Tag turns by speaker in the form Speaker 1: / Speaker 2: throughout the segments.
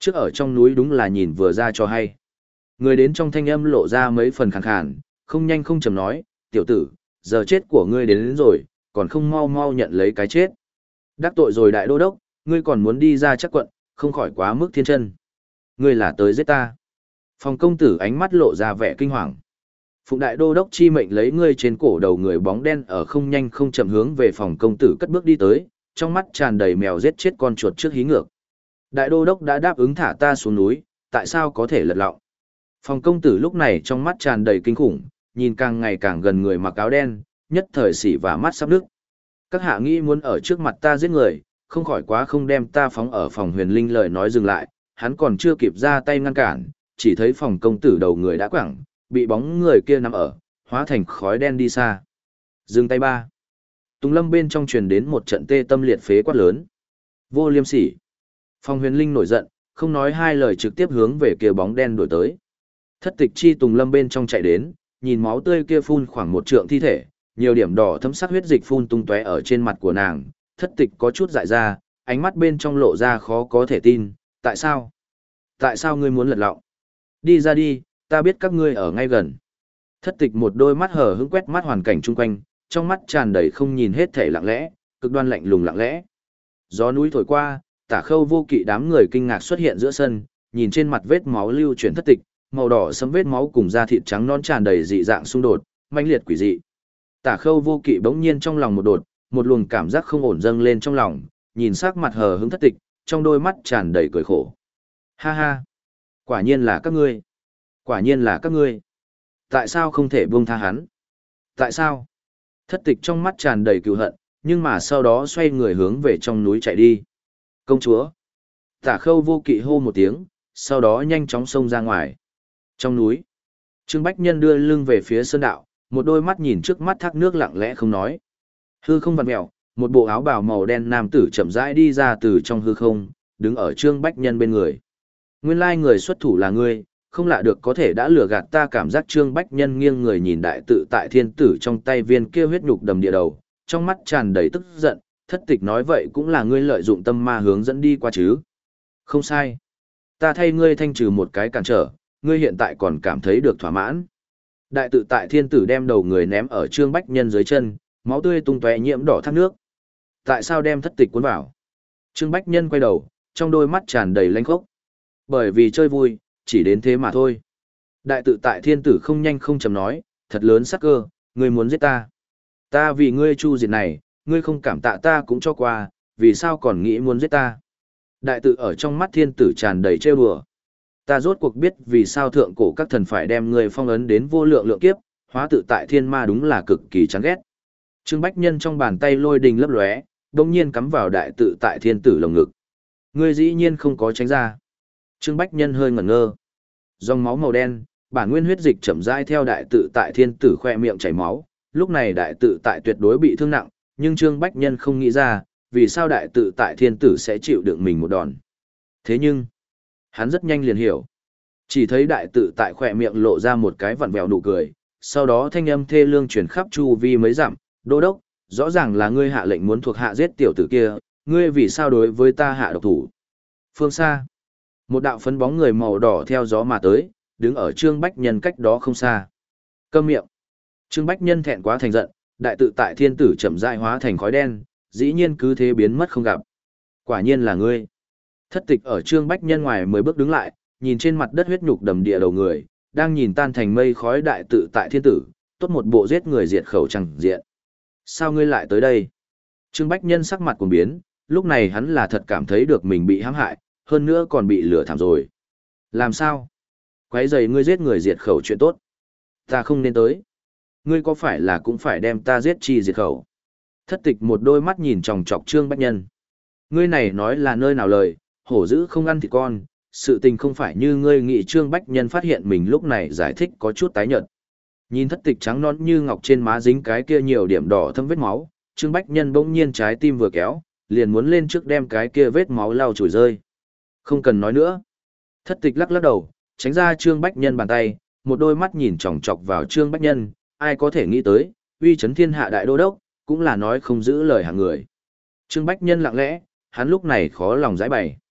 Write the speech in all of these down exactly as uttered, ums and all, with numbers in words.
Speaker 1: trước ở trong núi đúng là nhìn vừa ra cho hay. Người đến trong thanh âm lộ ra mấy phần khàn khàn, không nhanh không chậm nói, tiểu tử, giờ chết của ngươi đến, đến rồi, còn không mau mau nhận lấy cái chết. Đắc tội rồi đại đô đốc, ngươi còn muốn đi ra chắc quận, không khỏi quá mức thiên chân. Ngươi là tới giết ta. Phòng công tử ánh mắt lộ ra vẻ kinh hoàng. Phụng đại đô đốc chi mệnh lấy ngươi trên cổ đầu người bóng đen ở không nhanh không chậm hướng về phòng công tử cất bước đi tới, trong mắt tràn đầy mèo giết chết con chuột trước hí ngược. Đại đô đốc đã đáp ứng thả ta xuống núi, tại sao có thể lật lọng? Phòng công tử lúc này trong mắt tràn đầy kinh khủng, nhìn càng ngày càng gần người mặc áo đen, nhất thời xỉ và mắt sắp nước. Các hạ nghĩ muốn ở trước mặt ta giết người, không khỏi quá không đem ta phóng ở phòng huyền linh lời nói dừng lại, hắn còn chưa kịp ra tay ngăn cản, chỉ thấy phòng công tử đầu người đã quẳng, bị bóng người kia nằm ở, hóa thành khói đen đi xa. Dừng tay ba. Tùng lâm bên trong truyền đến một trận tê tâm liệt phế quát lớn. Vô liêm sỉ. Phòng huyền linh nổi giận, không nói hai lời trực tiếp hướng về kia bóng đen đuổi tới. Thất tịch chi tùng lâm bên trong chạy đến, nhìn máu tươi kia phun khoảng một trượng thi thể, nhiều điểm đỏ thấm sắc huyết dịch phun tung tóe ở trên mặt của nàng, thất tịch có chút dại ra, ánh mắt bên trong lộ ra khó có thể tin, tại sao? Tại sao ngươi muốn lật lọng? Đi ra đi, ta biết các ngươi ở ngay gần. Thất tịch một đôi mắt hở hững quét mắt hoàn cảnh chung quanh, trong mắt tràn đầy không nhìn hết thể lặng lẽ, cực đoan lạnh lùng lặng lẽ. Gió núi thổi qua, Tả Khâu Vô Kỵ đám người kinh ngạc xuất hiện giữa sân, nhìn trên mặt vết máu lưu chuyển thất tịch, màu đỏ sẫm vết máu cùng da thịt trắng non tràn đầy dị dạng xung đột, mãnh liệt quỷ dị. Tả Khâu Vô Kỵ bỗng nhiên trong lòng một đột, một luồng cảm giác không ổn dâng lên trong lòng, nhìn sắc mặt hờ hững thất tịch, trong đôi mắt tràn đầy cười khổ. Ha ha, quả nhiên là các ngươi. Quả nhiên là các ngươi. Tại sao không thể buông tha hắn? Tại sao? Thất tịch trong mắt tràn đầy cừu hận, nhưng mà sau đó xoay người hướng về trong núi chạy đi. Công chúa. Tả Khâu Vô Kỵ hô một tiếng, sau đó nhanh chóng xông ra ngoài. Trong núi, Trương Bách Nhân đưa lưng về phía sơn đạo, một đôi mắt nhìn trước mắt thác nước lặng lẽ không nói. Hư không vặn mèo, một bộ áo bào màu đen nam tử chậm rãi đi ra từ trong hư không, đứng ở Trương Bách Nhân bên người. Nguyên lai người xuất thủ là ngươi, không lạ được có thể đã lừa gạt ta. Cảm giác Trương Bách Nhân nghiêng người nhìn đại tự tại thiên tử trong tay viên kia huyết nhục đầm địa đầu, trong mắt tràn đầy tức giận, thất tịch nói vậy cũng là ngươi lợi dụng tâm ma hướng dẫn đi qua chứ. Không sai. Ta thay ngươi thanh trừ một cái cản trở, ngươi hiện tại còn cảm thấy được thỏa mãn. Đại tự tại thiên tử đem đầu người ném ở Trương Bách Nhân dưới chân, máu tươi tung tóe nhiễm đỏ thác nước. Tại sao đem thất tịch cuốn vào? Trương Bách Nhân quay đầu, trong đôi mắt tràn đầy lanh khốc. Bởi vì chơi vui, chỉ đến thế mà thôi. Đại tự tại thiên tử không nhanh không chậm nói, thật lớn sắc cơ, ngươi muốn giết ta. Ta vì ngươi chu diệt này, ngươi không cảm tạ ta cũng cho qua, vì sao còn nghĩ muốn giết ta? Đại tự ở trong mắt thiên tử tràn đầy trêu đùa. Ta rốt cuộc biết vì sao thượng cổ các thần phải đem ngươi phong ấn đến vô lượng lượng kiếp, hóa tự tại thiên ma đúng là cực kỳ chán ghét. Trương Bách Nhân trong bàn tay lôi đình lấp lóe, đồng nhiên cắm vào đại tự tại thiên tử lồng ngực. Ngươi dĩ nhiên không có tránh ra. Trương Bách Nhân hơi ngẩn ngơ. Dòng máu màu đen, bản nguyên huyết dịch chậm rãi theo đại tự tại thiên tử khoe miệng chảy máu. Lúc này đại tự tại tuyệt đối bị thương nặng, nhưng Trương Bách Nhân không nghĩ ra, vì sao đại tự tại thiên tử sẽ chịu đựng mình một đòn. Thế nhưng, hắn rất nhanh liền hiểu. Chỉ thấy đại tự tại khoe miệng lộ ra một cái vặn vẹo nụ cười, sau đó thanh âm thê lương truyền khắp chu vi mấy dặm, đô đốc, rõ ràng là ngươi hạ lệnh muốn thuộc hạ giết tiểu tử kia, ngươi vì sao đối với ta hạ độc thủ. Phương xa, một đạo phấn bóng người màu đỏ theo gió mà tới, đứng ở Trương Bách Nhân cách đó không xa. Câm miệng. Trương Bách Nhân thẹn quá thành giận, đại tự tại thiên tử chậm rãi hóa thành khói đen, dĩ nhiên cứ thế biến mất không gặp. Quả nhiên là ngươi. Thất tịch ở Trương Bách Nhân ngoài mới bước đứng lại, nhìn trên mặt đất huyết nhục đầm địa đầu người, đang nhìn tan thành mây khói đại tự tại thiên tử, tốt một bộ giết người diệt khẩu chẳng diện. Sao ngươi lại tới đây? Trương Bách Nhân sắc mặt cuồng biến, lúc này hắn là thật cảm thấy được mình bị hãm hại, hơn nữa còn bị lừa thảm rồi. Làm sao? Quấy rầy ngươi giết người diệt khẩu chuyện tốt. Ta không nên tới. Ngươi có phải là cũng phải đem ta giết chi diệt khẩu? Thất tịch một đôi mắt nhìn chòng chọc Trương Bách Nhân. Ngươi này nói là nơi nào lời, hổ dữ không ăn thịt con, sự tình không phải như ngươi nghĩ. Trương Bách Nhân phát hiện mình lúc này giải thích có chút tái nhợt. Nhìn thất tịch trắng nõn như ngọc trên má dính cái kia nhiều điểm đỏ thâm vết máu, Trương Bách Nhân bỗng nhiên trái tim vừa kéo, liền muốn lên trước đem cái kia vết máu lau chùi rơi. Không cần nói nữa. Thất tịch lắc lắc đầu, tránh ra Trương Bách Nhân bàn tay, một đôi mắt nhìn chòng chọc vào Trương Bách Nhân, ai có thể nghĩ tới, uy chấn thiên hạ đại đô đốc, cũng là nói không giữ lời hạng người. Trương Bách Nhân lặng lẽ, hắn lúc này khó lòng giải bày.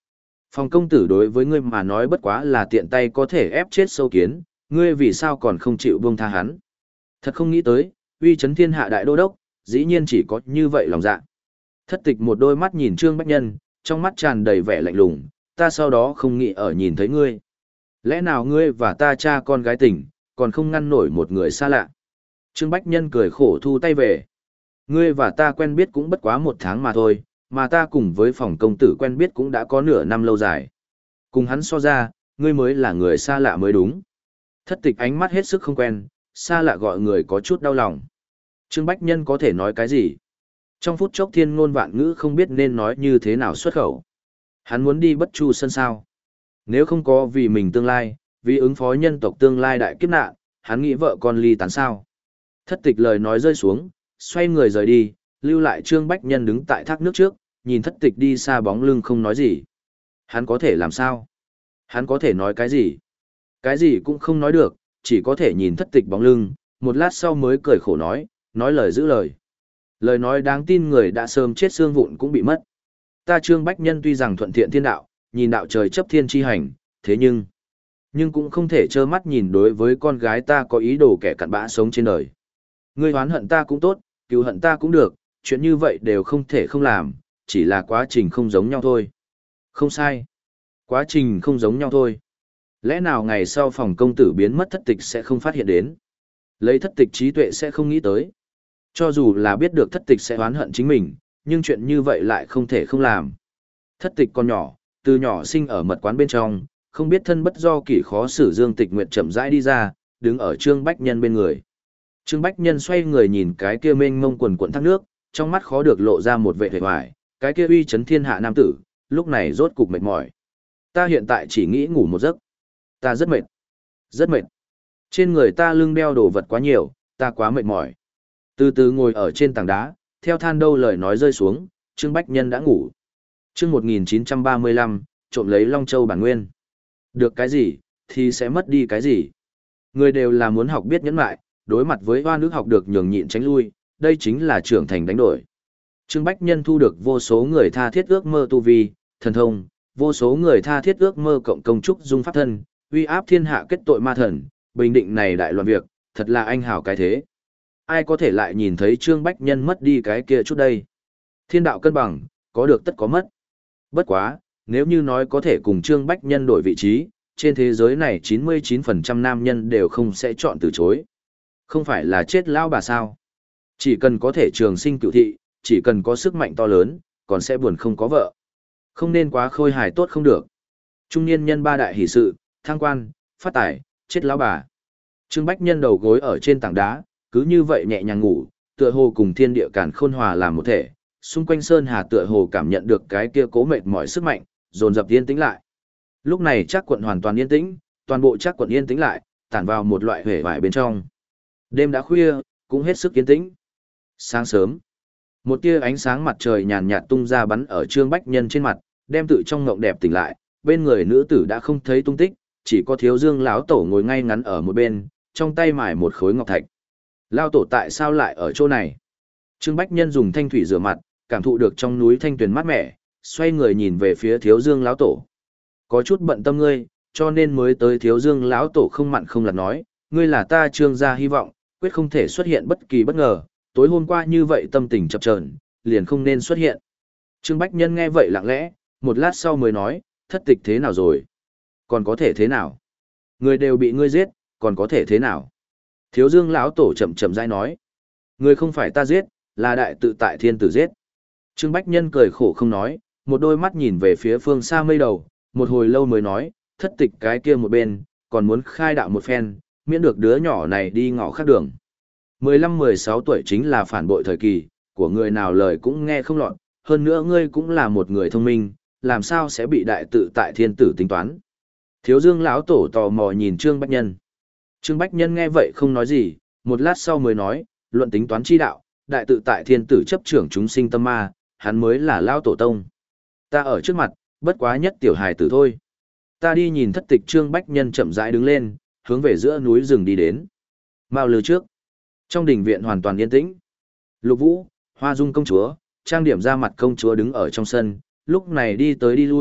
Speaker 1: Phòng công tử đối với ngươi mà nói bất quá là tiện tay có thể ép chết sâu kiến, ngươi vì sao còn không chịu buông tha hắn. Thật không nghĩ tới, uy chấn thiên hạ đại đô đốc, dĩ nhiên chỉ có như vậy lòng dạ. Thất tịch một đôi mắt nhìn Trương Bách Nhân, trong mắt tràn đầy vẻ lạnh lùng, ta sau đó không nghĩ ở nhìn thấy ngươi. Lẽ nào ngươi và ta cha con gái tình, còn không ngăn nổi một người xa lạ. Trương Bách Nhân cười khổ thu tay về. Ngươi và ta quen biết cũng bất quá một tháng mà thôi, mà ta cùng với phòng công tử quen biết cũng đã có nửa năm lâu dài. Cùng hắn so ra, ngươi mới là người xa lạ mới đúng. Thất tịch ánh mắt hết sức không quen, xa lạ gọi người có chút đau lòng. Trương Bách Nhân có thể nói cái gì? Trong phút chốc thiên ngôn vạn ngữ không biết nên nói như thế nào xuất khẩu. Hắn muốn đi bất chu sân sao. Nếu không có vì mình tương lai, vì ứng phó nhân tộc tương lai đại kiếp nạn, hắn nghĩ vợ con ly tán sao. Thất tịch lời nói rơi xuống, xoay người rời đi, lưu lại Trương Bách Nhân đứng tại thác nước trước, nhìn thất tịch đi xa bóng lưng không nói gì. Hắn có thể làm sao? Hắn có thể nói cái gì? Cái gì cũng không nói được, chỉ có thể nhìn thất tịch bóng lưng, một lát sau mới cười khổ nói, nói lời giữ lời. Lời nói đáng tin người đã sớm chết xương vụn cũng bị mất. Ta Trương Bách Nhân tuy rằng thuận thiện thiên đạo, nhìn đạo trời chấp thiên chi hành, thế nhưng, nhưng cũng không thể trơ mắt nhìn đối với con gái ta có ý đồ kẻ cặn bã sống trên đời. Ngươi oán hận ta cũng tốt, cứu hận ta cũng được, chuyện như vậy đều không thể không làm, chỉ là quá trình không giống nhau thôi. Không sai. Quá trình không giống nhau thôi. Lẽ nào ngày sau phòng công tử biến mất thất tịch sẽ không phát hiện đến? Lấy thất tịch trí tuệ sẽ không nghĩ tới. Cho dù là biết được thất tịch sẽ oán hận chính mình, nhưng chuyện như vậy lại không thể không làm. Thất tịch con nhỏ, từ nhỏ sinh ở mật quán bên trong, không biết thân bất do kỷ khó xử Dương Tịch Nguyệt chậm rãi đi ra, đứng ở Trương Bách Nhân bên người. Trương Bách Nhân xoay người nhìn cái kia mênh mông quần quần thác nước, trong mắt khó được lộ ra một vẻ vẻ hoài, cái kia uy chấn thiên hạ nam tử, lúc này rốt cục mệt mỏi. Ta hiện tại chỉ nghĩ ngủ một giấc. Ta rất mệt. Rất mệt. Trên người ta lưng đeo đồ vật quá nhiều, ta quá mệt mỏi. Từ từ ngồi ở trên tảng đá, theo than đâu lời nói rơi xuống, Trương Bách Nhân đã ngủ. Chương một nghìn chín trăm ba mươi lăm, trộm lấy Long Châu bản nguyên. Được cái gì, thì sẽ mất đi cái gì. Người đều là muốn học biết nhẫn lại, đối mặt với hoa nước học được nhường nhịn tránh lui, đây chính là trưởng thành đánh đổi. Trương Bách Nhân thu được vô số người tha thiết ước mơ tu vi, thần thông, vô số người tha thiết ước mơ cộng công trúc dung pháp thân, uy áp thiên hạ kết tội ma thần, bình định này đại loạn việc, thật là anh hào cái thế. Ai có thể lại nhìn thấy Trương Bách Nhân mất đi cái kia chút đây? Thiên đạo cân bằng, có được tất có mất. Bất quá, nếu như nói có thể cùng Trương Bách Nhân đổi vị trí, trên thế giới này chín mươi chín phần trăm nam nhân đều không sẽ chọn từ chối. Không phải là chết lão bà sao? Chỉ cần có thể trường sinh cựu thị, chỉ cần có sức mạnh to lớn, còn sẽ buồn không có vợ. Không nên quá khôi hài tốt không được. Trung niên nhân ba đại hỷ sự, thăng quan, phát tài, chết lão bà. Trương Bách Nhân đầu gối ở trên tảng đá, cứ như vậy nhẹ nhàng ngủ, tựa hồ cùng thiên địa càn khôn hòa làm một thể, xung quanh sơn hà tựa hồ cảm nhận được cái kia cố mệt mỏi sức mạnh, dồn dập yên tĩnh lại. Lúc này chắc quận hoàn toàn yên tĩnh, toàn bộ chắc quận yên tĩnh lại, tản vào một loại huệ vải bên trong. Đêm đã khuya, cũng hết sức yên tĩnh. Sáng sớm, một tia ánh sáng mặt trời nhàn nhạt tung ra bắn ở Trương Bách Nhân trên mặt, đem tự trong ngộng đẹp tỉnh lại, bên người nữ tử đã không thấy tung tích, chỉ có Thiếu Dương lão tổ ngồi ngay ngắn ở một bên, trong tay mải một khối ngọc thạch. Lão tổ tại sao lại ở chỗ này? Trương Bách Nhân dùng thanh thủy rửa mặt, cảm thụ được trong núi thanh tuyền mát mẻ, xoay người nhìn về phía Thiếu Dương lão tổ. Có chút bận tâm ngươi, cho nên mới tới. Thiếu Dương lão tổ không mặn không lạt nói, ngươi là ta Trương gia hy vọng, quyết không thể xuất hiện bất kỳ bất ngờ, tối hôm qua như vậy tâm tình chập chờn, liền không nên xuất hiện. Trương Bách Nhân nghe vậy lặng lẽ, một lát sau mới nói, thất tịch thế nào rồi? Còn có thể thế nào? Người đều bị ngươi giết, còn có thể thế nào? Thiếu Dương lão tổ chậm chậm rãi nói, người không phải ta giết, là đại tự tại thiên tử giết. Trương Bách Nhân cười khổ không nói, một đôi mắt nhìn về phía phương xa mây đầu, một hồi lâu mới nói, thất tịch cái kia một bên, còn muốn khai đạo một phen, miễn được đứa nhỏ này đi ngõ khác đường. mười lăm mười sáu tuổi chính là phản bội thời kỳ, của người nào lời cũng nghe không lọt, hơn nữa ngươi cũng là một người thông minh, làm sao sẽ bị đại tự tại thiên tử tính toán. Thiếu Dương lão tổ tò mò nhìn Trương Bách Nhân. Trương Bách Nhân nghe vậy không nói gì, một lát sau mới nói, luận tính toán chi đạo, đại tự tại thiên tử chấp trưởng chúng sinh tâm ma, hắn mới là lão tổ tông. Ta ở trước mặt, bất quá nhất tiểu hài tử thôi. Ta đi nhìn thất tịch. Trương Bách Nhân chậm rãi đứng lên, hướng về giữa núi rừng đi đến. Mao lư trước. Trong đình viện hoàn toàn yên tĩnh. Lục Vũ, Hoa Dung công chúa, trang điểm ra mặt công chúa đứng ở trong sân, lúc này đi tới đi lui,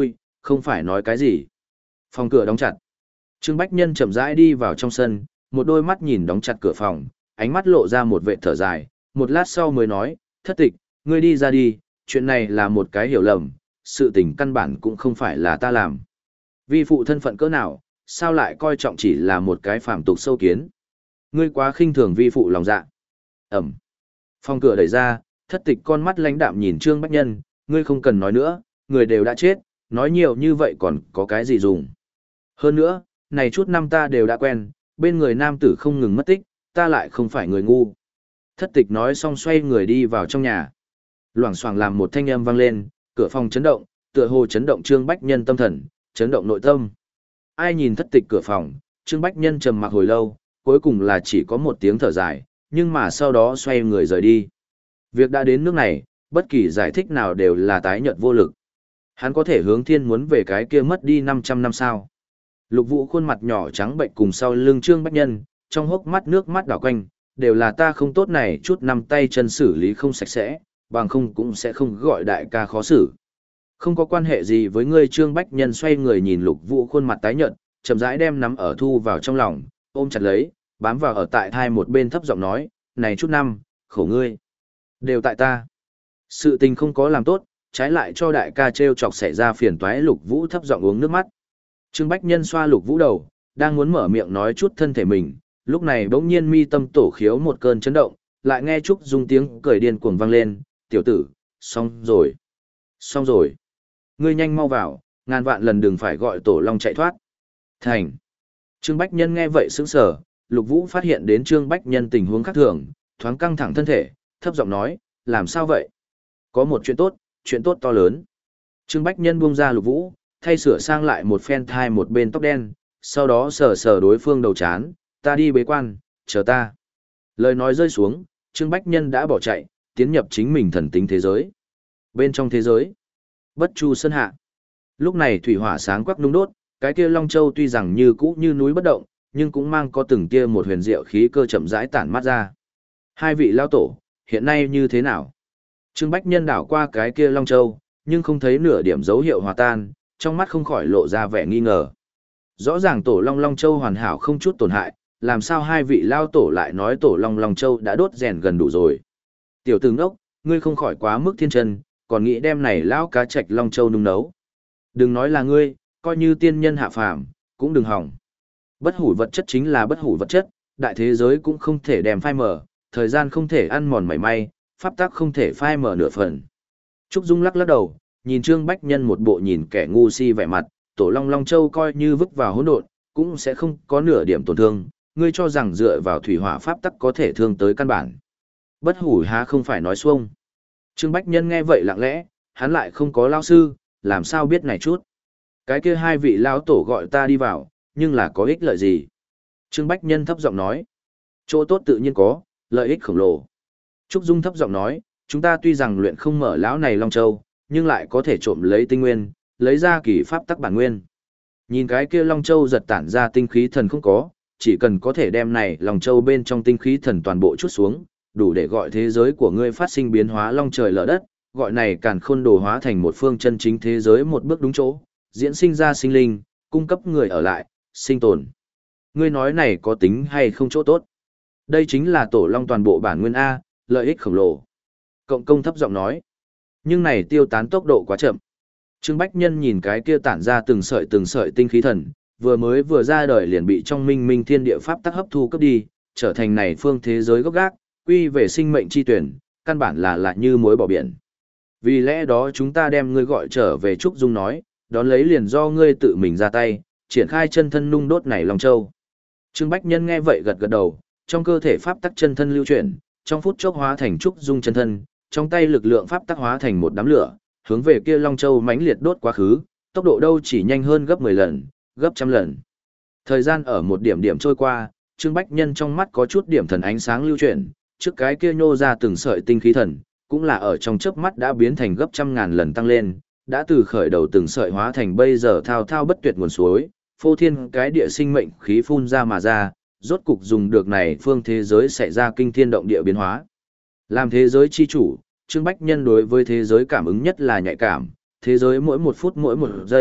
Speaker 1: không phải nói cái gì. Phòng cửa đóng chặt. Trương Bách Nhân chậm rãi đi vào trong sân, một đôi mắt nhìn đóng chặt cửa phòng, ánh mắt lộ ra một vệt thở dài, một lát sau mới nói, thất tịch, ngươi đi ra đi, chuyện này là một cái hiểu lầm, sự tình căn bản cũng không phải là ta làm. Vi phụ thân phận cỡ nào, sao lại coi trọng chỉ là một cái phàm tục sâu kiến. Ngươi quá khinh thường vi phụ lòng dạ. Ẩm. Phòng cửa đẩy ra, thất tịch con mắt lãnh đạm nhìn Trương Bách Nhân, ngươi không cần nói nữa, người đều đã chết, nói nhiều như vậy còn có cái gì dùng. Hơn nữa, này chút năm ta đều đã quen, bên người nam tử không ngừng mất tích, ta lại không phải người ngu. Thất tịch nói xong xoay người đi vào trong nhà. Loảng xoảng làm một thanh âm vang lên, cửa phòng chấn động, tựa hồ chấn động Trương Bách Nhân tâm thần, chấn động nội tâm. Ai nhìn thất tịch cửa phòng, Trương Bách Nhân trầm mặc hồi lâu, cuối cùng là chỉ có một tiếng thở dài, nhưng mà sau đó xoay người rời đi. Việc đã đến nước này, bất kỳ giải thích nào đều là tái nhợt vô lực. Hắn có thể hướng thiên muốn về cái kia mất đi năm trăm năm sao. Lục Vũ khuôn mặt nhỏ trắng bệnh cùng sau lưng Trương Bách Nhân, trong hốc mắt nước mắt đảo quanh, đều là ta không tốt này chút năm tay chân xử lý không sạch sẽ, bằng không cũng sẽ không gọi đại ca khó xử. Không có quan hệ gì với ngươi. Trương Bách Nhân xoay người nhìn Lục Vũ khuôn mặt tái nhợt, chậm rãi đem nắm ở thu vào trong lòng, ôm chặt lấy, bám vào ở tại thai một bên thấp giọng nói, này chút năm, khổ ngươi. Đều tại ta. Sự tình không có làm tốt, trái lại cho đại ca trêu chọc xảy ra phiền toái. Lục Vũ thấp giọng uống nước mắt. Trương Bách Nhân xoa Lục Vũ đầu, đang muốn mở miệng nói chút thân thể mình, lúc này bỗng nhiên mi tâm tổ khiếu một cơn chấn động, lại nghe Trúc Dung tiếng cười điên cuồng vang lên, tiểu tử, xong rồi, xong rồi. Ngươi nhanh mau vào, ngàn vạn lần đừng phải gọi Tổ Long chạy thoát. Thành. Trương Bách Nhân nghe vậy sững sờ, Lục Vũ phát hiện đến Trương Bách Nhân tình huống khác thường, thoáng căng thẳng thân thể, thấp giọng nói, làm sao vậy? Có một chuyện tốt, chuyện tốt to lớn. Trương Bách Nhân buông ra Lục Vũ, thay sửa sang lại một phen thai một bên tóc đen, sau đó sờ sờ đối phương đầu chán, ta đi bế quan, chờ ta. Lời nói rơi xuống, Trương Bách Nhân đã bỏ chạy, tiến nhập chính mình thần tính thế giới. Bên trong thế giới, Bất Chu Sơn hạ. Lúc này thủy hỏa sáng quắc nung đốt, cái kia Long Châu tuy rằng như cũ như núi bất động, nhưng cũng mang có từng kia một huyền diệu khí cơ chậm rãi tản mát ra. Hai vị lao tổ, hiện nay như thế nào? Trương Bách Nhân đảo qua cái kia Long Châu, nhưng không thấy nửa điểm dấu hiệu hòa tan, trong mắt không khỏi lộ ra vẻ nghi ngờ. Rõ ràng tổ Long Long Châu hoàn hảo không chút tổn hại, làm sao hai vị lao tổ lại nói tổ Long Long Châu đã đốt rèn gần đủ rồi. Tiểu tử ngốc, ngươi không khỏi quá mức thiên chân, còn nghĩ đem này lão cá trạch Long Châu nung nấu. Đừng nói là ngươi, coi như tiên nhân hạ phàm, cũng đừng hỏng. Bất hủ vật chất chính là bất hủ vật chất, đại thế giới cũng không thể đem phai mở, thời gian không thể ăn mòn mảy may, pháp tắc không thể phai mở nửa phần. Trúc Dung lắc lắc đầu, nhìn Trương Bách Nhân một bộ nhìn kẻ ngu si vẻ mặt, tổ Long Long Châu coi như vứt vào hỗn độn, cũng sẽ không có nửa điểm tổn thương, ngươi cho rằng dựa vào thủy hỏa pháp tắc có thể thương tới căn bản. Bất hủ há không phải nói xuông. Trương Bách Nhân nghe vậy lặng lẽ, hắn lại không có lao sư, làm sao biết này chút. Cái kia hai vị lão tổ gọi ta đi vào, nhưng là có ích lợi gì? Trương Bách Nhân thấp giọng nói. Chỗ tốt tự nhiên có, lợi ích khổng lồ. Trúc Dung thấp giọng nói, chúng ta tuy rằng luyện không mở lão này Long Châu, nhưng lại có thể trộm lấy tinh nguyên, lấy ra kỳ pháp tắc bản nguyên. Nhìn cái kia Long Châu giật tản ra tinh khí thần không có, chỉ cần có thể đem này Long Châu bên trong tinh khí thần toàn bộ chút xuống, đủ để gọi thế giới của ngươi phát sinh biến hóa long trời lở đất, gọi này càn khôn đồ hóa thành một phương chân chính thế giới một bước đúng chỗ, diễn sinh ra sinh linh, cung cấp người ở lại, sinh tồn. Ngươi nói này có tính hay không chỗ tốt? Đây chính là tổ long toàn bộ bản nguyên A, lợi ích khổng lồ. Cộng công thấp giọng nói. Nhưng này tiêu tán tốc độ quá chậm. Trương Bách Nhân nhìn cái kia tản ra từng sợi từng sợi tinh khí thần, vừa mới vừa ra đời liền bị trong minh minh thiên địa pháp tắc hấp thu cấp đi, trở thành này phương thế giới gốc gác, quy về sinh mệnh chi tuyển, căn bản là lại như muối bỏ biển. Vì lẽ đó chúng ta đem ngươi gọi trở về. Trúc Dung nói, đón lấy liền do ngươi tự mình ra tay, triển khai chân thân nung đốt này Long Châu. Trương Bách Nhân nghe vậy gật gật đầu, trong cơ thể pháp tắc chân thân lưu chuyển, trong phút chốc hóa thành Trúc Dung chân thân, trong tay lực lượng pháp tắc hóa thành một đám lửa, hướng về kia Long Châu mãnh liệt đốt quá khứ, tốc độ đâu chỉ nhanh hơn gấp mười lần, gấp trăm lần. Thời gian ở một điểm điểm trôi qua, Trương Bách Nhân trong mắt có chút điểm thần ánh sáng lưu chuyển, trước cái kia nhô ra từng sợi tinh khí thần, cũng là ở trong chớp mắt đã biến thành gấp trăm ngàn lần tăng lên, đã từ khởi đầu từng sợi hóa thành bây giờ thao thao bất tuyệt nguồn suối, phô thiên cái địa sinh mệnh khí phun ra mà ra, rốt cục dùng được này phương thế giới xảy ra kinh thiên động địa biến hóa. Làm thế giới chi chủ, Trương Bách Nhân đối với thế giới cảm ứng nhất là nhạy cảm, thế giới mỗi một phút mỗi một giây,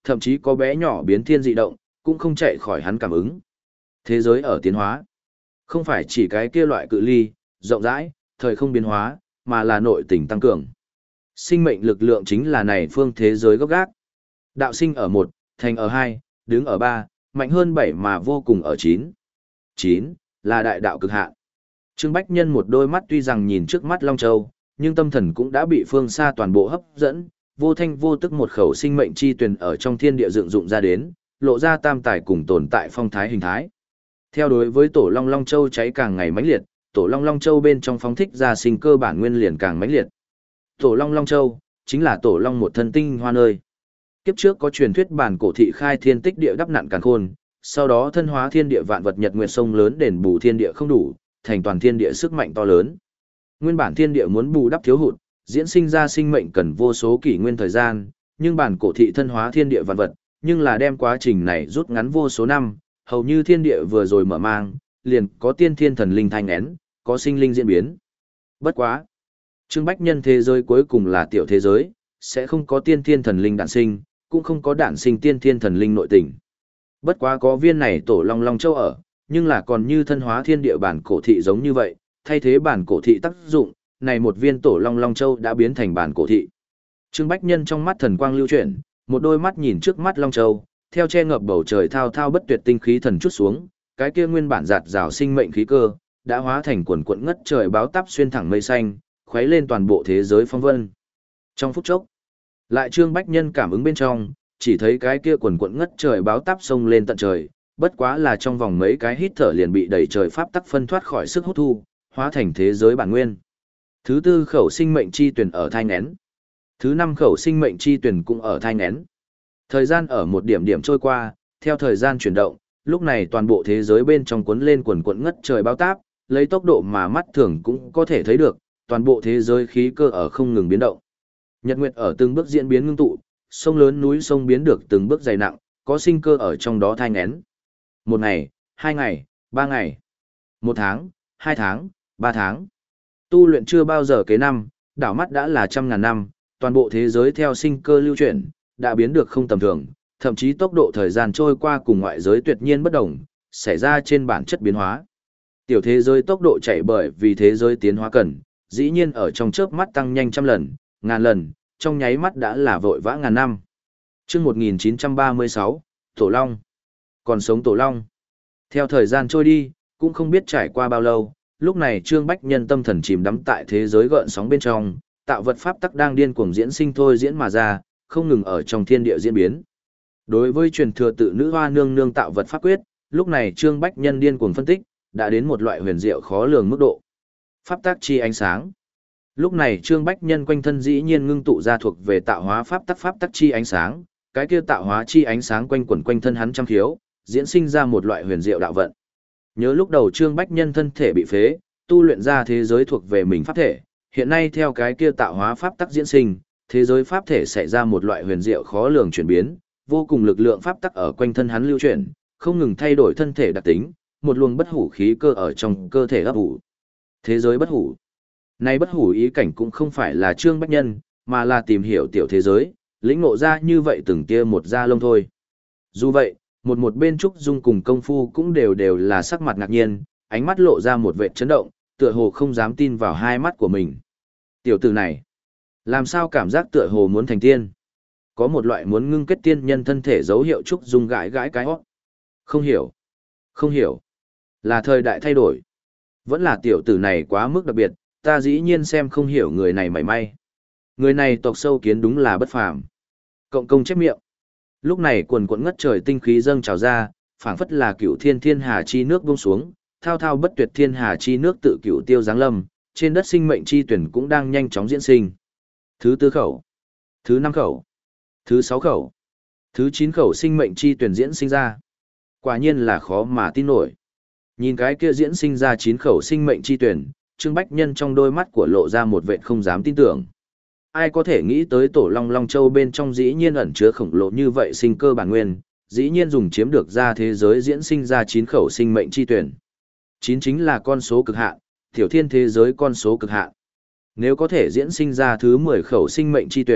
Speaker 1: thậm chí có bé nhỏ biến thiên dị động, cũng không chạy khỏi hắn cảm ứng. Thế giới ở tiến hóa. Không phải chỉ cái kia loại cự ly, rộng rãi, thời không biến hóa, mà là nội tình tăng cường. Sinh mệnh lực lượng chính là này phương thế giới gốc gác. Đạo sinh ở một, thành ở hai, đứng ở ba, mạnh hơn bảy mà vô cùng ở chín. chín là đại đạo cực hạn. Trương Bách Nhân một đôi mắt tuy rằng nhìn trước mắt Long Châu, nhưng tâm thần cũng đã bị phương xa toàn bộ hấp dẫn, vô thanh vô tức một khẩu sinh mệnh chi tuyển ở trong thiên địa dựng dụng ra đến, lộ ra tam tài cùng tồn tại phong thái hình thái. Theo đối với tổ Long Long Châu cháy càng ngày mãnh liệt, tổ Long Long Châu bên trong phóng thích ra sinh cơ bản nguyên liền càng mãnh liệt. Tổ Long Long Châu chính là tổ Long một thân tinh hoa nơi. Kiếp trước có truyền thuyết bản cổ thị khai thiên tích địa đắp nặn càn khôn, sau đó thân hóa thiên địa vạn vật nhật nguyệt sông lớn đền bù thiên địa không đủ, thành toàn thiên địa sức mạnh to lớn. Nguyên bản thiên địa muốn bù đắp thiếu hụt, diễn sinh ra sinh mệnh cần vô số kỷ nguyên thời gian, nhưng bản cổ thị thân hóa thiên địa vạn vật, nhưng là đem quá trình này rút ngắn vô số năm, hầu như thiên địa vừa rồi mở mang, liền có tiên thiên thần linh thanh én, có sinh linh diễn biến. Bất quá, Trương Bách Nhân thế giới cuối cùng là tiểu thế giới, sẽ không có tiên thiên thần linh đản sinh, cũng không có đản sinh tiên thiên thần linh nội tình. Bất quá có viên này tổ Long Long Châu ở, nhưng là còn như thân hóa thiên địa bản cổ thị giống như vậy, thay thế bản cổ thị tác dụng, này một viên tổ Long Long Châu đã biến thành bản cổ thị. Trương Bách Nhân trong mắt thần quang lưu chuyển, một đôi mắt nhìn trước mắt Long Châu, theo che ngập bầu trời thao thao bất tuyệt tinh khí thần chút xuống, cái kia nguyên bản giạt rào sinh mệnh khí cơ, đã hóa thành quần quận ngất trời báo táp xuyên thẳng mây xanh, khuấy lên toàn bộ thế giới phong vân. Trong phút chốc, lại Trương Bách Nhân cảm ứng bên trong, chỉ thấy cái kia quần quận ngất trời báo táp sông lên tận trời, bất quá là trong vòng mấy cái hít thở liền bị đẩy trời pháp tắc phân thoát khỏi sức hút thu, hóa thành thế giới bản nguyên. Thứ tư khẩu sinh mệnh chi tuyển ở thai nghén. Thứ năm khẩu sinh mệnh chi tuyển cũng ở thai nghén. Thời gian ở một điểm điểm trôi qua, theo thời gian chuyển động, lúc này toàn bộ thế giới bên trong cuốn lên quần quận ngất trời bao táp, lấy tốc độ mà mắt thường cũng có thể thấy được, toàn bộ thế giới khí cơ ở không ngừng biến động. Nhật nguyệt ở từng bước diễn biến ngưng tụ, sông lớn núi sông biến được từng bước dày nặng, có sinh cơ ở trong đó thai nghén. Một ngày, hai ngày, ba ngày, một tháng, hai tháng, ba tháng. Tu luyện chưa bao giờ kế năm, đảo mắt đã là trăm ngàn năm, toàn bộ thế giới theo sinh cơ lưu chuyển, đã biến được không tầm thường, thậm chí tốc độ thời gian trôi qua cùng ngoại giới tuyệt nhiên bất đồng, xảy ra trên bản chất biến hóa. Tiểu thế giới tốc độ chạy bởi vì thế giới tiến hóa cần, dĩ nhiên ở trong chớp mắt tăng nhanh trăm lần, ngàn lần, trong nháy mắt đã là vội vã ngàn năm. Chương một nghìn chín trăm ba mươi sáu, Tổ Long. Còn sống Tổ Long. Theo thời gian trôi đi, cũng không biết trải qua bao lâu, lúc này Trương Bách Nhân tâm thần chìm đắm tại thế giới gợn sóng bên trong, tạo vật pháp tắc đang điên cuồng diễn sinh thôi diễn mà ra, không ngừng ở trong thiên địa diễn biến. Đối với truyền thừa tự nữ hoa nương nương tạo vật pháp quyết, lúc này Trương Bách Nhân điên cuồng phân tích, đã đến một loại huyền diệu khó lường mức độ. Pháp tắc chi ánh sáng. Lúc này Trương Bách Nhân quanh thân dĩ nhiên ngưng tụ ra thuộc về tạo hóa pháp tắc pháp tắc chi ánh sáng, cái kia tạo hóa chi ánh sáng quanh quẩn quanh thân hắn trăm khiếu, diễn sinh ra một loại huyền diệu đạo vận. Nhớ lúc đầu Trương Bách Nhân thân thể bị phế, tu luyện ra thế giới thuộc về mình pháp thể, hiện nay theo cái kia tạo hóa pháp tắc diễn sinh, thế giới pháp thể xảy ra một loại huyền diệu khó lường chuyển biến, vô cùng lực lượng pháp tắc ở quanh thân hắn lưu chuyển, không ngừng thay đổi thân thể đặc tính, một luồng bất hủ khí cơ ở trong cơ thể ấp ủ. Thế giới bất hủ. Nay bất hủ ý cảnh cũng không phải là Trương Bách Nhân, mà là tìm hiểu tiểu thế giới, lĩnh ngộ ra như vậy từng tia một da lông thôi. Dù vậy, một một bên Trúc Dung cùng công phu cũng đều đều là sắc mặt ngạc nhiên, ánh mắt lộ ra một vẻ chấn động, tựa hồ không dám tin vào hai mắt của mình. Tiểu tử này, làm sao cảm giác tựa hồ muốn thành tiên? Có một loại muốn ngưng kết tiên nhân thân thể dấu hiệu Trúc Dung gãi gãi cái hót. Không hiểu, không hiểu. Là thời đại thay đổi. Vẫn là tiểu tử này quá mức đặc biệt, ta dĩ nhiên xem không hiểu người này mảy may. Người này tộc sâu kiến đúng là bất phàm. Cộng công chép miệng. Lúc này quần quần ngất trời tinh khí dâng trào ra, phảng phất là cửu thiên thiên hà chi nước buông xuống, thao thao bất tuyệt thiên hà chi nước tự cửu tiêu giáng lâm, trên đất sinh mệnh chi tuyển cũng đang nhanh chóng diễn sinh. Thứ tư khẩu, thứ năm khẩu, thứ sáu khẩu, thứ chín khẩu sinh mệnh chi tuyển diễn sinh ra. Quả nhiên là khó mà tin nổi. Nhìn cái kia diễn sinh ra chín khẩu sinh mệnh chi tuyển, Trương Bách Nhân trong đôi mắt của lộ ra một vẻ không dám tin tưởng. Ai có thể nghĩ tới tổ Long Long Châu bên trong dĩ nhiên ẩn chứa khổng lồ như vậy sinh cơ bản nguyên, dĩ nhiên dùng chiếm được ra thế giới diễn sinh ra chín khẩu sinh mệnh chi tuyển. chín chính là con số cực hạn, tiểu thiên thế giới con số cực hạn. Nếu có thể diễn sinh ra thứ mười khẩu sinh mệnh chi tuyển,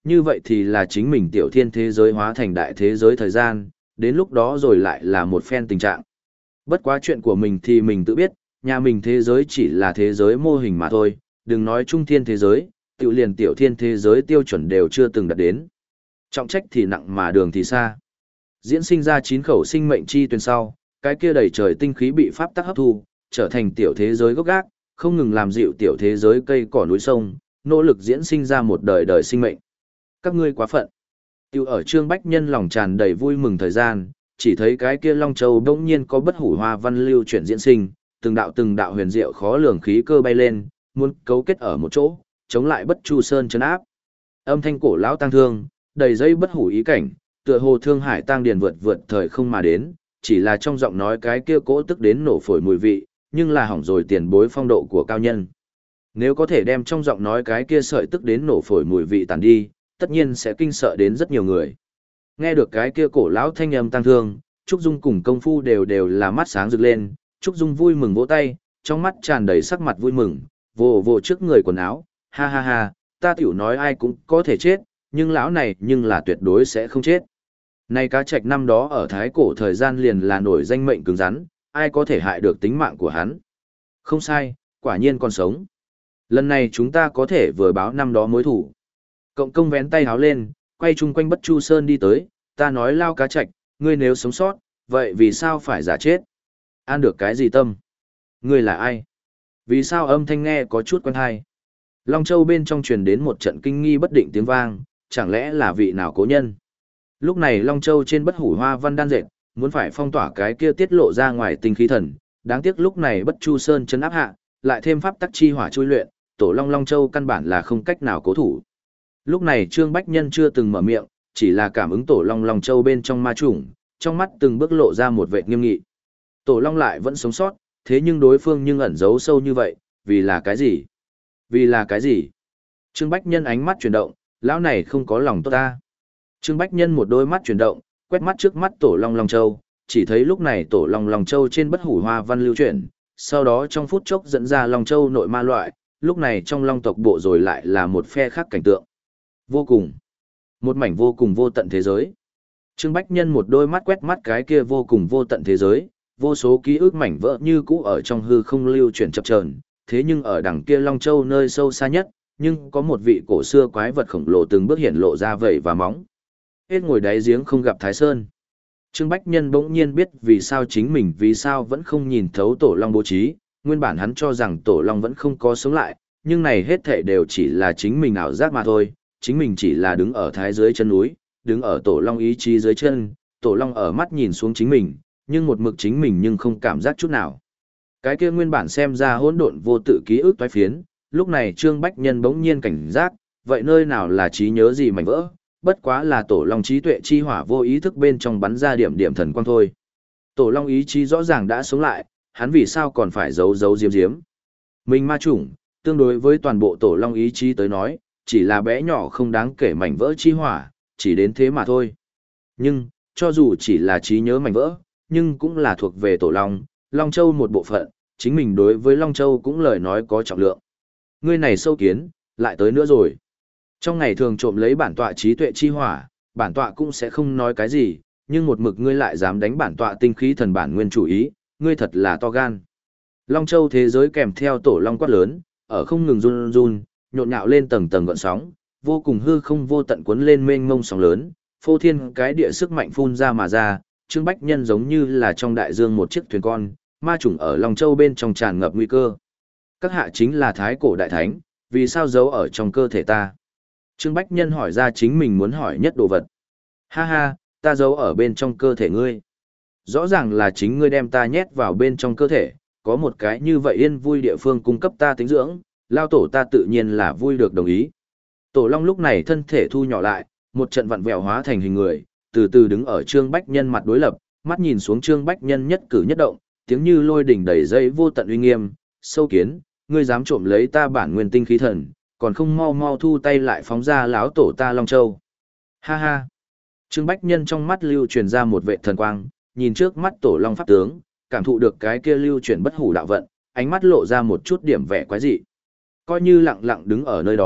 Speaker 1: như vậy thì là chính mình tiểu thiên thế giới hóa thành đại thế giới thời gian, đến lúc đó rồi lại là một phen tình trạng. Bất quá chuyện của mình thì mình tự biết, nhà mình thế giới chỉ là thế giới mô hình mà thôi, đừng nói trung thiên thế giới, tiểu liền tiểu thiên thế giới tiêu chuẩn đều chưa từng đạt đến. Trọng trách thì nặng mà đường thì xa. Diễn sinh ra chín khẩu sinh mệnh chi tuyến sau, cái kia đầy trời tinh khí bị pháp tắc hấp thu, trở thành tiểu thế giới gốc gác, không ngừng làm dịu tiểu thế giới cây cỏ núi sông, nỗ lực diễn sinh ra một đời đời sinh mệnh. Các ngươi quá phận. Tiểu ở Trương Bách Nhân lòng tràn đầy vui mừng thời gian, chỉ thấy cái kia Long Châu bỗng nhiên có bất hủ hoa văn lưu chuyển diễn sinh, từng đạo từng đạo huyền diệu khó lường khí cơ bay lên, muốn cấu kết ở một chỗ, chống lại Bất Chu Sơn trấn áp. Âm thanh cổ lão tang thương, đầy dây bất hủ ý cảnh, tựa hồ thương hải tang điền vượt vượt thời không mà đến, chỉ là trong giọng nói cái kia cỗ tức đến nổ phổi mùi vị, nhưng là hỏng rồi tiền bối phong độ của cao nhân. Nếu có thể đem trong giọng nói cái kia sợi tức đến nổ phổi mùi vị tàn đi, tất nhiên sẽ kinh sợ đến rất nhiều người. Nghe được cái kia cổ lão thanh âm tang thương, Trúc Dung cùng công phu đều đều là mắt sáng rực lên, Trúc Dung vui mừng vỗ tay, trong mắt tràn đầy sắc mặt vui mừng, vồ vồ trước người quần áo, ha ha ha, ta tiểu nói ai cũng có thể chết, nhưng lão này nhưng là tuyệt đối sẽ không chết. Này cá trạch năm đó ở Thái Cổ thời gian liền là nổi danh mệnh cứng rắn, ai có thể hại được tính mạng của hắn. Không sai, quả nhiên còn sống. Lần này chúng ta có thể vừa báo năm đó mối thủ. Cộng công vén tay háo lên, quay chung quanh Bất Chu Sơn đi tới, ta nói lao cá trạch, ngươi nếu sống sót, vậy vì sao phải giả chết? An được cái gì tâm? Ngươi là ai? Vì sao âm thanh nghe có chút quen hay? Long Châu bên trong truyền đến một trận kinh nghi bất định tiếng vang, chẳng lẽ là vị nào cố nhân? Lúc này Long Châu trên bất hủ hoa văn đan dệt, muốn phải phong tỏa cái kia tiết lộ ra ngoài tinh khí thần, đáng tiếc lúc này Bất Chu Sơn chấn áp hạ, lại thêm pháp tắc chi hỏa chui luyện, tổ Long Long Châu căn bản là không cách nào cố thủ. Lúc này Trương Bách Nhân chưa từng mở miệng, chỉ là cảm ứng tổ Long Long Châu bên trong ma chủng, trong mắt từng bước lộ ra một vẻ nghiêm nghị. Tổ Long lại vẫn sống sót, thế nhưng đối phương nhưng ẩn giấu sâu như vậy, vì là cái gì? Vì là cái gì? Trương Bách Nhân ánh mắt chuyển động, lão này không có lòng tốt ta. Trương Bách Nhân một đôi mắt chuyển động, quét mắt trước mắt tổ Long Long Châu, chỉ thấy lúc này tổ Long Long Châu trên bất hủ hoa văn lưu chuyển, sau đó trong phút chốc dẫn ra Long Châu nội ma loại, lúc này trong Long tộc bộ rồi lại là một phe khác cảnh tượng. Vô cùng. Một mảnh vô cùng vô tận thế giới. Trương Bách Nhân một đôi mắt quét mắt cái kia vô cùng vô tận thế giới, vô số ký ức mảnh vỡ như cũ ở trong hư không lưu chuyển chập chờn, thế nhưng ở đằng kia Long Châu nơi sâu xa nhất, nhưng có một vị cổ xưa quái vật khổng lồ từng bước hiện lộ ra vảy và móng. Hết ngồi đáy giếng không gặp Thái Sơn. Trương Bách Nhân bỗng nhiên biết vì sao chính mình vì sao vẫn không nhìn thấu Tổ Long bố trí, nguyên bản hắn cho rằng Tổ Long vẫn không có sống lại, nhưng này hết thảy đều chỉ là chính mình ảo giác mà thôi, chính mình chỉ là đứng ở thái dưới chân núi, đứng ở Tổ Long ý chí dưới chân, Tổ Long ở mắt nhìn xuống chính mình, nhưng một mực chính mình nhưng không cảm giác chút nào. Cái kia nguyên bản xem ra hỗn độn vô tự ký ức toái phiến, lúc này Trương Bách Nhân bỗng nhiên cảnh giác, vậy nơi nào là trí nhớ gì mảnh vỡ, bất quá là Tổ Long trí tuệ chi hỏa vô ý thức bên trong bắn ra điểm điểm thần quang thôi. Tổ Long ý chí rõ ràng đã sống lại, hắn vì sao còn phải giấu giấu diếm diếm. Mình ma chủng, tương đối với toàn bộ Tổ Long ý chí tới nói, chỉ là bé nhỏ không đáng kể mảnh vỡ chi hỏa, chỉ đến thế mà thôi. Nhưng, cho dù chỉ là trí nhớ mảnh vỡ, nhưng cũng là thuộc về Tổ Long, Long Châu một bộ phận, chính mình đối với Long Châu cũng lời nói có trọng lượng. Ngươi này sâu kiến, lại tới nữa rồi. Trong ngày thường trộm lấy bản tọa trí tuệ chi hỏa, bản tọa cũng sẽ không nói cái gì, nhưng một mực ngươi lại dám đánh bản tọa tinh khí thần bản nguyên chủ ý, ngươi thật là to gan. Long Châu thế giới kèm theo Tổ Long quát lớn, ở không ngừng run run, nhộn nhạo lên tầng tầng gợn sóng, vô cùng hư không vô tận cuốn lên mênh mông sóng lớn, phô thiên cái địa sức mạnh phun ra mà ra, Trương Bách Nhân giống như là trong đại dương một chiếc thuyền con, ma chủng ở Long Châu bên trong tràn ngập nguy cơ. Các hạ chính là Thái Cổ Đại Thánh, vì sao giấu ở trong cơ thể ta? Trương Bách Nhân hỏi ra chính mình muốn hỏi nhất đồ vật. Ha ha, ta giấu ở bên trong cơ thể ngươi. Rõ ràng là chính ngươi đem ta nhét vào bên trong cơ thể, có một cái như vậy yên vui địa phương cung cấp ta tính dưỡng, lao tổ ta tự nhiên là vui được đồng ý. Tổ Long lúc này thân thể thu nhỏ lại, một trận vặn vẹo hóa thành hình người, từ từ đứng ở Trương Bách Nhân mặt đối lập, mắt nhìn xuống Trương Bách Nhân nhất cử nhất động, tiếng như lôi đỉnh đầy dây vô tận uy nghiêm, sâu kiến, ngươi dám trộm lấy ta bản nguyên tinh khí thần, còn không mau mau thu tay lại phóng ra láo tổ ta Long Châu. Ha ha. Trương Bách Nhân trong mắt lưu truyền ra một vệ thần quang, nhìn trước mắt Tổ Long pháp tướng, cảm thụ được cái kia lưu truyền bất hủ đạo vận, ánh mắt lộ ra một chút điểm vẻ quái dị. Coi như lặng lặng đứng ở nơi đó,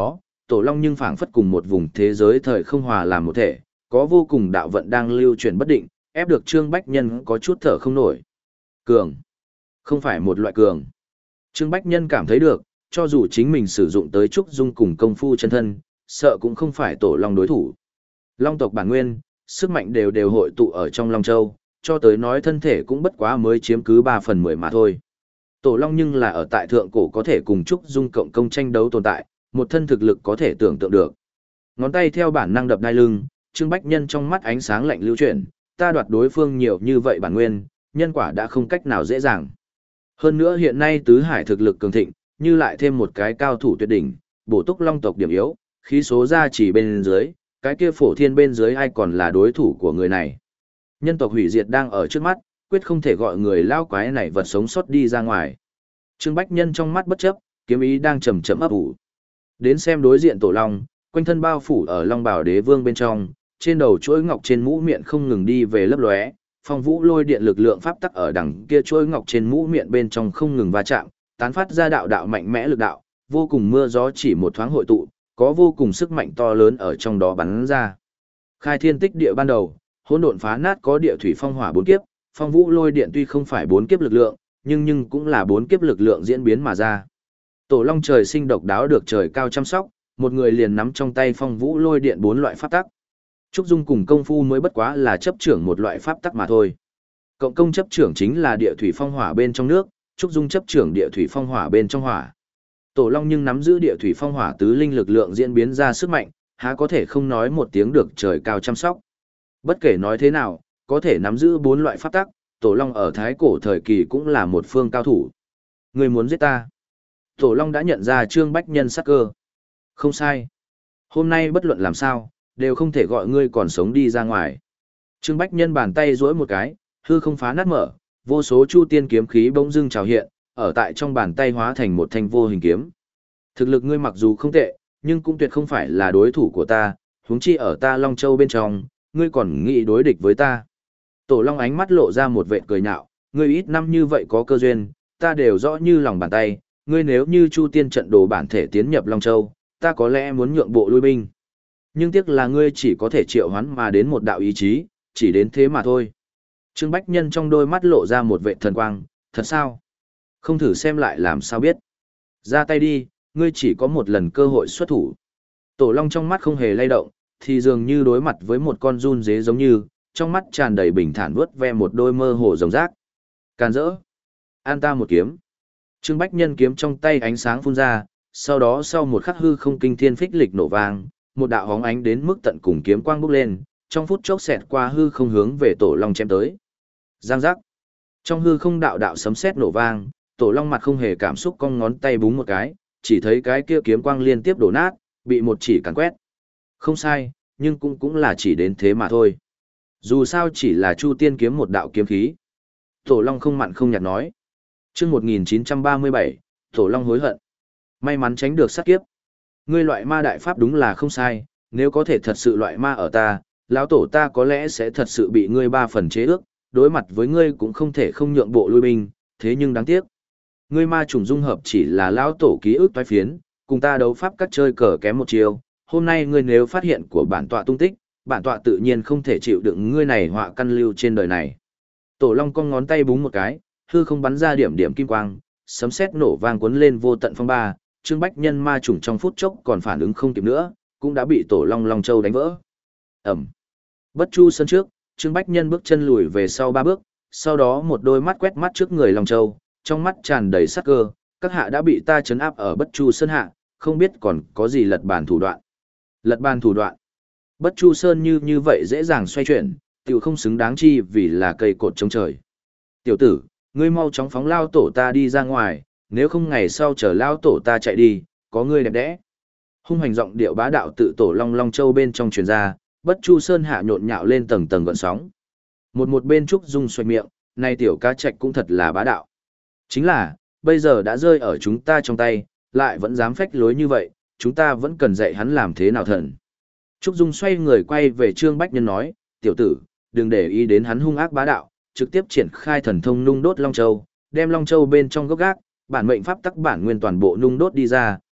Speaker 1: Tổ Long nhưng phảng phất cùng một vùng thế giới thời không hòa làm một thể, có vô cùng đạo vận đang lưu chuyển bất định, ép được Trương Bách Nhân có chút thở không nổi. Cường. Không phải một loại cường. Trương Bách Nhân cảm thấy được, cho dù chính mình sử dụng tới Trúc Dung cùng công phu chân thân, sợ cũng không phải Tổ Long đối thủ. Long tộc bản nguyên, sức mạnh đều đều hội tụ ở trong Long Châu, cho tới nói thân thể cũng bất quá mới chiếm cứ ba phần mười mà thôi. Tổ Long nhưng là ở tại thượng cổ có thể cùng Trúc Dung cộng công tranh đấu tồn tại, một thân thực lực có thể tưởng tượng được. Ngón tay theo bản năng đập đai lưng, Trương Bách Nhân trong mắt ánh sáng lạnh lưu chuyển, ta đoạt đối phương nhiều như vậy bản nguyên, nhân quả đã không cách nào dễ dàng. Hơn nữa hiện nay tứ hải thực lực cường thịnh, như lại thêm một cái cao thủ tuyệt đỉnh, bổ túc Long tộc điểm yếu, khí số ra chỉ bên dưới, cái kia phổ thiên bên dưới ai còn là đối thủ của người này. Nhân tộc hủy diệt đang ở trước mắt, quyết không thể gọi người lao quái này vật sống sót đi ra ngoài. Trương Bách Nhân trong mắt bất chấp, kiếm ý đang chậm chậm ấp ủ. Đến xem đối diện Tổ Long, quanh thân bao phủ ở Long Bảo Đế Vương bên trong, trên đầu chuỗi ngọc trên mũ miệng không ngừng đi về lấp lóe, phong vũ lôi điện lực lượng pháp tắc ở đằng kia chuỗi ngọc trên mũ miệng bên trong không ngừng va chạm, tán phát ra đạo đạo mạnh mẽ lực đạo, vô cùng mưa gió chỉ một thoáng hội tụ, có vô cùng sức mạnh to lớn ở trong đó bắn ra. Khai thiên tích địa ban đầu, hỗn độn phá nát có địa thủy phong hỏa bốn kiếp, phong vũ lôi điện tuy không phải bốn kiếp lực lượng, nhưng nhưng cũng là bốn kiếp lực lượng diễn biến mà ra. Tổ Long trời sinh độc đáo được trời cao chăm sóc, một người liền nắm trong tay phong vũ lôi điện bốn loại pháp tắc. Trúc Dung cùng công phu mới bất quá là chấp trưởng một loại pháp tắc mà thôi. Cộng công chấp trưởng chính là địa thủy phong hỏa bên trong nước, Trúc Dung chấp trưởng địa thủy phong hỏa bên trong hỏa. Tổ Long nhưng nắm giữ địa thủy phong hỏa tứ linh lực lượng diễn biến ra sức mạnh, há có thể không nói một tiếng được trời cao chăm sóc. Bất kể nói thế nào, có thể nắm giữ bốn loại pháp tắc, Tổ Long ở thái cổ thời kỳ cũng là một phương cao thủ. Người muốn giết ta? Tổ Long đã nhận ra Trương Bách Nhân sắc cơ. Không sai. Hôm nay bất luận làm sao, đều không thể gọi ngươi còn sống đi ra ngoài. Trương Bách Nhân bàn tay duỗi một cái, hư không phá nát mở, vô số chu tiên kiếm khí bỗng dưng trào hiện, ở tại trong bàn tay hóa thành một thanh vô hình kiếm. Thực lực ngươi mặc dù không tệ, nhưng cũng tuyệt không phải là đối thủ của ta, huống chi ở ta Long Châu bên trong, ngươi còn nghĩ đối địch với ta. Tổ Long ánh mắt lộ ra một vệt cười nhạo, ngươi ít năm như vậy có cơ duyên, ta đều rõ như lòng bàn tay, ngươi nếu như Chu Tiên trận đồ bản thể tiến nhập Long Châu, ta có lẽ muốn nhượng bộ lui binh. Nhưng tiếc là ngươi chỉ có thể triệu hoán mà đến một đạo ý chí, chỉ đến thế mà thôi. Trương Bách Nhân trong đôi mắt lộ ra một vệt thần quang, thật sao? Không thử xem lại làm sao biết. Ra tay đi, ngươi chỉ có một lần cơ hội xuất thủ. Tổ Long trong mắt không hề lay động, thì dường như đối mặt với một con run dế giống như, trong mắt tràn đầy bình thản vuốt ve một đôi mơ hồ rồng rác. Càn rỡ. An ta một kiếm. Trương Bách Nhân kiếm trong tay ánh sáng phun ra, sau đó sau một khắc hư không kinh thiên phích lịch nổ vang, một đạo hóng ánh đến mức tận cùng kiếm quang bốc lên, trong phút chốc xẹt qua hư không hướng về Tổ Long chém tới. Giang giác. Trong hư không đạo đạo sấm sét nổ vang, Tổ Long mặt không hề cảm xúc cong ngón tay búng một cái, chỉ thấy cái kia kiếm quang liên tiếp đổ nát, bị một chỉ càn quét. Không sai, nhưng cũng cũng là chỉ đến thế mà thôi. Dù sao chỉ là Chu Tiên kiếm một đạo kiếm khí. Tổ Long không mặn không nhạt nói. Chương một nghìn chín trăm ba mươi bảy, Tổ Long hối hận. May mắn tránh được sát kiếp. Ngươi loại ma đại pháp đúng là không sai, nếu có thể thật sự loại ma ở ta, lão tổ ta có lẽ sẽ thật sự bị ngươi ba phần chế ước, đối mặt với ngươi cũng không thể không nhượng bộ lui binh, thế nhưng đáng tiếc. Ngươi ma trùng dung hợp chỉ là lão tổ ký ức toái phiến, cùng ta đấu pháp các chơi cờ kém một chiều, hôm nay ngươi nếu phát hiện của bản tọa tung tích, bản tọa tự nhiên không thể chịu đựng ngươi này họa căn lưu trên đời này. Tổ Long cong ngón tay búng một cái, hư không bắn ra điểm điểm kim quang, sấm sét nổ vang cuốn lên vô tận phong ba, Trương Bách Nhân ma trùng trong phút chốc còn phản ứng không kịp nữa, cũng đã bị Tổ Long Long Châu đánh vỡ. Ầm. Bất Chu Sơn trước, Trương Bách Nhân bước chân lùi về sau ba bước, sau đó một đôi mắt quét mắt trước người Long Châu, trong mắt tràn đầy sắc cơ, các hạ đã bị ta trấn áp ở Bất Chu Sơn hạ, không biết còn có gì lật bàn thủ đoạn. Lật bàn thủ đoạn. Bất Chu Sơn như như vậy dễ dàng xoay chuyển, tiểu không xứng đáng chi vì là cây cột chống trời. Tiểu tử, ngươi mau chóng phóng lao tổ ta đi ra ngoài, nếu không ngày sau chờ lao tổ ta chạy đi, có ngươi đẹp đẽ. Hung hành giọng điệu bá đạo tự Tổ Long Long Châu bên trong truyền ra, Bất Chu Sơn hạ nhộn nhạo lên tầng tầng gợn sóng. Một một bên Trúc Dung xoay miệng, này tiểu cá trạch cũng thật là bá đạo. Chính là, bây giờ đã rơi ở chúng ta trong tay, lại vẫn dám phách lối như vậy, chúng ta vẫn cần dạy hắn làm thế nào thần. Trúc Dung xoay người quay về Trương Bách Nhân nói, tiểu tử, đừng để ý đến hắn hung ác bá đạo, trực tiếp triển khai thần thông nung đốt Long Châu, đem Long Châu bên trong gốc gác, bản mệnh pháp tắc bản nguyên toàn bộ nung đốt đi ra,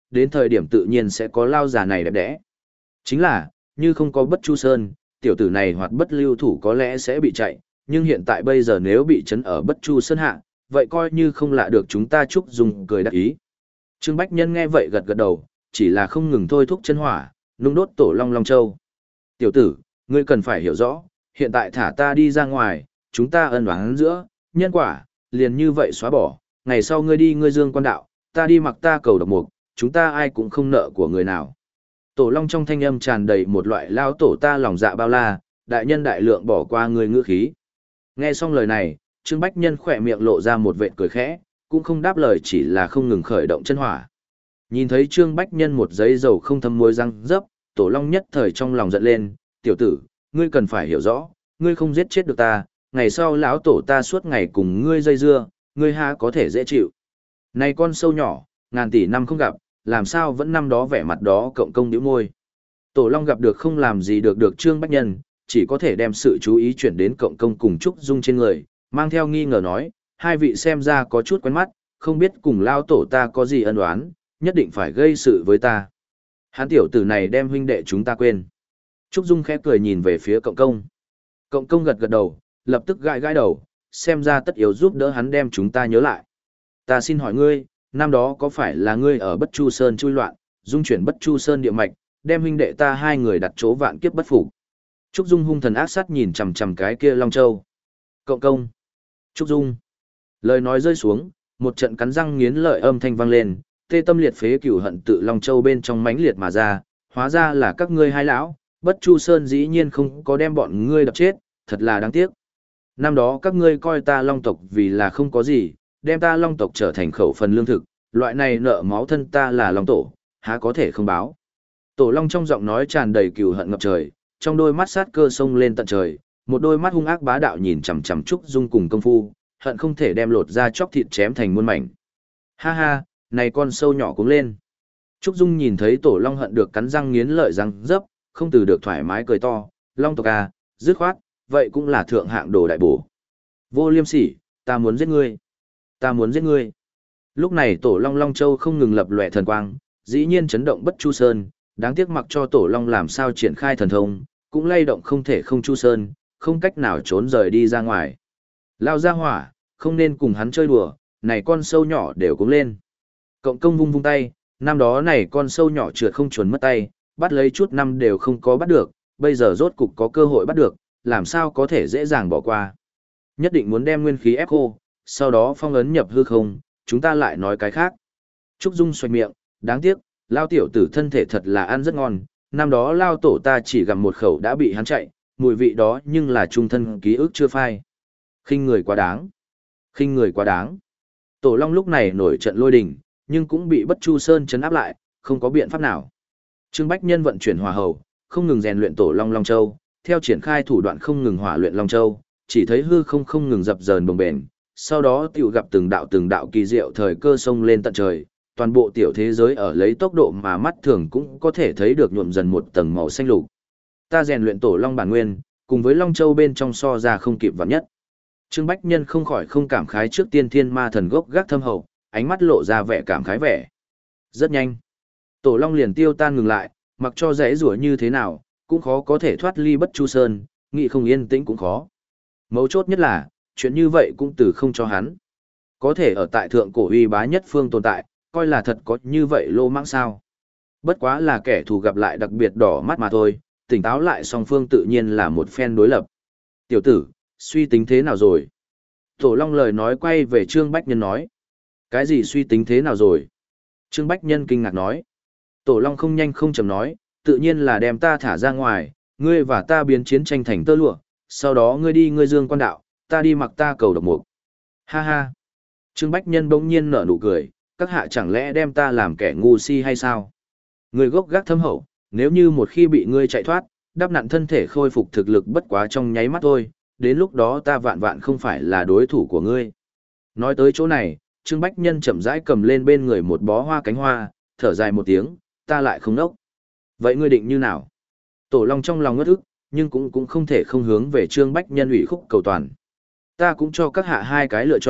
Speaker 1: đến thời điểm tự nhiên sẽ có lao già này đẹp đẽ. Chính là, như không có Bất Chu Sơn, tiểu tử này hoặc bất lưu thủ có lẽ sẽ bị chạy, nhưng hiện tại bây giờ nếu bị chấn ở Bất Chu Sơn hạ, vậy coi như không lạ được chúng ta Trúc Dung cười đắc ý. Trương Bách Nhân nghe vậy gật gật đầu, chỉ là không ngừng thôi thúc chân hỏa, nung đốt tổ Long Long Châu. Tiểu tử, ngươi cần phải hiểu rõ, hiện tại thả ta đi ra ngoài, chúng ta ân oán giữa, nhân quả, liền như vậy xóa bỏ, ngày sau ngươi đi ngươi dương quan đạo, ta đi mặc ta cầu độc mục, chúng ta ai cũng không nợ của người nào. Tổ Long trong thanh âm tràn đầy một loại lao tổ ta lòng dạ bao la, đại nhân đại lượng bỏ qua người ngữ khí. Nghe xong lời này, Trương Bách Nhân khỏe miệng lộ ra một vệt cười khẽ, cũng không đáp lời chỉ là không ngừng khởi động chân hỏa. Nhìn thấy Trương Bách Nhân một giấy dầu không thấm muối răng dấp, Tổ Long nhất thời trong lòng giận lên, tiểu tử, ngươi cần phải hiểu rõ, ngươi không giết chết được ta, ngày sau lão tổ ta suốt ngày cùng ngươi dây dưa, ngươi ha có thể dễ chịu. Này con sâu nhỏ, ngàn tỷ năm không gặp, làm sao vẫn năm đó vẻ mặt đó cộng công nhíu môi. Tổ Long gặp được không làm gì được được Trương Bách Nhân, chỉ có thể đem sự chú ý chuyển đến cộng công cùng Trúc Dung trên người, mang theo nghi ngờ nói, hai vị xem ra có chút quen mắt, không biết cùng lao tổ ta có gì ân oán, nhất định phải gây sự với ta. Hán tiểu tử này đem huynh đệ chúng ta quên. Trúc Dung khẽ cười nhìn về phía cộng công. Cộng công gật gật đầu, lập tức gãi gãi đầu, xem ra tất yếu giúp đỡ hắn đem chúng ta nhớ lại. Ta xin hỏi ngươi, năm đó có phải là ngươi ở Bất Chu Sơn chui loạn, dung chuyển Bất Chu Sơn địa mạch, đem huynh đệ ta hai người đặt chỗ vạn kiếp bất phục. Trúc Dung hung thần ác sát nhìn chằm chằm cái kia Long Châu. Cộng công. Trúc Dung. Lời nói rơi xuống, một trận cắn răng nghiến lợi âm thanh vang lên, tê tâm liệt phế cửu hận tự Long Châu bên trong mãnh liệt mà ra, hóa ra là các ngươi hai lão, Bất Chu Sơn dĩ nhiên không có đem bọn ngươi đập chết, thật là đáng tiếc. Năm đó các ngươi coi ta Long tộc vì là không có gì, đem ta Long tộc trở thành khẩu phần lương thực, loại này nợ máu thân ta là Long tổ, há có thể không báo. Tổ Long trong giọng nói tràn đầy cừu hận ngập trời, trong đôi mắt sát cơ sông lên tận trời, một đôi mắt hung ác bá đạo nhìn chằm chằm Trúc Dung cùng công phu, hận không thể đem lột ra chóc thịt chém thành muôn mảnh. Ha ha, này con sâu nhỏ cũng lên. Trúc Dung nhìn thấy Tổ Long hận được cắn răng nghiến lợi răng dấp, không từ được thoải mái cười to, Long tộc à, dứt khoát, vậy cũng là thượng hạng đồ đại bổ. Vô liêm sỉ, ta muốn giết ngươi. Ta muốn giết ngươi. Lúc này Tổ Long Long Châu không ngừng lập lòe thần quang, dĩ nhiên chấn động Bất Chu Sơn, đáng tiếc mặc cho Tổ Long làm sao triển khai thần thông, cũng lay động không thể không Chu Sơn, không cách nào trốn rời đi ra ngoài. Lao ra hỏa, không nên cùng hắn chơi đùa, này con sâu nhỏ đều cũng lên. Cộng công vung vung tay, năm đó này con sâu nhỏ trượt không chuẩn mất tay, bắt lấy chút năm đều không có bắt được, bây giờ rốt cục có cơ hội bắt được, làm sao có thể dễ dàng bỏ qua. Nhất định muốn đem nguyên khí ép khô, sau đó phong ấn nhập hư không, chúng ta lại nói cái khác. Trúc Dung xoạch miệng, đáng tiếc, lao tiểu tử thân thể thật là ăn rất ngon, năm đó lao tổ ta chỉ gặm một khẩu đã bị hắn chạy, mùi vị đó nhưng là trung thân ký ức chưa phai. Khinh người quá đáng. Khinh người quá đáng. Tổ Long lúc này nổi trận lôi đình, nhưng cũng bị Bất Chu Sơn chấn áp lại, không có biện pháp nào. Trương Bách Nhân vận chuyển hỏa hầu, không ngừng rèn luyện Tổ Long Long Châu, theo triển khai thủ đoạn không ngừng hỏa luyện Long Châu, chỉ thấy hư không không ngừng dập dờn bồng bềnh, sau đó tiểu gặp từng đạo từng đạo kỳ diệu thời cơ sông lên tận trời, toàn bộ tiểu thế giới ở lấy tốc độ mà mắt thường cũng có thể thấy được nhuộm dần một tầng màu xanh lục. Ta rèn luyện Tổ Long bản nguyên, cùng với Long Châu bên trong so ra không kịp vạn nhất. Trương Bách Nhân không khỏi không cảm khái trước tiên thiên ma thần gốc gác thâm hậu, ánh mắt lộ ra vẻ cảm khái vẻ. Rất nhanh, Tổ Long liền tiêu tan ngừng lại, mặc cho rẽ rủa như thế nào, cũng khó có thể thoát ly Bất Chu Sơn, nghĩ không yên tĩnh cũng khó. Mấu chốt nhất là, chuyện như vậy cũng từ không cho hắn. Có thể ở tại thượng cổ uy bá nhất phương tồn tại, coi là thật có như vậy lô mãng sao. Bất quá là kẻ thù gặp lại đặc biệt đỏ mắt mà thôi, tỉnh táo lại song phương tự nhiên là một phen đối lập. Tiểu tử, suy tính thế nào rồi? Tổ Long lời nói quay về Trương Bách Nhân nói. Cái gì suy tính thế nào rồi? Trương Bách Nhân kinh ngạc nói. Tổ Long không nhanh không chậm nói, tự nhiên là đem ta thả ra ngoài, ngươi và ta biến chiến tranh thành tơ lụa, sau đó ngươi đi ngươi dương quan đạo, ta đi mặc ta cầu độc mục. Ha ha. Trương Bách Nhân bỗng nhiên nở nụ cười, các hạ chẳng lẽ đem ta làm kẻ ngu si hay sao? Ngươi gốc gác thâm hậu, nếu như một khi bị ngươi chạy thoát, đắp nặn thân thể khôi phục thực lực bất quá trong nháy mắt thôi, đến lúc đó ta vạn vạn không phải là đối thủ của ngươi. Nói tới chỗ này, Trương Bách Nhân chậm rãi cầm lên bên người một bó hoa cánh hoa, thở dài một tiếng, ta lại không nốc. Vậy ngươi định như nào? Tổ Long trong lòng ngất ức, nhưng cũng cũng không thể không hướng về Trương Bách Nhân ủy khúc cầu toàn. Ta cũng cho các hạ hai cái lựa chọn,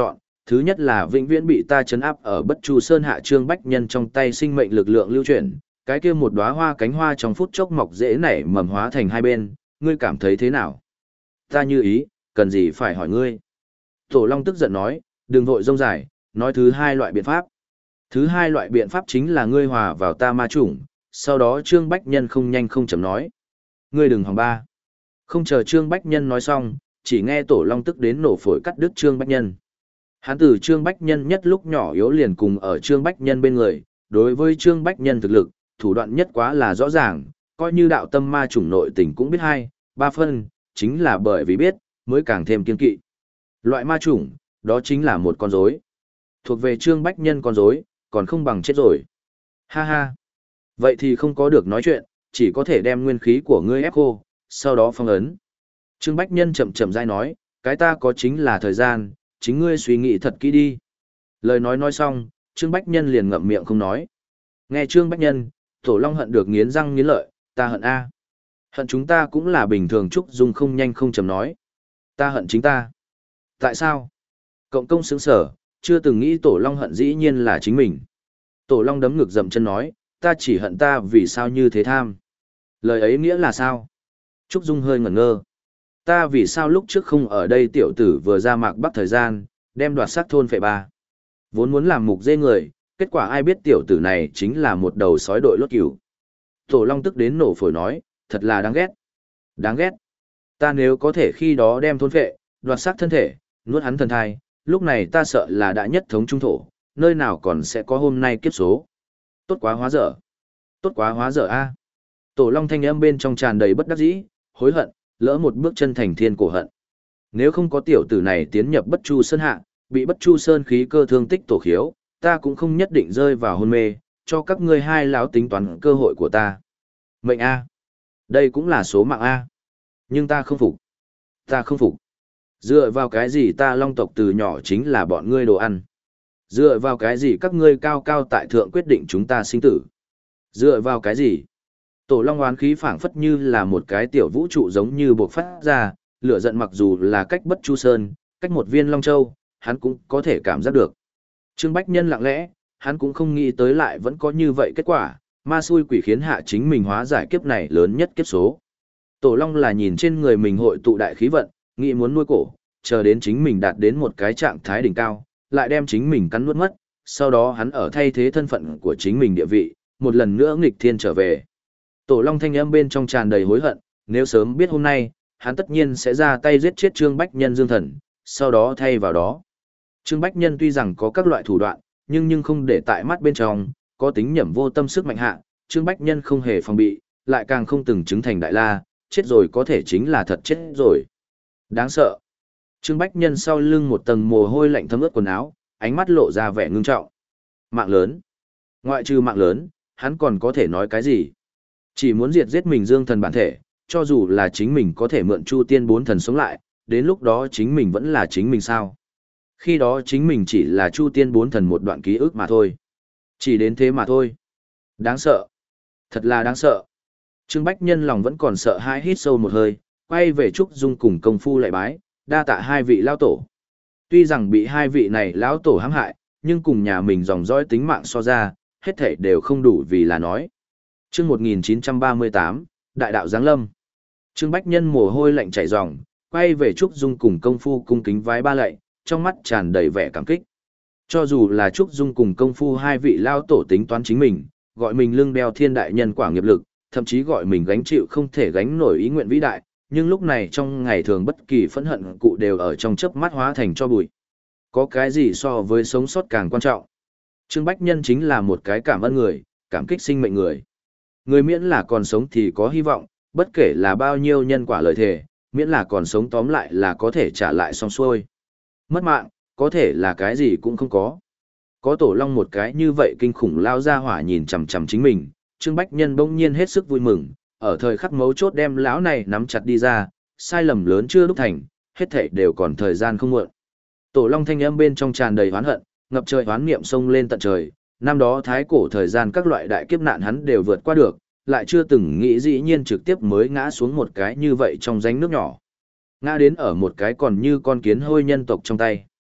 Speaker 1: Thứ nhất là vĩnh viễn bị ta trấn áp ở Bất Chu Sơn hạ Trương Bách Nhân trong tay sinh mệnh lực lượng lưu chuyển, cái kia một đóa hoa cánh hoa trong phút chốc mọc dễ nảy mầm hóa thành hai bên, ngươi cảm thấy thế nào? Ta như ý, cần gì phải hỏi ngươi? Tổ Long tức giận nói, đừng vội rông dài, nói thứ hai loại biện pháp. Thứ hai loại biện pháp chính là ngươi hòa vào ta ma chủng, sau đó Trương Bách Nhân không nhanh không chậm nói. Ngươi đừng hòng ba. Không chờ Trương Bách Nhân nói xong, chỉ nghe Tổ Long tức đến nổ phổi cắt đứt Trương Bách Nhân. Hắn từ Trương Bách Nhân nhất lúc nhỏ yếu liền cùng ở Trương Bách Nhân bên người, đối với Trương Bách Nhân thực lực, thủ đoạn nhất quá là rõ ràng, coi như đạo tâm ma chủng nội tình cũng biết hai, ba phân, chính là bởi vì biết, mới càng thêm kiên kỵ. Loại ma chủng, đó chính là một con rối. Thuộc về Trương Bách Nhân con rối, còn không bằng chết rồi. Ha ha. Vậy thì không có được nói chuyện, chỉ có thể đem nguyên khí của ngươi ép khô, sau đó phong ấn. Trương Bách Nhân chậm chậm rãi nói, cái ta có chính là thời gian, chính ngươi suy nghĩ thật kỹ đi. Lời nói nói xong, Trương Bách Nhân liền ngậm miệng không nói. Nghe Trương Bách Nhân, Tổ Long hận được nghiến răng nghiến lợi, ta hận A. Hận chúng ta cũng là bình thường. Trúc Dung không nhanh không chậm nói. Ta hận chính ta. Tại sao? Cộng công sướng sở, chưa từng nghĩ Tổ Long hận dĩ nhiên là chính mình. Tổ Long đấm ngực dậm chân nói, ta chỉ hận ta vì sao như thế tham. Lời ấy nghĩa là sao? Trúc Dung hơi ngẩn ngơ. Ta vì sao lúc trước không ở đây tiểu tử vừa ra mạc bắc thời gian, đem đoạt xác thôn phệ ba. Vốn muốn làm mục dê người, kết quả ai biết tiểu tử này chính là một đầu sói đội lốt cừu. Tổ Long tức đến nổ phổi nói, thật là đáng ghét. Đáng ghét. Ta nếu có thể khi đó đem thôn phệ, đoạt xác thân thể, nuốt hắn thần thai, lúc này ta sợ là đã nhất thống trung thổ, nơi nào còn sẽ có hôm nay kiếp số. Tốt quá hóa dở. Tốt quá hóa dở a. Tổ Long thanh âm bên trong tràn đầy bất đắc dĩ, hối hận, lỡ một bước chân thành thiên cổ hận. Nếu không có tiểu tử này tiến nhập Bất Chu Sơn hạ, bị Bất Chu Sơn khí cơ thương tích tổ khiếu, ta cũng không nhất định rơi vào hôn mê, cho các ngươi hai lão tính toán cơ hội của ta. Mệnh A. Đây cũng là số mạng A. Nhưng ta không phục. Ta không phục. Dựa vào cái gì ta Long tộc từ nhỏ chính là bọn ngươi đồ ăn? Dựa vào cái gì các ngươi cao cao tại thượng quyết định chúng ta sinh tử? Dựa vào cái gì? Tổ Long oán khí phảng phất như là một cái tiểu vũ trụ giống như bộc phát ra, lửa giận mặc dù là cách Bất Chu Sơn, cách một viên Long Châu, hắn cũng có thể cảm giác được. Trương Bách Nhân lặng lẽ, hắn cũng không nghĩ tới lại vẫn có như vậy kết quả, ma xui quỷ khiến hạ chính mình hóa giải kiếp này lớn nhất kiếp số. Tổ Long là nhìn trên người mình hội tụ đại khí vận, nghĩ muốn nuôi cổ, chờ đến chính mình đạt đến một cái trạng thái đỉnh cao, lại đem chính mình cắn nuốt mất, sau đó hắn ở thay thế thân phận của chính mình địa vị, một lần nữa nghịch thiên trở về. Tổ Long thanh âm bên trong tràn đầy hối hận, nếu sớm biết hôm nay, hắn tất nhiên sẽ ra tay giết chết Trương Bách Nhân Dương Thần, sau đó thay vào đó. Trương Bách Nhân tuy rằng có các loại thủ đoạn, nhưng nhưng không để tại mắt bên trong, có tính nhẩm vô tâm sức mạnh hạ, Trương Bách Nhân không hề phòng bị, lại càng không từng chứng thành đại la, chết rồi có thể chính là thật chết rồi. Đáng sợ. Trương Bách Nhân sau lưng một tầng mồ hôi lạnh thấm ướt quần áo, ánh mắt lộ ra vẻ ngưng trọng. Mạng lớn. Ngoại trừ mạng lớn, hắn còn có thể nói cái gì? Chỉ muốn diệt giết mình Dương Thần bản thể, cho dù là chính mình có thể mượn Chu Tiên bốn thần sống lại, đến lúc đó chính mình vẫn là chính mình sao? Khi đó chính mình chỉ là Chu Tiên bốn thần một đoạn ký ức mà thôi. Chỉ đến thế mà thôi. Đáng sợ. Thật là đáng sợ. Trương Bách Nhân lòng vẫn còn sợ hãi, hít sâu một hơi, quay về Trúc Dung cùng công phu lại bái, đa tạ hai vị lão tổ. Tuy rằng bị hai vị này lão tổ hãm hại, nhưng cùng nhà mình dòng dõi tính mạng so ra, hết thảy đều không đủ vì là nói. Chương một nghìn chín trăm ba mươi tám, Đại đạo giáng lâm. Trương Bách Nhân mồ hôi lạnh chảy ròng, quay về Trúc Dung cùng công phu cung kính vái ba lạy, trong mắt tràn đầy vẻ cảm kích. Cho dù là Trúc Dung cùng công phu hai vị lao tổ tính toán chính mình, gọi mình lưng đeo thiên đại nhân quả nghiệp lực, thậm chí gọi mình gánh chịu không thể gánh nổi ý nguyện vĩ đại, nhưng lúc này trong ngày thường bất kỳ phẫn hận cụ đều ở trong chớp mắt hóa thành cho bụi. Có cái gì so với sống sót càng quan trọng? Trương Bách Nhân chính là một cái cảm ơn người, cảm kích sinh mệnh người. Người miễn là còn sống thì có hy vọng, bất kể là bao nhiêu nhân quả lời thề, miễn là còn sống tóm lại là có thể trả lại xong xuôi. Mất mạng, có thể là cái gì cũng không có. Có Tổ Long một cái như vậy kinh khủng lao ra hỏa nhìn chằm chằm chính mình, Trương Bách Nhân bỗng nhiên hết sức vui mừng, ở thời khắc mấu chốt đem lão này nắm chặt đi ra, sai lầm lớn chưa đúc thành, hết thảy đều còn thời gian không muộn. Tổ Long thanh âm bên trong tràn đầy oán hận, ngập trời oán niệm sông lên tận trời, năm đó thái cổ thời gian các loại đại kiếp nạn hắn đều vượt qua được, lại chưa từng nghĩ dĩ nhiên trực tiếp mới ngã xuống một cái như vậy trong rãnh nước nhỏ. Ngã đến ở một cái còn như con kiến hôi nhân tộc trong tay.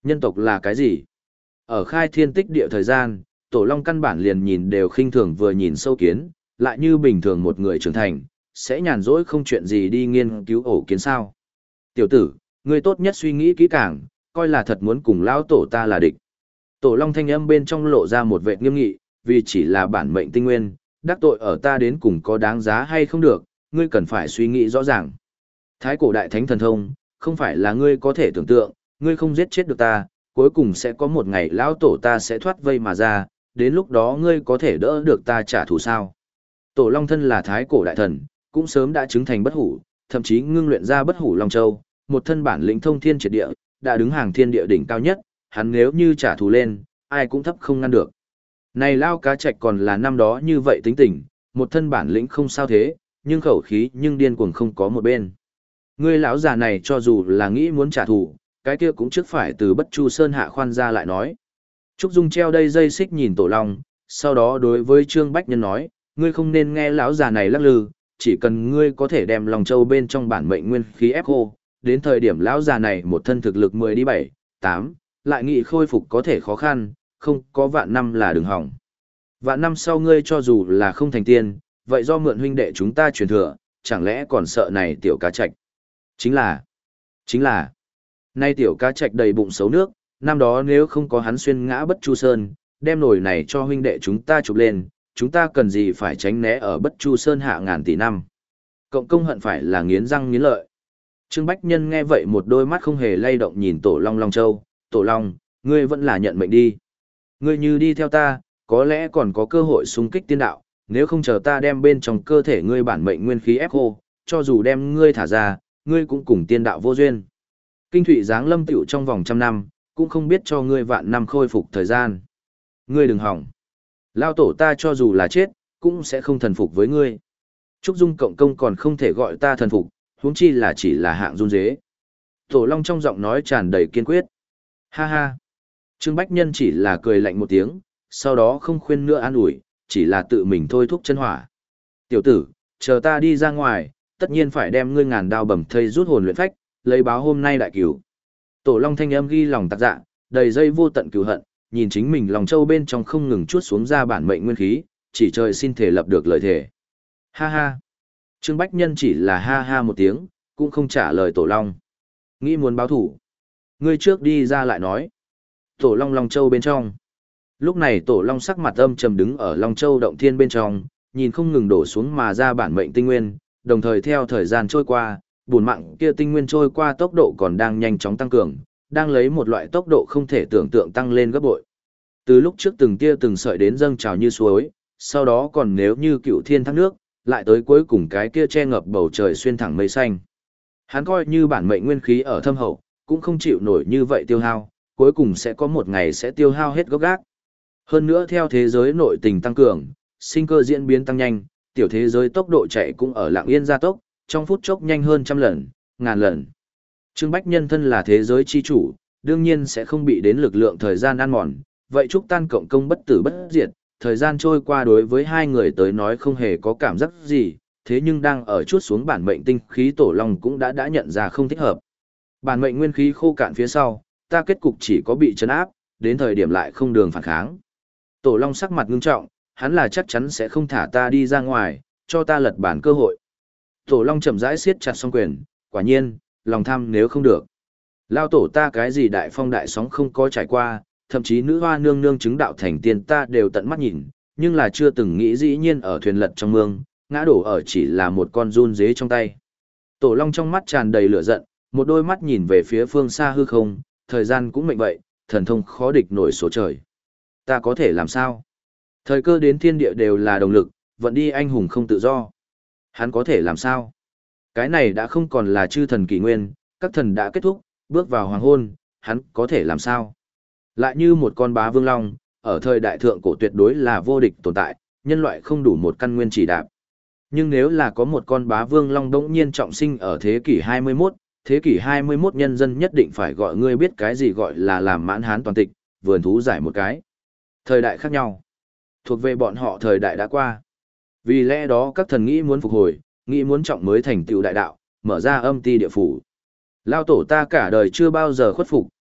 Speaker 1: Nhân tộc là cái gì? Ở khai thiên tích địa thời gian, Tổ Long căn bản liền nhìn đều khinh thường vừa nhìn sâu kiến, lại như bình thường một người trưởng thành, sẽ nhàn rỗi không chuyện gì đi nghiên cứu ổ kiến sao. Tiểu tử, ngươi tốt nhất suy nghĩ kỹ càng, coi là thật muốn cùng lão tổ ta là địch. Tổ Long thanh âm bên trong lộ ra một vẻ nghiêm nghị, vì chỉ là bản mệnh tinh nguyên, đắc tội ở ta đến cùng có đáng giá hay không được, ngươi cần phải suy nghĩ rõ ràng. Thái cổ đại thánh thần thông, không phải là ngươi có thể tưởng tượng, ngươi không giết chết được ta, cuối cùng sẽ có một ngày lão tổ ta sẽ thoát vây mà ra, đến lúc đó ngươi có thể đỡ được ta trả thù sao. Tổ Long thân là thái cổ đại thần, cũng sớm đã chứng thành bất hủ, thậm chí ngưng luyện ra bất hủ Long Châu, một thân bản lĩnh thông thiên triệt địa, đã đứng hàng thiên địa đỉnh cao nhất, hắn nếu như trả thù lên, ai cũng thấp không ngăn được. Này lao cá trạch còn là năm đó như vậy tính tình, một thân bản lĩnh không sao thế, nhưng khẩu khí nhưng điên cuồng không có một bên. Ngươi lão già này cho dù là nghĩ muốn trả thù, cái kia cũng trước phải từ Bất Chu Sơn hạ khoan ra lại nói. Trúc Dung treo đây dây xích nhìn Tổ Long, sau đó đối với Trương Bách Nhân nói, ngươi không nên nghe lão già này lắc lư, chỉ cần ngươi có thể đem Long Châu bên trong bản mệnh nguyên khí ép khô, đến thời điểm lão già này một thân thực lực mười đi bảy, tám, lại nghị khôi phục có thể khó khăn, không có vạn năm là đừng hỏng. Vạn năm sau ngươi cho dù là không thành tiên, vậy do mượn huynh đệ chúng ta truyền thừa, chẳng lẽ còn sợ này tiểu cá trạch? Chính là, chính là, nay tiểu cá trạch đầy bụng xấu nước, năm đó nếu không có hắn xuyên ngã Bất Chu Sơn, đem nồi này cho huynh đệ chúng ta chụp lên, chúng ta cần gì phải tránh né ở Bất Chu Sơn hạ ngàn tỷ năm. Cộng công hận phải là nghiến răng nghiến lợi. Trương Bách Nhân nghe vậy một đôi mắt không hề lay động nhìn Tổ Long Long Châu, Tổ Long, ngươi vẫn là nhận mệnh đi. Ngươi như đi theo ta, có lẽ còn có cơ hội xung kích tiên đạo, nếu không chờ ta đem bên trong cơ thể ngươi bản mệnh nguyên khí ép khô, cho dù đem ngươi thả ra, ngươi cũng cùng tiên đạo vô duyên. Kinh thủy giáng lâm tiểu trong vòng trăm năm, cũng không biết cho ngươi vạn năm khôi phục thời gian. Ngươi đừng hỏng. Lao tổ ta cho dù là chết, cũng sẽ không thần phục với ngươi. Trúc Dung cộng công còn không thể gọi ta thần phục, huống chi là chỉ là hạng run dế. Tổ Long trong giọng nói tràn đầy kiên quyết. Ha ha. Trương Bách Nhân chỉ là cười lạnh một tiếng, sau đó không khuyên nữa an ủi, chỉ là tự mình thôi thúc chân hỏa. Tiểu tử, chờ ta đi ra ngoài, tất nhiên phải đem ngươi ngàn đao bầm thây rút hồn luyện phách, lấy báo hôm nay đại cứu. Tổ Long thanh âm ghi lòng tạc dạ, đầy dây vô tận cứu hận, nhìn chính mình lòng châu bên trong không ngừng chuốt xuống ra bản mệnh nguyên khí, chỉ trời xin thể lập được lời thể. Ha ha. Trương Bách Nhân chỉ là ha ha một tiếng, cũng không trả lời Tổ Long. Nghĩ muốn báo thủ. Ngươi trước đi ra lại nói. Tổ Long Long Châu bên trong. Lúc này Tổ Long sắc mặt âm trầm đứng ở Long Châu động thiên bên trong, nhìn không ngừng đổ xuống mà ra bản mệnh tinh nguyên, đồng thời theo thời gian trôi qua, bùn mạng kia tinh nguyên trôi qua tốc độ còn đang nhanh chóng tăng cường, đang lấy một loại tốc độ không thể tưởng tượng tăng lên gấp bội. Từ lúc trước từng tia từng sợi đến dâng trào như suối, sau đó còn nếu như cựu thiên thác nước, lại tới cuối cùng cái kia che ngập bầu trời xuyên thẳng mây xanh. Hắn coi như bản mệnh nguyên khí ở thâm hậu, cũng không chịu nổi như vậy tiêu hao, cuối cùng sẽ có một ngày sẽ tiêu hao hết gốc gác. Hơn nữa theo thế giới nội tình tăng cường, sinh cơ diễn biến tăng nhanh, tiểu thế giới tốc độ chạy cũng ở lặng yên gia tốc, trong phút chốc nhanh hơn trăm lần, ngàn lần. Trương Bách Nhân thân là thế giới chi chủ, đương nhiên sẽ không bị đến lực lượng thời gian ăn mòn, vậy chúc tan cộng công bất tử bất diệt, thời gian trôi qua đối với hai người tới nói không hề có cảm giác gì, thế nhưng đang ở chút xuống bản mệnh tinh khí Tổ Long cũng đã đã nhận ra không thích hợp. Bản mệnh nguyên khí khô cạn phía sau, ta kết cục chỉ có bị trấn áp, đến thời điểm lại không đường phản kháng. Tổ Long sắc mặt ngưng trọng, hắn là chắc chắn sẽ không thả ta đi ra ngoài, cho ta lật bản cơ hội. Tổ Long chậm rãi siết chặt song quyền, quả nhiên, lòng tham nếu không được. Lao tổ ta cái gì đại phong đại sóng không có trải qua, thậm chí nữ hoa nương nương chứng đạo thành tiên ta đều tận mắt nhìn, nhưng là chưa từng nghĩ dĩ nhiên ở thuyền lật trong mương, ngã đổ ở chỉ là một con run dế trong tay. Tổ Long trong mắt tràn đầy lửa giận, một đôi mắt nhìn về phía phương xa hư không, thời gian cũng mệnh vậy, thần thông khó địch nổi số trời. Ta có thể làm sao? Thời cơ đến thiên địa đều là động lực, vận đi anh hùng không tự do. Hắn có thể làm sao? Cái này đã không còn là chư thần kỷ nguyên, các thần đã kết thúc, bước vào hoàng hôn, hắn có thể làm sao? Lại như một con bá vương long, ở thời đại thượng cổ tuyệt đối là vô địch tồn tại, nhân loại không đủ một căn nguyên chỉ đạp. Nhưng nếu là có một con bá vương long đống nhiên trọng sinh ở thế kỷ hai mươi mốt, thế kỷ hai mươi mốt nhân dân nhất định phải gọi ngươi biết cái gì gọi là làm mãn hán toàn tịch, vườn thú giải một cái. Thời đại khác nhau. Thuộc về bọn họ thời đại đã qua. Vì lẽ đó các thần nghĩ muốn phục hồi, nghĩ muốn trọng mới thành tựu đại đạo, mở ra âm ti địa phủ. Lao tổ ta cả đời chưa bao giờ khuất phục,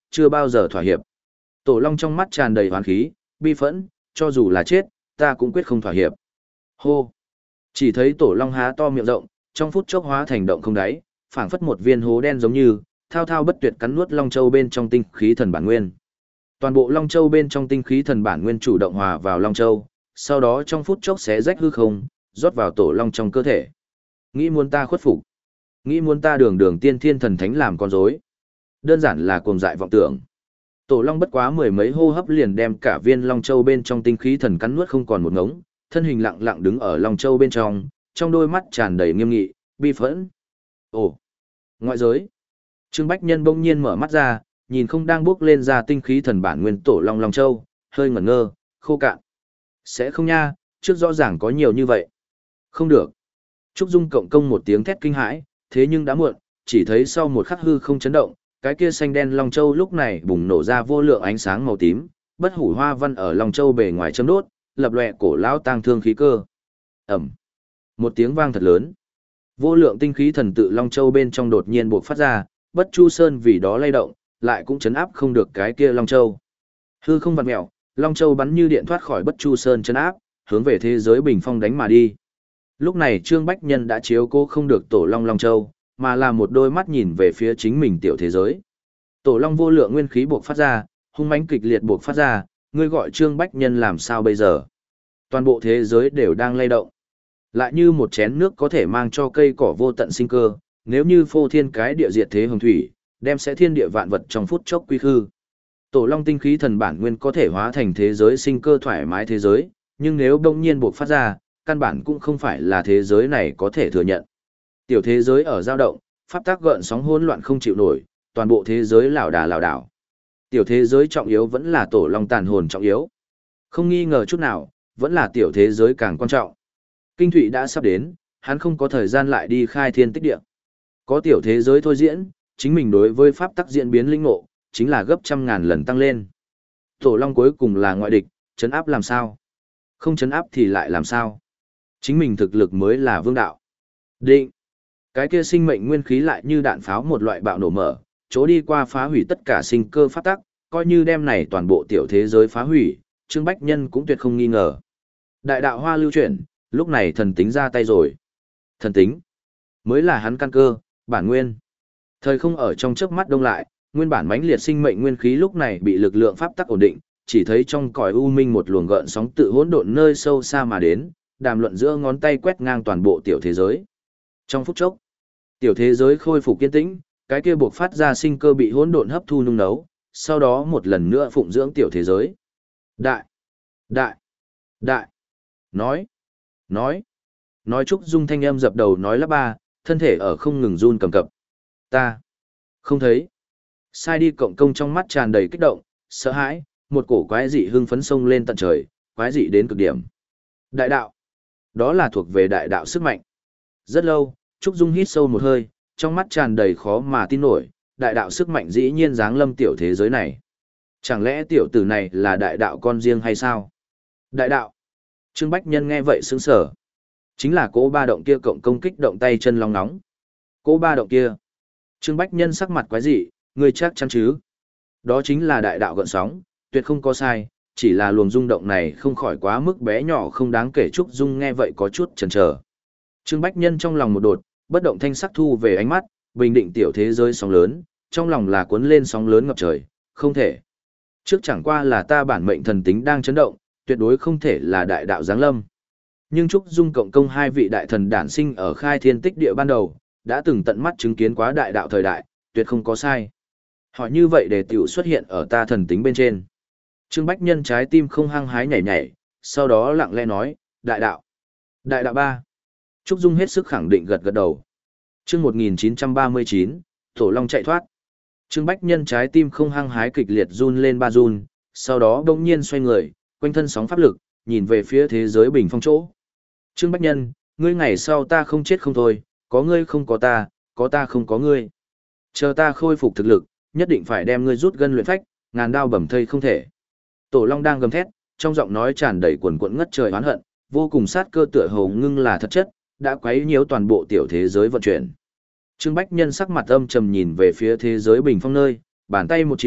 Speaker 1: chưa bao giờ thỏa hiệp. Tổ Long trong mắt tràn đầy hoán khí, bi phẫn, cho dù là chết, ta cũng quyết không thỏa hiệp. Hô! Chỉ thấy Tổ Long há to miệng rộng, trong phút chốc hóa thành động không đáy, phảng phất một viên hố đen giống như, thao thao bất tuyệt cắn nuốt Long Châu bên trong tinh khí thần bản nguyên. Toàn bộ Long Châu bên trong tinh khí thần bản nguyên chủ động hòa vào Long Châu, sau đó trong phút chốc xé rách hư không, rót vào Tổ Long trong cơ thể. Nghĩ muốn ta khuất phục, nghĩ muốn ta đường đường tiên thiên thần thánh làm con rối, đơn giản là cuồng dại vọng tưởng. Tổ Long bất quá mười mấy hô hấp liền đem cả viên Long Châu bên trong tinh khí thần cắn nuốt không còn một ngống, thân hình lặng lặng đứng ở Long Châu bên trong, trong đôi mắt tràn đầy nghiêm nghị, bi phẫn. Ồ, ngoại giới. Trương Bách Nhân bỗng nhiên mở mắt ra, nhìn không đang bước lên ra tinh khí thần bản nguyên Tổ Long Long Châu, hơi ngẩn ngơ, khô cạn. Sẽ không nha, trước rõ ràng có nhiều như vậy. Không được. Trúc Dung cộng công một tiếng thét kinh hãi, thế nhưng đã muộn, chỉ thấy sau một khắc hư không chấn động, cái kia xanh đen Long Châu lúc này bùng nổ ra vô lượng ánh sáng màu tím, bất hủ hoa văn ở Long Châu bề ngoài châm đốt, lập lòe cổ lão tang thương khí cơ. Ầm. Một tiếng vang thật lớn. Vô lượng tinh khí thần tự Long Châu bên trong đột nhiên bộc phát ra, Bất Chu Sơn vì đó lay động, lại cũng chấn áp không được cái kia Long Châu. Hư không vặn mèo, Long Châu bắn như điện thoát khỏi Bất Chu Sơn chấn áp, hướng về thế giới bình phong đánh mà đi. Lúc này Trương Bách Nhân đã chiếu cố không được Tổ Long Long Châu, mà là một đôi mắt nhìn về phía chính mình tiểu thế giới. Tổ Long vô lượng nguyên khí buộc phát ra, hung mãnh kịch liệt buộc phát ra, ngươi gọi Trương Bách Nhân làm sao bây giờ? Toàn bộ thế giới đều đang lay động. Lại như một chén nước có thể mang cho cây cỏ vô tận sinh cơ, nếu như phô thiên cái địa diệt thế hồng thủy, đem sẽ thiên địa vạn vật trong phút chốc quy khư. Tổ Long tinh khí thần bản nguyên có thể hóa thành thế giới sinh cơ thoải mái thế giới, nhưng nếu đông nhiên buộc phát ra, căn bản cũng không phải là thế giới này có thể thừa nhận. Tiểu thế giới ở dao động, pháp tác gợn sóng hỗn loạn không chịu nổi, toàn bộ thế giới lảo đà lảo đảo. Tiểu thế giới trọng yếu vẫn là Tổ Long tàn hồn trọng yếu. Không nghi ngờ chút nào, vẫn là tiểu thế giới càng quan trọng. Kinh Thụy đã sắp đến, hắn không có thời gian lại đi khai thiên tích địa. Có tiểu thế giới thôi diễn, chính mình đối với pháp tắc diễn biến linh ngộ, chính là gấp trăm ngàn lần tăng lên. Tổ Long cuối cùng là ngoại địch, chấn áp làm sao? Không chấn áp thì lại làm sao? Chính mình thực lực mới là vương đạo. Định. Cái kia sinh mệnh nguyên khí lại như đạn pháo một loại bạo nổ mở, chỗ đi qua phá hủy tất cả sinh cơ pháp tắc, coi như đem này toàn bộ tiểu thế giới phá hủy, Trương Bách Nhân cũng tuyệt không nghi ngờ. Đại đạo hoa lưu chuyển, lúc này thần tính ra tay rồi. Thần tính mới là hắn căn cơ, bản nguyên. Thời không ở trong chớp mắt đông lại, nguyên bản mãnh liệt sinh mệnh nguyên khí lúc này bị lực lượng pháp tắc ổn định, chỉ thấy trong cõi u minh một luồng gợn sóng tự hỗn độn nơi sâu xa mà đến, đàm luận giữa ngón tay quét ngang toàn bộ tiểu thế giới. Trong phút chốc, tiểu thế giới khôi phục kiên tĩnh, cái kia buộc phát ra sinh cơ bị hỗn độn hấp thu nung nấu, sau đó một lần nữa phụng dưỡng tiểu thế giới. Đại, đại, đại, nói, nói, nói Trúc Dung thanh âm dập đầu nói lắp ba, thân thể ở không ngừng run cầm cập. Ta, không thấy. Sai đi cộng công trong mắt tràn đầy kích động, sợ hãi, một cổ quái dị hưng phấn sông lên tận trời, quái dị đến cực điểm. Đại đạo, đó là thuộc về đại đạo sức mạnh. Rất lâu, Trúc Dung hít sâu một hơi, trong mắt tràn đầy khó mà tin nổi, đại đạo sức mạnh dĩ nhiên giáng lâm tiểu thế giới này. Chẳng lẽ tiểu tử này là đại đạo con riêng hay sao? Đại đạo. Trương Bách Nhân nghe vậy sững sờ. Chính là cỗ ba động kia cộng công kích động tay chân long nóng. Cỗ ba động kia. Trương Bách Nhân sắc mặt quái dị, ngươi chắc chắn chứ? Đó chính là đại đạo gợn sóng, tuyệt không có sai, chỉ là luồng rung động này không khỏi quá mức bé nhỏ không đáng kể. Trúc Dung nghe vậy có chút chần chờ. Trương Bách Nhân trong lòng một đột, bất động thanh sắc thu về ánh mắt, bình định tiểu thế giới sóng lớn, trong lòng là cuốn lên sóng lớn ngập trời, không thể. Trước chẳng qua là ta bản mệnh thần tính đang chấn động, tuyệt đối không thể là đại đạo giáng lâm. Nhưng Trúc Dung cộng công hai vị đại thần đản sinh ở khai thiên tích địa ban đầu, đã từng tận mắt chứng kiến quá đại đạo thời đại, tuyệt không có sai. Hỏi như vậy để tiểu xuất hiện ở ta thần tính bên trên. Trương Bách Nhân trái tim không hăng hái nhảy nhảy, sau đó lặng lẽ nói, đại đạo. Đại đạo ba. Trúc Dung hết sức khẳng định gật gật đầu. Chương một nghìn chín trăm ba mươi chín, Tổ Long chạy thoát. Trương Bách Nhân trái tim không hăng hái kịch liệt run lên ba run, sau đó đột nhiên xoay người, quanh thân sóng pháp lực, nhìn về phía thế giới bình phong chỗ. Trương Bách Nhân, ngươi ngày sau ta không chết không thôi, có ngươi không có ta, có ta không có ngươi. Chờ ta khôi phục thực lực, nhất định phải đem ngươi rút gân luyện phách, ngàn đao bầm thây không thể. Tổ Long đang gầm thét, trong giọng nói tràn đầy quần quẫn ngất trời oán hận, vô cùng sát cơ tựa hồ ngưng là thật chất, đã quấy nhiễu toàn bộ tiểu thế giới vận chuyển. Trương Bách Nhân sắc mặt âm trầm nhìn về phía thế giới bình phong nơi, bàn tay một chiều,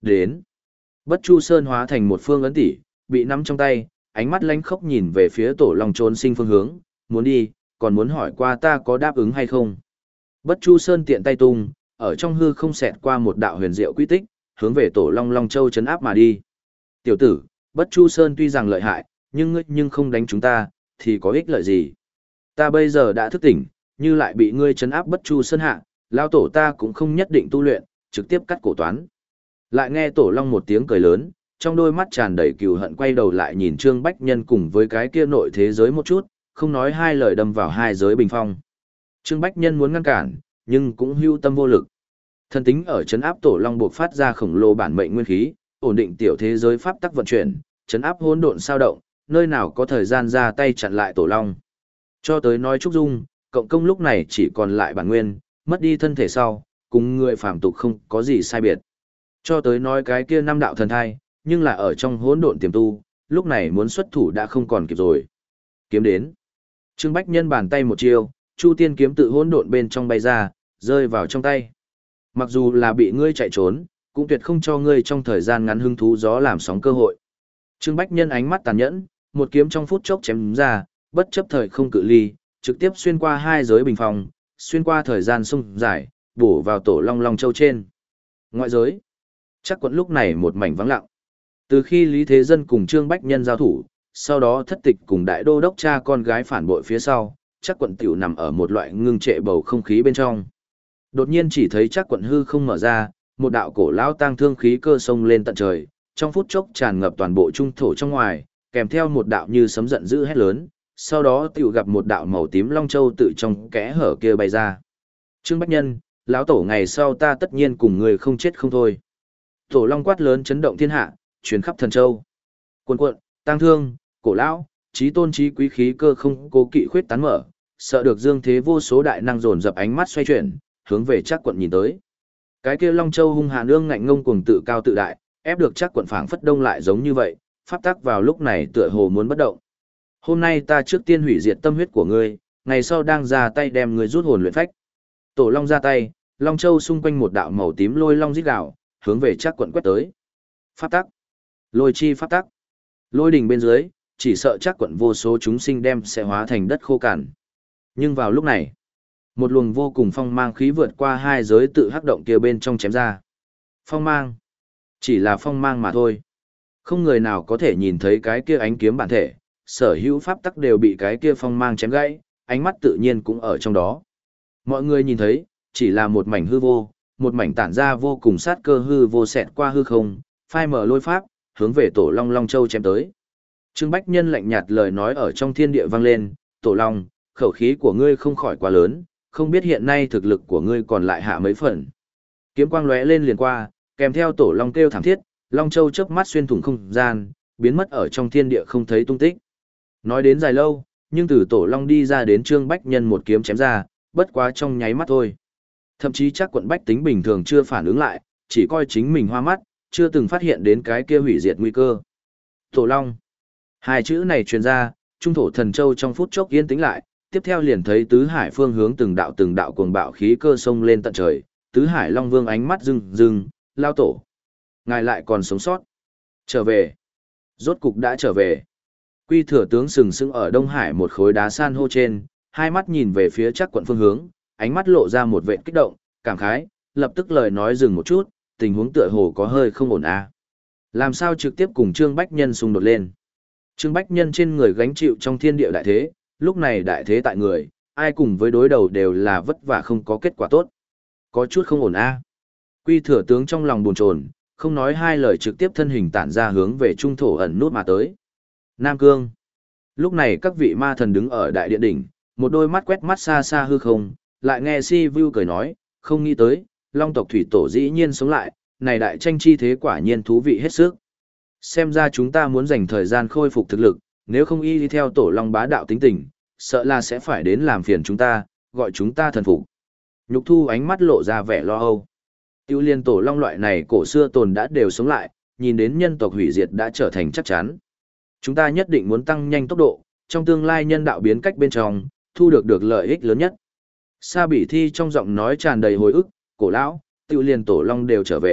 Speaker 1: đến. Bất Chu Sơn hóa thành một phương ấn tỷ, bị nắm trong tay, ánh mắt lánh khốc nhìn về phía tổ long trốn sinh phương hướng, muốn đi, còn muốn hỏi qua ta có đáp ứng hay không. Bất Chu Sơn tiện tay tung, ở trong hư không xẹt qua một đạo huyền diệu quy tích, hướng về tổ long long châu chấn áp mà đi. Tiểu tử, Bất Chu Sơn tuy rằng lợi hại, nhưng ngươi nhưng không đánh chúng ta, thì có ích lợi gì? Ta bây giờ đã thức tỉnh, như lại bị ngươi chấn áp Bất Chu Sơn hạ, lao tổ ta cũng không nhất định tu luyện, trực tiếp cắt cổ toán. Lại nghe tổ long một tiếng cười lớn, trong đôi mắt tràn đầy cừu hận, quay đầu lại nhìn Trương Bách Nhân cùng với cái kia nội thế giới một chút, không nói hai lời đâm vào hai giới bình phong. Trương Bách Nhân muốn ngăn cản, nhưng cũng hưu tâm vô lực. Thần tính ở chấn áp tổ long buộc phát ra khổng lồ bản mệnh nguyên khí, ổn định tiểu thế giới pháp tắc vận chuyển, chấn áp hỗn độn sao động, nơi nào có thời gian ra tay chặn lại tổ long. Cho tới nói Trúc Dung, cộng công lúc này chỉ còn lại bản nguyên, mất đi thân thể sau, cùng người phàm tục không có gì sai biệt. Cho tới nói cái kia năm đạo thần thai, nhưng là ở trong hỗn độn tiềm tu, lúc này muốn xuất thủ đã không còn kịp rồi. Kiếm đến. Trương Bách Nhân bàn tay một chiêu, Chu Tiên kiếm tự hỗn độn bên trong bay ra, rơi vào trong tay. Mặc dù là bị ngươi chạy trốn, cũng tuyệt không cho ngươi trong thời gian ngắn hứng thú gió làm sóng cơ hội. Trương Bách Nhân ánh mắt tàn nhẫn, một kiếm trong phút chốc chém ra, bất chấp thời không cự ly, trực tiếp xuyên qua hai giới bình phòng, xuyên qua thời gian sông dài, bổ vào tổ long long châu trên. Ngoại giới, chắc quận lúc này một mảnh vắng lặng. Từ khi Lý Thế Dân cùng Trương Bách Nhân giao thủ, sau đó thất tịch cùng đại đô đốc cha con gái phản bội phía sau, chắc quận tiểu nằm ở một loại ngưng trệ bầu không khí bên trong. Đột nhiên chỉ thấy chắc quận hư không mở ra, một đạo cổ lão tang thương khí cơ sông lên tận trời, trong phút chốc tràn ngập toàn bộ trung thổ trong ngoài, kèm theo một đạo như sấm giận dữ hét lớn, sau đó tiểu gặp một đạo màu tím long châu tự trong kẽ hở kia bay ra. Trương Bách Nhân, lão tổ ngày sau ta tất nhiên cùng người không chết không thôi. Tổ long quát lớn chấn động thiên hạ, truyền khắp thần châu. Cuồn cuộn, tang thương, cổ lão, chí tôn chí quý khí cơ không cố kỵ khuyết tán mở, sợ được dương thế vô số đại năng dồn dập ánh mắt xoay chuyển, hướng về chắc quận nhìn tới. Cái kia long châu hung hãn ương ngạnh ngông cuồng tự cao tự đại, ép được chắc quận phảng phất đông lại giống như vậy, pháp tắc vào lúc này tựa hồ muốn bất động. Hôm nay ta trước tiên hủy diệt tâm huyết của ngươi, ngày sau đang ra tay đem ngươi rút hồn luyện phách. Tổ long ra tay, long châu xung quanh một đạo màu tím lôi long rít gào, hướng về chắc quận quét tới. Pháp tắc, lôi chi pháp tắc, lôi đỉnh bên dưới, chỉ sợ chắc quận vô số chúng sinh đem sẽ hóa thành đất khô cằn. Nhưng vào lúc này, một luồng vô cùng phong mang khí vượt qua hai giới tự hắc động kia bên trong chém ra. Phong mang, chỉ là phong mang mà thôi. Không người nào có thể nhìn thấy cái kia ánh kiếm bản thể, sở hữu pháp tắc đều bị cái kia phong mang chém gãy, ánh mắt tự nhiên cũng ở trong đó. Mọi người nhìn thấy, chỉ là một mảnh hư vô, một mảnh tản ra vô cùng sát cơ hư vô xẹt qua hư không, phai mở lôi pháp, hướng về tổ long long châu chém tới. Trương Bách Nhân lạnh nhạt lời nói ở trong thiên địa vang lên, tổ long, khẩu khí của ngươi không khỏi quá lớn, không biết hiện nay thực lực của ngươi còn lại hạ mấy phần. Kiếm quang lóe lên liền qua, kèm theo tổ long kêu thảm thiết, long châu chớp mắt xuyên thủng không gian, biến mất ở trong thiên địa không thấy tung tích. Nói đến dài lâu, nhưng từ tổ long đi ra đến Trương Bách Nhân một kiếm chém ra, bất quá trong nháy mắt thôi. Thậm chí chắc quận bách tính bình thường chưa phản ứng lại, chỉ coi chính mình hoa mắt, chưa từng phát hiện đến cái kia hủy diệt nguy cơ. Tổ long. Hai chữ này truyền ra, trung thổ thần châu trong phút chốc yên tĩnh lại, tiếp theo liền thấy tứ hải phương hướng từng đạo từng đạo cuồng bạo khí cơ sông lên tận trời, tứ hải long vương ánh mắt rưng rưng, lao tổ. Ngài lại còn sống sót. Trở về. Rốt cục đã trở về. Quy thừa tướng sừng sững ở Đông Hải một khối đá san hô trên, hai mắt nhìn về phía chắc quận phương hướng, ánh mắt lộ ra một vệt kích động, cảm khái, lập tức lời nói dừng một chút, tình huống tựa hồ có hơi không ổn à. Làm sao trực tiếp cùng Trương Bách Nhân xung đột lên. Trương Bách Nhân trên người gánh chịu trong thiên địa đại thế, lúc này đại thế tại người, ai cùng với đối đầu đều là vất vả không có kết quả tốt. Có chút không ổn a. Quy thừa tướng trong lòng buồn chồn, không nói hai lời trực tiếp thân hình tản ra hướng về trung thổ ẩn nút mà tới. Nam Cương. Lúc này các vị ma thần đứng ở đại điện đỉnh, một đôi mắt quét mắt xa xa hư không, lại nghe Si Vu cười nói, không nghĩ tới, Long tộc thủy tổ dĩ nhiên sống lại, này đại tranh chi thế quả nhiên thú vị hết sức. Xem ra chúng ta muốn dành thời gian khôi phục thực lực, nếu không y đi theo tổ long bá đạo tính tình, sợ là sẽ phải đến làm phiền chúng ta, gọi chúng ta thần phục. Nhục Thu ánh mắt lộ ra vẻ lo âu. Tiêu liên tổ long loại này cổ xưa tồn đã đều sống lại, nhìn đến nhân tộc hủy diệt đã trở thành chắc chắn. Chúng ta nhất định muốn tăng nhanh tốc độ, trong tương lai nhân đạo biến cách bên trong, thu được được lợi ích lớn nhất. Sa Bỉ Thi trong giọng nói tràn đầy hồi ức, cổ lão, tiêu liên tổ long đều trở về,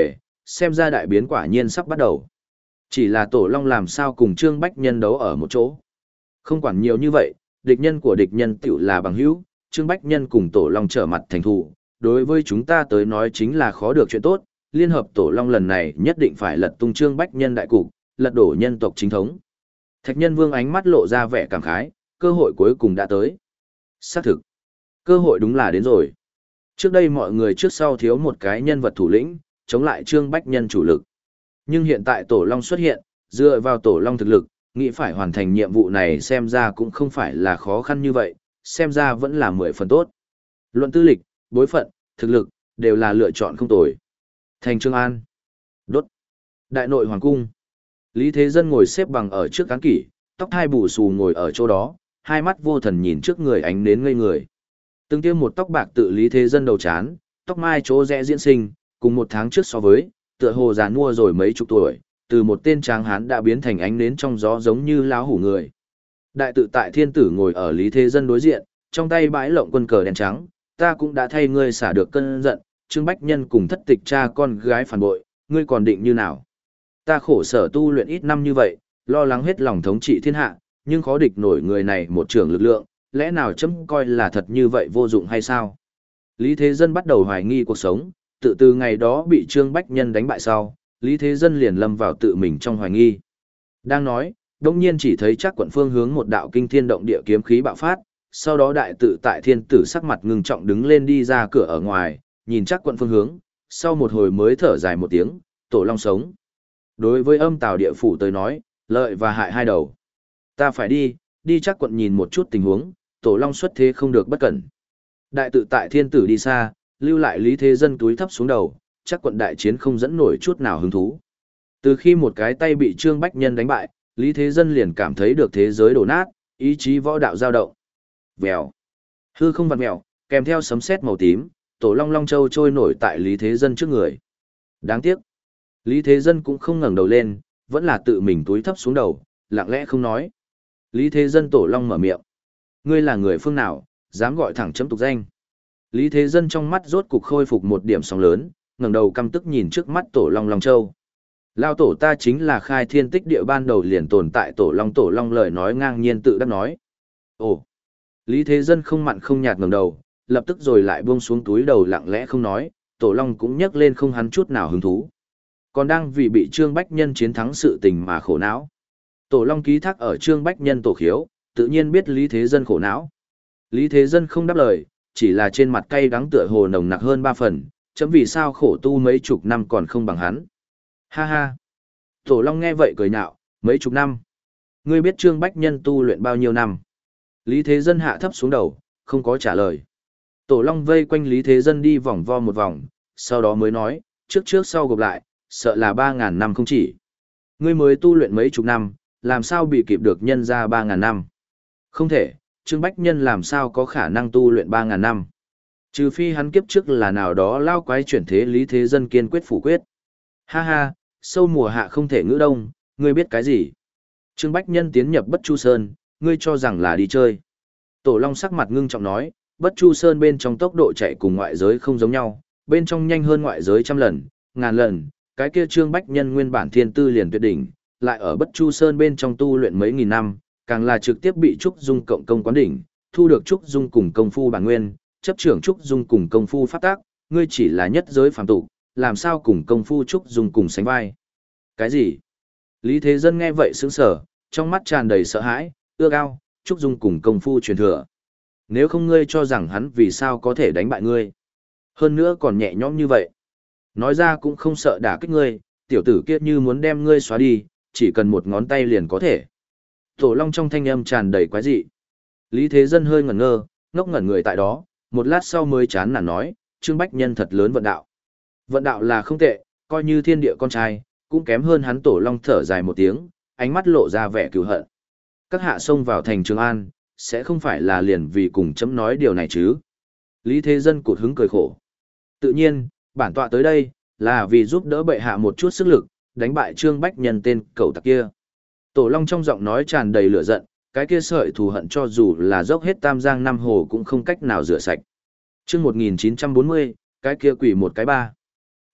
Speaker 1: xem ra đại biến quả nhiên sắp bắt đầu. Chỉ là Tổ Long làm sao cùng Trương Bách Nhân đấu ở một chỗ. Không quản nhiều như vậy, địch nhân của địch nhân tiểu là bằng hữu, Trương Bách Nhân cùng Tổ Long trở mặt thành thù, đối với chúng ta tới nói chính là khó được chuyện tốt, liên hợp Tổ Long lần này nhất định phải lật tung Trương Bách Nhân đại cục, lật đổ nhân tộc chính thống. Thạch Nhân Vương ánh mắt lộ ra vẻ cảm khái, cơ hội cuối cùng đã tới. Xác thực, cơ hội đúng là đến rồi. Trước đây mọi người trước sau thiếu một cái nhân vật thủ lĩnh, chống lại Trương Bách Nhân chủ lực. Nhưng hiện tại Tổ Long xuất hiện, dựa vào Tổ Long thực lực, nghĩ phải hoàn thành nhiệm vụ này xem ra cũng không phải là khó khăn như vậy, xem ra vẫn là mười phần tốt. Luận tư lịch, bối phận, thực lực, đều là lựa chọn không tồi. Thành Trương An. Đốt. Đại nội hoàng cung. Lý Thế Dân ngồi xếp bằng ở trước cán kỷ, tóc hai bù xù ngồi ở chỗ đó, hai mắt vô thần nhìn trước người ánh đến ngây người. Từng tiêm một tóc bạc tự Lý Thế Dân đầu chán, tóc mai chỗ rẽ diễn sinh, cùng một tháng trước so với, tựa hồ già nua rồi mấy chục tuổi, từ một tên tráng hán đã biến thành ánh nến trong gió giống như láo hủ người. Đại tự tại thiên tử ngồi ở Lý Thế Dân đối diện, trong tay bãi lộng quân cờ đen trắng, ta cũng đã thay ngươi xả được cơn giận, Trương Bách Nhân cùng thất tịch cha con gái phản bội, ngươi còn định như nào? Ta khổ sở tu luyện ít năm như vậy, lo lắng hết lòng thống trị thiên hạ, nhưng khó địch nổi người này một trường lực lượng, lẽ nào chấm coi là thật như vậy vô dụng hay sao? Lý Thế Dân bắt đầu hoài nghi cuộc sống, tự từ ngày đó bị Trương Bách Nhân đánh bại sau, Lý Thế Dân liền lâm vào tự mình trong hoài nghi. Đang nói, đông nhiên chỉ thấy chắc quận phương hướng một đạo kinh thiên động địa kiếm khí bạo phát, sau đó đại tự tại thiên tử sắc mặt ngưng trọng đứng lên đi ra cửa ở ngoài, nhìn chắc quận phương hướng, sau một hồi mới thở dài một tiếng, Tổ Long sống. Đối với âm tào địa phủ tới nói, lợi và hại hai đầu. Ta phải đi, đi chắc quận nhìn một chút tình huống, Tổ Long xuất thế không được bất cẩn. Đại tự tại thiên tử đi xa, lưu lại Lý Thế Dân túi thấp xuống đầu, chắc quận đại chiến không dẫn nổi chút nào hứng thú. Từ khi một cái tay bị Trương Bách Nhân đánh bại, Lý Thế Dân liền cảm thấy được thế giới đổ nát, ý chí võ đạo dao động. Vèo. Hư không vặn mèo, kèm theo sấm sét màu tím, Tổ Long Long Châu trôi nổi tại Lý Thế Dân trước người. Đáng tiếc. Lý Thế Dân cũng không ngẩng đầu lên, vẫn là tự mình túi thấp xuống đầu, lặng lẽ không nói. Lý Thế Dân Tổ Long mở miệng. Ngươi là người phương nào, dám gọi thẳng chấm tục danh. Lý Thế Dân trong mắt rốt cục khôi phục một điểm sóng lớn, ngẩng đầu căm tức nhìn trước mắt Tổ Long Long Châu. Lao tổ ta chính là khai thiên tích địa ban đầu liền tồn tại Tổ Long Tổ Long lời nói ngang nhiên tự đắc nói. Ồ! Lý Thế Dân không mặn không nhạt ngẩng đầu, lập tức rồi lại buông xuống túi đầu lặng lẽ không nói, Tổ Long cũng nhấc lên không hắn chút nào hứng thú. Còn đang vì bị Trương Bách Nhân chiến thắng sự tình mà khổ não. Tổ Long ký thác ở Trương Bách Nhân tổ khiếu, tự nhiên biết Lý Thế Dân khổ não. Lý Thế Dân không đáp lời, chỉ là trên mặt cay đắng tựa hồ nồng nặc hơn ba phần, chấm vì sao khổ tu mấy chục năm còn không bằng hắn. Ha ha! Tổ Long nghe vậy cười nhạo, mấy chục năm. Ngươi biết Trương Bách Nhân tu luyện bao nhiêu năm? Lý Thế Dân hạ thấp xuống đầu, không có trả lời. Tổ Long vây quanh Lý Thế Dân đi vòng vo một vòng, sau đó mới nói, trước trước sau gộp lại, sợ là ba ngàn năm không chỉ. Ngươi mới tu luyện mấy chục năm, làm sao bị kịp được nhân ra ba ngàn năm? Không thể, Trương Bách Nhân làm sao có khả năng tu luyện ba ngàn năm? Trừ phi hắn kiếp trước là nào đó lao quái chuyển thế Lý Thế Dân kiên quyết phủ quyết. Ha ha, sâu mùa hạ không thể ngữ đông, ngươi biết cái gì? Trương Bách Nhân tiến nhập Bất Chu Sơn, ngươi cho rằng là đi chơi. Tổ Long sắc mặt ngưng trọng nói, Bất Chu Sơn bên trong tốc độ chạy cùng ngoại giới không giống nhau, bên trong nhanh hơn ngoại giới trăm lần, ngàn lần, cái kia Trương Bách Nhân nguyên bản thiên tư liền tuyệt đỉnh, lại ở Bất Chu Sơn bên trong tu luyện mấy nghìn năm, càng là trực tiếp bị Trúc Dung cộng công quán đỉnh, thu được Trúc Dung cùng công phu bản nguyên, chấp trưởng Trúc Dung cùng công phu phát tác, ngươi chỉ là nhất giới phàm tục, làm sao cùng công phu Trúc Dung cùng sánh vai. Cái gì? Lý Thế Dân nghe vậy sững sờ, trong mắt tràn đầy sợ hãi, ước ao, Trúc Dung cùng công phu truyền thừa. Nếu không ngươi cho rằng hắn vì sao có thể đánh bại ngươi. Hơn nữa còn nhẹ nhõm như vậy. Nói ra cũng không sợ đả kích ngươi, tiểu tử kia như muốn đem ngươi xóa đi, chỉ cần một ngón tay liền có thể. Tổ Long trong thanh âm tràn đầy quái dị. Lý Thế Dân hơi ngẩn ngơ, ngốc ngẩn người tại đó, một lát sau mới chán nản nói, Trương Bách Nhân thật lớn vận đạo. Vận đạo là không tệ, coi như thiên địa con trai, cũng kém hơn hắn. Tổ Long thở dài một tiếng, ánh mắt lộ ra vẻ cừu hận. Các hạ xông vào thành Trường An, sẽ không phải là liền vì cùng chấm nói điều này chứ. Lý Thế Dân cụt hứng cười khổ. Tự nhiên, bản tọa tới đây, là vì giúp đỡ bệ hạ một chút sức lực, đánh bại Trương Bách Nhân tên cẩu tặc kia. Tổ Long trong giọng nói tràn đầy lửa giận, cái kia sợi thù hận cho dù là dốc hết tam giang năm hồ cũng không cách nào rửa sạch. Chương một nghìn chín trăm bốn mươi, cái kia quỷ một cái ba.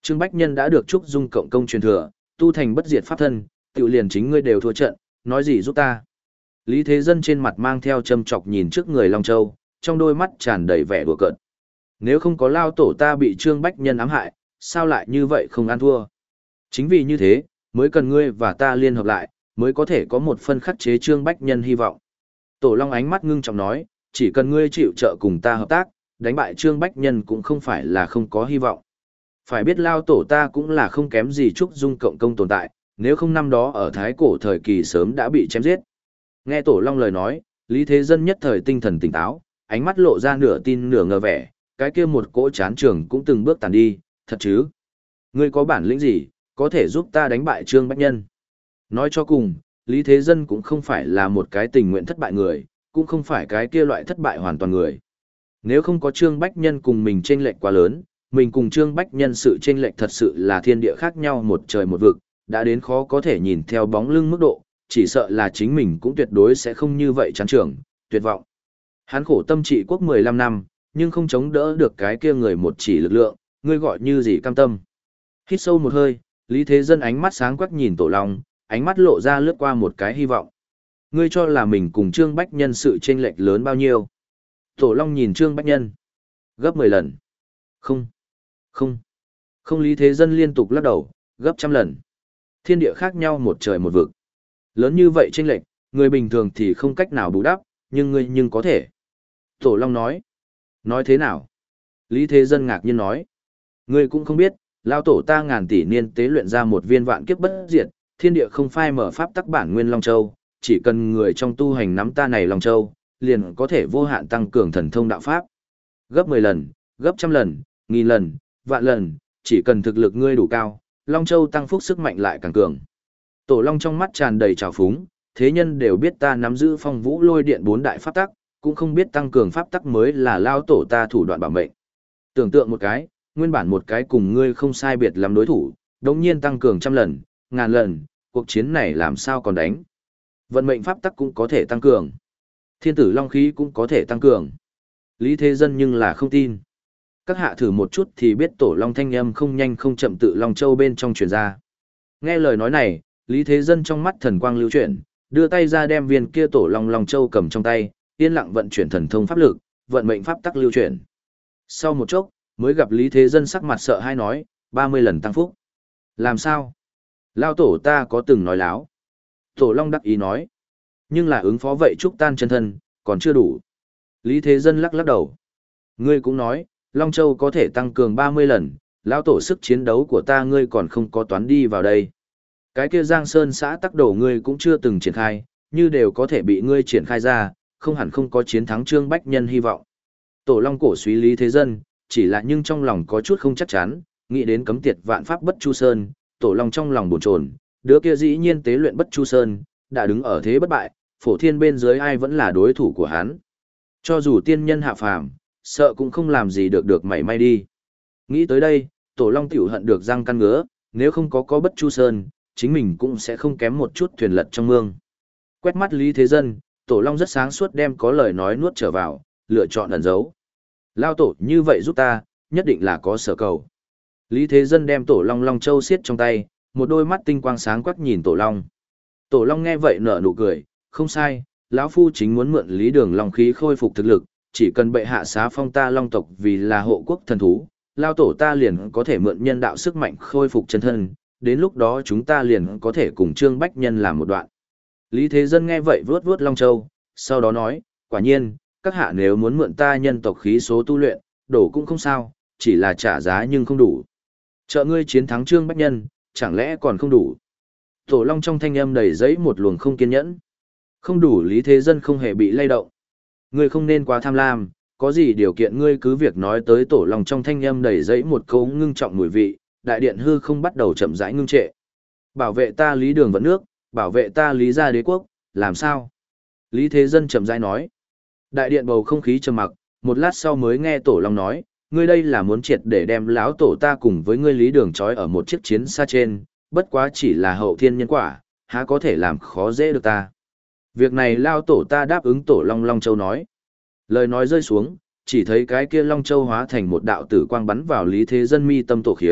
Speaker 1: Trương Bách Nhân đã được Trúc Dung cộng công truyền thừa, tu thành bất diệt pháp thân, tự liền chính ngươi đều thua trận, nói gì giúp ta. Lý Thế Dân trên mặt mang theo châm chọc nhìn trước người Long Châu, trong đôi mắt tràn đầy vẻ đùa cợt. Nếu không có lao tổ ta bị Trương Bách Nhân ám hại, sao lại như vậy không ăn thua? Chính vì như thế, mới cần ngươi và ta liên hợp lại, mới có thể có một phân khắc chế Trương Bách Nhân hy vọng. Tổ Long ánh mắt ngưng trọng nói, chỉ cần ngươi chịu trợ cùng ta hợp tác, đánh bại Trương Bách Nhân cũng không phải là không có hy vọng. Phải biết lao tổ ta cũng là không kém gì Trúc Dung cộng công tồn tại, nếu không năm đó ở Thái Cổ thời kỳ sớm đã bị chém giết. Nghe Tổ Long lời nói, Lý Thế Dân nhất thời tinh thần tỉnh táo, ánh mắt lộ ra nửa tin nửa ngờ vẻ, cái kia một cỗ chán trường cũng từng bước tàn đi, thật chứ? Ngươi có bản lĩnh gì, có thể giúp ta đánh bại Trương Bách Nhân? Nói cho cùng, Lý Thế Dân cũng không phải là một cái tình nguyện thất bại người, cũng không phải cái kia loại thất bại hoàn toàn người. Nếu không có Trương Bách Nhân cùng mình chênh lệch quá lớn, mình cùng Trương Bách Nhân sự chênh lệch thật sự là thiên địa khác nhau một trời một vực, đã đến khó có thể nhìn theo bóng lưng mức độ, chỉ sợ là chính mình cũng tuyệt đối sẽ không như vậy chán trường, tuyệt vọng. Hắn khổ tâm trị quốc mười lăm năm, nhưng không chống đỡ được cái kia người một chỉ lực lượng, ngươi gọi như gì cam tâm. Hít sâu một hơi, Lý Thế Dân ánh mắt sáng quắc nhìn Tổ Long, ánh mắt lộ ra lướt qua một cái hy vọng. Ngươi cho là mình cùng Trương Bách Nhân sự chênh lệch lớn bao nhiêu? Tổ Long nhìn Trương Bách Nhân. Gấp mười lần. Không. Không. Không. Lý Thế Dân liên tục lắc đầu, gấp trăm lần. Thiên địa khác nhau một trời một vực. Lớn như vậy chênh lệch, người bình thường thì không cách nào bù đắp, nhưng ngươi nhưng có thể. Tổ Long nói. Nói thế nào? Lý Thế Dân ngạc nhiên nói. Ngươi cũng không biết, lao tổ ta ngàn tỷ niên tế luyện ra một viên vạn kiếp bất diệt, thiên địa không phai mở pháp tắc bản nguyên Long Châu, chỉ cần người trong tu hành nắm ta này Long Châu, liền có thể vô hạn tăng cường thần thông đạo pháp. Gấp mười lần, gấp trăm lần, nghìn lần, vạn lần, chỉ cần thực lực ngươi đủ cao, Long Châu tăng phúc sức mạnh lại càng cường. Tổ Long trong mắt tràn đầy trào phúng, thế nhân đều biết ta nắm giữ phong vũ lôi điện bốn đại pháp tắc, cũng không biết tăng cường pháp tắc mới là lao tổ ta thủ đoạn bảo mệnh. Tưởng tượng một cái, nguyên bản một cái cùng ngươi không sai biệt lắm đối thủ, đống nhiên tăng cường trăm lần, ngàn lần, cuộc chiến này làm sao còn đánh. Vận mệnh pháp tắc cũng có thể tăng cường. Thiên tử long khí cũng có thể tăng cường. Lý Thế Dân nhưng là không tin. Các hạ thử một chút thì biết tổ long thanh âm không nhanh không chậm tự Long Châu bên trong truyền ra. Nghe lời nói này, Lý Thế Dân trong mắt thần quang lưu chuyển, đưa tay ra đem viên kia tổ long Long Châu cầm trong tay, yên lặng vận chuyển thần thông pháp lực, vận mệnh pháp tắc lưu chuyển. Sau một chốc, mới gặp Lý Thế Dân sắc mặt sợ hãi nói, ba mươi lần tăng phúc. Làm sao? Lao tổ ta có từng nói láo. Tổ Long đắc ý nói. Nhưng là ứng phó vậy trúc tan chân thân, còn chưa đủ. Lý Thế Dân lắc lắc đầu. Ngươi cũng nói, Long Châu có thể tăng cường ba mươi lần, lão tổ sức chiến đấu của ta ngươi còn không có toán đi vào đây. Cái kia Giang Sơn xã tắc đổ ngươi cũng chưa từng triển khai, như đều có thể bị ngươi triển khai ra, không hẳn không có chiến thắng Trương Bách Nhân hy vọng. Tổ Long cổ suý Lý Thế Dân, chỉ là nhưng trong lòng có chút không chắc chắn, nghĩ đến cấm tiệt vạn pháp bất chu sơn, Tổ Long trong lòng bồn chồn, đứa kia dĩ nhiên tế luyện bất chu sơn, đã đứng ở thế bất bại, phổ thiên bên dưới ai vẫn là đối thủ của hắn. Cho dù tiên nhân hạ phàm, sợ cũng không làm gì được được mảy may đi. Nghĩ tới đây, Tổ Long tiểu hận được răng căn ngứa, nếu không có có bất chu sơn, chính mình cũng sẽ không kém một chút thuyền lật trong mương. Quét mắt Lý Thế Dân, Tổ Long rất sáng suốt đem có lời nói nuốt trở vào, lựa chọn ẩn giấu. Lao tổ như vậy giúp ta, nhất định là có sở cầu. Lý Thế Dân đem Tổ Long Long Châu xiết trong tay, một đôi mắt tinh quang sáng quắc nhìn Tổ Long. Tổ Long nghe vậy nở nụ cười, không sai, lão phu chính muốn mượn Lý Đường Long khí khôi phục thực lực, chỉ cần bệ hạ xá phong ta Long tộc vì là hộ quốc thần thú, lao tổ ta liền có thể mượn nhân đạo sức mạnh khôi phục chân thân, đến lúc đó chúng ta liền có thể cùng Trương Bách Nhân làm một đoạn. Lý Thế Dân nghe vậy vuốt vuốt Long Châu, sau đó nói, quả nhiên, các hạ nếu muốn mượn ta nhân tộc khí số tu luyện, đổ cũng không sao, chỉ là trả giá nhưng không đủ. Trợ ngươi chiến thắng Trương Bách Nhân, chẳng lẽ còn không đủ. Tổ Long trong thanh âm đầy giấy một luồng không kiên nhẫn. Không đủ. Lý Thế Dân không hề bị lay động. Ngươi không nên quá tham lam, có gì điều kiện ngươi cứ việc nói tới. Tổ Long trong thanh âm đầy giấy một câu ngưng trọng mùi vị, đại điện hư không bắt đầu chậm rãi ngưng trệ. Bảo vệ ta Lý Đường vận nước, bảo vệ ta Lý gia đế quốc, làm sao? Lý Thế Dân chậm rãi nói. Đại điện bầu không khí trầm mặc, một lát sau mới nghe Tổ Long nói, ngươi đây là muốn triệt để đem lão tổ ta cùng với ngươi Lý Đường trói ở một chiếc chiến xa trên, bất quá chỉ là hậu thiên nhân quả, há có thể làm khó dễ được ta. Việc này lao tổ ta đáp ứng. Tổ Long Long Châu nói. Lời nói rơi xuống, chỉ thấy cái kia Long Châu hóa thành một đạo tử quang bắn vào Lý Thế Dân mi tâm tổ khiếu,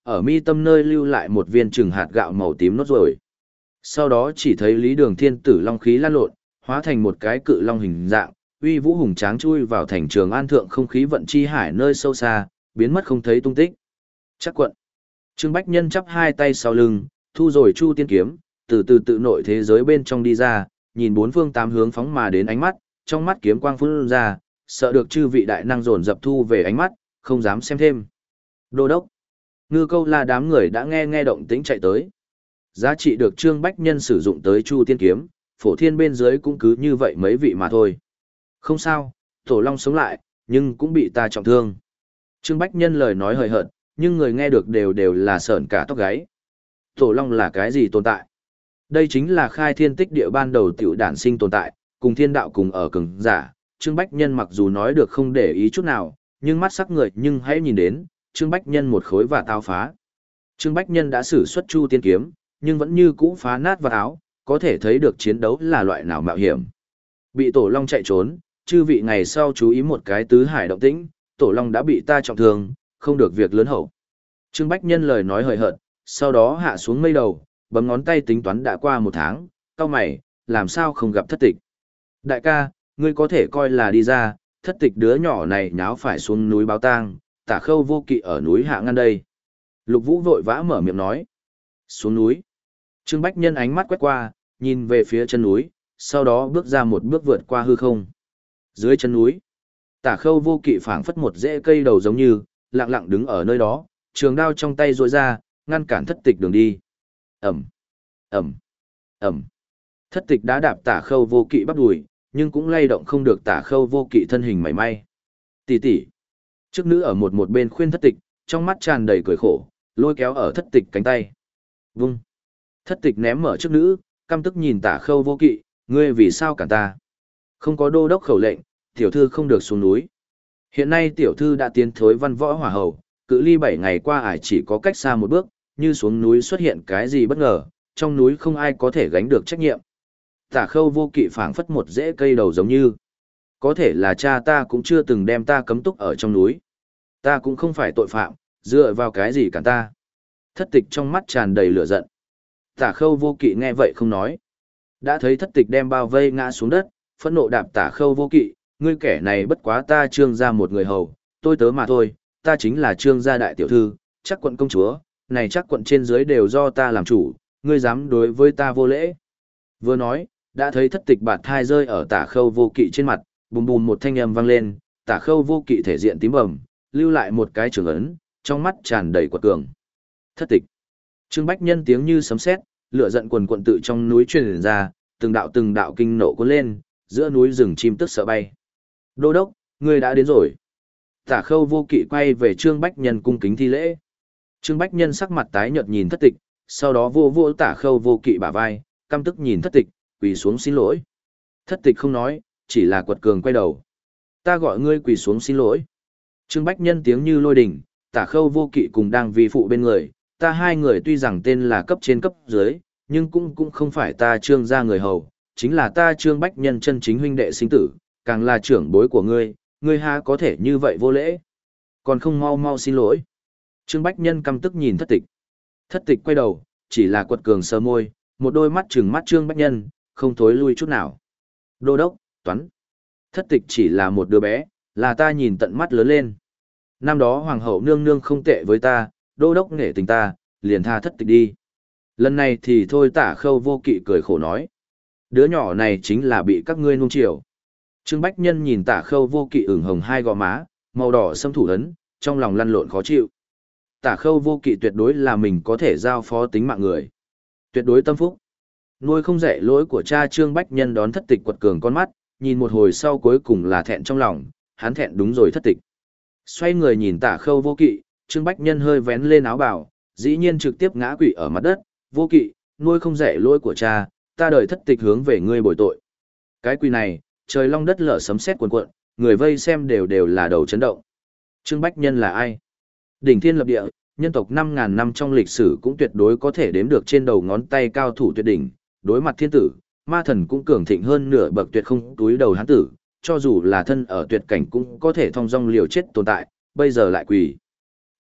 Speaker 1: ở mi tâm nơi lưu lại một viên trừng hạt gạo màu tím nốt rồi. Sau đó chỉ thấy Lý Đường Thiên tử long khí lan lộn, hóa thành một cái cự long hình dạng, uy vũ hùng tráng chui vào thành Trường An thượng không khí vận chi hải nơi sâu xa, biến mất không thấy tung tích. Chắc quận. Trương Bách Nhân chắp hai tay sau lưng, thu rồi Chu Tiên kiếm, từ từ tự nội thế giới bên trong đi ra, nhìn bốn phương tám hướng phóng mà đến ánh mắt, trong mắt kiếm quang phun ra, sợ được chư vị đại năng dồn dập thu về ánh mắt, không dám xem thêm. Đô đốc. Ngư Câu La đám người đã nghe nghe động tĩnh chạy tới. Giá trị được Trương Bách Nhân sử dụng tới Chu Tiên kiếm, phổ thiên bên dưới cũng cứ như vậy mấy vị mà thôi. Không sao, Tổ Long sống lại, nhưng cũng bị ta trọng thương. Trương Bách Nhân lời nói hời hợt, nhưng người nghe được đều đều là sởn cả tóc gáy. Tổ Long là cái gì tồn tại? Đây chính là khai thiên tích địa ban đầu tiểu đản sinh tồn tại, cùng thiên đạo cùng ở cường giả. Trương Bách Nhân mặc dù nói được không để ý chút nào, nhưng mắt sắc người nhưng hãy nhìn đến, Trương Bách Nhân một khối và tao phá. Trương Bách Nhân đã sử xuất Chu Tiên kiếm, nhưng vẫn như cũ phá nát vào áo, có thể thấy được chiến đấu là loại nào mạo hiểm. Bị Tổ Long chạy trốn, chư vị ngày sau chú ý một cái tứ hải động tĩnh, Tổ Long đã bị ta trọng thương, không được việc lớn hậu. Trương Bách Nhân lời nói hời hợt, sau đó hạ xuống mây đầu, bấm ngón tay tính toán đã qua một tháng, cao mày, làm sao không gặp thất tịch. Đại ca, ngươi có thể coi là đi ra, thất tịch đứa nhỏ này nháo phải xuống núi báo tang, Tả Khâu Vô Kỵ ở núi hạ ngăn đây. Lục Vũ vội vã mở miệng nói. Xuống núi. Trương Bách Nhân ánh mắt quét qua, nhìn về phía chân núi, sau đó bước ra một bước vượt qua hư không. Dưới chân núi, Tả Khâu Vô Kỵ phảng phất một rễ cây đầu giống như, lặng lặng đứng ở nơi đó, trường đao trong tay duỗi ra, ngăn cản thất tịch đường đi. Ẩm, Ẩm, Ẩm. Thất tịch đã đạp Tả Khâu Vô Kỵ bắp đùi, nhưng cũng lay động không được Tả Khâu Vô Kỵ thân hình mảy may. Tỷ tỷ. Trước nữ ở một một bên khuyên thất tịch, trong mắt tràn đầy cười khổ, lôi kéo ở thất tịch cánh tay. Vung. Thất tịch ném mở trước nữ, căm tức nhìn Tả Khâu Vô Kỵ, ngươi vì sao cản ta? Không có đô đốc khẩu lệnh, tiểu thư không được xuống núi. Hiện nay tiểu thư đã tiến thối văn võ hỏa hầu, cự ly bảy ngày qua ải chỉ có cách xa một bước, như xuống núi xuất hiện cái gì bất ngờ, trong núi không ai có thể gánh được trách nhiệm. Tả Khâu Vô Kỵ phảng phất một rễ cây đầu giống như. Có thể là cha ta cũng chưa từng đem ta cấm túc ở trong núi. Ta cũng không phải tội phạm, dựa vào cái gì cản ta. Thất tịch trong mắt tràn đầy lửa giận. Tả Khâu Vô Kỵ nghe vậy không nói. Đã thấy thất tịch đem bao vây ngã xuống đất, phẫn nộ đạp Tả Khâu Vô Kỵ, ngươi kẻ này bất quá ta Trương gia một người hầu, tôi tớ mà thôi, ta chính là Trương gia đại tiểu thư, chắc quận công chúa, này chắc quận trên dưới đều do ta làm chủ, ngươi dám đối với ta vô lễ. Vừa nói, đã thấy thất tịch bạt thai rơi ở Tả Khâu Vô Kỵ trên mặt, bùm bùm một thanh âm vang lên, Tả Khâu Vô Kỵ thể diện tím bầm, lưu lại một cái trường ấn, trong mắt tràn đầy quật cường. Thất tịch. Trương Bách Nhân tiếng như sấm sét, lửa giận quần quần tự trong núi truyền ra, từng đạo từng đạo kinh nộ cuốn lên, giữa núi rừng chim tức sợ bay. Đô đốc, ngươi đã đến rồi. Tả Khâu Vô Kỵ quay về Trương Bách Nhân cung kính thi lễ. Trương Bách Nhân sắc mặt tái nhợt nhìn thất tịch, sau đó vô vô Tả Khâu Vô Kỵ bả vai, căm tức nhìn thất tịch, quỳ xuống xin lỗi. Thất tịch không nói, chỉ là quật cường quay đầu. Ta gọi ngươi quỳ xuống xin lỗi. Trương Bách Nhân tiếng như lôi đình, Tả Khâu Vô Kỵ cùng đang vi phụ bên người, ta hai người tuy rằng tên là cấp trên cấp dưới, nhưng cũng cũng không phải ta Trương gia người hầu, chính là ta Trương Bách Nhân chân chính huynh đệ sinh tử, càng là trưởng bối của ngươi, ngươi ha có thể như vậy vô lễ. Còn không mau mau xin lỗi. Trương Bách Nhân căm tức nhìn thất tịch. Thất tịch quay đầu, chỉ là quật cường sờ môi, một đôi mắt trừng mắt Trương Bách Nhân, không thối lui chút nào. Đô đốc, toán. Thất tịch chỉ là một đứa bé, là ta nhìn tận mắt lớn lên. Năm đó hoàng hậu nương nương không tệ với ta, đô đốc nể tình ta, liền tha thất tịch đi. Lần này thì thôi. Tả Khâu Vô Kỵ cười khổ nói. Đứa nhỏ này chính là bị các ngươi nuông chiều. Trương Bách Nhân nhìn Tả Khâu Vô Kỵ ửng hồng hai gò má, màu đỏ xâm thủ ấn, trong lòng lăn lộn khó chịu. Tả Khâu Vô Kỵ tuyệt đối là mình có thể giao phó tính mạng người. Tuyệt đối tâm phúc. Nuôi không dạy lỗi của cha Trương Bách Nhân đón thất tịch quật cường con mắt, nhìn một hồi sau cuối cùng là thẹn trong lòng, hắn thẹn đúng rồi thất tịch. Xoay người nhìn Tả Khâu Vô Kỵ, Trương Bách Nhân hơi vén lên áo bào, dĩ nhiên trực tiếp ngã quỵ ở mặt đất, Vô Kỵ, nuôi không dạy lỗi của cha, ta đợi thất tịch hướng về ngươi bồi tội. Cái quỳ này, trời long đất lở sấm sét cuồn cuộn, người vây xem đều đều là đầu chấn động. Trương Bách Nhân là ai? Đỉnh thiên lập địa, nhân tộc năm ngàn năm trong lịch sử cũng tuyệt đối có thể đếm được trên đầu ngón tay cao thủ tuyệt đỉnh, đối mặt thiên tử, ma thần cũng cường thịnh hơn nửa bậc tuyệt không túi đầu hán tử, cho dù là thân ở tuyệt cảnh cũng có thể thông dong liều chết tồn tại, bây giờ lại quỳ.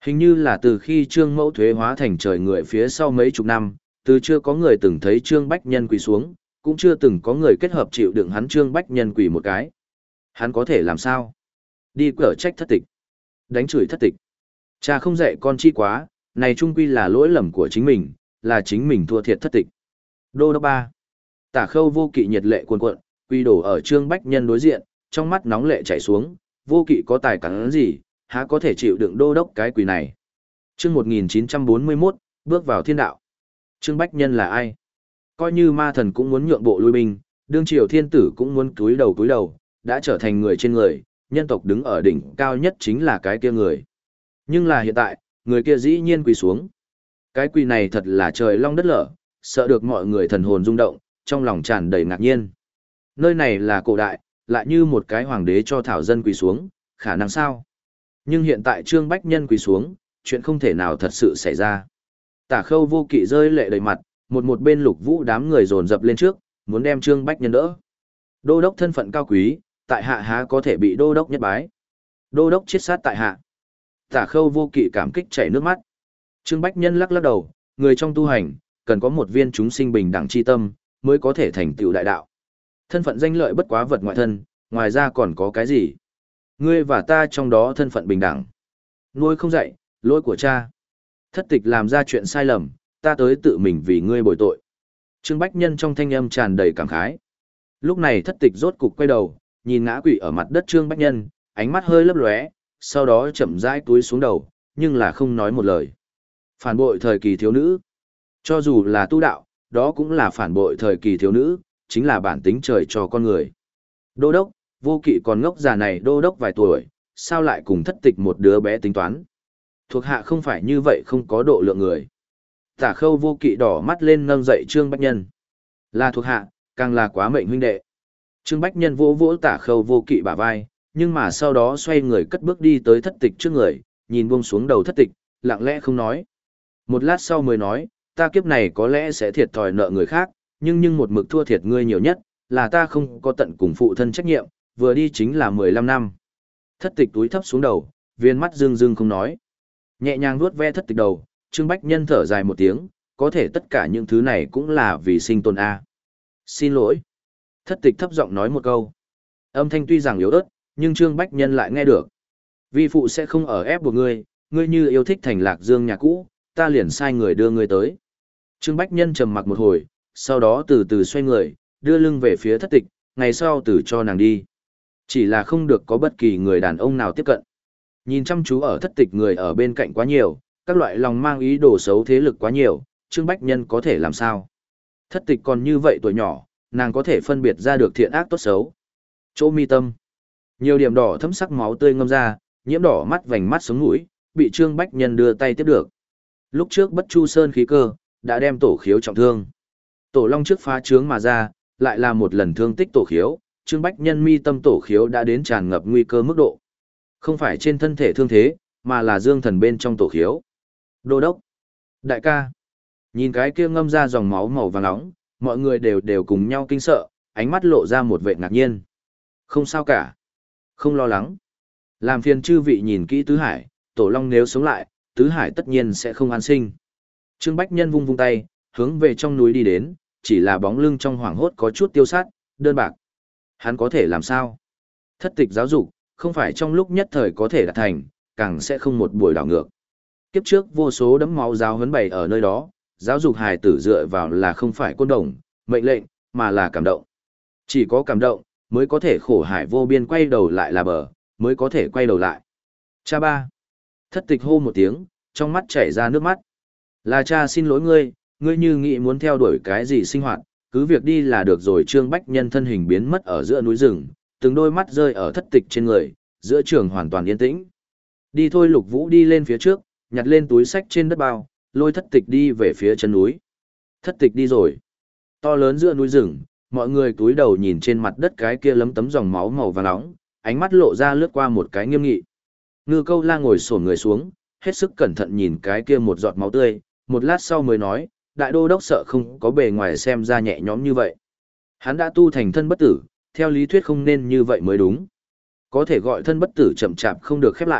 Speaker 1: Hình như là từ khi Trương Mẫu thuế hóa thành trời người phía sau mấy chục năm, từ chưa có người từng thấy Trương Bách Nhân quỳ xuống, cũng chưa từng có người kết hợp chịu đựng hắn Trương Bách Nhân quỳ một cái. Hắn có thể làm sao? Đi cở trách thất tịch. Đánh chửi thất tịch. Cha không dạy con chi quá, này trung quy là lỗi lầm của chính mình, là chính mình thua thiệt thất tịch. Đô đốc ba. Tả Khâu Vô Kỵ nhiệt lệ cuồn cuộn, quỳ đổ ở Trương Bách Nhân đối diện, trong mắt nóng lệ chảy xuống, Vô Kỵ có tài cản gì, há có thể chịu đựng đô đốc cái quỳ này. Chương một nghìn chín trăm bốn mươi mốt, bước vào thiên đạo. Trương Bách Nhân là ai? Coi như ma thần cũng muốn nhượng bộ lui binh, đương triều thiên tử cũng muốn cúi đầu cúi đầu, đã trở thành người trên người, nhân tộc đứng ở đỉnh cao nhất chính là cái kia người. Nhưng là hiện tại, người kia dĩ nhiên quỳ xuống. Cái quỳ này thật là trời long đất lở, sợ được mọi người thần hồn rung động, trong lòng tràn đầy ngạc nhiên. Nơi này là cổ đại, lại như một cái hoàng đế cho thảo dân quỳ xuống, khả năng sao? Nhưng hiện tại Trương Bách Nhân quỳ xuống, chuyện không thể nào thật sự xảy ra. Tả Khâu Vô Kỵ rơi lệ đầy mặt, một một bên Lục Vũ đám người dồn dập lên trước, muốn đem Trương Bách Nhân đỡ. Đô đốc thân phận cao quý, tại hạ há có thể bị đô đốc nhất bái. Đô đốc chết sát tại hạ. Tả Khâu Vô Kỵ cảm kích chảy nước mắt. Trương Bách Nhân lắc lắc đầu, người trong tu hành, cần có một viên chúng sinh bình đẳng chi tâm, mới có thể thành tựu đại đạo. Thân phận danh lợi bất quá vật ngoại thân, ngoài ra còn có cái gì? Ngươi và ta trong đó thân phận bình đẳng. Nuôi không dạy, lỗi của cha. Thất tịch làm ra chuyện sai lầm, ta tới tự mình vì ngươi bồi tội. Trương Bách Nhân trong thanh âm tràn đầy cảm khái. Lúc này thất tịch rốt cục quay đầu, nhìn ngã quỵ ở mặt đất Trương Bách Nhân, ánh mắt hơi lấp lóe, sau đó chậm rãi túi xuống đầu, nhưng là không nói một lời. Phản bội thời kỳ thiếu nữ. Cho dù là tu đạo, đó cũng là phản bội thời kỳ thiếu nữ, chính là bản tính trời cho con người. Đô đốc, Vô Kỵ còn ngốc già này đô đốc vài tuổi, sao lại cùng thất tịch một đứa bé tính toán. Thuộc hạ không phải như vậy không có độ lượng người. Tả Khâu Vô Kỵ đỏ mắt lên nâng dậy Trương Bách Nhân. Là thuộc hạ, càng là quá mệnh huynh đệ. Trương Bách Nhân vỗ vỗ Tả Khâu Vô Kỵ bả vai, nhưng mà sau đó xoay người cất bước đi tới thất tịch trước người, nhìn buông xuống đầu thất tịch, lặng lẽ không nói. Một lát sau mới nói, ta kiếp này có lẽ sẽ thiệt thòi nợ người khác, nhưng nhưng một mực thua thiệt ngươi nhiều nhất, là ta không có tận cùng phụ thân trách nhiệm, vừa đi chính là mười lăm năm. Thất tịch túi thấp xuống đầu, viên mắt rưng rưng không nói. Nhẹ nhàng vuốt ve thất tịch đầu, Trương Bách Nhân thở dài một tiếng, có thể tất cả những thứ này cũng là vì sinh tồn A. Xin lỗi. Thất tịch thấp giọng nói một câu. Âm thanh tuy rằng yếu ớt, nhưng Trương Bách Nhân lại nghe được. Vi phụ sẽ không ở ép buộc ngươi, ngươi như yêu thích thành Lạc Dương nhà cũ, ta liền sai người đưa ngươi tới. Trương Bách Nhân trầm mặc một hồi, sau đó từ từ xoay người, đưa lưng về phía thất tịch, ngày sau từ cho nàng đi. Chỉ là không được có bất kỳ người đàn ông nào tiếp cận. Nhìn chăm chú ở thất tịch người ở bên cạnh quá nhiều, các loại lòng mang ý đồ xấu thế lực quá nhiều, Trương Bách Nhân có thể làm sao? Thất tịch còn như vậy tuổi nhỏ, nàng có thể phân biệt ra được thiện ác tốt xấu. Chỗ mi tâm. Nhiều điểm đỏ thấm sắc máu tươi ngâm ra, nhiễm đỏ mắt vành mắt sống mũi, bị Trương Bách Nhân đưa tay tiếp được. Lúc trước Bất Chu Sơn khí cơ, đã đem tổ khiếu trọng thương. Tổ long trước phá trướng mà ra, lại là một lần thương tích tổ khiếu, Trương Bách Nhân mi tâm tổ khiếu đã đến tràn ngập nguy cơ mức độ. Không phải trên thân thể thương thế, mà là dương thần bên trong tổ khiếu. Đô đốc. Đại ca. Nhìn cái kia ngâm ra dòng máu màu vàng nóng, mọi người đều đều cùng nhau kinh sợ, ánh mắt lộ ra một vẻ ngạc nhiên. Không sao cả. Không lo lắng. Làm phiền chư vị nhìn kỹ Tứ Hải, tổ long nếu sống lại, Tứ Hải tất nhiên sẽ không an sinh. Trương Bách Nhân vung vung tay, hướng về trong núi đi đến, chỉ là bóng lưng trong hoảng hốt có chút tiêu sát, đơn bạc. Hắn có thể làm sao? Thất tịch giáo dục, không phải trong lúc nhất thời có thể đạt thành, càng sẽ không một buổi đảo ngược. Kiếp trước vô số đấm máu giáo huấn bày ở nơi đó, giáo dục hài tử dựa vào là không phải côn đồng, mệnh lệnh, mà là cảm động. Chỉ có cảm động, mới có thể khổ hải vô biên quay đầu lại là bờ, mới có thể quay đầu lại. Cha ba. Thất tịch hô một tiếng, trong mắt chảy ra nước mắt. Là cha xin lỗi ngươi, ngươi như nghĩ muốn theo đuổi cái gì sinh hoạt, cứ việc đi là được rồi. Trương Bách Nhân thân hình biến mất ở giữa núi rừng, từng đôi mắt rơi ở thất tịch trên người, giữa trường hoàn toàn yên tĩnh. Đi thôi. Lục Vũ đi lên phía trước, nhặt lên túi sách trên đất bao, lôi thất tịch đi về phía chân núi. Thất tịch đi rồi. To lớn giữa núi rừng, mọi người cúi đầu nhìn trên mặt đất cái kia lấm tấm dòng máu màu vàng nóng, ánh mắt lộ ra lướt qua một cái nghiêm nghị. Ngư Câu La ngồi xổm người xuống, hết sức cẩn thận nhìn cái kia một giọt máu tươi, một lát sau mới nói, đại đô đốc sợ không có bề ngoài xem ra nhẹ nhõm như vậy. Hắn đã tu thành thân bất tử, theo lý thuyết không nên như vậy mới đúng. Có thể gọi thân bất tử chậm chạp không được khép lại,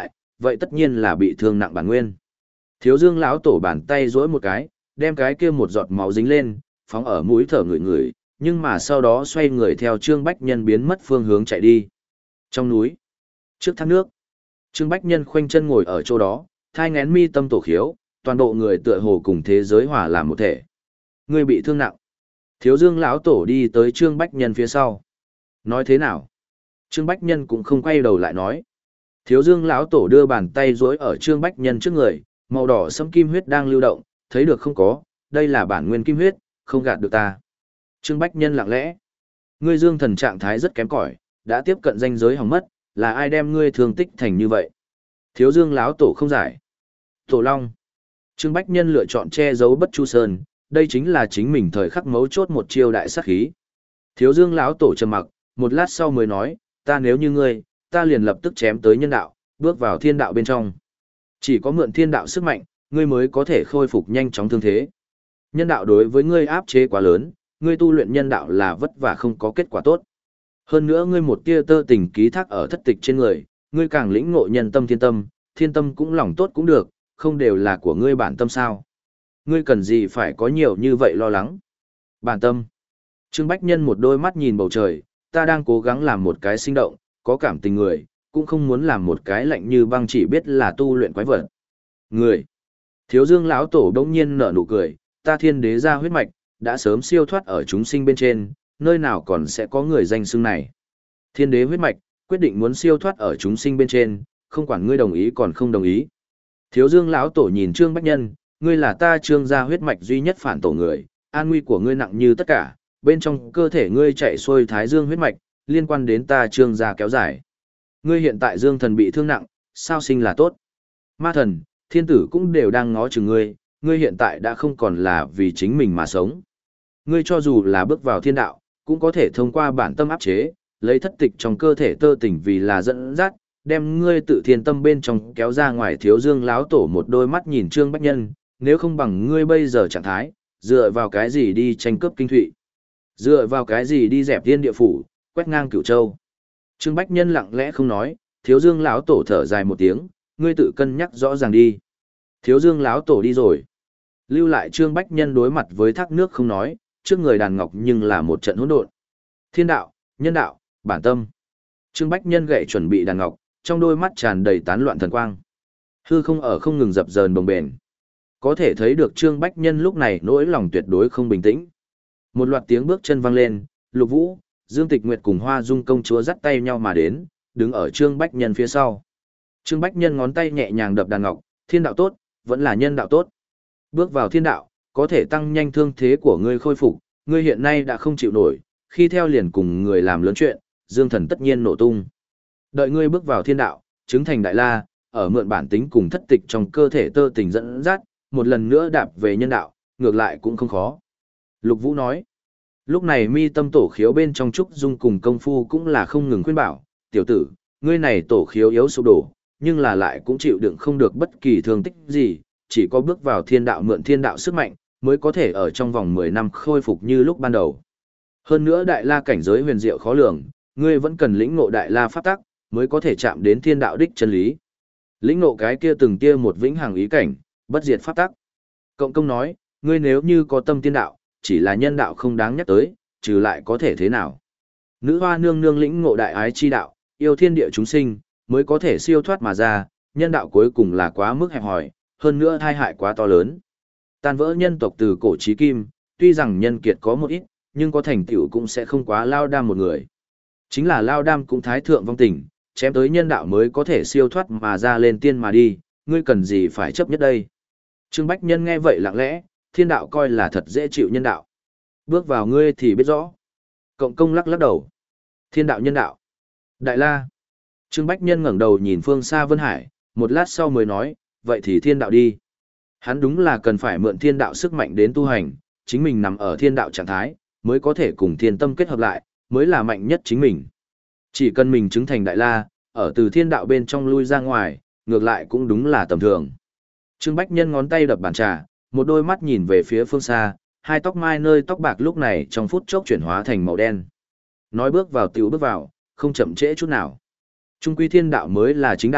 Speaker 1: vậy tất nhiên là bị thương nặng bản nguyên. Thiếu Dương lão tổ bàn tay duỗi một cái, đem cái kia một giọt máu dính lên, phóng ở mũi thở ngửi ngửi, nhưng mà sau đó xoay người theo Trương Bách Nhân biến mất phương hướng chạy đi. Trong núi, trước thác nước, Trương Bách Nhân khoanh chân ngồi ở chỗ đó, thai ngén mi tâm tổ khiếu, toàn bộ người tựa hồ cùng thế giới hòa làm một thể. Người bị thương nặng. Thiếu Dương lão tổ đi tới Trương Bách Nhân phía sau. Nói thế nào? Trương Bách Nhân cũng không quay đầu lại nói. Thiếu Dương lão tổ đưa bàn tay duỗi ở Trương Bách Nhân trước người, màu đỏ sẫm kim huyết đang lưu động, thấy được không có, đây là bản nguyên kim huyết, không gạt được ta. Trương Bách Nhân lặng lẽ. Ngươi Dương thần trạng thái rất kém cỏi, đã tiếp cận ranh giới hỏng mất, là ai đem ngươi thương tích thành như vậy? Thiếu Dương lão tổ không giải. Tổ Long. Trương Bách Nhân lựa chọn che giấu Bất Chu Sơn, đây chính là chính mình thời khắc mấu chốt một chiêu đại sát khí. Thiếu Dương lão tổ trầm mặc, một lát sau mới nói, ta nếu như ngươi, ta liền lập tức chém tới nhân đạo, bước vào thiên đạo bên trong. Chỉ có mượn thiên đạo sức mạnh, ngươi mới có thể khôi phục nhanh chóng thương thế. Nhân đạo đối với ngươi áp chế quá lớn, ngươi tu luyện nhân đạo là vất vả không có kết quả tốt. Hơn nữa ngươi một tia tơ tình ký thác ở thất tịch trên người, ngươi càng lĩnh ngộ nhân tâm thiên tâm, thiên tâm cũng lòng tốt cũng được, không đều là của ngươi bản tâm sao. Ngươi cần gì phải có nhiều như vậy lo lắng. Bản tâm. Trương Bách Nhân một đôi mắt nhìn bầu trời, ta đang cố gắng làm một cái sinh động, có cảm tình người, cũng không muốn làm một cái lạnh như băng chỉ biết là tu luyện quái vật. Người. Thiếu Dương lão tổ đông nhiên nở nụ cười, ta thiên đế ra huyết mạch, đã sớm siêu thoát ở chúng sinh bên trên, nơi nào còn sẽ có người danh xưng này. Thiên đế huyết mạch, quyết định muốn siêu thoát ở chúng sinh bên trên, không quản ngươi đồng ý còn không đồng ý. Thiếu Dương lão tổ nhìn Trương Bách Nhân, ngươi là ta Trương gia huyết mạch duy nhất phản tổ người, an nguy của ngươi nặng như tất cả, bên trong cơ thể ngươi chạy xuôi Thái Dương huyết mạch, liên quan đến ta Trương gia kéo dài. Ngươi hiện tại Dương thần bị thương nặng, sao sinh là tốt. Ma thần, thiên tử cũng đều đang ngó chừng ngươi, ngươi hiện tại đã không còn là vì chính mình mà sống. Ngươi cho dù là bước vào thiên đạo, cũng có thể thông qua bản tâm áp chế, lấy thất tịch trong cơ thể tơ tỉnh vì là dẫn dắt, đem ngươi tự thiên tâm bên trong kéo ra ngoài. Thiếu Dương láo tổ một đôi mắt nhìn Trương Bách Nhân, nếu không bằng ngươi bây giờ trạng thái, dựa vào cái gì đi tranh cướp kinh thụy? Dựa vào cái gì đi dẹp thiên địa phủ, quét ngang cửu châu? Trương Bách Nhân lặng lẽ không nói, Thiếu Dương láo tổ thở dài một tiếng, ngươi tự cân nhắc rõ ràng đi. Thiếu Dương láo tổ đi rồi. Lưu lại Trương Bách Nhân đối mặt với thác nước không nói, trước người đàn ngọc nhưng là một trận hỗn độn. Thiên đạo, nhân đạo, bản tâm. Trương Bách Nhân gậy chuẩn bị đàn ngọc, trong đôi mắt tràn đầy tán loạn thần quang. Hư không ở không ngừng dập dờn bồng bềnh. Có thể thấy được Trương Bách Nhân lúc này nỗi lòng tuyệt đối không bình tĩnh. Một loạt tiếng bước chân vang lên, Lục Vũ, Dương Tịch Nguyệt cùng Hoa Dung công chúa dắt tay nhau mà đến, đứng ở Trương Bách Nhân phía sau. Trương Bách Nhân ngón tay nhẹ nhàng đập đàn ngọc, thiên đạo tốt, vẫn là nhân đạo tốt. Bước vào thiên đạo, có thể tăng nhanh thương thế của ngươi khôi phục, ngươi hiện nay đã không chịu nổi, khi theo liền cùng người làm lớn chuyện, Dương thần tất nhiên nổ tung. Đợi ngươi bước vào thiên đạo, chứng thành đại la, ở mượn bản tính cùng thất tịch trong cơ thể tơ tình dẫn dắt, một lần nữa đạp về nhân đạo, ngược lại cũng không khó. Lục Vũ nói, lúc này mi tâm tổ khiếu bên trong Trúc Dung cùng công phu cũng là không ngừng khuyên bảo, tiểu tử, ngươi này tổ khiếu yếu sụp đổ, nhưng là lại cũng chịu đựng không được bất kỳ thương tích gì, chỉ có bước vào thiên đạo mượn thiên đạo sức mạnh, mới có thể ở trong vòng mười năm khôi phục như lúc ban đầu. Hơn nữa đại la cảnh giới huyền diệu khó lường, ngươi vẫn cần lĩnh ngộ đại la pháp tắc, mới có thể chạm đến thiên đạo đích chân lý. Lĩnh ngộ cái kia từng kia một vĩnh hằng ý cảnh, bất diệt pháp tắc. Cộng công nói, ngươi nếu như có tâm tiên đạo, chỉ là nhân đạo không đáng nhắc tới, trừ lại có thể thế nào. Nữ hoa nương nương lĩnh ngộ đại ái chi đạo, yêu thiên địa chúng sinh, mới có thể siêu thoát mà ra, nhân đạo cuối cùng là quá mức hẹp hòi, hơn nữa thai hại quá to lớn. Tan vỡ nhân tộc từ cổ chí kim, tuy rằng nhân kiệt có một ít, nhưng có thành tựu cũng sẽ không quá lao đam một người. Chính là lao đam cũng thái thượng vong tình, chém tới nhân đạo mới có thể siêu thoát mà ra lên tiên mà đi, ngươi cần gì phải chấp nhất đây. Trương Bách Nhân nghe vậy lặng lẽ, thiên đạo coi là thật dễ chịu nhân đạo. Bước vào ngươi thì biết rõ. Cộng công lắc lắc đầu. Thiên đạo nhân đạo. Đại la. Trương Bách Nhân ngẩng đầu nhìn phương xa Vân Hải, một lát sau mới nói, vậy thì thiên đạo đi. Hắn đúng là cần phải mượn thiên đạo sức mạnh đến tu hành, chính mình nằm ở thiên đạo trạng thái, mới có thể cùng thiên tâm kết hợp lại, mới là mạnh nhất chính mình. Chỉ cần mình chứng thành đại la, ở từ thiên đạo bên trong lui ra ngoài, ngược lại cũng đúng là tầm thường. Trương Bách Nhân ngón tay đập bàn trà, một đôi mắt nhìn về phía phương xa, hai tóc mai nơi tóc bạc lúc này trong phút chốc chuyển hóa thành màu đen. Nói bước vào tiểu bước vào, không chậm trễ chút nào. Trung quy thiên đạo mới là chính đạo,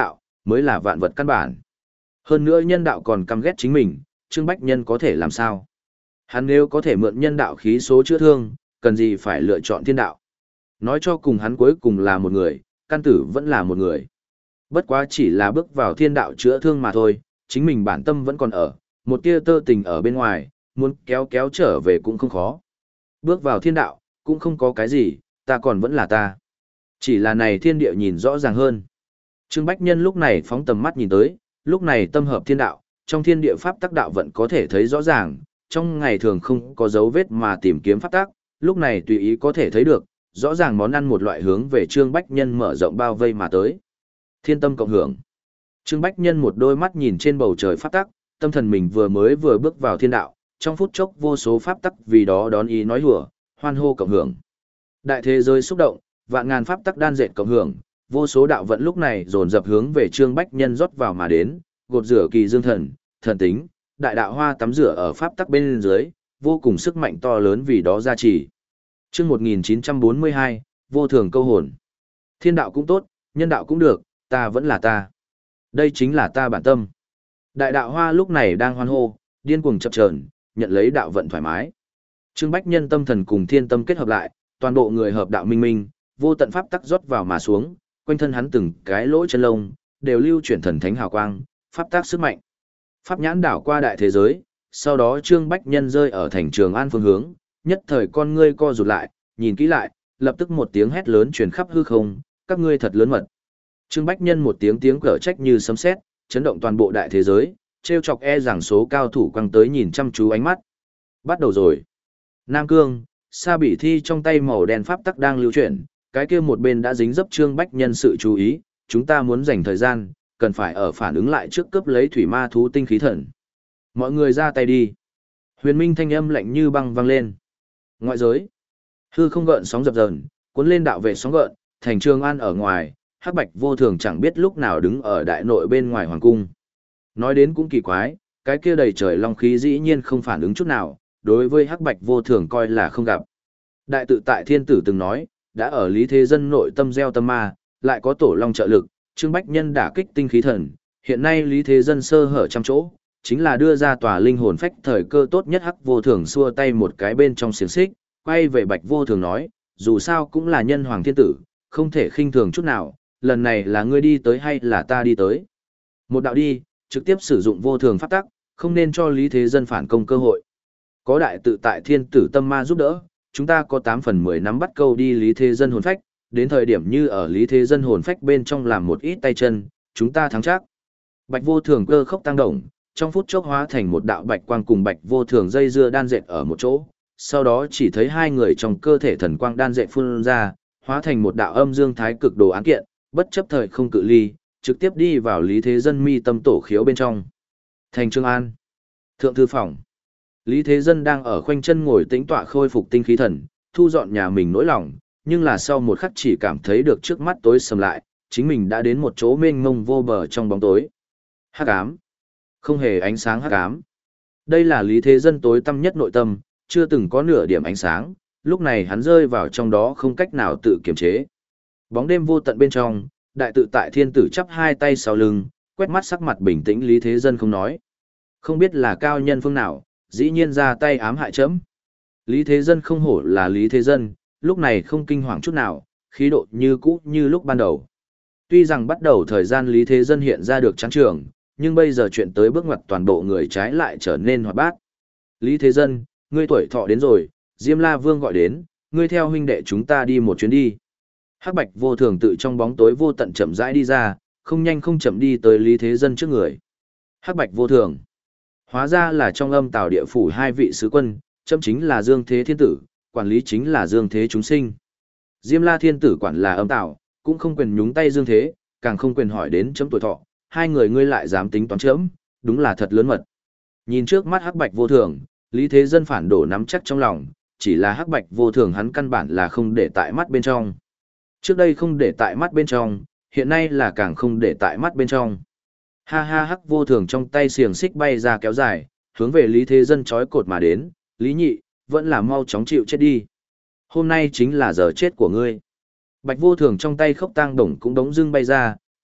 Speaker 1: mới là vạn vật căn bản. Hơn nữa nhân đạo còn căm ghét chính mình, Trương Bách Nhân có thể làm sao? Hắn nếu có thể mượn nhân đạo khí số chữa thương, cần gì phải lựa chọn thiên đạo? Nói cho cùng hắn cuối cùng là một người, căn tử vẫn là một người. Bất quá chỉ là bước vào thiên đạo chữa thương mà thôi, chính mình bản tâm vẫn còn ở, một tia tơ tình ở bên ngoài, muốn kéo kéo trở về cũng không khó. Bước vào thiên đạo, cũng không có cái gì, ta còn vẫn là ta. Chỉ là này thiên địa nhìn rõ ràng hơn. Trương Bách Nhân lúc này phóng tầm mắt nhìn tới, lúc này tâm hợp thiên đạo, trong thiên địa pháp tắc đạo vẫn có thể thấy rõ ràng, trong ngày thường không có dấu vết mà tìm kiếm pháp tắc, lúc này tùy ý có thể thấy được, rõ ràng món ăn một loại hướng về Trương Bách Nhân mở rộng bao vây mà tới. Thiên tâm cộng hưởng. Trương Bách Nhân một đôi mắt nhìn trên bầu trời pháp tắc, tâm thần mình vừa mới vừa bước vào thiên đạo, trong phút chốc vô số pháp tắc vì đó đón ý nói hùa, hoan hô cộng hưởng. Đại thế giới xúc động, vạn ngàn pháp tắc đan dệt cộng hưởng, vô số đạo vận lúc này dồn dập hướng về Trương Bách Nhân rót vào mà đến, gột rửa kỳ dương thần, thần tính, đại đạo hoa tắm rửa ở pháp tắc bên dưới, vô cùng sức mạnh to lớn vì đó gia trì. Chương một nghìn chín trăm bốn mươi hai, vô thường câu hồn. Thiên đạo cũng tốt, nhân đạo cũng được, ta vẫn là ta. Đây chính là ta bản tâm. Đại đạo hoa lúc này đang hoan hô, điên cuồng chập chờn, nhận lấy đạo vận thoải mái. Trương Bách Nhân tâm thần cùng thiên tâm kết hợp lại, toàn bộ người hợp đạo minh minh, vô tận pháp tắc rót vào mà xuống, quanh thân hắn từng cái lỗ chân lông đều lưu chuyển thần thánh hào quang, pháp tắc sức mạnh. Pháp nhãn đảo qua đại thế giới, sau đó Trương Bách Nhân rơi ở thành Trường An phương hướng, nhất thời con ngươi co rụt lại, nhìn kỹ lại, lập tức một tiếng hét lớn truyền khắp hư không, các ngươi thật lớn mật. Trương Bách Nhân một tiếng tiếng cở trách như sấm sét, chấn động toàn bộ đại thế giới, trêu chọc e rằng số cao thủ quăng tới nhìn chăm chú ánh mắt. Bắt đầu rồi. Nam Cương, Sa Bỉ Thi trong tay màu đen pháp tắc đang lưu chuyển, cái kia một bên đã dính dấp Trương Bách Nhân sự chú ý, chúng ta muốn dành thời gian, cần phải ở phản ứng lại trước cướp lấy thủy ma thú tinh khí thần. Mọi người ra tay đi. Huyền Minh thanh âm lạnh như băng vang lên. Ngoại giới, hư không gợn sóng dập dờn, cuốn lên đạo vệ sóng gợn, thành Trường An ở ngoài, Hắc Bạch Vô Thường chẳng biết lúc nào đứng ở đại nội bên ngoài hoàng cung. Nói đến cũng kỳ quái, cái kia đầy trời long khí dĩ nhiên không phản ứng chút nào, đối với Hắc Bạch Vô Thường coi là không gặp. Đại tự tại thiên tử từng nói, đã ở Lý Thế Dân nội tâm gieo tâm ma, lại có tổ long trợ lực, Trương Bách Nhân đả kích tinh khí thần, hiện nay Lý Thế Dân sơ hở trăm chỗ, chính là đưa ra tòa linh hồn phách thời cơ tốt nhất. Hắc Vô Thường xua tay một cái bên trong xiềng xích, quay về Bạch Vô Thường nói, dù sao cũng là nhân hoàng thiên tử, không thể khinh thường chút nào, lần này là ngươi đi tới hay là ta đi tới. Một đạo đi, trực tiếp sử dụng vô thường pháp tắc, không nên cho Lý Thế Dân phản công cơ hội. Có đại tự tại thiên tử tâm ma giúp đỡ, chúng ta có tám phần mười nắm bắt câu đi Lý Thế Dân hồn phách, đến thời điểm như ở Lý Thế Dân hồn phách bên trong làm một ít tay chân, chúng ta thắng chắc. Bạch Vô Thường cơ khốc tăng động, trong phút chốc hóa thành một đạo bạch quang cùng Bạch Vô Thường dây dưa đan dệt ở một chỗ, sau đó chỉ thấy hai người trong cơ thể thần quang đan dệt phun ra, hóa thành một đạo âm dương thái cực đồ án kiện, bất chấp thời không cự ly, trực tiếp đi vào Lý Thế Dân mi tâm tổ khiếu bên trong. Thành Trường An, Thượng thư phòng. Lý Thế Dân đang ở khoanh chân ngồi tĩnh tọa khôi phục tinh khí thần, thu dọn nhà mình nỗi lòng, nhưng là sau một khắc chỉ cảm thấy được trước mắt tối sầm lại, chính mình đã đến một chỗ mênh mông vô bờ trong bóng tối. Hắc ám, không hề ánh sáng hắc ám. Đây là Lý Thế Dân tối tăm nhất nội tâm, chưa từng có nửa điểm ánh sáng, lúc này hắn rơi vào trong đó không cách nào tự kiềm chế. Bóng đêm vô tận bên trong, đại tự tại thiên tử chắp hai tay sau lưng, quét mắt sắc mặt bình tĩnh Lý Thế Dân không nói. Không biết là cao nhân phương nào, dĩ nhiên ra tay ám hại chấm. Lý Thế Dân không hổ là Lý Thế Dân, lúc này không kinh hoàng chút nào, khí độ như cũ như lúc ban đầu. Tuy rằng bắt đầu thời gian Lý Thế Dân hiện ra được trắng trường, nhưng bây giờ chuyện tới bước ngoặt toàn bộ người trái lại trở nên hoạt bát. Lý Thế Dân, ngươi tuổi thọ đến rồi, Diêm La Vương gọi đến, ngươi theo huynh đệ chúng ta đi một chuyến đi. Hắc Bạch Vô Thường tự trong bóng tối vô tận chậm rãi đi ra, không nhanh không chậm đi tới Lý Thế Dân trước người. Hắc Bạch Vô Thường, hóa ra là trong âm tào địa phủ hai vị sứ quân, chấm chính là Dương Thế Thiên Tử, quản lý chính là Dương Thế chúng sinh. Diêm La Thiên Tử quản là âm tào, cũng không quyền nhúng tay Dương Thế, càng không quyền hỏi đến chấm tuổi thọ, hai người ngươi lại dám tính toán chấm, đúng là thật lớn mật. Nhìn trước mắt Hắc Bạch Vô Thường, Lý Thế Dân phản đổ nắm chắc trong lòng, chỉ là Hắc Bạch Vô Thường hắn căn bản là không để tại mắt bên trong. Trước đây không để tại mắt bên trong, hiện nay là càng không để tại mắt bên trong. Ha ha Hắc Vô Thường trong tay xiềng xích bay ra kéo dài, hướng về Lý Thế Dân trói cột mà đến, Lý Nhị, vẫn là mau chóng chịu chết đi. Hôm nay chính là giờ chết của ngươi. Bạch Vô Thường trong tay khốc tang đồng cũng đống dưng bay ra,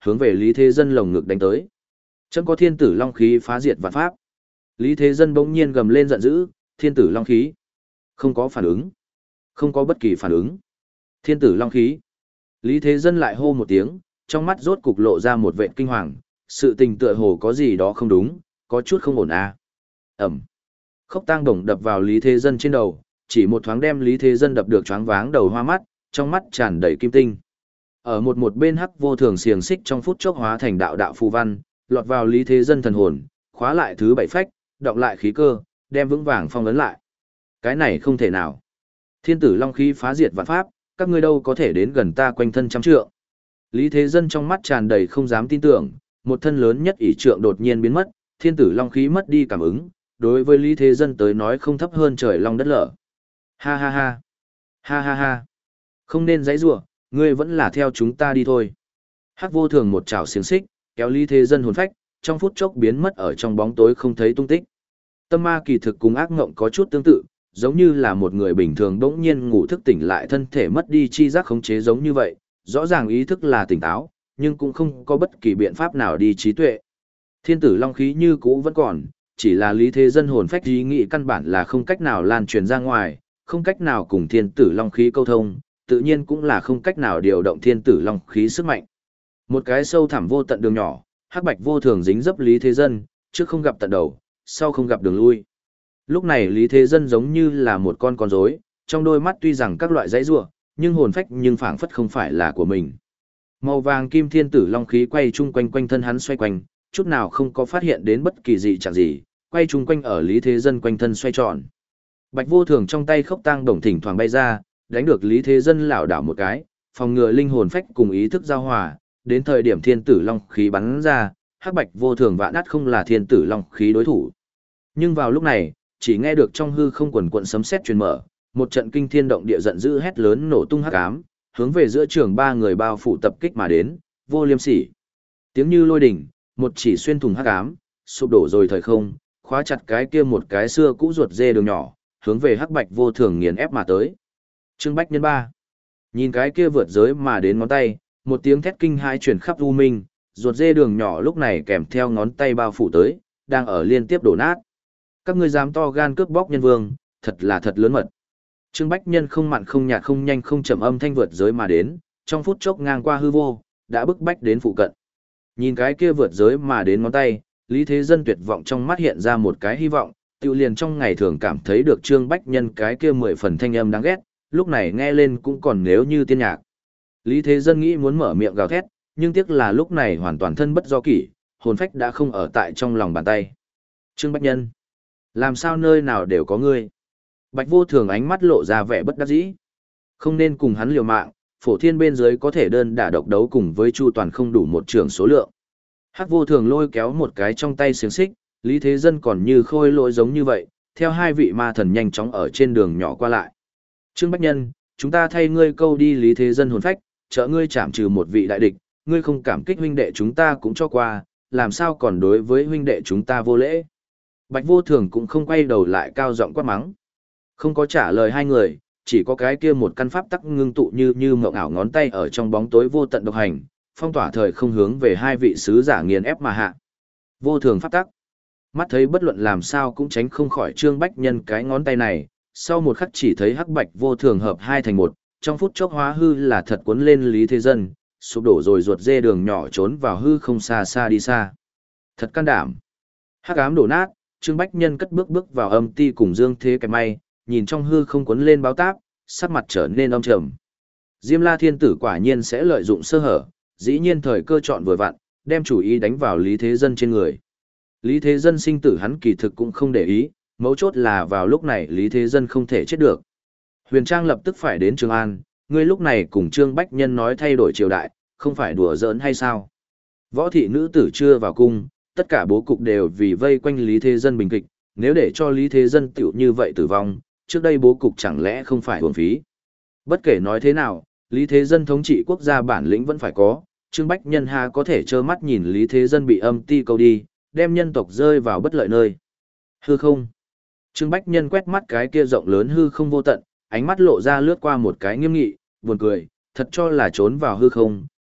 Speaker 1: hướng về Lý Thế Dân lồng ngực đánh tới. Chấm có thiên tử long khí phá diệt vạn pháp. Lý Thế Dân bỗng nhiên gầm lên giận dữ, thiên tử long khí. Không có phản ứng. Không có bất kỳ phản ứng. Thiên tử long khí. Lý Thế Dân lại hô một tiếng, trong mắt rốt cục lộ ra một vệt kinh hoàng, sự tình tựa hồ có gì đó không đúng, có chút không ổn à. Ẩm. Khốc tang đồng đập vào Lý Thế Dân trên đầu, chỉ một thoáng đem Lý Thế Dân đập được choáng váng đầu hoa mắt, trong mắt tràn đầy kim tinh. Ở một một bên hắc vô thường xiềng xích trong phút chốc hóa thành đạo đạo phù văn, lọt vào Lý Thế Dân thần hồn, khóa lại thứ bảy phách, đọng lại khí cơ, đem vững vàng phong ấn lại. Cái này không thể nào. Thiên tử long khí phá diệt vạn pháp, các ngươi đâu có thể đến gần ta quanh thân trăm trượng. Lý Thế Dân trong mắt tràn đầy không dám tin tưởng, một thân lớn nhất ỷ trượng đột nhiên biến mất, thiên tử long khí mất đi cảm ứng, đối với Lý Thế Dân tới nói không thấp hơn trời long đất lở. Ha ha ha. Ha ha ha. Không nên giãy giụa, ngươi vẫn là theo chúng ta đi thôi. Hắc vô thường một chảo xiềng xích, kéo Lý Thế Dân hồn phách, trong phút chốc biến mất ở trong bóng tối không thấy tung tích. Tâm ma kỳ thực cùng ác ngộng có chút tương tự, giống như là một người bình thường bỗng nhiên ngủ thức tỉnh lại thân thể mất đi chi giác khống chế giống như vậy, rõ ràng ý thức là tỉnh táo, nhưng cũng không có bất kỳ biện pháp nào đi trí tuệ. Thiên tử long khí như cũ vẫn còn, chỉ là Lý Thế Dân hồn phách ý nghĩ căn bản là không cách nào lan truyền ra ngoài, không cách nào cùng thiên tử long khí câu thông, tự nhiên cũng là không cách nào điều động thiên tử long khí sức mạnh. Một cái sâu thẳm vô tận đường nhỏ, hắc bạch vô thường dính dấp Lý Thế Dân, trước không gặp tận đầu, sau không gặp đường lui. Lúc này Lý Thế Dân giống như là một con con rối, trong đôi mắt tuy rằng các loại dãy rủa, nhưng hồn phách nhưng phảng phất không phải là của mình. Màu vàng kim thiên tử long khí quay chung quanh quanh thân hắn xoay quanh, chút nào không có phát hiện đến bất kỳ dị trạng gì, quay chung quanh ở Lý Thế Dân quanh thân xoay tròn. Bạch vô thường trong tay khốc tang đồng thỉnh thoảng bay ra, đánh được Lý Thế Dân lảo đảo một cái, phòng ngừa linh hồn phách cùng ý thức giao hòa, đến thời điểm thiên tử long khí bắn ra, hắc bạch vô thường vạn nát không là thiên tử long khí đối thủ. Nhưng vào lúc này, chỉ nghe được trong hư không quần quận sấm sét truyền mở, một trận kinh thiên động địa giận dữ hét lớn nổ tung hắc ám, hướng về giữa trường ba người bao phủ tập kích mà đến, vô liêm sỉ. Tiếng như lôi đỉnh, một chỉ xuyên thủng hắc ám, sụp đổ rồi thời không, khóa chặt cái kia một cái xưa cũ ruột dê đường nhỏ, hướng về hắc bạch vô thường nghiền ép mà tới. Trương Bách nhân ba. Nhìn cái kia vượt giới mà đến ngón tay, một tiếng thét kinh hãi truyền khắp u minh, ruột dê đường nhỏ lúc này kèm theo ngón tay bao phủ tới, đang ở liên tiếp đổ nát. Các ngươi dám to gan cướp bóc nhân vương, thật là thật lớn mật. Trương Bách Nhân không mặn không nhạt không nhanh không chậm âm thanh vượt giới mà đến, trong phút chốc ngang qua hư vô, đã bức bách đến phụ cận. Nhìn cái kia vượt giới mà đến ngón tay, Lý Thế Dân tuyệt vọng trong mắt hiện ra một cái hy vọng, tiêu liền trong ngày thường cảm thấy được Trương Bách Nhân cái kia mười phần thanh âm đáng ghét, lúc này nghe lên cũng còn nếu như tiên nhạc. Lý Thế Dân nghĩ muốn mở miệng gào thét, nhưng tiếc là lúc này hoàn toàn thân bất do kỷ, hồn phách đã không ở tại trong lòng bàn tay. Trương Bách Nhân, làm sao nơi nào đều có ngươi? Bạch vô thường ánh mắt lộ ra vẻ bất đắc dĩ. Không nên cùng hắn liều mạng, phổ thiên bên dưới có thể đơn đả độc đấu cùng với Chu Toàn không đủ một trường số lượng. Hắc vô thường lôi kéo một cái trong tay xiềng xích, Lý Thế Dân còn như khôi lỗi giống như vậy, theo hai vị ma thần nhanh chóng ở trên đường nhỏ qua lại. Trương Bách Nhân, chúng ta thay ngươi câu đi Lý Thế Dân hồn phách, trợ ngươi chạm trừ một vị đại địch, ngươi không cảm kích huynh đệ chúng ta cũng cho qua, làm sao còn đối với huynh đệ chúng ta vô lễ. Bạch vô thường cũng không quay đầu lại cao giọng quát mắng. Không có trả lời hai người, chỉ có cái kia một căn pháp tắc ngưng tụ như như mộng ảo ngón tay ở trong bóng tối vô tận độc hành, phong tỏa thời không hướng về hai vị sứ giả nghiền ép mà hạ. Vô thường pháp tắc. Mắt thấy bất luận làm sao cũng tránh không khỏi Trương Bách Nhân cái ngón tay này, sau một khắc chỉ thấy hắc bạch vô thường hợp hai thành một, trong phút chốc hóa hư là thật cuốn lên Lý Thế Dân, sụp đổ rồi ruột dê đường nhỏ trốn vào hư không xa xa đi xa. Thật can đảm. Hắc ám đổ nát, Trương Bách Nhân cất bước bước vào âm ti cùng Dương Thế cái may, nhìn trong hư không cuốn lên báo táp, sắc mặt trở nên âm trầm. Diêm La Thiên Tử quả nhiên sẽ lợi dụng sơ hở, dĩ nhiên thời cơ chọn vừa vặn, đem chủ ý đánh vào Lý Thế Dân trên người. Lý Thế Dân sinh tử hắn kỳ thực cũng không để ý, mấu chốt là vào lúc này Lý Thế Dân không thể chết được. Huyền Trang lập tức phải đến Trường An, ngươi lúc này cùng Trương Bách Nhân nói thay đổi triều đại, không phải đùa giỡn hay sao? Võ thị nữ tử chưa vào cung, tất cả bố cục đều vì vây quanh Lý Thế Dân bình kịch, nếu để cho Lý Thế Dân tiểu như vậy tử vong, trước đây bố cục chẳng lẽ không phải uổng phí. Bất kể nói thế nào, Lý Thế Dân thống trị quốc gia bản lĩnh vẫn phải có, Trương Bách Nhân ha có thể trơ mắt nhìn Lý Thế Dân bị âm ti câu đi, đem nhân tộc rơi vào bất lợi nơi. Hư không. Trương Bách Nhân quét mắt cái kia rộng lớn hư không vô tận, ánh mắt lộ ra lướt qua một cái nghiêm nghị, buồn cười, thật cho là trốn vào hư không,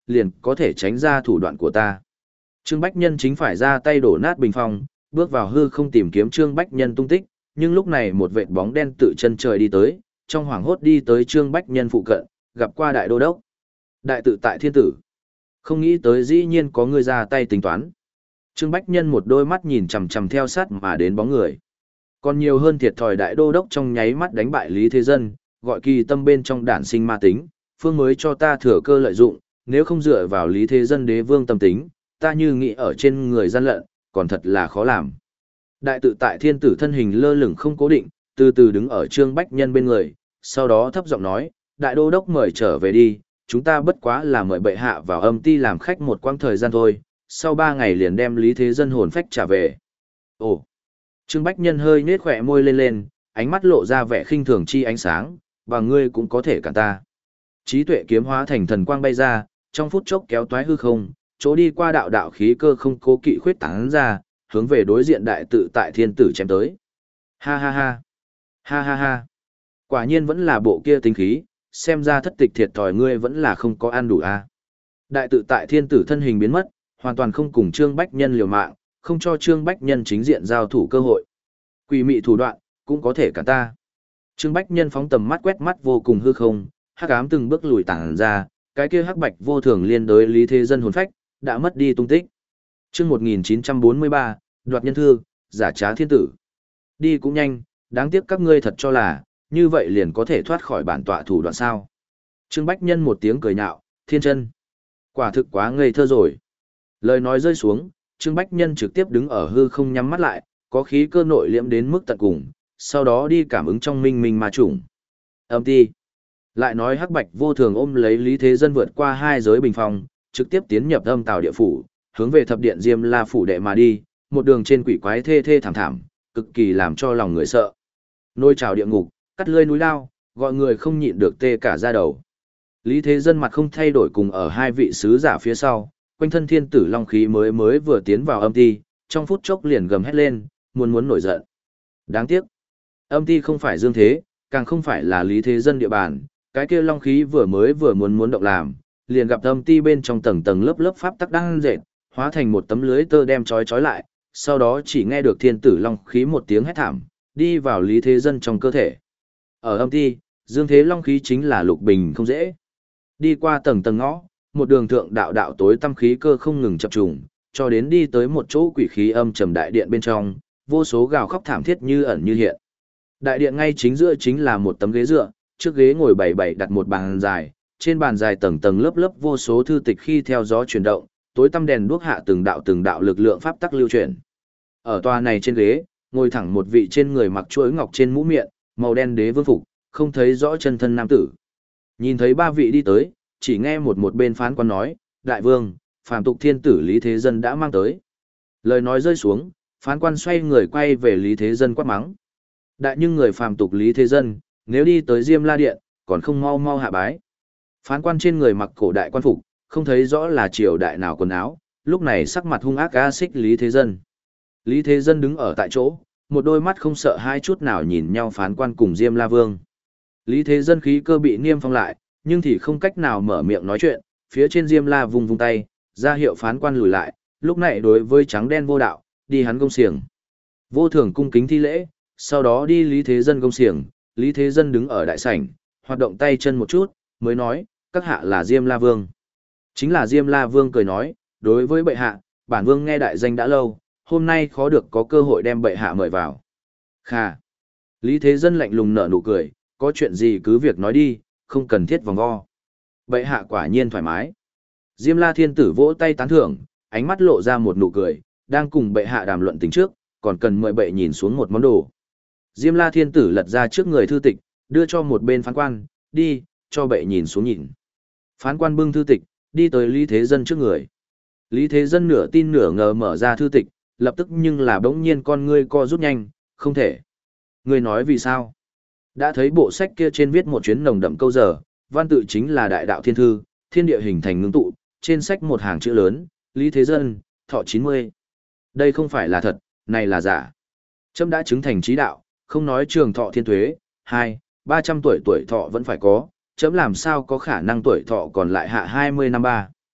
Speaker 1: liền có thể tránh ra thủ đoạn của ta. Trương Bách Nhân chính phải ra tay đổ nát bình phong, bước vào hư không tìm kiếm Trương Bách Nhân tung tích, nhưng lúc này một vệt bóng đen tự chân trời đi tới, trong hoảng hốt đi tới Trương Bách Nhân phụ cận, gặp qua đại đô đốc. Đại tự tại thiên tử. Không nghĩ tới dĩ nhiên có người ra tay tính toán. Trương Bách Nhân một đôi mắt nhìn chằm chằm theo sát mà đến bóng người. Còn nhiều hơn thiệt thòi đại đô đốc trong nháy mắt đánh bại Lý Thế Dân, gọi kỳ tâm bên trong đản sinh ma tính, phương mới cho ta thừa cơ lợi dụng, nếu không dựa vào Lý Thế Dân đế vương tâm tính, ta như nghĩ ở trên người gian lận, còn thật là khó làm. Đại tự tại thiên tử thân hình lơ lửng không cố định, từ từ đứng ở Trương Bách Nhân bên người, sau đó thấp giọng nói, đại đô đốc mời trở về đi, chúng ta bất quá là mời bệ hạ vào âm ti làm khách một quãng thời gian thôi, sau ba ngày liền đem Lý Thế Dân hồn phách trả về. Ồ! Trương Bách Nhân hơi nhếch khỏe môi lên lên, ánh mắt lộ ra vẻ khinh thường chi ánh sáng, và ngươi cũng có thể cản ta. Trí tuệ kiếm hóa thành thần quang bay ra, trong phút chốc kéo toái hư không, chỗ đi qua đạo đạo khí cơ không cố kỵ khuyết tán ra, hướng về đối diện đại tự tại thiên tử chém tới. Ha ha ha! Ha ha ha! Quả nhiên vẫn là bộ kia tính khí, xem ra thất tịch thiệt thòi ngươi vẫn là không có ăn đủ a. À. Đại tự tại thiên tử thân hình biến mất, hoàn toàn không cùng Trương Bách Nhân liều mạng, không cho Trương Bách Nhân chính diện giao thủ cơ hội. Quỷ mị thủ đoạn, cũng có thể cả ta. Trương Bách Nhân phóng tầm mắt quét mắt vô cùng hư không, hắc ám từng bước lùi tản ra, cái kia hắc bạch vô thường liên đối Lý Thế Dân hồn phách, đã mất đi tung tích. Chương một nghìn chín trăm bốn mươi ba, đoạt nhân thư, giả trá thiên tử. Đi cũng nhanh, đáng tiếc các ngươi thật cho là, như vậy liền có thể thoát khỏi bản tọa thủ đoạn sao. Trương Bách Nhân một tiếng cười nhạo, thiên chân. Quả thực quá ngây thơ rồi. Lời nói rơi xuống, Trương Bách Nhân trực tiếp đứng ở hư không nhắm mắt lại, có khí cơ nội liễm đến mức tận cùng, sau đó đi cảm ứng trong minh minh ma chủng. Âm ti. Lại nói hắc bạch vô thường ôm lấy Lý Thế Dân vượt qua hai giới bình phong, trực tiếp tiến nhập âm tào địa phủ, hướng về thập điện Diêm La phủ đệ mà đi, một đường trên quỷ quái thê thê thảm thảm, cực kỳ làm cho lòng người sợ. Nôi trào địa ngục, cắt lơi núi lao, gọi người không nhịn được tê cả da đầu. Lý Thế Dân mặt không thay đổi cùng ở hai vị sứ giả phía sau, quanh thân thiên tử long khí mới mới vừa tiến vào âm ti, trong phút chốc liền gầm hét lên, muốn muốn nổi giận. Đáng tiếc, âm ti không phải dương thế, càng không phải là Lý Thế Dân địa bàn, cái kia long khí vừa mới vừa muốn muốn động làm, liền gặp âm ti bên trong tầng tầng lớp lớp pháp tắc đang dệt, hóa thành một tấm lưới tơ đem trói trói lại, sau đó chỉ nghe được thiên tử long khí một tiếng hét thảm, đi vào Lý Thế Dân trong cơ thể. Ở âm ti, dương thế long khí chính là lục bình không dễ. Đi qua tầng tầng ngõ, một đường thượng đạo đạo tối tâm khí cơ không ngừng chập trùng, cho đến đi tới một chỗ quỷ khí âm trầm đại điện bên trong, vô số gào khóc thảm thiết như ẩn như hiện. Đại điện ngay chính giữa chính là một tấm ghế dựa, trước ghế ngồi bảy bảy đặt một bàn dài, trên bàn dài tầng tầng lớp lớp vô số thư tịch khi theo gió chuyển động, tối tăm đèn đuốc hạ từng đạo từng đạo lực lượng pháp tắc lưu chuyển. Ở tòa này trên ghế, ngồi thẳng một vị trên người mặc chuỗi ngọc trên mũ miệng, màu đen đế vương phục, không thấy rõ chân thân nam tử. Nhìn thấy ba vị đi tới, chỉ nghe một một bên phán quan nói, đại vương, phàm tục thiên tử Lý Thế Dân đã mang tới. Lời nói rơi xuống, phán quan xoay người quay về Lý Thế Dân quát mắng. Đại nhưng người phàm tục Lý Thế Dân, nếu đi tới Diêm La Điện, còn không mau mau hạ bái. Phán quan trên người mặc cổ đại quan phục, không thấy rõ là triều đại nào quần áo, lúc này sắc mặt hung ác ga xích Lý Thế Dân. Lý Thế Dân đứng ở tại chỗ, một đôi mắt không sợ hai chút nào nhìn nhau phán quan cùng Diêm La Vương. Lý Thế Dân khí cơ bị niêm phong lại, nhưng thì không cách nào mở miệng nói chuyện, phía trên Diêm La vùng vung tay, ra hiệu phán quan lùi lại, lúc này đối với trắng đen vô đạo, đi hắn công xiềng. Vô thường cung kính thi lễ, sau đó đi Lý Thế Dân công xiềng, Lý Thế Dân đứng ở đại sảnh, hoạt động tay chân một chút, mới nói, các hạ là Diêm La Vương. Chính là Diêm La Vương cười nói, đối với bệ hạ, bản vương nghe đại danh đã lâu, hôm nay khó được có cơ hội đem bệ hạ mời vào. Khà. Lý Thế Dân lạnh lùng nở nụ cười, có chuyện gì cứ việc nói đi, không cần thiết vòng vo. Bệ hạ quả nhiên thoải mái. Diêm La Thiên Tử vỗ tay tán thưởng, ánh mắt lộ ra một nụ cười, đang cùng bệ hạ đàm luận tính trước, còn cần mời bệ nhìn xuống một món đồ. Diêm La Thiên Tử lật ra trước người thư tịch, đưa cho một bên phán quan, đi, cho bệ nhìn xuống nhìn. Phán quan bưng thư tịch, đi tới Lý Thế Dân trước người. Lý Thế Dân nửa tin nửa ngờ mở ra thư tịch, lập tức nhưng là bỗng nhiên con ngươi co rút nhanh, không thể. Ngươi nói vì sao? Đã thấy bộ sách kia trên viết một chuyến nồng đậm câu giờ, văn tự chính là đại đạo thiên thư, thiên địa hình thành ngưng tụ, trên sách một hàng chữ lớn, Lý Thế Dân, thọ chín mươi. Đây không phải là thật, này là giả. Trẫm đã chứng thành trí đạo, không nói trường thọ thiên thuế, hai, ba trăm tuổi tuổi thọ vẫn phải có, chấm làm sao có khả năng tuổi thọ còn lại hạ hai mươi năm ba.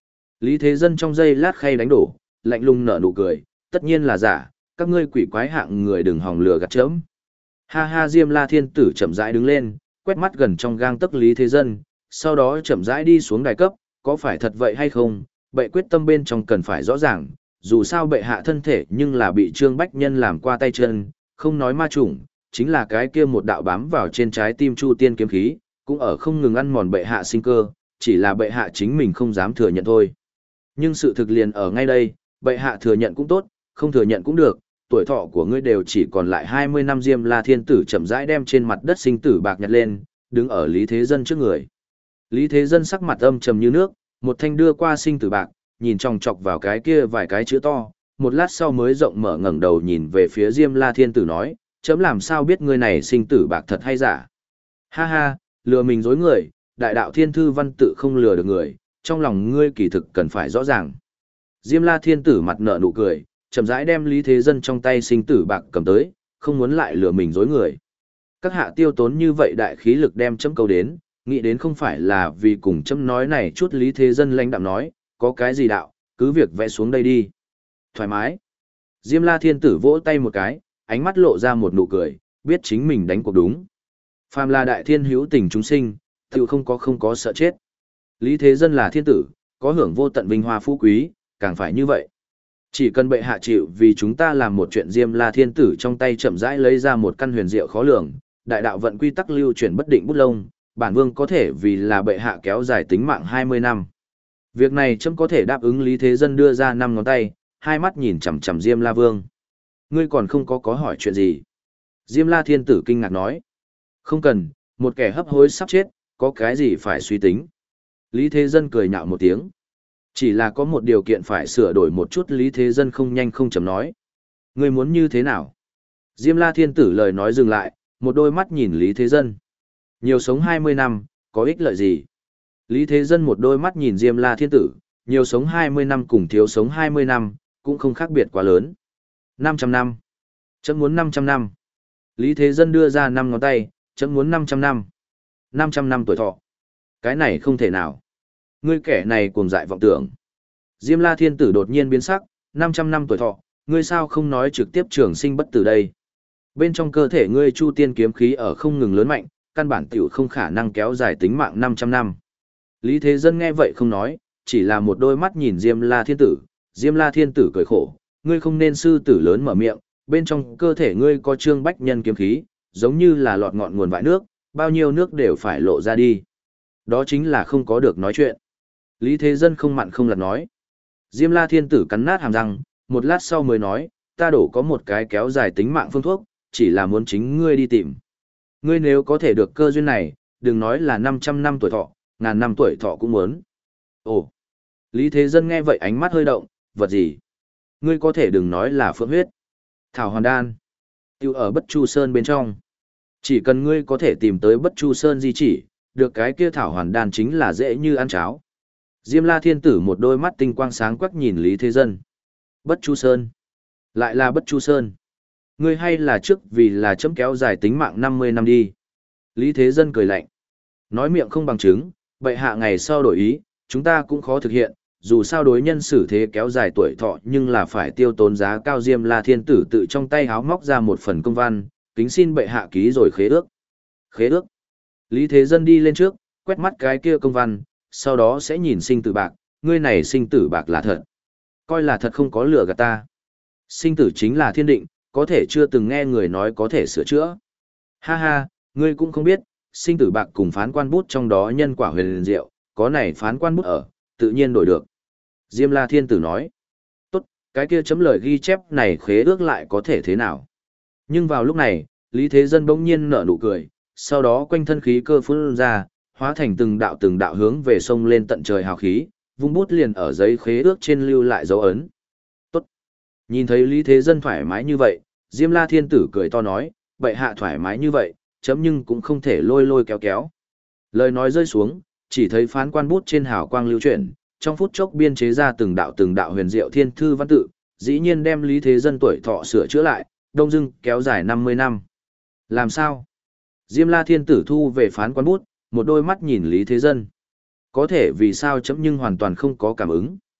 Speaker 1: Lý Thế Dân trong giây lát khay đánh đổ, lạnh lùng nở nụ cười, tất nhiên là giả, các ngươi quỷ quái hạng người đừng hòng lừa gạt chớm. Ha ha, Diêm La Thiên Tử chậm rãi đứng lên, quét mắt gần trong gang tấc Lý Thế Dân, sau đó chậm rãi đi xuống đài cấp, có phải thật vậy hay không, bệ quyết tâm bên trong cần phải rõ ràng, dù sao bệ hạ thân thể nhưng là bị Trương Bách Nhân làm qua tay chân, không nói ma chủng, chính là cái kia một đạo bám vào trên trái tim Chu Tiên kiếm khí, cũng ở không ngừng ăn mòn bệ hạ sinh cơ, chỉ là bệ hạ chính mình không dám thừa nhận thôi. Nhưng sự thực liền ở ngay đây, bệ hạ thừa nhận cũng tốt, không thừa nhận cũng được, tuổi thọ của ngươi đều chỉ còn lại hai mươi năm. Diêm La Thiên Tử chậm rãi đem trên mặt đất sinh tử bạc nhặt lên, đứng ở Lý Thế Dân trước người. Lý Thế Dân sắc mặt âm trầm như nước, một thanh đưa qua sinh tử bạc, nhìn chòng chọc vào cái kia vài cái chữ to, một lát sau mới rộng mở ngẩng đầu nhìn về phía Diêm La Thiên Tử nói, chấm làm sao biết ngươi này sinh tử bạc thật hay giả. Ha ha, lừa mình dối người, đại đạo thiên thư văn tự không lừa được người, trong lòng ngươi kỳ thực cần phải rõ ràng. Diêm La Thiên Tử mặt nở nụ cười, chậm rãi đem Lý Thế Dân trong tay sinh tử bạc cầm tới, không muốn lại lừa mình dối người. Các hạ tiêu tốn như vậy đại khí lực đem chấm câu đến, nghĩ đến không phải là vì cùng chấm nói này chút. Lý Thế Dân lãnh đạm nói, có cái gì đạo, cứ việc vẽ xuống đây đi. Thoải mái. Diêm La Thiên Tử vỗ tay một cái, ánh mắt lộ ra một nụ cười, biết chính mình đánh cuộc đúng. Phàm là đại thiên hữu tình chúng sinh, tự không có không có sợ chết. Lý Thế Dân là thiên tử, có hưởng vô tận vinh hoa phú quý, càng phải như vậy. Chỉ cần bệ hạ chịu vì chúng ta làm một chuyện. Diêm La Thiên Tử trong tay chậm rãi lấy ra một căn huyền diệu khó lường, đại đạo vận quy tắc lưu chuyển bất định bút lông, bản vương có thể vì là bệ hạ kéo dài tính mạng hai mươi năm. Việc này chấm có thể đáp ứng. Lý Thế Dân đưa ra năm ngón tay, hai mắt nhìn chằm chằm Diêm La Vương. Ngươi còn không có có hỏi chuyện gì? Diêm La Thiên Tử kinh ngạc nói. Không cần, một kẻ hấp hối sắp chết, có cái gì phải suy tính. Lý Thế Dân cười nhạo một tiếng. Chỉ là có một điều kiện phải sửa đổi một chút. Lý Thế Dân không nhanh không chậm nói. Ngươi muốn như thế nào? Diêm La Thiên Tử lời nói dừng lại, một đôi mắt nhìn Lý Thế Dân. Nhiều sống hai mươi năm, có ích lợi gì? Lý Thế Dân một đôi mắt nhìn Diêm La Thiên Tử, nhiều sống hai mươi năm cùng thiếu sống hai mươi năm, cũng không khác biệt quá lớn. năm trăm năm. Chấm muốn năm trăm năm. Lý Thế Dân đưa ra năm ngón tay, chấm muốn năm trăm năm. năm trăm năm tuổi thọ. Cái này không thể nào. Ngươi kẻ này cuồng dại vọng tưởng. Diêm La Thiên Tử đột nhiên biến sắc, năm trăm năm tuổi thọ, ngươi sao không nói trực tiếp trường sinh bất tử đây? Bên trong cơ thể ngươi Chu Tiên kiếm khí ở không ngừng lớn mạnh, căn bản tiểu không khả năng kéo dài tính mạng năm trăm năm. Lý Thế Dân nghe vậy không nói, chỉ là một đôi mắt nhìn Diêm La Thiên Tử. Diêm La Thiên Tử cười khổ, ngươi không nên sư tử lớn mở miệng, bên trong cơ thể ngươi có Trương Bách Nhân kiếm khí, giống như là lọt ngọn nguồn vại nước, bao nhiêu nước đều phải lộ ra đi. Đó chính là không có được nói chuyện. Lý Thế Dân không mặn không lặt nói. Diêm La Thiên Tử cắn nát hàm răng, một lát sau mới nói, ta đổ có một cái kéo dài tính mạng phương thuốc, chỉ là muốn chính ngươi đi tìm. Ngươi nếu có thể được cơ duyên này, đừng nói là năm trăm năm tuổi thọ, ngàn năm tuổi thọ cũng muốn. Ồ! Lý Thế Dân nghe vậy ánh mắt hơi động, vật gì? Ngươi có thể đừng nói là phượng huyết. Thảo hoàn đan. Tiêu ở Bất Chu Sơn bên trong. Chỉ cần ngươi có thể tìm tới Bất Chu Sơn di chỉ, được cái kia thảo hoàn đan chính là dễ như ăn cháo. Diêm La Thiên Tử một đôi mắt tinh quang sáng quắc nhìn Lý Thế Dân. Bất Chu Sơn. Lại là Bất Chu Sơn. Ngươi hay là trước vì là chấm kéo dài tính mạng năm mươi năm đi. Lý Thế Dân cười lạnh. Nói miệng không bằng chứng, bệ hạ ngày sau đổi ý, chúng ta cũng khó thực hiện, dù sao đối nhân xử thế kéo dài tuổi thọ nhưng là phải tiêu tốn giá cao. Diêm La Thiên Tử tự trong tay háo móc ra một phần công văn, kính xin bệ hạ ký rồi khế ước. Khế ước. Lý Thế Dân đi lên trước, quét mắt cái kia công văn, sau đó sẽ nhìn sinh tử bạc, ngươi này sinh tử bạc là thật. Coi là thật không có lừa gạt ta. Sinh tử chính là thiên định, có thể chưa từng nghe người nói có thể sửa chữa. Ha ha, ngươi cũng không biết, sinh tử bạc cùng phán quan bút trong đó nhân quả huyền liền diệu, có này phán quan bút ở, tự nhiên đổi được. Diêm La Thiên Tử nói, tốt, cái kia chấm lời ghi chép này khế ước lại có thể thế nào. Nhưng vào lúc này, Lý Thế Dân bỗng nhiên nở nụ cười, sau đó quanh thân khí cơ phun ra, hóa thành từng đạo từng đạo hướng về sông lên tận trời hào khí, vung bút liền ở giấy khế ước trên lưu lại dấu ấn. Tốt. Nhìn thấy Lý Thế Dân thoải mái như vậy, Diêm La Thiên Tử cười to nói, bệ hạ thoải mái như vậy, chấm nhưng cũng không thể lôi lôi kéo kéo. Lời nói rơi xuống, chỉ thấy phán quan bút trên hào quang lưu chuyển, trong phút chốc biên chế ra từng đạo từng đạo huyền diệu thiên thư văn tự, dĩ nhiên đem Lý Thế Dân tuổi thọ sửa chữa lại, đông dưng kéo dài năm mươi năm. Làm sao? Diêm La Thiên Tử thu về phán quan bút, một đôi mắt nhìn Lý Thế Dân. Có thể vì sao chấm nhưng hoàn toàn không có cảm ứng.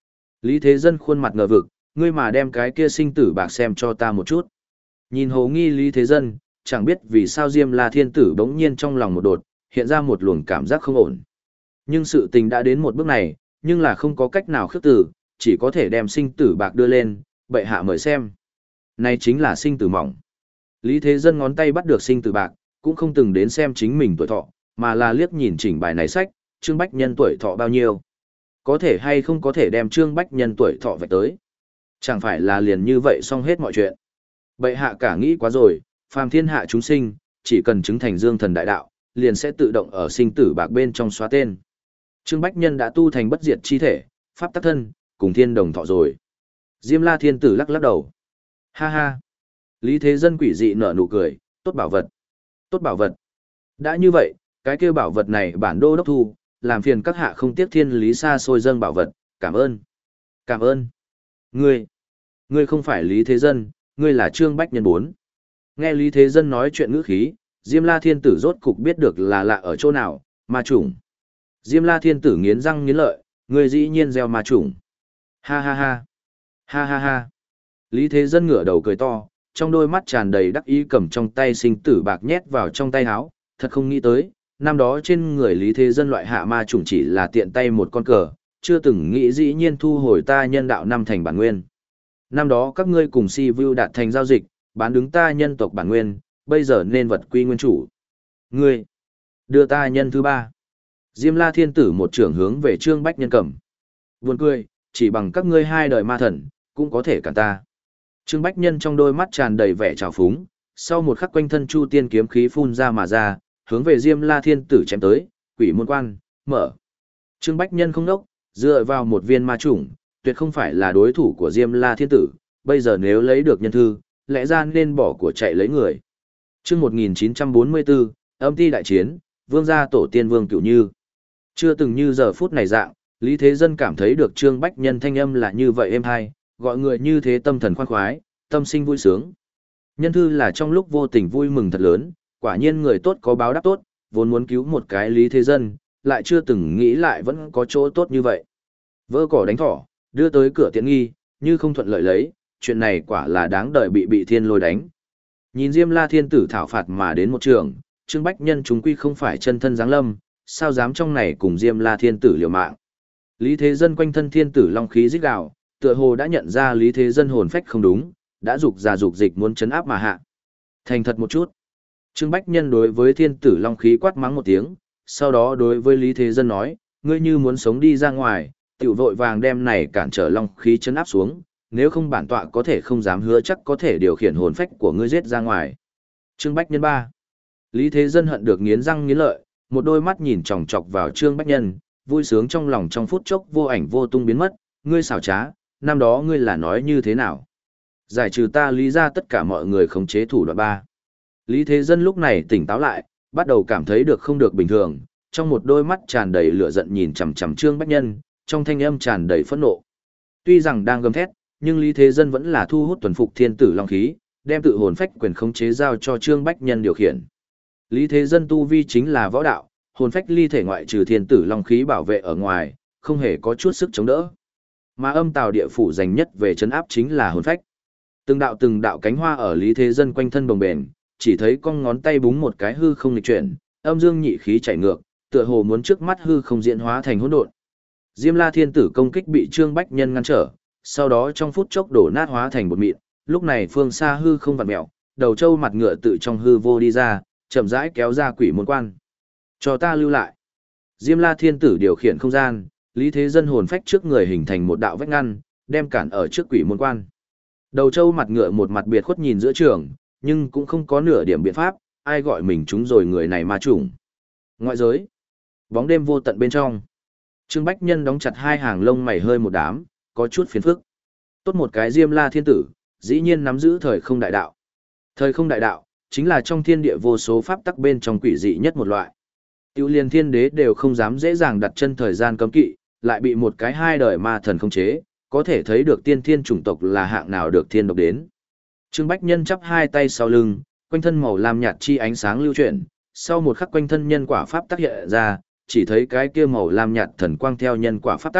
Speaker 1: Lý Thế Dân khuôn mặt ngờ vực, ngươi mà đem cái kia sinh tử bạc xem cho ta một chút. Nhìn hồ nghi Lý Thế Dân, chẳng biết vì sao Diêm La Thiên Tử bỗng nhiên trong lòng một đột, hiện ra một luồng cảm giác không ổn. Nhưng sự tình đã đến một bước này, nhưng là không có cách nào khước từ, chỉ có thể đem sinh tử bạc đưa lên, bệ hạ mời xem. Này chính là sinh tử mỏng. Lý Thế Dân ngón tay bắt được sinh tử bạc, cũng không từng đến xem chính mình tuổi thọ, mà là liếc nhìn chỉnh bài này sách, Trương Bách Nhân tuổi thọ bao nhiêu. Có thể hay không có thể đem Trương Bách Nhân tuổi thọ vạch tới. Chẳng phải là liền như vậy xong hết mọi chuyện. Bệ hạ cả nghĩ quá rồi, phàm thiên hạ chúng sinh, chỉ cần chứng thành dương thần đại đạo, liền sẽ tự động ở sinh tử bạc bên trong xóa tên. Trương Bách Nhân đã tu thành bất diệt chi thể, pháp tắc thân, cùng thiên đồng thọ rồi. Diêm La Thiên Tử lắc lắc đầu. Ha ha. Lý Thế Dân quỷ dị nở nụ cười, tốt bảo vật. Tốt bảo vật. Đã như vậy, cái kêu bảo vật này bản đô đốc thu, làm phiền các hạ không tiếc thiên lý xa xôi dâng bảo vật, cảm ơn. Cảm ơn. Ngươi, ngươi không phải Lý Thế Dân, ngươi là Trương Bách Nhân bốn. Nghe Lý Thế Dân nói chuyện ngữ khí, Diêm La Thiên Tử rốt cục biết được là lạ ở chỗ nào, ma chủng. Diêm La Thiên Tử nghiến răng nghiến lợi, ngươi dĩ nhiên gieo ma chủng. Ha ha ha. Ha ha ha. Lý Thế Dân ngửa đầu cười to, trong đôi mắt tràn đầy đắc ý cầm trong tay sinh tử bạc nhét vào trong tay áo, thật không nghĩ tới, năm đó trên người Lý Thế Dân loại hạ ma chủng chỉ là tiện tay một con cờ, chưa từng nghĩ dĩ nhiên thu hồi ta nhân đạo năm thành bản nguyên. Năm đó các ngươi cùng Si Vu đạt thành giao dịch, bán đứng ta nhân tộc bản nguyên, bây giờ nên vật quy nguyên chủ. Ngươi, đưa ta nhân thứ ba. Diêm La Thiên Tử một trưởng hướng về Trương Bách Nhân cầm. Buồn cười, chỉ bằng các ngươi hai đời ma thần, cũng có thể cản ta. Trương Bách Nhân trong đôi mắt tràn đầy vẻ trào phúng, sau một khắc quanh thân Chu Tiên kiếm khí phun ra mà ra, hướng về Diêm La Thiên Tử chém tới, quỷ môn quan, mở. Trương Bách Nhân không đốc, dựa vào một viên ma chủng, tuyệt không phải là đối thủ của Diêm La Thiên Tử, bây giờ nếu lấy được nhân thư, lẽ ra nên bỏ của chạy lấy người. Chương một nghìn chín trăm bốn mươi tư, âm ti đại chiến, vương gia tổ tiên Vương Cửu Như. Chưa từng như giờ phút này dạng, Lý Thế Dân cảm thấy được Trương Bách Nhân thanh âm là như vậy êm hay, gọi người như thế tâm thần khoan khoái, tâm sinh vui sướng. Nhân thư là trong lúc vô tình vui mừng thật lớn, quả nhiên người tốt có báo đáp tốt, vốn muốn cứu một cái Lý Thế Dân, lại chưa từng nghĩ lại vẫn có chỗ tốt như vậy. Vỡ cỏ đánh thỏ, đưa tới cửa tiện nghi, như không thuận lợi lấy, chuyện này quả là đáng đợi bị bị thiên lôi đánh. Nhìn Diêm La Thiên Tử thảo phạt mà đến một trường, Trương Bách Nhân chúng quy không phải chân thân giáng lâm, sao dám trong này cùng Diêm La Thiên Tử liều mạng. Lý Thế Dân quanh thân thiên tử long khí rít gào, tựa hồ đã nhận ra Lý Thế Dân hồn phách không đúng, đã dục ra dục dịch muốn chấn áp mà hạ. Thành thật một chút. Trương Bách Nhân đối với thiên tử long khí quát mắng một tiếng, sau đó đối với Lý Thế Dân nói, ngươi như muốn sống đi ra ngoài, tiểu vội vàng đem này cản trở long khí chấn áp xuống, nếu không bản tọa có thể không dám hứa chắc có thể điều khiển hồn phách của ngươi giết ra ngoài. Trương Bách Nhân ba. Lý Thế Dân hận được nghiến răng nghiến lợi, một đôi mắt nhìn chòng chọc vào Trương Bách Nhân, vui sướng trong lòng trong phút chốc vô ảnh vô tung biến mất, ngươi xảo trá, năm đó ngươi là nói như thế nào? Giải trừ ta Lý ra tất cả mọi người khống chế thủ đoạn ba. Lý Thế Dân lúc này tỉnh táo lại, bắt đầu cảm thấy được không được bình thường, trong một đôi mắt tràn đầy lửa giận nhìn chằm chằm Trương Bách Nhân, trong thanh âm tràn đầy phẫn nộ. Tuy rằng đang gầm thét, nhưng Lý Thế Dân vẫn là thu hút tuần phục thiên tử long khí, đem tự hồn phách quyền khống chế giao cho Trương Bách Nhân điều khiển. Lý Thế Dân tu vi chính là võ đạo, hồn phách ly thể ngoại trừ thiên tử long khí bảo vệ ở ngoài, không hề có chút sức chống đỡ. Mà âm tào địa phủ dành nhất về trấn áp chính là hồn phách. Từng đạo từng đạo cánh hoa ở Lý Thế Dân quanh thân bồng bềnh, chỉ thấy con ngón tay búng một cái hư không nghịch chuyển, âm dương nhị khí chảy ngược, tựa hồ muốn trước mắt hư không diễn hóa thành hỗn độn. Diêm La Thiên Tử công kích bị Trương Bách Nhân ngăn trở, sau đó trong phút chốc đổ nát hóa thành bột mịn, lúc này phương xa hư không vặn mèo, đầu trâu mặt ngựa tự trong hư vô đi ra, chậm rãi kéo ra quỷ môn quan. Cho ta lưu lại. Diêm La Thiên Tử điều khiển không gian, Lý Thế Dân hồn phách trước người hình thành một đạo vách ngăn, đem cản ở trước quỷ môn quan. Đầu trâu mặt ngựa một mặt biệt khuất nhìn giữa trường, nhưng cũng không có nửa điểm biện pháp, ai gọi mình chúng rồi người này ma chủng. Ngoại giới, bóng đêm vô tận bên trong. Trương Bách Nhân đóng chặt hai hàng lông mày hơi một đám, có chút phiền phức. Tốt một cái Diêm La Thiên Tử, dĩ nhiên nắm giữ thời không đại đạo. Thời không đại đạo, chính là trong thiên địa vô số pháp tắc bên trong quỷ dị nhất một loại. Tiểu liên thiên đế đều không dám dễ dàng đặt chân thời gian cấm kỵ, lại bị một cái hai đời ma thần khống chế, có thể thấy được tiên thiên chủng tộc là hạng nào được thiên độc đến. Trương Bách Nhân chắp hai tay sau lưng, quanh thân màu lam nhạt chi ánh sáng lưu chuyển, sau một khắc quanh thân nhân quả pháp tác hiện ra, chỉ thấy cái kia màu lam nhạt thần quang theo nhân quả pháp tác,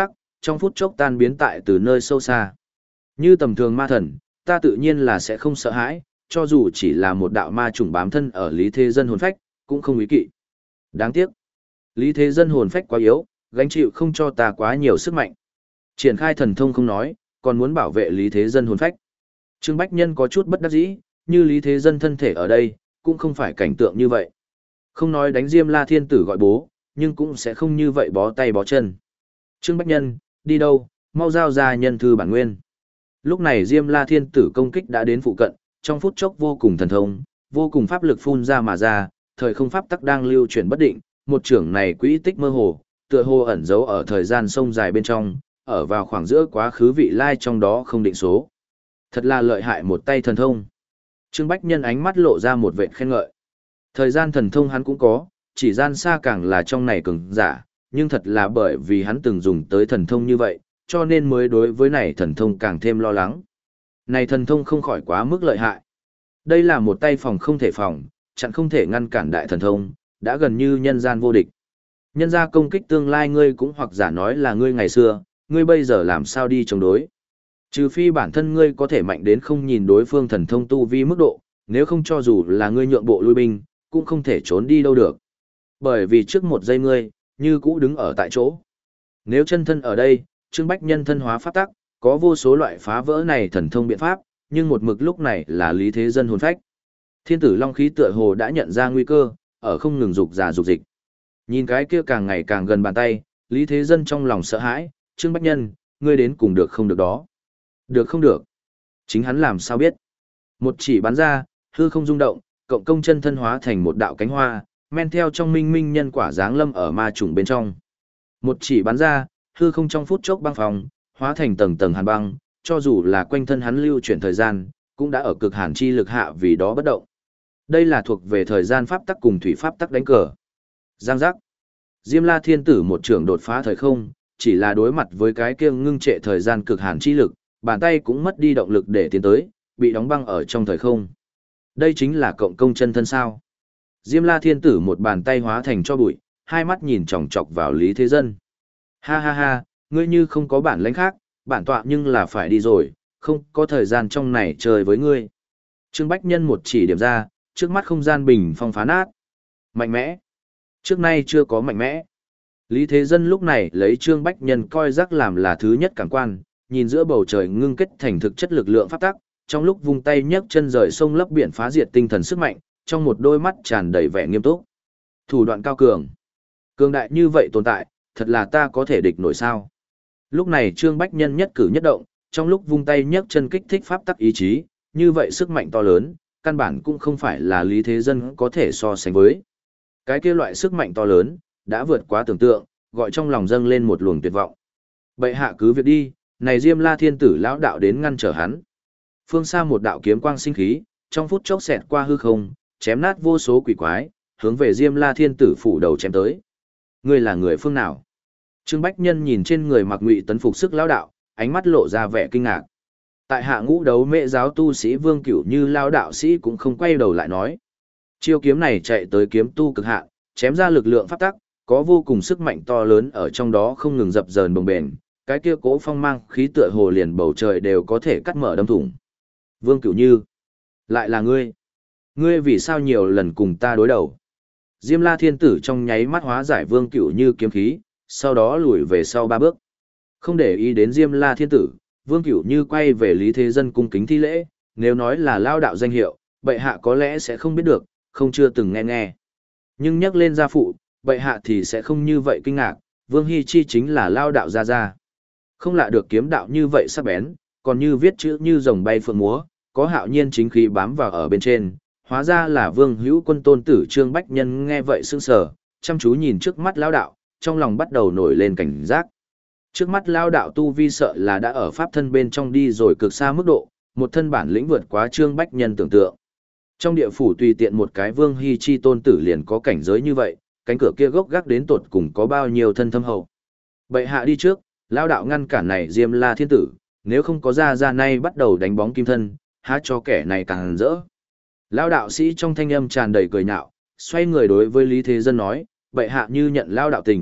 Speaker 1: trong phút chốc tan biến tại từ nơi sâu xa. Như tầm thường ma thần, ta tự nhiên là sẽ không sợ hãi, cho dù chỉ là một đạo ma trùng bám thân ở Lý Thế Dân hồn phách, cũng không ý kỵ. Đáng tiếc, Lý Thế Dân hồn phách quá yếu, gánh chịu không cho ta quá nhiều sức mạnh. Triển khai thần thông không nói, còn muốn bảo vệ Lý Thế Dân hồn phách. Trương Bách Nhân có chút bất đắc dĩ, như Lý Thế Dân thân thể ở đây, cũng không phải cảnh tượng như vậy. Không nói đánh Diêm La Thiên Tử gọi bố, nhưng cũng sẽ không như vậy bó tay bó chân. Trương Bách Nhân, đi đâu, mau giao ra nhân thư bản nguyên. Lúc này Diêm La Thiên Tử công kích đã đến phụ cận, trong phút chốc vô cùng thần thông, vô cùng pháp lực phun ra mà ra, thời không pháp tắc đang lưu chuyển bất định, một trưởng này quỹ tích mơ hồ, tựa hồ ẩn giấu ở thời gian sông dài bên trong, ở vào khoảng giữa quá khứ vị lai trong đó không định số. Thật là lợi hại một tay thần thông. Trương Bách Nhân ánh mắt lộ ra một vệt khen ngợi. Thời gian thần thông hắn cũng có, chỉ gian xa càng là trong này cường giả, nhưng thật là bởi vì hắn từng dùng tới thần thông như vậy, cho nên mới đối với này thần thông càng thêm lo lắng. Này thần thông không khỏi quá mức lợi hại. Đây là một tay phòng không thể phòng, chặn không thể ngăn cản đại thần thông, đã gần như nhân gian vô địch. Nhân ra công kích tương lai ngươi cũng hoặc giả nói là ngươi ngày xưa, ngươi bây giờ làm sao đi chống đối. Trừ phi bản thân ngươi có thể mạnh đến không nhìn đối phương thần thông tu vi mức độ, nếu không cho dù là ngươi nhượng bộ lui binh, cũng không thể trốn đi đâu được. Bởi vì trước một giây ngươi, như cũ đứng ở tại chỗ. Nếu chân thân ở đây, Trương Bách Nhân thân hóa pháp tắc, có vô số loại phá vỡ này thần thông biện pháp, nhưng một mực lúc này là Lý Thế Dân hồn phách. Thiên tử Long khí tựa hồ đã nhận ra nguy cơ, ở không ngừng dục giả dục dịch. Nhìn cái kia càng ngày càng gần bàn tay, Lý Thế Dân trong lòng sợ hãi, Trương Bách Nhân, ngươi đến cùng được không được đó. Được không được. Chính hắn làm sao biết. Một chỉ bắn ra, hư không rung động, cộng công chân thân hóa thành một đạo cánh hoa, men theo trong minh minh nhân quả giáng lâm ở ma trùng bên trong. Một chỉ bắn ra, hư không trong phút chốc băng phòng, hóa thành tầng tầng hàn băng, cho dù là quanh thân hắn lưu chuyển thời gian, cũng đã ở cực hàn chi lực hạ vì đó bất động. Đây là thuộc về thời gian pháp tắc cùng thủy pháp tắc đánh cờ. Giang giác. Diêm La Thiên Tử một trường đột phá thời không, chỉ là đối mặt với cái kia ngưng trệ thời gian cực hàn chi lực, bàn tay cũng mất đi động lực để tiến tới, bị đóng băng ở trong thời không. Đây chính là cộng công chân thân sao. Diêm La Thiên Tử một bàn tay hóa thành cho bụi, hai mắt nhìn chòng chọc vào Lý Thế Dân. Ha ha ha, ngươi như không có bản lãnh khác, bản tọa nhưng là phải đi rồi, không có thời gian trong này chơi với ngươi. Trương Bách Nhân một chỉ điểm ra, trước mắt không gian bình phong phá nát. Mạnh mẽ. Trước nay chưa có mạnh mẽ. Lý Thế Dân lúc này lấy Trương Bách Nhân coi rắc làm là thứ nhất cảm quan, nhìn giữa bầu trời ngưng kết thành thực chất lực lượng pháp tắc, trong lúc vung tay nhấc chân rời sông lấp biển phá diệt tinh thần sức mạnh, trong một đôi mắt tràn đầy vẻ nghiêm túc. Thủ đoạn cao cường. Cường đại như vậy tồn tại, thật là ta có thể địch nổi sao. Lúc này Trương Bách Nhân nhất cử nhất động, trong lúc vung tay nhấc chân kích thích pháp tắc ý chí, như vậy sức mạnh to lớn, căn bản cũng không phải là Lý Thế Dân có thể so sánh với. Cái kia loại sức mạnh to lớn, đã vượt quá tưởng tượng, gọi trong lòng dâng lên một luồng tuyệt vọng. Bệ hạ cứ việc đi, này Diêm La Thiên Tử lão đạo đến ngăn trở hắn. Phương xa một đạo kiếm quang sinh khí, trong phút chốc xẹt qua hư không, chém nát vô số quỷ quái, hướng về Diêm La Thiên Tử phủ đầu chém tới. Ngươi là người phương nào? Trương Bách Nhân nhìn trên người mặc ngụy tấn phục sức lão đạo, ánh mắt lộ ra vẻ kinh ngạc. Tại hạ ngũ đấu mẹ giáo tu sĩ Vương Cửu Như lão đạo sĩ cũng không quay đầu lại nói. Chiêu kiếm này chạy tới kiếm tu cực hạn, chém ra lực lượng pháp tắc, có vô cùng sức mạnh to lớn ở trong đó không ngừng dập dờn bồng bềnh, cái kia cố phong mang khí tựa hồ liền bầu trời đều có thể cắt mở đâm thủng. Vương Cửu Như, lại là ngươi. Ngươi vì sao nhiều lần cùng ta đối đầu? Diêm La Thiên Tử trong nháy mắt hóa giải Vương Cửu Như kiếm khí, sau đó lùi về sau ba bước. Không để ý đến Diêm La Thiên Tử, Vương Cửu Như quay về Lý Thế Dân cung kính thi lễ, nếu nói là lao đạo danh hiệu, bệ hạ có lẽ sẽ không biết được, không chưa từng nghe nghe. Nhưng nhắc lên gia phụ, bệ hạ thì sẽ không như vậy kinh ngạc, Vương Hy Chi chính là lao đạo gia gia. Không lạ được kiếm đạo như vậy sắc bén, còn như viết chữ như rồng bay phượng múa, có hạo nhiên chính khí bám vào ở bên trên, hóa ra là Vương Hữu Quân tôn tử Trương Bách Nhân nghe vậy sững sờ, chăm chú nhìn trước mắt lao đạo, trong lòng bắt đầu nổi lên cảnh giác. Trước mắt lao đạo tu vi sợ là đã ở pháp thân bên trong đi rồi cực xa mức độ, một thân bản lĩnh vượt quá Trương Bách Nhân tưởng tượng. Trong địa phủ tùy tiện một cái Vương Hy Chi tôn tử liền có cảnh giới như vậy, cánh cửa kia gốc gác đến tột cùng có bao nhiêu thân thâm hậu. Bệ hạ đi trước, lao đạo ngăn cản này Diêm La Thiên Tử, nếu không có ra ra nay bắt đầu đánh bóng kim thân, há cho kẻ này càng rỡ. Lao đạo sĩ trong thanh âm tràn đầy cười nhạo, xoay người đối với Lý Thế Dân nói, bệ hạ như nhận lao đạo tình,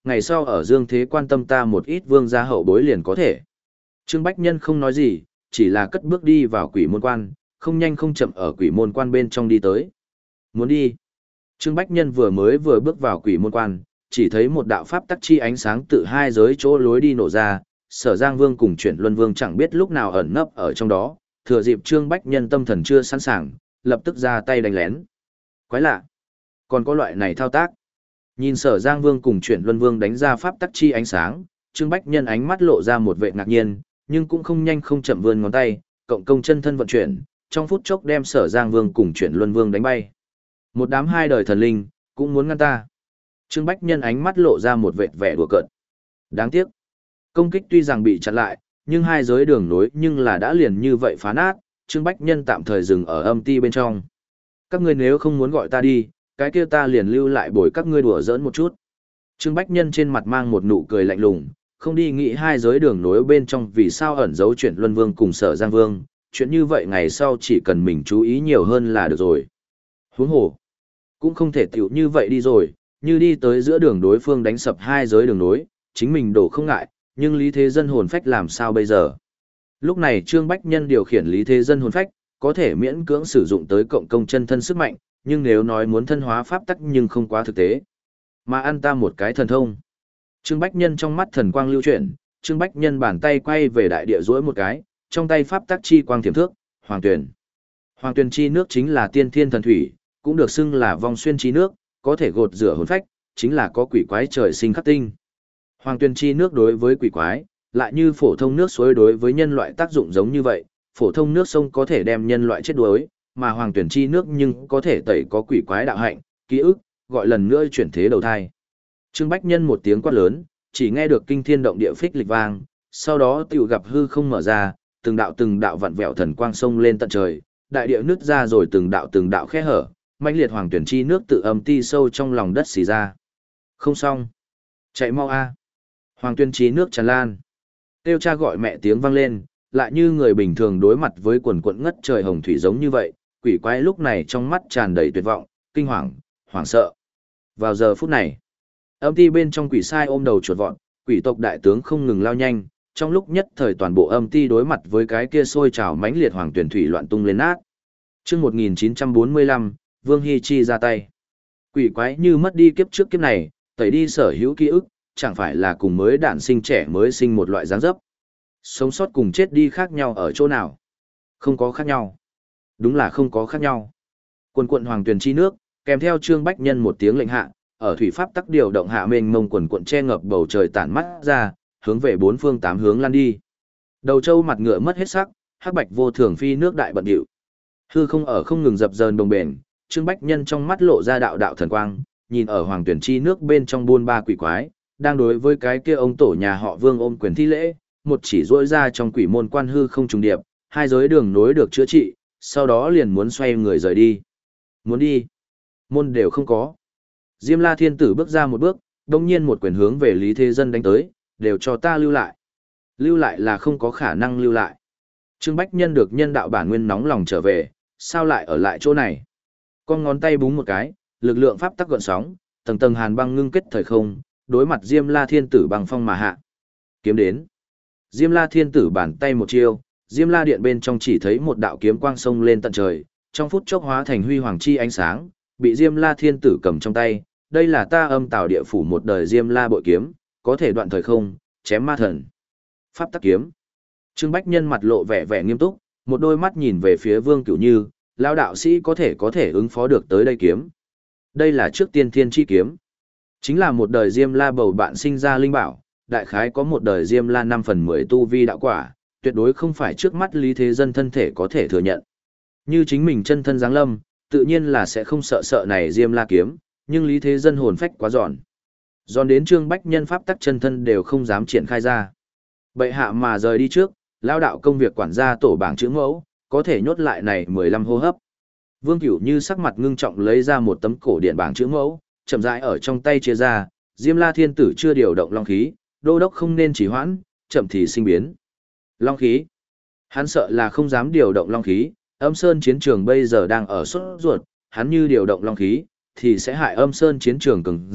Speaker 1: ngày sau ở dương thế quan tâm ta một ít vương gia hậu bối liền có thể. Trương Bách Nhân không nói gì, chỉ là cất bước đi vào quỷ môn quan, không nhanh không chậm ở quỷ môn quan bên trong đi tới. Muốn đi. Trương Bách Nhân vừa mới vừa bước vào quỷ môn quan, chỉ thấy một đạo pháp tắc chi ánh sáng tự hai giới chỗ lối đi nổ ra, Sở Giang Vương cùng Chuyển Luân Vương chẳng biết lúc nào ẩn nấp ở trong đó, thừa dịp Trương Bách Nhân tâm thần chưa sẵn sàng, lập tức ra tay đánh lén. Quái lạ, còn có loại này thao tác. Nhìn Sở Giang Vương cùng Chuyển Luân Vương đánh ra pháp tắc chi ánh sáng, Trương Bách Nhân ánh mắt lộ ra một vẻ ngạc nhiên, nhưng cũng không nhanh không chậm vươn ngón tay, cộng công chân thân vận chuyển, trong phút chốc đem Sở Giang Vương cùng Chuyển Luân Vương đánh bay. Một đám hai đời thần linh, cũng muốn ngăn ta. Trương Bách Nhân ánh mắt lộ ra một vệt vẻ đùa cợt. Đáng tiếc, công kích tuy rằng bị chặn lại, nhưng hai giới đường nối nhưng là đã liền như vậy phá nát, Trương Bách Nhân tạm thời dừng ở âm ti bên trong. Các ngươi nếu không muốn gọi ta đi, cái kia ta liền lưu lại bồi các ngươi đùa giỡn một chút. Trương Bách Nhân trên mặt mang một nụ cười lạnh lùng, không đi nghĩ hai giới đường nối bên trong vì sao ẩn giấu Chuyển Luân Vương cùng Sở Giang Vương, chuyện như vậy ngày sau chỉ cần mình chú ý nhiều hơn là được rồi. Huống hồ, cũng không thể tiểu như vậy đi rồi, như đi tới giữa đường đối phương đánh sập hai giới đường nối, chính mình đổ không ngại, nhưng Lý Thế Dân hồn phách làm sao bây giờ? Lúc này Trương Bách Nhân điều khiển Lý Thế Dân hồn phách, có thể miễn cưỡng sử dụng tới cộng công chân thân sức mạnh, nhưng nếu nói muốn thân hóa pháp tắc nhưng không quá thực tế. Mà ăn ta một cái thần thông. Trương Bách Nhân trong mắt thần quang lưu chuyển, Trương Bách Nhân bàn tay quay về đại địa duỗi một cái, trong tay pháp tắc chi quang thiểm thước, Hoàng Tuyền. Hoàng Tuyền chi nước chính là tiên thiên thần thủy, cũng được xưng là vong xuyên chi nước, có thể gột rửa hồn phách, chính là có quỷ quái trời sinh khắc tinh. Hoàng Tuyền chi nước đối với quỷ quái, lại như phổ thông nước suối đối với nhân loại tác dụng giống như vậy, phổ thông nước sông có thể đem nhân loại chết đuối, mà Hoàng Tuyền chi nước nhưng có thể tẩy có quỷ quái đạo hạnh, ký ức, gọi lần nữa chuyển thế đầu thai. Trương Bách Nhân một tiếng quát lớn, chỉ nghe được kinh thiên động địa phích lịch vang, sau đó tiểu gặp hư không mở ra, từng đạo từng đạo vặn vẹo thần quang sông lên tận trời, đại địa nứt ra rồi từng đạo từng đạo khe hở, mãnh liệt hoàng tuyển chi nước tự âm ti sâu trong lòng đất xì ra. Không xong, chạy mau a. Hoàng tuyển chi nước tràn lan. Kêu cha gọi mẹ tiếng vang lên, lại như người bình thường đối mặt với quần quần ngất trời hồng thủy giống như vậy, quỷ quái lúc này trong mắt tràn đầy tuyệt vọng, kinh hoàng, hoảng sợ. Vào giờ phút này, âm ti bên trong quỷ sai ôm đầu chuột vọt, quỷ tộc đại tướng không ngừng lao nhanh, trong lúc nhất thời toàn bộ âm ti đối mặt với cái kia sôi trào mãnh liệt hoàng tuyển thủy loạn tung lên nát. Chương một nghìn chín trăm bốn mươi lăm, Vương Hy Chi ra tay. Quỷ quái như mất đi kiếp trước kiếp này, tẩy đi sở hữu ký ức, chẳng phải là cùng mới đản sinh trẻ mới sinh một loại dáng dấp. Sống sót cùng chết đi khác nhau ở chỗ nào? Không có khác nhau. Đúng là không có khác nhau. Quần quận hoàng tuyển chi nước, kèm theo Trương Bách Nhân một tiếng lệnh hạ, ở thủy pháp tắc điều động hạ mênh mông quần quận che ngập bầu trời tản mắt ra, hướng về bốn phương tám hướng lan đi. Đầu trâu mặt ngựa mất hết sắc, hắc bạch vô thường phi nước đại bận điệu. Hư không ở không ngừng dập dờn đồng bền, Trương Bách Nhân trong mắt lộ ra đạo đạo thần quang, nhìn ở hoàng tuyển chi nước bên trong buôn ba quỷ quái, đang đối với cái kia ông tổ nhà họ Vương ôm quyền thi lễ, một chỉ rỗi ra trong quỷ môn quan hư không trùng điệp, hai giới đường nối được chữa trị, sau đó liền muốn xoay người rời đi. Muốn đi, môn đều không có. Diêm La Thiên Tử bước ra một bước, đồng nhiên một quyền hướng về Lý Thế Dân đánh tới, đều cho ta lưu lại. Lưu lại là không có khả năng lưu lại. Trương Bách Nhân được nhân đạo bản nguyên nóng lòng trở về, sao lại ở lại chỗ này? Con ngón tay búng một cái, lực lượng pháp tắc gợn sóng, tầng tầng hàn băng ngưng kết thời không, đối mặt Diêm La Thiên Tử bằng phong mà hạ. Kiếm đến. Diêm La Thiên Tử bàn tay một chiêu, Diêm La Điện bên trong chỉ thấy một đạo kiếm quang sông lên tận trời, trong phút chốc hóa thành huy hoàng chi ánh sáng, bị Diêm La Thiên Tử cầm trong tay. Đây là ta âm tào địa phủ một đời Diêm La bội kiếm, có thể đoạn thời không, chém ma thần. Pháp tắc kiếm. Trương Bách Nhân mặt lộ vẻ vẻ nghiêm túc, một đôi mắt nhìn về phía Vương Cửu Như, lão đạo sĩ có thể có thể ứng phó được tới đây kiếm. Đây là trước tiên thiên chi kiếm. Chính là một đời Diêm La bầu bạn sinh ra linh bảo, đại khái có một đời Diêm La năm phần mười tu vi đạo quả, tuyệt đối không phải trước mắt Lý Thế Dân thân thể có thể thừa nhận. Như chính mình chân thân giáng lâm, tự nhiên là sẽ không sợ sợ này Diêm La kiếm, nhưng Lý Thế Dân hồn phách quá giòn. Giòn đến Trương Bách Nhân pháp tắc chân thân đều không dám triển khai ra. Bệ hạ mà rời đi trước, lao đạo công việc quản gia tổ bảng chữ mẫu, có thể nhốt lại này mười lăm hô hấp. Vương Cửu Như sắc mặt ngưng trọng lấy ra một tấm cổ điện bảng chữ mẫu, chậm rãi ở trong tay chia ra, Diêm La Thiên Tử chưa điều động long khí, đô đốc không nên trì hoãn, chậm thì sinh biến. Long khí. Hắn sợ là không dám điều động long khí, Âm Sơn chiến trường bây giờ đang ở sốt ruột, hắn như điều động long khí thì sẽ hại Âm Sơn chiến trường cường giả,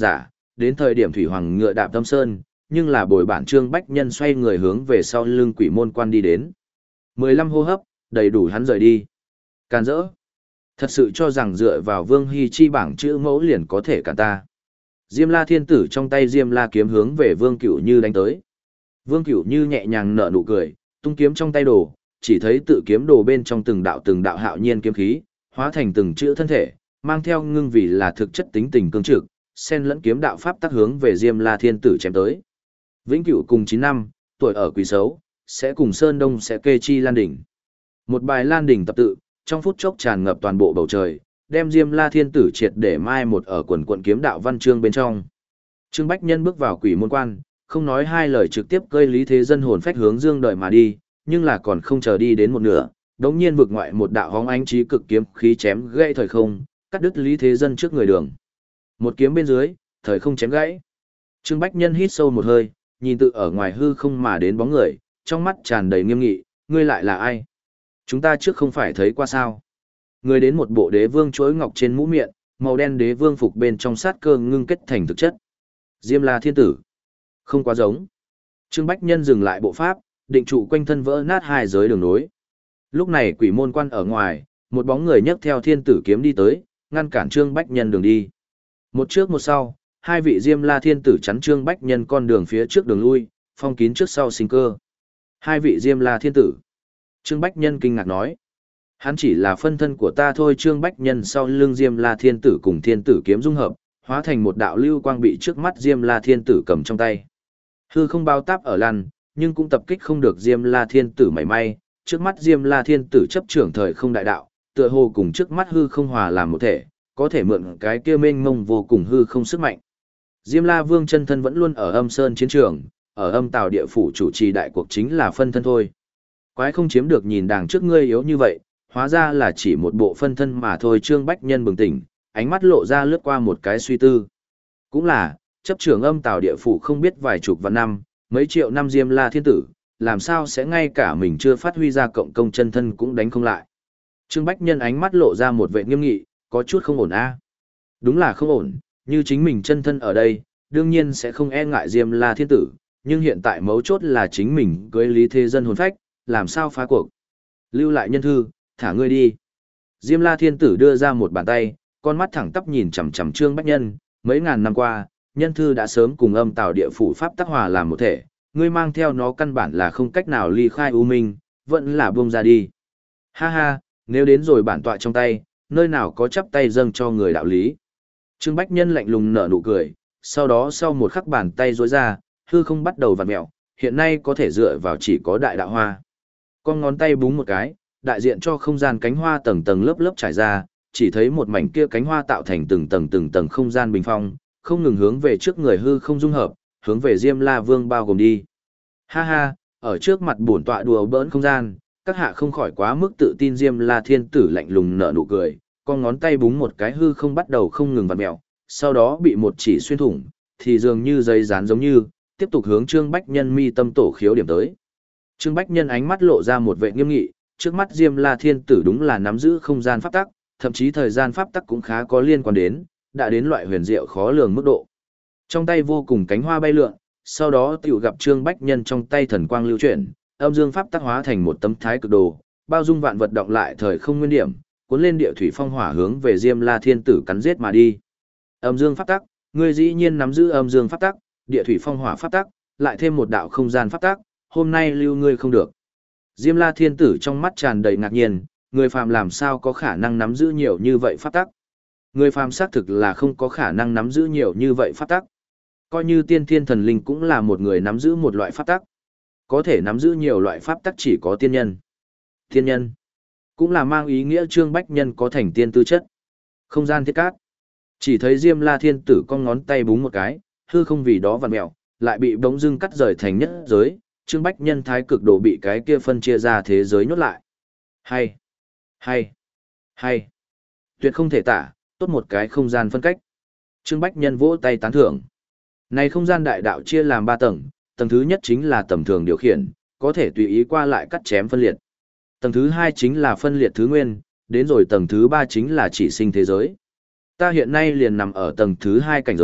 Speaker 1: đến thời điểm thủy hoàng ngựa đạp Tâm Sơn, nhưng là bồi bản Trương Bách Nhân xoay người hướng về sau lưng quỷ môn quan đi đến. mười lăm hô hấp, đầy đủ hắn rời đi. Can dỡ. Thật sự cho rằng dựa vào Vương Hy Chi bảng chữ mẫu liền có thể cản ta. Diêm La Thiên Tử trong tay Diêm La kiếm hướng về Vương Cửu Như đánh tới. Vương Cửu Như nhẹ nhàng nở nụ cười, tung kiếm trong tay đồ, chỉ thấy tự kiếm đồ bên trong từng đạo từng đạo hạo nhiên kiếm khí, hóa thành từng chữ thân thể, mang theo ngưng vì là thực chất tính tình cương trực, xen lẫn kiếm đạo pháp tác hướng về Diêm La Thiên Tử chém tới. Vĩnh Cửu cùng chín năm, tuổi ở quý xấu, sẽ cùng Sơn Đông sẽ kê chi Lan đỉnh. Một bài Lan đỉnh tập tự, trong phút chốc tràn ngập toàn bộ bầu trời, đem Diêm La Thiên Tử triệt để mai một ở quần quận kiếm đạo văn chương bên trong. Trương Bách Nhân bước vào quỷ môn quan, không nói hai lời trực tiếp cơi Lý Thế Dân hồn phách hướng dương đợi mà đi, nhưng là còn không chờ đi đến một nửa, đống nhiên vực ngoại một đạo hóng ánh chí cực kiếm khí chém gãy thời không, cắt đứt Lý Thế Dân trước người đường. Một kiếm bên dưới, thời không chém gãy. Trương Bách Nhân hít sâu một hơi, nhìn tự ở ngoài hư không mà đến bóng người, trong mắt tràn đầy nghiêm nghị, ngươi lại là ai? Chúng ta trước không phải thấy qua sao? Người đến một bộ đế vương chuỗi ngọc trên mũ miệng, màu đen đế vương phục bên trong sát cơ ngưng kết thành thực chất. Diêm La Thiên Tử. Không quá giống. Trương Bách Nhân dừng lại bộ pháp, định trụ quanh thân vỡ nát hai giới đường nối. Lúc này quỷ môn quan ở ngoài, một bóng người nhấc theo thiên tử kiếm đi tới, ngăn cản Trương Bách Nhân đường đi. Một trước một sau, hai vị Diêm La Thiên Tử chắn Trương Bách Nhân con đường phía trước đường lui, phong kín trước sau sinh cơ. Hai vị Diêm La Thiên Tử. Trương Bách Nhân kinh ngạc nói. Hắn chỉ là phân thân của ta thôi. Trương Bách Nhân sau lưng Diêm La Thiên Tử cùng thiên tử kiếm dung hợp, hóa thành một đạo lưu quang bị trước mắt Diêm La Thiên Tử cầm trong tay. Hư không bao táp ở lăn, nhưng cũng tập kích không được Diêm La Thiên Tử mảy may. Trước mắt Diêm La Thiên Tử chấp trưởng thời không đại đạo, tựa hồ cùng trước mắt hư không hòa làm một thể, có thể mượn cái kia mênh mông vô cùng hư không sức mạnh. Diêm La Vương chân thân vẫn luôn ở Âm Sơn chiến trường, ở Âm Tào địa phủ chủ trì đại cuộc chính là phân thân thôi. Quái không chiếm được nhìn đàng trước ngươi yếu như vậy, hóa ra là chỉ một bộ phân thân mà thôi. Trương Bách Nhân bừng tỉnh, ánh mắt lộ ra lướt qua một cái suy tư. Cũng là, chấp trưởng Âm Tào địa phủ không biết vài chục vạn năm, mấy triệu năm Diêm La Thiên Tử, làm sao sẽ ngay cả mình chưa phát huy ra cộng công chân thân cũng đánh không lại. Trương Bách Nhân ánh mắt lộ ra một vẻ nghiêm nghị, có chút không ổn a. Đúng là không ổn, như chính mình chân thân ở đây, đương nhiên sẽ không e ngại Diêm La Thiên Tử, nhưng hiện tại mấu chốt là chính mình cưới Lý Thế Dân hồn phách, làm sao phá cuộc. Lưu lại nhân thư, thả ngươi đi. Diêm La Thiên Tử đưa ra một bàn tay, con mắt thẳng tắp nhìn chằm chằm Trương Bách Nhân, mấy ngàn năm qua, nhân thư đã sớm cùng Âm Tào địa phủ pháp tác hòa làm một thể, ngươi mang theo nó căn bản là không cách nào ly khai u minh, vẫn là buông ra đi. Ha ha, nếu đến rồi bản tọa trong tay, nơi nào có chắp tay dâng cho người đạo lý. Trương Bách Nhân lạnh lùng nở nụ cười, sau đó sau một khắc bàn tay rối ra, hư không bắt đầu vặn mèo, hiện nay có thể dựa vào chỉ có đại đạo hoa. Con ngón tay búng một cái, đại diện cho không gian cánh hoa tầng tầng lớp lớp trải ra, chỉ thấy một mảnh kia cánh hoa tạo thành từng tầng từng tầng không gian bình phong, không ngừng hướng về trước người hư không dung hợp, hướng về Diêm La Vương bao gồm đi. Ha ha, ở trước mặt bổn tọa đùa bỡn không gian, các hạ không khỏi quá mức tự tin. Diêm La Thiên Tử lạnh lùng nở nụ cười, con ngón tay búng một cái hư không bắt đầu không ngừng vặn mèo, sau đó bị một chỉ xuyên thủng, thì dường như giấy dán giống như, tiếp tục hướng Trương Bách Nhân mi tâm tổ khiếu điểm tới. Trương Bách Nhân ánh mắt lộ ra một vẻ nghiêm nghị, trước mắt Diêm La Thiên Tử đúng là nắm giữ không gian pháp tắc, thậm chí thời gian pháp tắc cũng khá có liên quan đến, đã đến loại huyền diệu khó lường mức độ. Trong tay vô cùng cánh hoa bay lượn, sau đó tiểu gặp Trương Bách Nhân trong tay thần quang lưu chuyển, âm dương pháp tắc hóa thành một tấm thái cực đồ, bao dung vạn vật động lại thời không nguyên điểm, cuốn lên địa thủy phong hỏa hướng về Diêm La Thiên Tử cắn giết mà đi. Âm dương pháp tắc, ngươi dĩ nhiên nắm giữ âm dương pháp tắc, địa thủy phong hỏa pháp tắc, lại thêm một đạo không gian pháp tắc, hôm nay lưu ngươi không được. Diêm La Thiên Tử trong mắt tràn đầy ngạc nhiên, người phàm làm sao có khả năng nắm giữ nhiều như vậy pháp tắc? Người phàm xác thực là không có khả năng nắm giữ nhiều như vậy pháp tắc. Coi như tiên thiên thần linh cũng là một người nắm giữ một loại pháp tắc. Có thể nắm giữ nhiều loại pháp tắc chỉ có tiên nhân. Tiên nhân cũng là mang ý nghĩa Trương Bách Nhân có thành tiên tư chất. Không gian thiết cát. Chỉ thấy Diêm La Thiên Tử con ngón tay búng một cái, hư không vì đó vặn mèo, lại bị bỗng dưng cắt rời thành nhất giới, Trương Bách Nhân thái cực độ bị cái kia phân chia ra thế giới nhốt lại. Hay, hay, hay. Tuyệt không thể tả, tốt một cái không gian phân cách. Trương Bách Nhân vỗ tay tán thưởng. Này không gian đại đạo chia làm ba tầng, tầng thứ nhất chính là tầm thường điều khiển, có thể tùy ý qua lại cắt chém phân liệt. Tầng thứ hai chính là phân liệt thứ nguyên, đến rồi tầng thứ ba chính là chỉ sinh thế giới. Ta hiện nay liền nằm ở tầng thứ hai cảnh giới,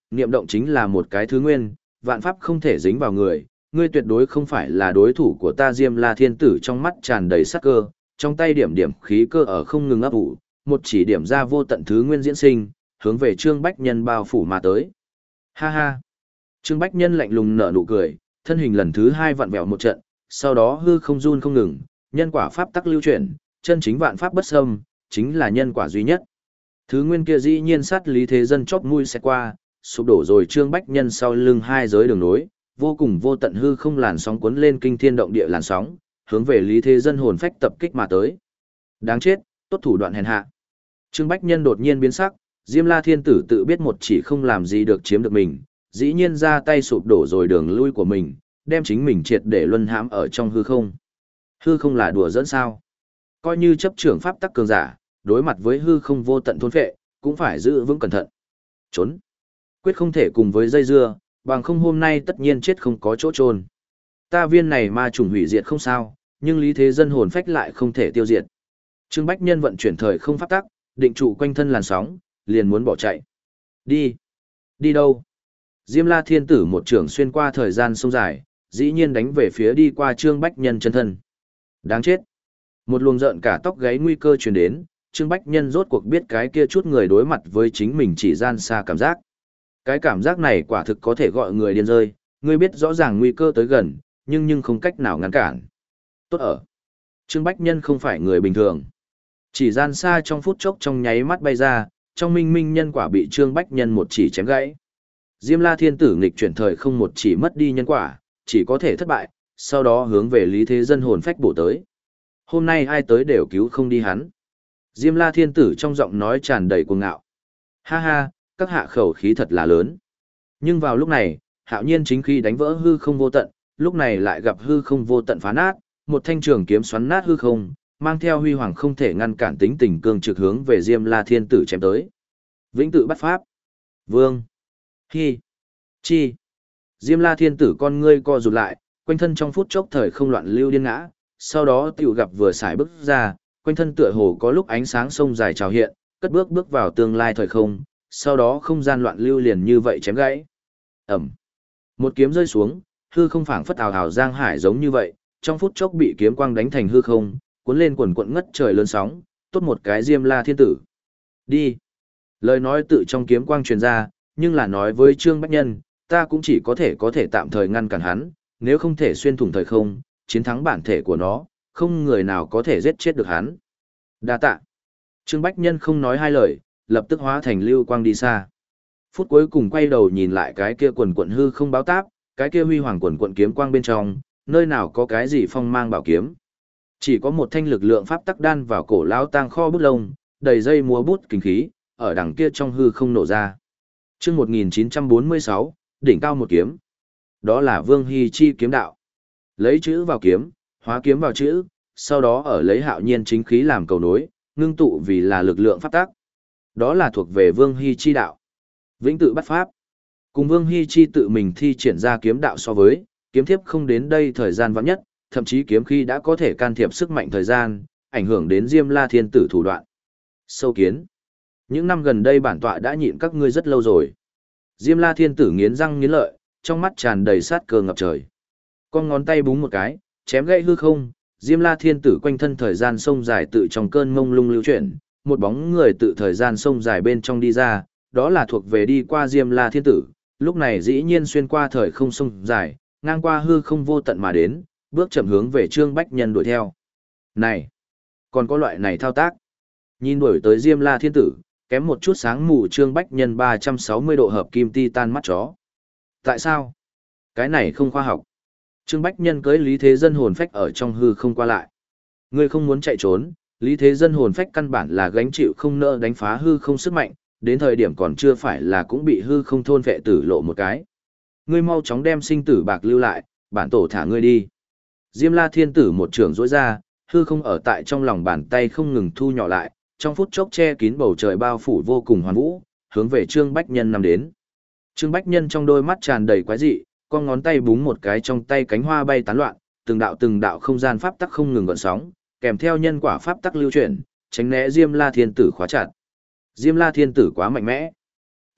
Speaker 1: Niệm động chính là một cái thứ nguyên, vạn pháp không thể dính vào người, ngươi tuyệt đối không phải là đối thủ của ta. Diêm La Thiên Tử trong mắt tràn đầy sắc cơ, trong tay điểm điểm khí cơ ở không ngừng ấp ủ, một chỉ điểm ra vô tận thứ nguyên diễn sinh, hướng về Trương Bách Nhân bao phủ mà tới. Ha ha! Trương Bách Nhân lạnh lùng nở nụ cười, thân hình lần thứ hai vặn vẹo một trận, sau đó hư không run không ngừng, nhân quả pháp tắc lưu chuyển, chân chính vạn pháp bất xâm, chính là nhân quả duy nhất. Thứ nguyên kia dĩ nhiên sát Lý Thế Dân chóp mũi sẽ qua, sụp đổ rồi Trương Bách Nhân sau lưng hai giới đường nối, vô cùng vô tận hư không làn sóng cuốn lên kinh thiên động địa làn sóng, hướng về Lý Thế Dân hồn phách tập kích mà tới. Đáng chết, tốt thủ đoạn hèn hạ. Trương Bách Nhân đột nhiên biến sắc, Diêm La Thiên Tử tự biết một chỉ không làm gì được chiếm được mình, dĩ nhiên ra tay sụp đổ rồi đường lui của mình, đem chính mình triệt để luân hãm ở trong hư không. Hư không là đùa dẫn sao? Coi như chấp trưởng pháp tắc cường giả, đối mặt với hư không vô tận thôn phệ, cũng phải giữ vững cẩn thận. Trốn. Quyết không thể cùng với dây dưa, bằng không hôm nay tất nhiên chết không có chỗ trôn. Ta viên này ma trùng hủy diệt không sao, nhưng Lý Thế Dân hồn phách lại không thể tiêu diệt. Trương Bách Nhân vận chuyển thời không pháp tắc, định trụ quanh thân làn sóng, liền muốn bỏ chạy. Đi. Đi đâu? Diêm La Thiên Tử một trường xuyên qua thời gian sông dài, dĩ nhiên đánh về phía đi qua Trương Bách Nhân chân thân. Đáng chết. Một luồng giận cả tóc gáy nguy cơ truyền đến, Trương Bách Nhân rốt cuộc biết cái kia chút người đối mặt với chính mình chỉ gian xa cảm giác. Cái cảm giác này quả thực có thể gọi người điên rơi, ngươi biết rõ ràng nguy cơ tới gần, nhưng nhưng không cách nào ngăn cản. Tốt ở. Trương Bách Nhân không phải người bình thường. Chỉ gian xa trong phút chốc trong nháy mắt bay ra, trong minh minh nhân quả bị Trương Bách Nhân một chỉ chém gãy. Diêm La Thiên Tử nghịch chuyển thời không một chỉ mất đi nhân quả, chỉ có thể thất bại, sau đó hướng về Lý Thế Dân hồn phách bổ tới. Hôm nay ai tới đều cứu không đi hắn. Diêm La Thiên Tử trong giọng nói tràn đầy cuồng ngạo. Ha ha, các hạ khẩu khí thật là lớn. Nhưng vào lúc này, Hạo Nhiên chính khi đánh vỡ hư không vô tận, lúc này lại gặp hư không vô tận phá nát, một thanh trường kiếm xoắn nát hư không, mang theo huy hoàng không thể ngăn cản tính tình cương trực hướng về Diêm La Thiên Tử chém tới. Vĩnh tự bắt pháp. Vương. Hi. Chi. Diêm La Thiên Tử con ngươi co rụt lại, quanh thân trong phút chốc thời không loạn lưu điên ngã, sau đó tiểu gặp vừa xài bước ra, quanh thân tựa hồ có lúc ánh sáng sông dài trào hiện, cất bước bước vào tương lai thời không, sau đó không gian loạn lưu liền như vậy chém gãy. Ẩm. Một kiếm rơi xuống, hư không phảng phất ào ào giang hải giống như vậy, trong phút chốc bị kiếm quang đánh thành hư không, cuốn lên quần quận ngất trời lớn sóng, tốt một cái Diêm La Thiên Tử. Đi. Lời nói tự trong kiếm quang truyền ra, nhưng là nói với Trương Bách Nhân, ta cũng chỉ có thể có thể tạm thời ngăn cản hắn, nếu không thể xuyên thủng thời không, chiến thắng bản thể của nó, không người nào có thể giết chết được hắn. Đa tạ. Trương Bách Nhân không nói hai lời, lập tức hóa thành lưu quang đi xa. Phút cuối cùng quay đầu nhìn lại cái kia quần quận hư không báo táp, cái kia huy hoàng quần quận kiếm quang bên trong, nơi nào có cái gì phong mang bảo kiếm. Chỉ có một thanh lực lượng pháp tắc đan vào cổ lão tang kho bút lông, đầy dây múa bút kinh khí, ở đằng kia trong hư không nổ ra. Chương một nghìn chín trăm bốn mươi sáu, đỉnh cao một kiếm. Đó là Vương Hy Chi kiếm đạo. Lấy chữ vào kiếm, hóa kiếm vào chữ, sau đó ở lấy Hạo Nhiên chính khí làm cầu nối, ngưng tụ vì là lực lượng pháp tắc. Đó là thuộc về Vương Hy Chi đạo. Vĩnh tự bắt pháp. Cùng Vương Hy Chi tự mình thi triển ra kiếm đạo so với, kiếm thiếp không đến đây thời gian vắng nhất, thậm chí kiếm khí đã có thể can thiệp sức mạnh thời gian, ảnh hưởng đến Diêm La Thiên Tử thủ đoạn. Sâu kiến. Những năm gần đây bản tọa đã nhịn các ngươi rất lâu rồi. Diêm La Thiên Tử nghiến răng nghiến lợi, trong mắt tràn đầy sát cơ ngập trời. Con ngón tay búng một cái, chém gãy hư không, Diêm La Thiên Tử quanh thân thời gian sông dài tự trong cơn mông lung lưu chuyển, một bóng người tự thời gian sông dài bên trong đi ra, đó là thuộc về đi qua Diêm La Thiên Tử, lúc này dĩ nhiên xuyên qua thời không sông dài, ngang qua hư không vô tận mà đến, bước chậm hướng về Trương Bách Nhân đuổi theo. Này, còn có loại này thao tác. Nhìn đuổi tới Diêm La Thiên Tử, kém một chút sáng mù Trương Bách Nhân ba trăm sáu mươi độ hợp kim titan mắt chó. Tại sao? Cái này không khoa học. Trương Bách Nhân cưới Lý Thế Dân hồn phách ở trong hư không qua lại. Ngươi không muốn chạy trốn, Lý Thế Dân hồn phách căn bản là gánh chịu không nỡ đánh phá hư không sức mạnh, đến thời điểm còn chưa phải là cũng bị hư không thôn vệ tử lộ một cái. Ngươi mau chóng đem sinh tử bạc lưu lại, bản tổ thả ngươi đi. Diêm La Thiên Tử một trường rỗi ra, hư không ở tại trong lòng bàn tay không ngừng thu nhỏ lại, trong phút chốc che kín bầu trời bao phủ vô cùng hoàn vũ, hướng về Trương Bách Nhân nằm đến. Trương Bách Nhân trong đôi mắt tràn đầy quái dị, con ngón tay búng một cái trong tay cánh hoa bay tán loạn, từng đạo từng đạo không gian pháp tắc không ngừng gợn sóng, kèm theo nhân quả pháp tắc lưu chuyển, tránh né Diêm La Thiên Tử khóa chặt. Diêm La Thiên Tử quá mạnh mẽ.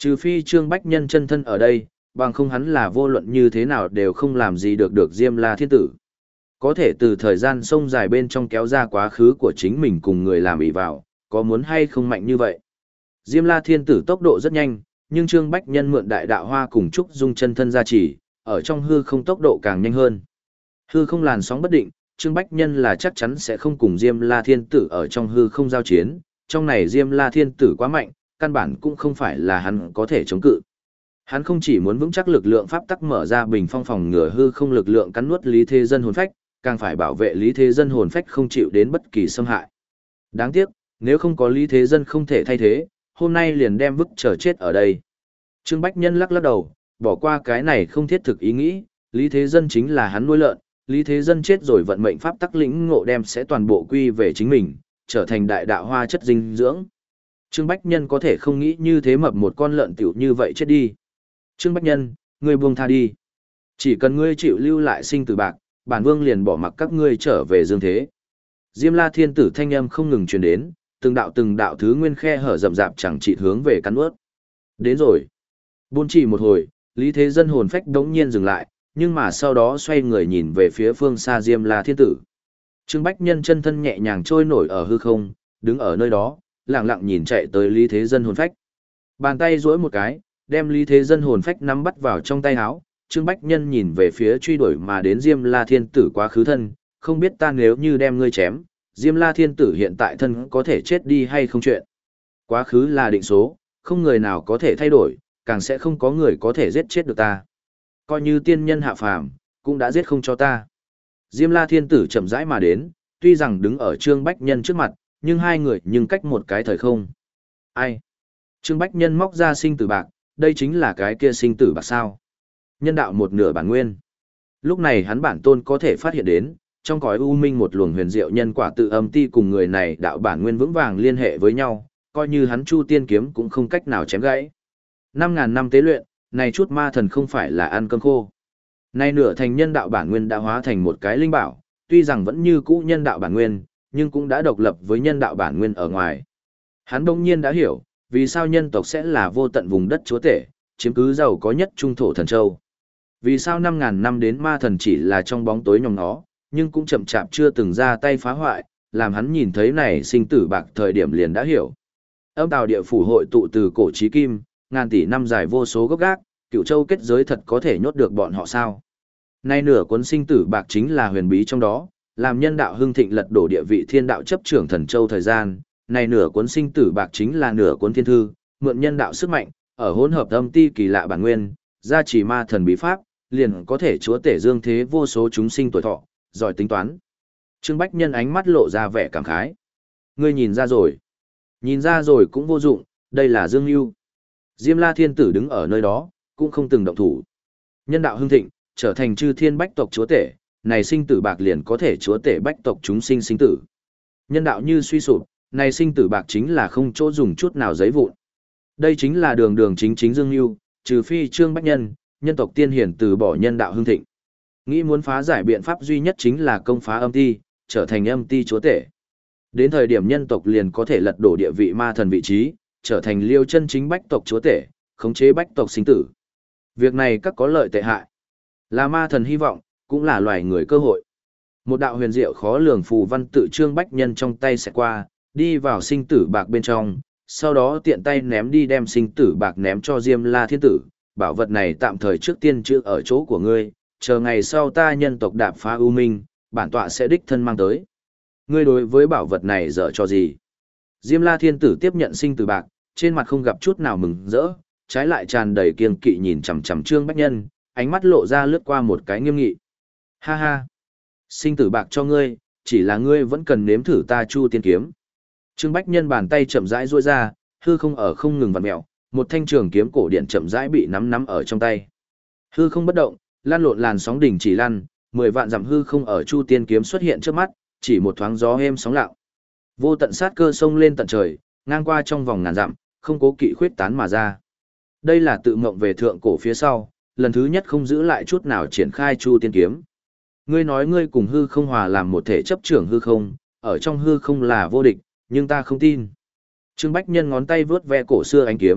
Speaker 1: Trừ phi Trương Bách Nhân chân thân ở đây, bằng không hắn là vô luận như thế nào đều không làm gì được được Diêm La Thiên Tử. Có thể từ thời gian sông dài bên trong kéo ra quá khứ của chính mình cùng người làm ỷ vào, có muốn hay không mạnh như vậy. Diêm La Thiên Tử tốc độ rất nhanh, nhưng Trương Bách Nhân mượn đại đạo hoa cùng Trúc Dung chân thân gia trì, ở trong hư không tốc độ càng nhanh hơn. Hư không làn sóng bất định, Trương Bách Nhân là chắc chắn sẽ không cùng Diêm La Thiên Tử ở trong hư không giao chiến, trong này Diêm La Thiên Tử quá mạnh, căn bản cũng không phải là hắn có thể chống cự. Hắn không chỉ muốn vững chắc lực lượng pháp tắc mở ra bình phong phòng ngừa hư không lực lượng cắn nuốt Lý Thế Dân hồn phách, càng phải bảo vệ Lý Thế Dân hồn phách không chịu đến bất kỳ xâm hại. Đáng tiếc, nếu không có Lý Thế Dân không thể thay thế, hôm nay liền đem vứt chờ chết ở đây. Trương Bách Nhân lắc lắc đầu, bỏ qua cái này không thiết thực ý nghĩ, Lý Thế Dân chính là hắn nuôi lợn, Lý Thế Dân chết rồi vận mệnh pháp tắc lĩnh ngộ đem sẽ toàn bộ quy về chính mình, trở thành đại đạo hoa chất dinh dưỡng. Trương Bách Nhân có thể không nghĩ như thế mập một con lợn tiểu như vậy chết đi. Trương Bách Nhân, ngươi buông tha đi. Chỉ cần ngươi chịu lưu lại sinh tử bạc, bản vương liền bỏ mặc các ngươi trở về dương thế. Diêm La Thiên Tử thanh âm không ngừng truyền đến, từng đạo từng đạo thứ nguyên khe hở rậm rạp chẳng chỉ hướng về cắn ướt. Đến rồi. Buôn chỉ một hồi, Lý Thế Dân hồn phách đống nhiên dừng lại, nhưng mà sau đó xoay người nhìn về phía phương xa Diêm La Thiên Tử. Trương Bách Nhân chân thân nhẹ nhàng trôi nổi ở hư không, đứng ở nơi đó, lặng lặng nhìn chạy tới Lý Thế Dân hồn phách. Bàn tay duỗi một cái, đem Lý Thế Dân hồn phách nắm bắt vào trong tay áo. Trương Bách Nhân nhìn về phía truy đuổi mà đến Diêm La Thiên Tử quá khứ thân, không biết ta nếu như đem ngươi chém, Diêm La Thiên Tử hiện tại thân có thể chết đi hay không chuyện. Quá khứ là định số, không người nào có thể thay đổi, càng sẽ không có người có thể giết chết được ta. Coi như tiên nhân hạ phàm, cũng đã giết không cho ta. Diêm La Thiên Tử chậm rãi mà đến, tuy rằng đứng ở Trương Bách Nhân trước mặt, nhưng hai người nhưng cách một cái thời không. Ai? Trương Bách Nhân móc ra sinh tử bạc, đây chính là cái kia sinh tử bạc sao. Nhân đạo một nửa bản nguyên. Lúc này hắn bản tôn có thể phát hiện đến, trong cõi u minh một luồng huyền diệu nhân quả tự âm ti cùng người này đạo bản nguyên vững vàng liên hệ với nhau, coi như hắn Chu Tiên kiếm cũng không cách nào chém gãy. Năm ngàn năm tế luyện, này chút ma thần không phải là ăn cơm khô. Nay nửa thành nhân đạo bản nguyên đã hóa thành một cái linh bảo, tuy rằng vẫn như cũ nhân đạo bản nguyên, nhưng cũng đã độc lập với nhân đạo bản nguyên ở ngoài. Hắn bỗng nhiên đã hiểu, vì sao nhân tộc sẽ là vô tận vùng đất chúa tể, chiếm cứ giàu có nhất trung thổ thần châu. Vì sao năm ngàn năm đến ma thần chỉ là trong bóng tối nhòm nó, nhưng cũng chậm chạp chưa từng ra tay phá hoại, làm hắn nhìn thấy này sinh tử bạc thời điểm liền đã hiểu. Âm tào địa phủ hội tụ từ cổ chí kim, ngàn tỷ năm dài vô số gốc gác, cựu châu kết giới thật có thể nhốt được bọn họ sao. Nay nửa cuốn sinh tử bạc chính là huyền bí trong đó, làm nhân đạo hưng thịnh lật đổ địa vị thiên đạo chấp trưởng thần châu thời gian. Này nửa cuốn sinh tử bạc chính là nửa cuốn thiên thư, mượn nhân đạo sức mạnh, ở hỗn hợp âm ti kỳ lạ bản nguyên, gia trì ma thần bí pháp, liền có thể chúa tể dương thế vô số chúng sinh tuổi thọ, giỏi tính toán. Trương Bách Nhân ánh mắt lộ ra vẻ cảm khái. Ngươi nhìn ra rồi. Nhìn ra rồi cũng vô dụng, đây là Dương Nưu. Diêm La Thiên Tử đứng ở nơi đó, cũng không từng động thủ. Nhân đạo hưng thịnh, trở thành chư thiên bách tộc chúa tể, này sinh tử bạc liền có thể chúa tể bách tộc chúng sinh sinh tử. Nhân đạo như suy sụp, này sinh tử bạc chính là không chỗ dùng chút nào giấy vụn. Đây chính là đường đường chính chính Dương Nưu, trừ phi Trương Bách Nhân, nhân tộc tiên hiển từ bỏ nhân đạo hưng thịnh. Nghĩ muốn phá giải biện pháp duy nhất chính là công phá âm ti, trở thành âm ti chúa tể. Đến thời điểm nhân tộc liền có thể lật đổ địa vị ma thần vị trí, trở thành liêu chân chính bách tộc chúa tể, khống chế bách tộc sinh tử. Việc này các có lợi tệ hại. Là ma thần hy vọng, cũng là loài người cơ hội. Một đạo huyền diệu khó lường phù văn tự Trương Bách Nhân trong tay sẽ qua, đi vào sinh tử bạc bên trong, sau đó tiện tay ném đi đem sinh tử bạc ném cho Diêm La Thiên Tử, bảo vật này tạm thời trước tiên chữ ở chỗ của ngươi, chờ ngày sau ta nhân tộc đạp phá ưu minh, bản tọa sẽ đích thân mang tới. Ngươi đối với bảo vật này dở cho gì? Diêm La Thiên Tử tiếp nhận sinh tử bạc, trên mặt không gặp chút nào mừng rỡ, trái lại tràn đầy kiêng kỵ nhìn chằm chằm Trương Bách Nhân, ánh mắt lộ ra lướt qua một cái nghiêm nghị. Ha ha! Sinh tử bạc cho ngươi, chỉ là ngươi vẫn cần nếm thử ta Chu Tiên kiếm. Trương Bách Nhân bàn tay chậm rãi duỗi ra, hư không ở không ngừng vặn mèo, một thanh trường kiếm cổ điện chậm rãi bị nắm nắm ở trong tay. Hư không bất động, lan lộn làn sóng đỉnh chỉ lăn, mười vạn dặm hư không ở Chu Tiên kiếm xuất hiện trước mắt, chỉ một thoáng gió êm sóng lặng. Vô tận sát cơ sông lên tận trời, ngang qua trong vòng ngàn dặm, không cố kỵ khuyết tán mà ra. Đây là tự ngộng về thượng cổ phía sau, lần thứ nhất không giữ lại chút nào triển khai Chu Tiên kiếm. Ngươi nói ngươi cùng hư không hòa làm một thể chấp trưởng hư không, ở trong hư không là vô địch, nhưng ta không tin. Trương Bách Nhân ngón tay vướt ve cổ xưa ánh kiếm,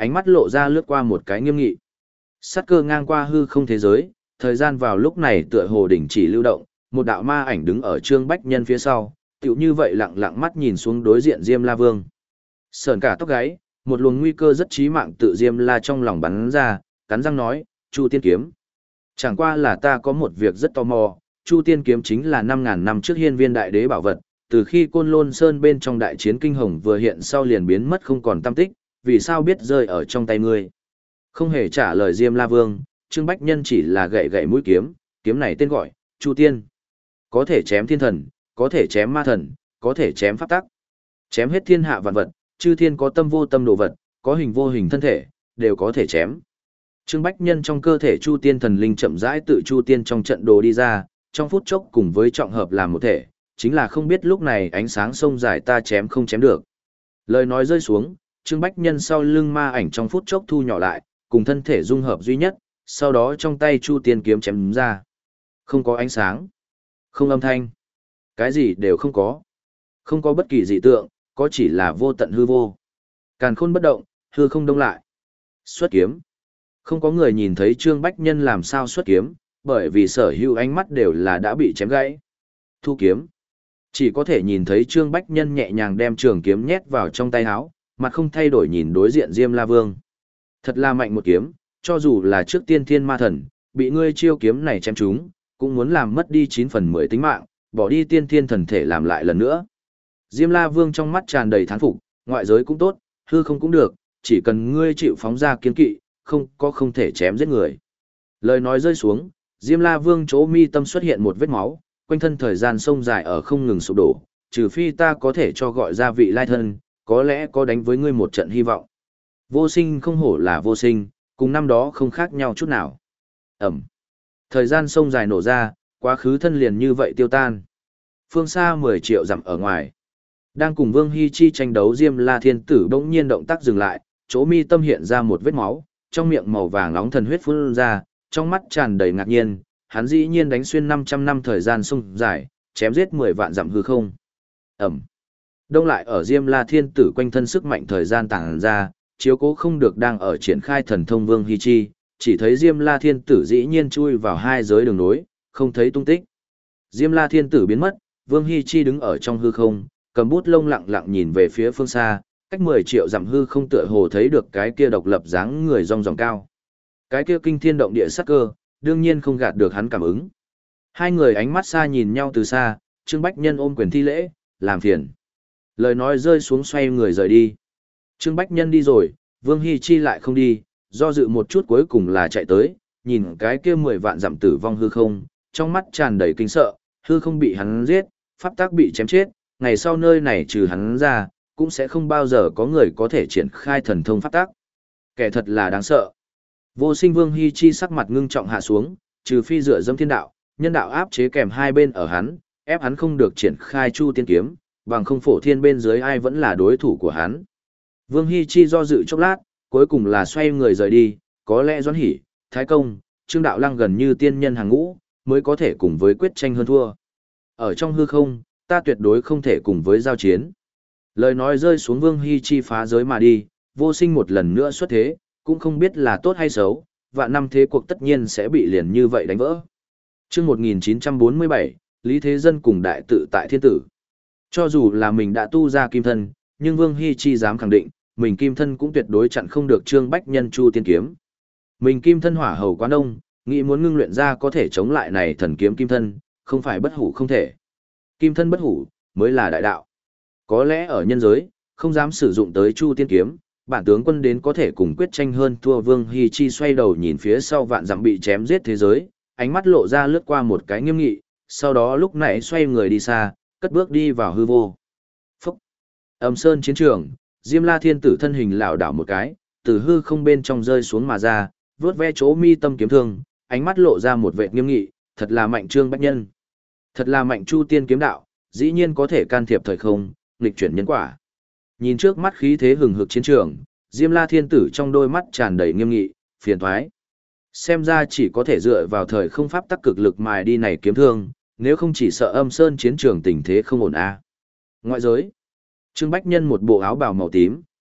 Speaker 1: ánh mắt lộ ra lướt qua một cái nghiêm nghị. Sát cơ ngang qua hư không thế giới, thời gian vào lúc này tựa hồ đỉnh chỉ lưu động, một đạo ma ảnh đứng ở Trương Bách Nhân phía sau, tựu như vậy lặng lặng mắt nhìn xuống đối diện Diêm La Vương. Sởn cả tóc gáy, một luồng nguy cơ rất chí mạng tự Diêm La trong lòng bắn ra, cắn răng nói, Chu Tiên Kiếm. Chẳng qua là ta có một việc rất tò mò, Chu Tiên Kiếm chính là năm ngàn năm trước hiên viên đại đế bảo vật, từ khi Côn Lôn Sơn bên trong đại chiến kinh hồng vừa hiện sau liền biến mất không còn tăm tích, vì sao biết rơi ở trong tay ngươi? Không hề trả lời Diêm La Vương, Trương Bách Nhân chỉ là gậy gậy mũi kiếm, kiếm này tên gọi, Chu Tiên. Có thể chém thiên thần, có thể chém ma thần, có thể chém pháp tắc. Chém hết thiên hạ vạn vật, chư thiên có tâm vô tâm đồ vật, có hình vô hình thân thể, đều có thể chém. Trương Bách Nhân trong cơ thể Chu Tiên thần linh chậm rãi tự Chu Tiên trong trận đồ đi ra, trong phút chốc cùng với trọng hợp làm một thể, chính là không biết lúc này ánh sáng sông dài ta chém không chém được. Lời nói rơi xuống, Trương Bách Nhân sau lưng ma ảnh trong phút chốc thu nhỏ lại, cùng thân thể dung hợp duy nhất, sau đó trong tay Chu Tiên kiếm chém ra. Không có ánh sáng, không âm thanh, cái gì đều không có. Không có bất kỳ dị tượng, có chỉ là vô tận hư vô. Càn khôn bất động, hư không đông lại. Xuất kiếm. Không có người nhìn thấy Trương Bách Nhân làm sao xuất kiếm, bởi vì sở hữu ánh mắt đều là đã bị chém gãy. Thu kiếm. Chỉ có thể nhìn thấy Trương Bách Nhân nhẹ nhàng đem trường kiếm nhét vào trong tay áo, mặt không thay đổi nhìn đối diện Diêm La Vương. Thật là mạnh một kiếm, cho dù là trước tiên thiên ma thần, bị ngươi chiêu kiếm này chém trúng, cũng muốn làm mất đi chín phần mười tính mạng, bỏ đi tiên thiên thần thể làm lại lần nữa. Diêm La Vương trong mắt tràn đầy thán phục, ngoại giới cũng tốt, hư không cũng được, chỉ cần ngươi chịu phóng ra kiên kỵ, không có không thể chém giết người. Lời nói rơi xuống, Diêm La Vương chỗ mi tâm xuất hiện một vết máu, quanh thân thời gian sông dài ở không ngừng sụp đổ, trừ phi ta có thể cho gọi ra vị lai thân, có lẽ có đánh với ngươi một trận hy vọng. Vô sinh không hổ là vô sinh, cùng năm đó không khác nhau chút nào. Ẩm. Thời gian sông dài nổ ra, quá khứ thân liền như vậy tiêu tan. Phương xa mười triệu dặm ở ngoài. Đang cùng Vương Hy Chi tranh đấu Diêm La Thiên Tử bỗng nhiên động tác dừng lại, chỗ mi tâm hiện ra một vết máu, trong miệng màu vàng nóng thần huyết phun ra, trong mắt tràn đầy ngạc nhiên, hắn dĩ nhiên đánh xuyên năm trăm năm thời gian sông dài, chém giết mười vạn dặm hư không. Ẩm. Đông lại ở Diêm La Thiên Tử quanh thân sức mạnh thời gian tàng ra, chiếu cố không được đang ở triển khai thần thông Vương Hy Chi, chỉ thấy Diêm La Thiên Tử dĩ nhiên chui vào hai giới đường nối, không thấy tung tích. Diêm La Thiên Tử biến mất, Vương Hy Chi đứng ở trong hư không, cầm bút lông lặng lặng nhìn về phía phương xa, cách mười triệu dặm hư không tựa hồ thấy được cái kia độc lập dáng người rong ròng cao. Cái kia kinh thiên động địa sắc cơ, đương nhiên không gạt được hắn cảm ứng. Hai người ánh mắt xa nhìn nhau từ xa, Trương Bách Nhân ôm quyền thi lễ, làm phiền. Lời nói rơi xuống xoay người rời đi. Trương Bách Nhân đi rồi, Vương Hy Chi lại không đi, do dự một chút cuối cùng là chạy tới, nhìn cái kia mười vạn dặm tử vong hư không, trong mắt tràn đầy kinh sợ, hư không bị hắn giết, pháp tác bị chém chết, ngày sau nơi này trừ hắn ra, cũng sẽ không bao giờ có người có thể triển khai thần thông pháp tác. Kẻ thật là đáng sợ. Vô sinh Vương Hy Chi sắc mặt ngưng trọng hạ xuống, trừ phi dựa dâm thiên đạo, nhân đạo áp chế kèm hai bên ở hắn, ép hắn không được triển khai Chu Tiên kiếm, bằng không phổ thiên bên dưới ai vẫn là đối thủ của hắn. Vương Hy Chi do dự chốc lát, cuối cùng là xoay người rời đi, có lẽ Doãn Hỷ, Thái Công, Trương Đạo Lăng gần như tiên nhân hàng ngũ, mới có thể cùng với quyết tranh hơn thua. Ở trong hư không, ta tuyệt đối không thể cùng với giao chiến. Lời nói rơi xuống Vương Hy Chi phá giới mà đi, vô sinh một lần nữa xuất thế, cũng không biết là tốt hay xấu, vạn năm thế cuộc tất nhiên sẽ bị liền như vậy đánh vỡ. Trước một nghìn chín trăm bốn mươi bảy, Lý Thế Dân cùng đại tự tại thiên tử. Cho dù là mình đã tu ra kim thân, nhưng Vương Hy Chi dám khẳng định, mình kim thân cũng tuyệt đối chặn không được Trương Bách Nhân Chu Tiên kiếm. Mình kim thân hỏa hầu quá đông, nghĩ muốn ngưng luyện ra có thể chống lại này thần kiếm kim thân, không phải bất hủ không thể. Kim thân bất hủ, mới là đại đạo. Có lẽ ở nhân giới, không dám sử dụng tới Chu Tiên kiếm, bản tướng quân đến có thể cùng quyết tranh hơn thua. Vương Hy Chi xoay đầu nhìn phía sau vạn dặm bị chém giết thế giới, ánh mắt lộ ra lướt qua một cái nghiêm nghị, sau đó lúc nãy xoay người đi xa, cất bước đi vào hư vô. Phúc! Âm sơn chiến trường, Diêm La Thiên Tử thân hình lảo đảo một cái, từ hư không bên trong rơi xuống mà ra, vướt ve chỗ mi tâm kiếm thương, ánh mắt lộ ra một vẻ nghiêm nghị, thật là mạnh Trương Bách Nhân. Thật là mạnh Chu Tiên kiếm đạo, dĩ nhiên có thể can thiệp thời không, nghịch chuyển nhân quả. Nhìn trước mắt khí thế hừng hực chiến trường, Diêm La Thiên Tử trong đôi mắt tràn đầy nghiêm nghị, phiền toái. Xem ra chỉ có thể dựa vào thời không pháp tắc cực lực mài đi này kiếm thương, nếu không chỉ sợ âm sơn chiến trường tình thế không ổn a. Ngoại giới, Trương Bách Nhân một bộ áo bào màu tím,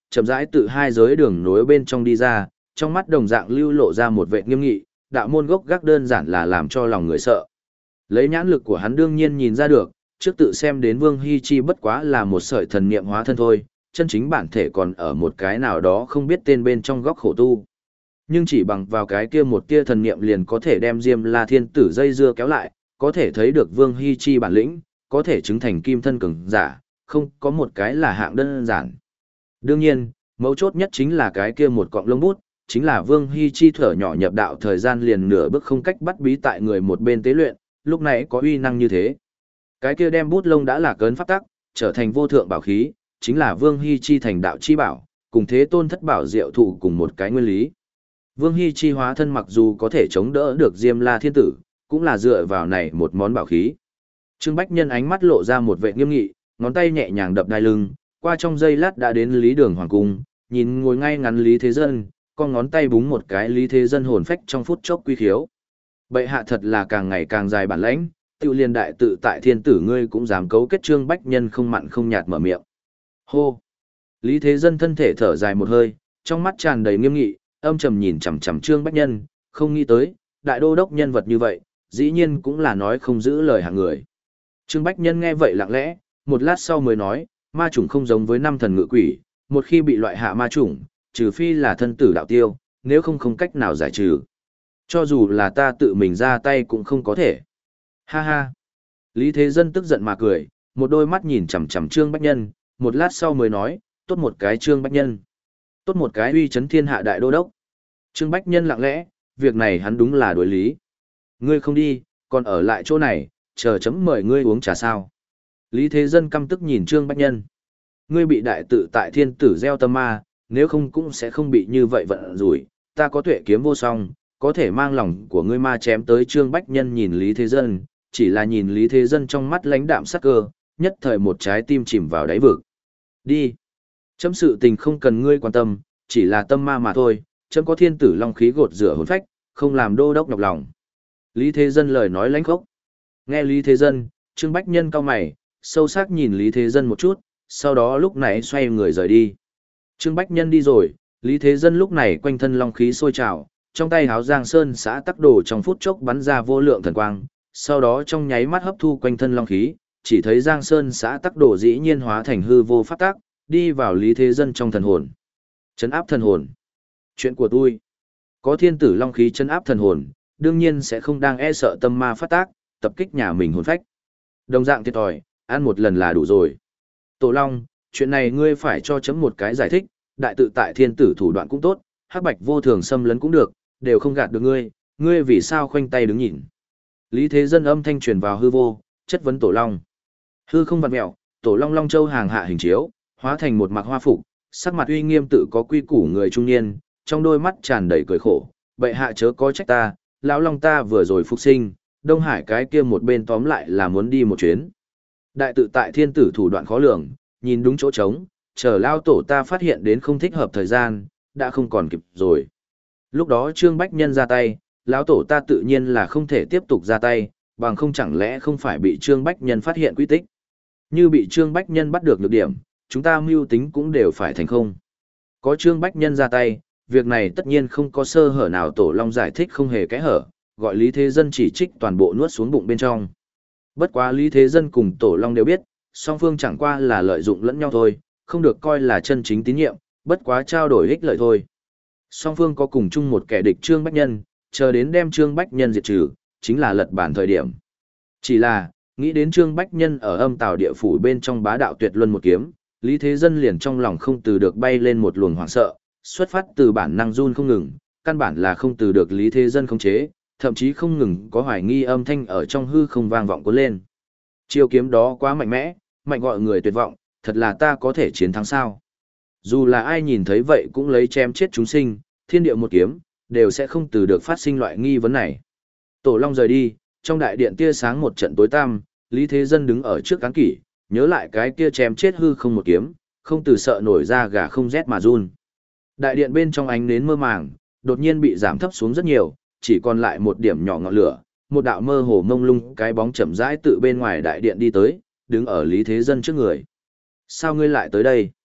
Speaker 1: chậm rãi tự hai giới đường nối bên trong đi ra, trong mắt đồng dạng lưu lộ ra một vẻ nghiêm nghị, đạo môn gốc gác đơn giản là làm cho lòng người sợ. Lấy nhãn lực của hắn đương nhiên nhìn ra được, trước tự xem đến Vương Hy Chi bất quá là một sợi thần niệm hóa thân thôi, chân chính bản thể còn ở một cái nào đó không biết tên bên trong góc khổ tu. Nhưng chỉ bằng vào cái kia một tia thần niệm liền có thể đem Diêm La Thiên Tử dây dưa kéo lại, có thể thấy được Vương Hy Chi bản lĩnh, có thể chứng thành kim thân cường giả, không có một cái là hạng đơn giản. Đương nhiên, mấu chốt nhất chính là cái kia một cọng lông bút, chính là Vương Hy Chi thở nhỏ nhập đạo thời gian liền nửa bước không cách bắt bí tại người một bên tế luyện, lúc này có uy năng như thế. Cái kia đem bút lông đã là cấn pháp tắc, trở thành vô thượng bảo khí, chính là Vương Hy Chi thành đạo chi bảo, cùng thế tôn thất bảo diệu thụ cùng một cái nguyên lý. Vương Hy Chi hóa thân mặc dù có thể chống đỡ được Diêm La Thiên Tử, cũng là dựa vào này một món bảo khí. Trương Bách Nhân ánh mắt lộ ra một vẻ nghiêm nghị, ngón tay nhẹ nhàng đập đai lưng, qua trong giây lát đã đến Lý Đường Hoàng cung, nhìn ngồi ngay ngắn Lý Thế Dân, con ngón tay búng một cái Lý Thế Dân hồn phách trong phút chốc quy khiếu. Bệ hạ thật là càng ngày càng dài bản lãnh, tiêu liên đại tự tại thiên tử ngươi cũng dám cấu kết. Trương Bách Nhân không mặn không nhạt mở miệng. Hô! Lý Thế Dân thân thể thở dài một hơi, trong mắt tràn đầy nghiêm nghị, âm trầm nhìn chằm chằm Trương Bách Nhân, không nghĩ tới, đại đô đốc nhân vật như vậy, dĩ nhiên cũng là nói không giữ lời hạng người. Trương Bách Nhân nghe vậy lặng lẽ, một lát sau mới nói, ma chủng không giống với năm thần ngự quỷ, một khi bị loại hạ ma chủng, trừ phi là thân tử đạo tiêu, nếu không không cách nào giải trừ. Cho dù là ta tự mình ra tay cũng không có thể. Ha ha! Lý Thế Dân tức giận mà cười, một đôi mắt nhìn chằm chằm Trương Bách Nhân, một lát sau mới nói, tốt một cái Trương Bách Nhân. Tốt một cái uy chấn thiên hạ đại đô đốc. Trương Bách Nhân lặng lẽ, việc này hắn đúng là đối lý. Ngươi không đi, còn ở lại chỗ này, chờ chấm mời ngươi uống trà sao. Lý Thế Dân căm tức nhìn Trương Bách Nhân. Ngươi bị đại tự tại thiên tử gieo tâm ma, nếu không cũng sẽ không bị như vậy vận rủi, ta có tuệ kiếm vô song, có thể mang lòng của ngươi ma chém tới. Trương Bách Nhân nhìn Lý Thế Dân, chỉ là nhìn Lý Thế Dân trong mắt lãnh đạm sắc cơ, nhất thời một trái tim chìm vào đáy vực. Đi. Chấm sự tình không cần ngươi quan tâm, chỉ là tâm ma mà thôi, chấm có thiên tử long khí gột rửa hồn phách, không làm đô đốc nhọc lòng. Lý Thế Dân lời nói lãnh khốc. Nghe Lý Thế Dân, Trương Bách Nhân cau mày, sâu sắc nhìn Lý Thế Dân một chút, sau đó lúc này xoay người rời đi. Trương Bách Nhân đi rồi, Lý Thế Dân lúc này quanh thân long khí sôi trào, trong tay háo Giang Sơn xã tắc đồ trong phút chốc bắn ra vô lượng thần quang, sau đó trong nháy mắt hấp thu quanh thân long khí, chỉ thấy Giang Sơn xã tắc đồ dĩ nhiên hóa thành hư vô pháp tắc, đi vào Lý Thế Dân trong thần hồn. Chấn áp thần hồn. Chuyện của tôi. Có thiên tử long khí chấn áp thần hồn, đương nhiên sẽ không đang e sợ tâm ma phát tác, tập kích nhà mình hồn phách. Đồng dạng thiệt thòi, ăn một lần là đủ rồi. Tổ Long, chuyện này ngươi phải cho chấm một cái giải thích, đại tự tại thiên tử thủ đoạn cũng tốt, hắc bạch vô thường xâm lấn cũng được, đều không gạt được ngươi, ngươi vì sao khoanh tay đứng nhìn. Lý Thế Dân âm thanh truyền vào hư vô, chất vấn Tổ Long. Hư không vặn mẹo, Tổ Long Long Châu hàng hạ hình chiếu, hóa thành một mặc hoa phục, sắc mặt uy nghiêm tự có quy củ người trung niên, trong đôi mắt tràn đầy cười khổ, bệ hạ chớ có trách ta, lão long ta vừa rồi phục sinh, Đông Hải cái kia một bên tóm lại là muốn đi một chuyến. Đại tự tại thiên tử thủ đoạn khó lường, nhìn đúng chỗ trống, chờ lao tổ ta phát hiện đến không thích hợp thời gian, đã không còn kịp rồi. Lúc đó Trương Bách Nhân ra tay, lão tổ ta tự nhiên là không thể tiếp tục ra tay, bằng không chẳng lẽ không phải bị Trương Bách Nhân phát hiện quy tích. Như bị Trương Bách Nhân bắt được nhược điểm, chúng ta mưu tính cũng đều phải thành không. Có Trương Bách Nhân ra tay, việc này tất nhiên không có sơ hở nào. Tổ Long giải thích không hề kẽ hở, gọi Lý Thế Dân chỉ trích toàn bộ nuốt xuống bụng bên trong. Bất quá Lý Thế Dân cùng Tổ Long đều biết, song phương chẳng qua là lợi dụng lẫn nhau thôi, không được coi là chân chính tín nhiệm, bất quá trao đổi ích lợi thôi. Song phương có cùng chung một kẻ địch Trương Bách Nhân, chờ đến đem Trương Bách Nhân diệt trừ, chính là lật bản thời điểm. Chỉ là, nghĩ đến Trương Bách Nhân ở âm tào địa phủ bên trong bá đạo tuyệt luân một kiếm, Lý Thế Dân liền trong lòng không từ được bay lên một luồng hoảng sợ, xuất phát từ bản năng run không ngừng, căn bản là không từ được Lý Thế Dân khống chế, thậm chí không ngừng có hoài nghi âm thanh ở trong hư không vang vọng cuốn lên. Chiêu kiếm đó quá mạnh mẽ, mạnh gọi người tuyệt vọng, thật là ta có thể chiến thắng sao? Dù là ai nhìn thấy vậy cũng lấy chém chết chúng sinh, thiên địa một kiếm, đều sẽ không từ được phát sinh loại nghi vấn này. Tổ Long rời đi, trong đại điện tia sáng một trận tối tăm, Lý Thế Dân đứng ở trước cán kỷ, nhớ lại cái kia chém chết hư không một kiếm, không từ sợ nổi ra gà không rét mà run. Đại điện bên trong ánh nến mơ màng, đột nhiên bị giảm thấp xuống rất nhiều, chỉ còn lại một điểm nhỏ ngọn lửa, một đạo mơ hồ mông lung cái bóng chậm rãi tự bên ngoài đại điện đi tới, đứng ở Lý Thế Dân trước người. Sao ngươi lại tới đây?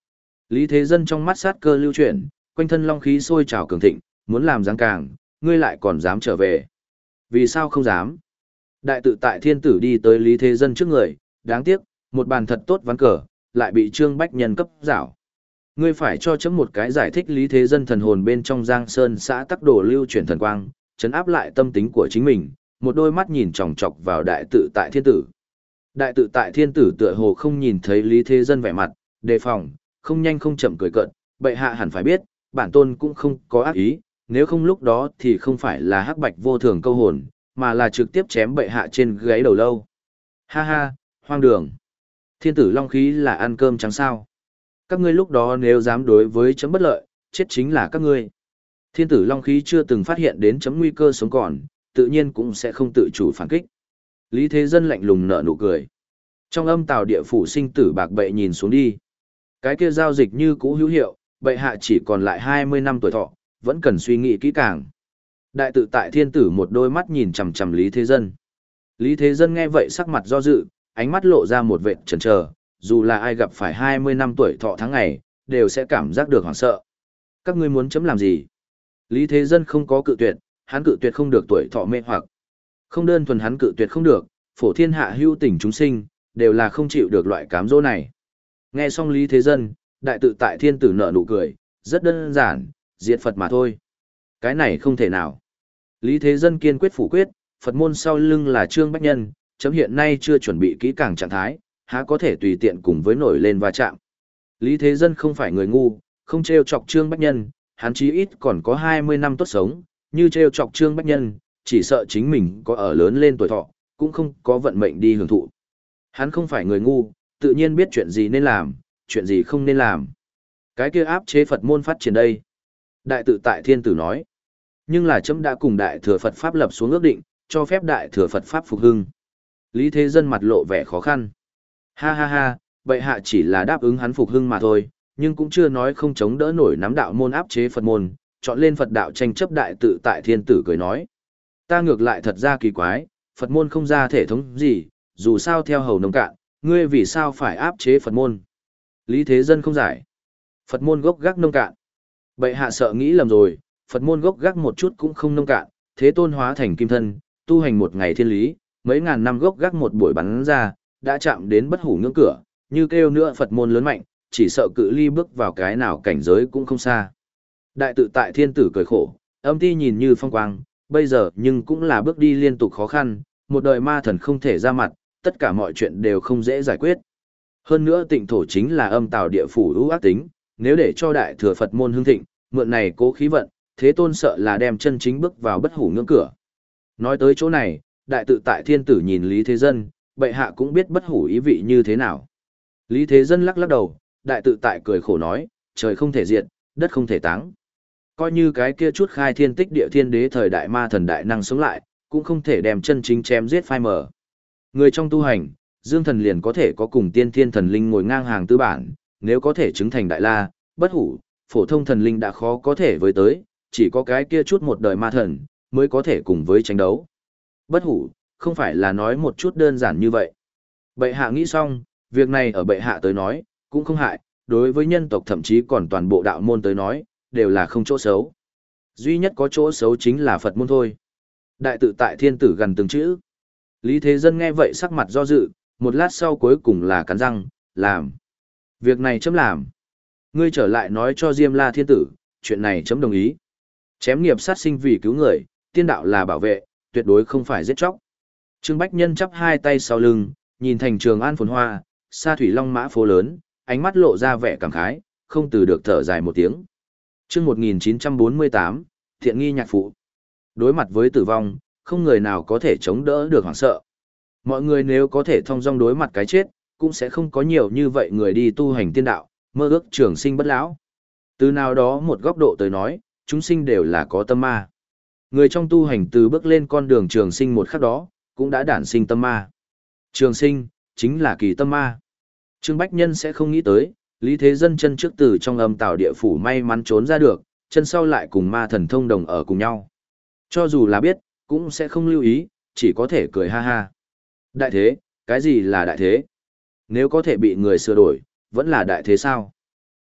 Speaker 1: Lý Thế Dân trong mắt sát cơ lưu chuyển, quanh thân long khí sôi trào cường thịnh, muốn làm giáng càng, ngươi lại còn dám trở về. Vì sao không dám? Đại tự tại thiên tử đi tới Lý Thế Dân trước người, đáng tiếc, một bàn thật tốt ván cờ, lại bị Trương Bách Nhân cấp giảo. Ngươi phải cho chấm một cái giải thích. Lý Thế Dân thần hồn bên trong Giang Sơn xã tắc đồ lưu chuyển thần quang, chấn áp lại tâm tính của chính mình, một đôi mắt nhìn chòng chọc vào đại tự tại thiên tử. Đại tự tại thiên tử tựa hồ không nhìn thấy Lý Thế Dân vẻ mặt, đề phòng, không nhanh không chậm cười cợt, bệ hạ hẳn phải biết, bản tôn cũng không có ác ý, nếu không lúc đó thì không phải là hắc bạch vô thường câu hồn, mà là trực tiếp chém bệ hạ trên gáy đầu lâu. Ha ha, hoang đường. Thiên tử long khí là ăn cơm trắng sao. Các ngươi lúc đó nếu dám đối với chấm bất lợi, chết chính là các ngươi. Thiên tử long khí chưa từng phát hiện đến chấm nguy cơ sống còn, tự nhiên cũng sẽ không tự chủ phản kích. Lý Thế Dân lạnh lùng nở nụ cười. Trong âm tào địa phủ sinh tử bạc bệ nhìn xuống đi. Cái kia giao dịch như cũ hữu hiệu, bệ hạ chỉ còn lại hai mươi năm tuổi thọ, vẫn cần suy nghĩ kỹ càng. Đại tự tại thiên tử một đôi mắt nhìn chằm chằm Lý Thế Dân. Lý Thế Dân nghe vậy sắc mặt do dự, ánh mắt lộ ra một vệt chần chờ, dù là ai gặp phải hai mươi năm tuổi thọ tháng ngày, đều sẽ cảm giác được hoảng sợ. Các ngươi muốn chấm làm gì? Lý Thế Dân không có cự tuyệt, hắn cự tuyệt không được tuổi thọ mê hoặc. Không đơn thuần hắn cự tuyệt không được, phổ thiên hạ hữu tình chúng sinh, đều là không chịu được loại cám dỗ này. Nghe xong Lý Thế Dân, đại tự tại thiên tử nở nụ cười, rất đơn giản, diệt Phật mà thôi. Cái này không thể nào. Lý Thế Dân kiên quyết phủ quyết, Phật môn sau lưng là Trương Bách Nhân, chấm hiện nay chưa chuẩn bị kỹ càng trạng thái, há có thể tùy tiện cùng với nổi lên va chạm. Lý Thế Dân không phải người ngu, không trêu chọc Trương Bách Nhân, hắn chí ít còn có hai mươi năm tốt sống, như trêu chọc Trương Bách Nhân, chỉ sợ chính mình có ở lớn lên tuổi thọ, cũng không có vận mệnh đi hưởng thụ. Hắn không phải người ngu, tự nhiên biết chuyện gì nên làm, chuyện gì không nên làm. Cái kia áp chế Phật môn phát triển đây. Đại tự tại thiên tử nói. Nhưng là chấm đã cùng Đại Thừa Phật Pháp lập xuống ước định, cho phép Đại Thừa Phật Pháp phục hưng. Lý Thế Dân mặt lộ vẻ khó khăn. Ha ha ha, bệ hạ chỉ là đáp ứng hắn phục hưng mà thôi, nhưng cũng chưa nói không chống đỡ nổi nắm đạo môn áp chế Phật môn, chọn lên Phật đạo tranh chấp. Đại tự tại thiên tử cười nói. Ta ngược lại thật ra kỳ quái, Phật môn không ra thể thống gì, dù sao theo hầu nông cạn, ngươi vì sao phải áp chế Phật môn? Lý Thế Dân không giải. Phật môn gốc gác nông cạn. Bệ hạ sợ nghĩ lầm rồi, Phật môn gốc gác một chút cũng không nông cạn, Thế Tôn hóa thành kim thân, tu hành một ngày thiên lý, mấy ngàn năm gốc gác một buổi bắn ra, đã chạm đến bất hủ ngưỡng cửa, như kêu nữa Phật môn lớn mạnh, chỉ sợ cự ly bước vào cái nào cảnh giới cũng không xa. Đại tự tại thiên tử cười khổ, âm ti nhìn như phong quang, bây giờ nhưng cũng là bước đi liên tục khó khăn, một đời ma thần không thể ra mặt, tất cả mọi chuyện đều không dễ giải quyết. Hơn nữa tịnh thổ chính là âm tào địa phủ ưu ác tính, nếu để cho Đại Thừa Phật môn hưng thịnh, mượn này cố khí vận, Thế Tôn sợ là đem chân chính bước vào bất hủ ngưỡng cửa. Nói tới chỗ này, đại tự tại thiên tử nhìn Lý Thế Dân, bệ hạ cũng biết bất hủ ý vị như thế nào. Lý Thế Dân lắc lắc đầu, đại tự tại cười khổ nói, trời không thể diệt, đất không thể táng. Coi như cái kia chút khai thiên tích địa thiên đế thời đại ma thần đại năng sống lại, cũng không thể đem chân chính chém giết phai mở. Người trong tu hành, dương thần liền có thể có cùng tiên thiên thần linh ngồi ngang hàng tư bản, nếu có thể chứng thành đại la, bất hủ, phổ thông thần linh đã khó có thể với tới, chỉ có cái kia chút một đời ma thần, mới có thể cùng với tranh đấu. Bất hủ, không phải là nói một chút đơn giản như vậy. Bệ hạ nghĩ xong, việc này ở bệ hạ tới nói, cũng không hại, đối với nhân tộc thậm chí còn toàn bộ đạo môn tới nói, đều là không chỗ xấu. Duy nhất có chỗ xấu chính là Phật môn thôi. Đại tự tại thiên tử gần từng chữ. Lý Thế Dân nghe vậy sắc mặt do dự, một lát sau cuối cùng là cắn răng, làm. Việc này chấm làm. Ngươi trở lại nói cho Diêm La thiên tử, chuyện này chấm đồng ý. Chém nghiệp sát sinh vì cứu người, tiên đạo là bảo vệ, tuyệt đối không phải giết chóc. Trương Bách Nhân chắp hai tay sau lưng, nhìn thành Trường An phồn hoa, xa thủy long mã phố lớn, ánh mắt lộ ra vẻ cảm khái, không từ được thở dài một tiếng. Chương một nghìn chín trăm bốn mươi tám, Thiện nghi nhạc phụ. Đối mặt với tử vong, không người nào có thể chống đỡ được hoảng sợ. Mọi người nếu có thể thông dong đối mặt cái chết, cũng sẽ không có nhiều như vậy người đi tu hành tiên đạo, mơ ước trường sinh bất lão. Từ nào đó một góc độ tới nói, chúng sinh đều là có tâm ma. Người trong tu hành từ bước lên con đường trường sinh một khắc đó, cũng đã đản sinh tâm ma. Trường sinh, chính là kỳ tâm ma. Trương Bách Nhân sẽ không nghĩ tới, Lý Thế Dân chân trước từ trong âm tào địa phủ may mắn trốn ra được, chân sau lại cùng ma thần thông đồng ở cùng nhau. Cho dù là biết, cũng sẽ không lưu ý, chỉ có thể cười ha ha. Đại thế, cái gì là đại thế? Nếu có thể bị người sửa đổi, vẫn là đại thế sao?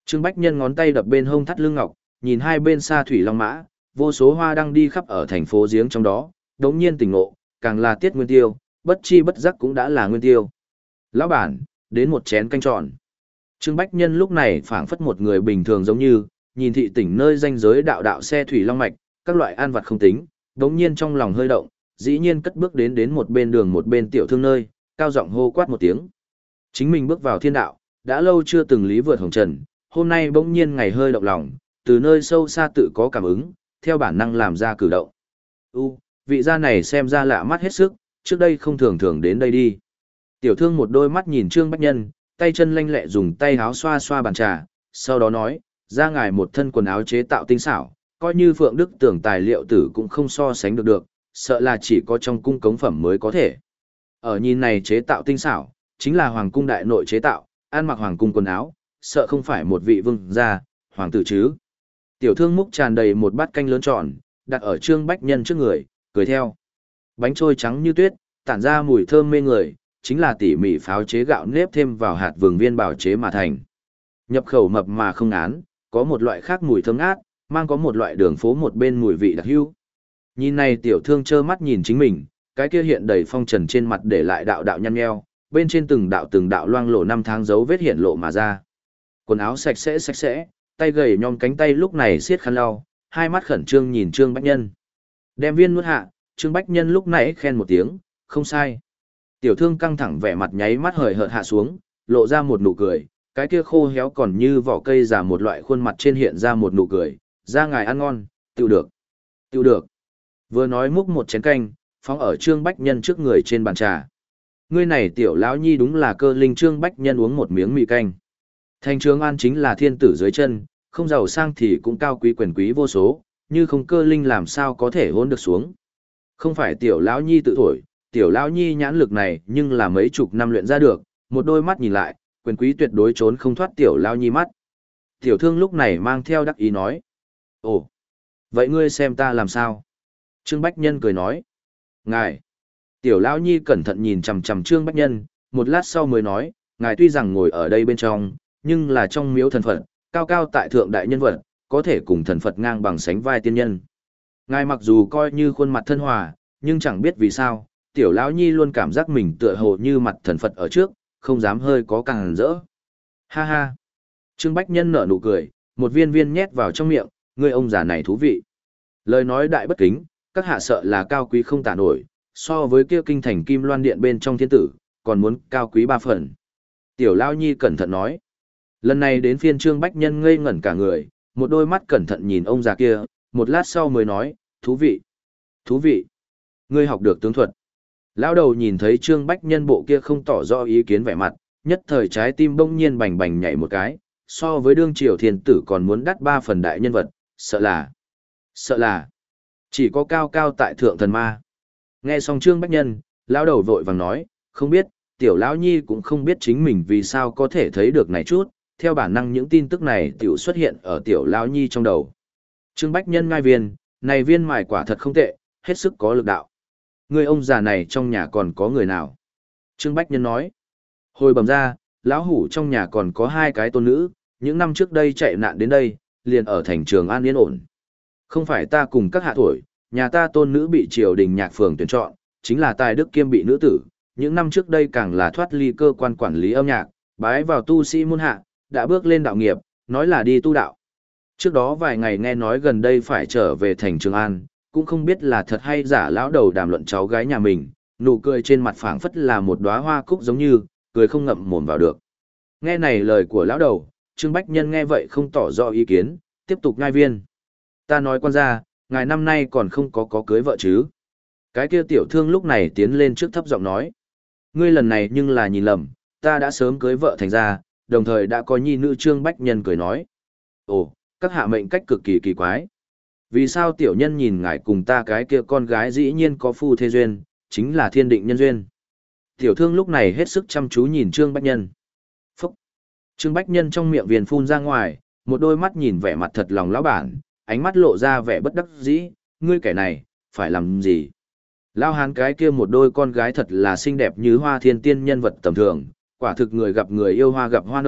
Speaker 1: Trương Bách Nhân ngón tay đập bên hông thắt lưng ngọc, nhìn hai bên xa thủy long mã, vô số hoa đang đi khắp ở thành phố giếng trong đó, đống nhiên tỉnh ngộ, càng là tiết nguyên tiêu, bất chi bất giác cũng đã là nguyên tiêu. Lão bản, đến một chén canh tròn. Trương Bách Nhân lúc này phảng phất một người bình thường giống như, nhìn thị tỉnh nơi danh giới đạo đạo xe thủy long mạch, các loại an vật không tính, đống nhiên trong lòng hơi động, dĩ nhiên cất bước đến đến một bên đường một bên tiểu thương nơi, cao giọng hô quát một tiếng. Chính mình bước vào thiên đạo, đã lâu chưa từng lý vượt hồng trần, hôm nay bỗng nhiên ngày hơi động lòng, từ nơi sâu xa tự có cảm ứng, theo bản năng làm ra cử động. U, vị gia này xem ra lạ mắt hết sức, trước đây không thường thường đến đây đi. Tiểu thương một đôi mắt nhìn Trương Bách Nhân, tay chân lanh lẹ dùng tay áo xoa xoa bàn trà, sau đó nói, ra ngài một thân quần áo chế tạo tinh xảo, coi như Phượng Đức tưởng tài liệu tử cũng không so sánh được được, sợ là chỉ có trong cung cống phẩm mới có thể. Ở nhìn này chế tạo tinh xảo, chính là hoàng cung đại nội chế tạo, ăn mặc hoàng cung quần áo, sợ không phải một vị vương gia, hoàng tử chứ. Tiểu thương múc tràn đầy một bát canh lớn tròn, đặt ở Trương Bách Nhân trước người, cười theo. Bánh trôi trắng như tuyết, tản ra mùi thơm mê người, chính là tỉ mỉ pháo chế gạo nếp thêm vào hạt vừng viên bảo chế mà thành. Nhập khẩu mập mà không án, có một loại khác mùi thơm ngát, mang có một loại đường phố một bên mùi vị đặc hữu. Nhìn này tiểu thương trơ mắt nhìn chính mình, cái kia hiện đầy phong trần trên mặt để lại đạo đạo nhăn nheo, bên trên từng đạo từng đạo loang lổ năm tháng dấu vết hiện lộ mà ra. Quần áo sạch sẽ sạch sẽ, tay gầy nhom cánh tay lúc này siết khăn lau, hai mắt khẩn trương nhìn Trương Bách Nhân. Đem viên nuốt hạ, Trương Bách Nhân lúc nãy khen một tiếng, không sai. Tiểu thương căng thẳng vẻ mặt nháy mắt hời hợt hạ xuống, lộ ra một nụ cười, cái kia khô héo còn như vỏ cây giả một loại khuôn mặt trên hiện ra một nụ cười, ra ngài ăn ngon, tiêu được, tiêu được. Vừa nói múc một chén canh, phóng ở Trương Bách Nhân trước người trên bàn trà. Ngươi này tiểu lão nhi đúng là cơ linh. Trương Bách Nhân uống một miếng mì canh. Thành Trường An chính là thiên tử dưới chân, không giàu sang thì cũng cao quý quyền quý vô số, như không cơ linh làm sao có thể hôn được xuống. Không phải tiểu lão nhi tự thổi, tiểu lão nhi nhãn lực này nhưng là mấy chục năm luyện ra được, một đôi mắt nhìn lại, quyền quý tuyệt đối trốn không thoát tiểu lão nhi mắt. Tiểu thương lúc này mang theo đắc ý nói. Ồ, vậy ngươi xem ta làm sao? Trương Bách Nhân cười nói. Ngài. Tiểu lão nhi cẩn thận nhìn chằm chằm Trương Bách Nhân, một lát sau mới nói, ngài tuy rằng ngồi ở đây bên trong, nhưng là trong miếu thần Phật, cao cao tại thượng đại nhân vật, có thể cùng thần Phật ngang bằng sánh vai tiên nhân. Ngài mặc dù coi như khuôn mặt thân hòa, nhưng chẳng biết vì sao, tiểu lão nhi luôn cảm giác mình tựa hồ như mặt thần Phật ở trước, không dám hơi có càng rỡ. Ha ha. Trương Bách Nhân nở nụ cười, một viên viên nhét vào trong miệng, người ông già này thú vị. Lời nói đại bất kính, các hạ sợ là cao quý không tả nổi, so với kia kinh thành Kim Loan Điện bên trong thiên tử, còn muốn cao quý ba phần. Tiểu lão nhi cẩn thận nói. Lần này đến phiên Trương Bách Nhân ngây ngẩn cả người, một đôi mắt cẩn thận nhìn ông già kia, một lát sau mới nói, thú vị, thú vị. Ngươi học được tướng thuật. Lão đầu nhìn thấy Trương Bách Nhân bộ kia không tỏ rõ ý kiến vẻ mặt, nhất thời trái tim bỗng nhiên bành bành nhảy một cái, so với đương triều thiên tử còn muốn đắt ba phần đại nhân vật, sợ là, sợ là, chỉ có cao cao tại thượng thần ma. Nghe xong Trương Bách Nhân, lão đầu vội vàng nói, không biết, tiểu lão nhi cũng không biết chính mình vì sao có thể thấy được này chút, theo bản năng những tin tức này tiểu xuất hiện ở tiểu lão nhi trong đầu. Trương Bách Nhân ngai viên, này viên mài quả thật không tệ, hết sức có lực đạo. Người ông già này trong nhà còn có người nào? Trương Bách Nhân nói. Hồi bẩm ra, lão hủ trong nhà còn có hai cái tôn nữ, những năm trước đây chạy nạn đến đây, liền ở thành Trường An yên ổn. Không phải ta cùng các hạ tuổi, nhà ta tôn nữ bị triều đình nhạc phường tuyển chọn, chính là tài đức kiêm bị nữ tử, những năm trước đây càng là thoát ly cơ quan quản lý âm nhạc, bái vào tu sĩ môn hạ, đã bước lên đạo nghiệp, nói là đi tu đạo. Trước đó vài ngày nghe nói gần đây phải trở về thành Trường An, cũng không biết là thật hay giả. Lão đầu đàm luận cháu gái nhà mình, nụ cười trên mặt phảng phất là một đóa hoa cúc giống như, cười không ngậm mồm vào được. Nghe này lời của lão đầu, Trương Bách Nhân nghe vậy không tỏ rõ ý kiến, tiếp tục ngai viên. Ta nói quan gia, ngài năm nay còn không có có cưới vợ chứ? Cái kia tiểu thương lúc này tiến lên trước thấp giọng nói. Ngươi lần này nhưng là nhìn lầm, ta đã sớm cưới vợ thành ra, đồng thời đã có nhi nữ. Trương Bách Nhân cười nói. Ồ, các hạ mệnh cách cực kỳ kỳ quái. Vì sao tiểu nhân nhìn ngài cùng ta cái kia con gái dĩ nhiên có phu thê duyên, chính là thiên định nhân duyên. Tiểu thương lúc này hết sức chăm chú nhìn Trương Bách Nhân. Phúc! Trương Bách Nhân trong miệng viền phun ra ngoài, một đôi mắt nhìn vẻ mặt thật lòng lão bản, ánh mắt lộ ra vẻ bất đắc dĩ, ngươi kẻ này, phải làm gì? Lao hán cái kia một đôi con gái thật là xinh đẹp như hoa thiên tiên nhân vật tầm thường, quả thực người gặp người yêu hoa gặp hoa nở,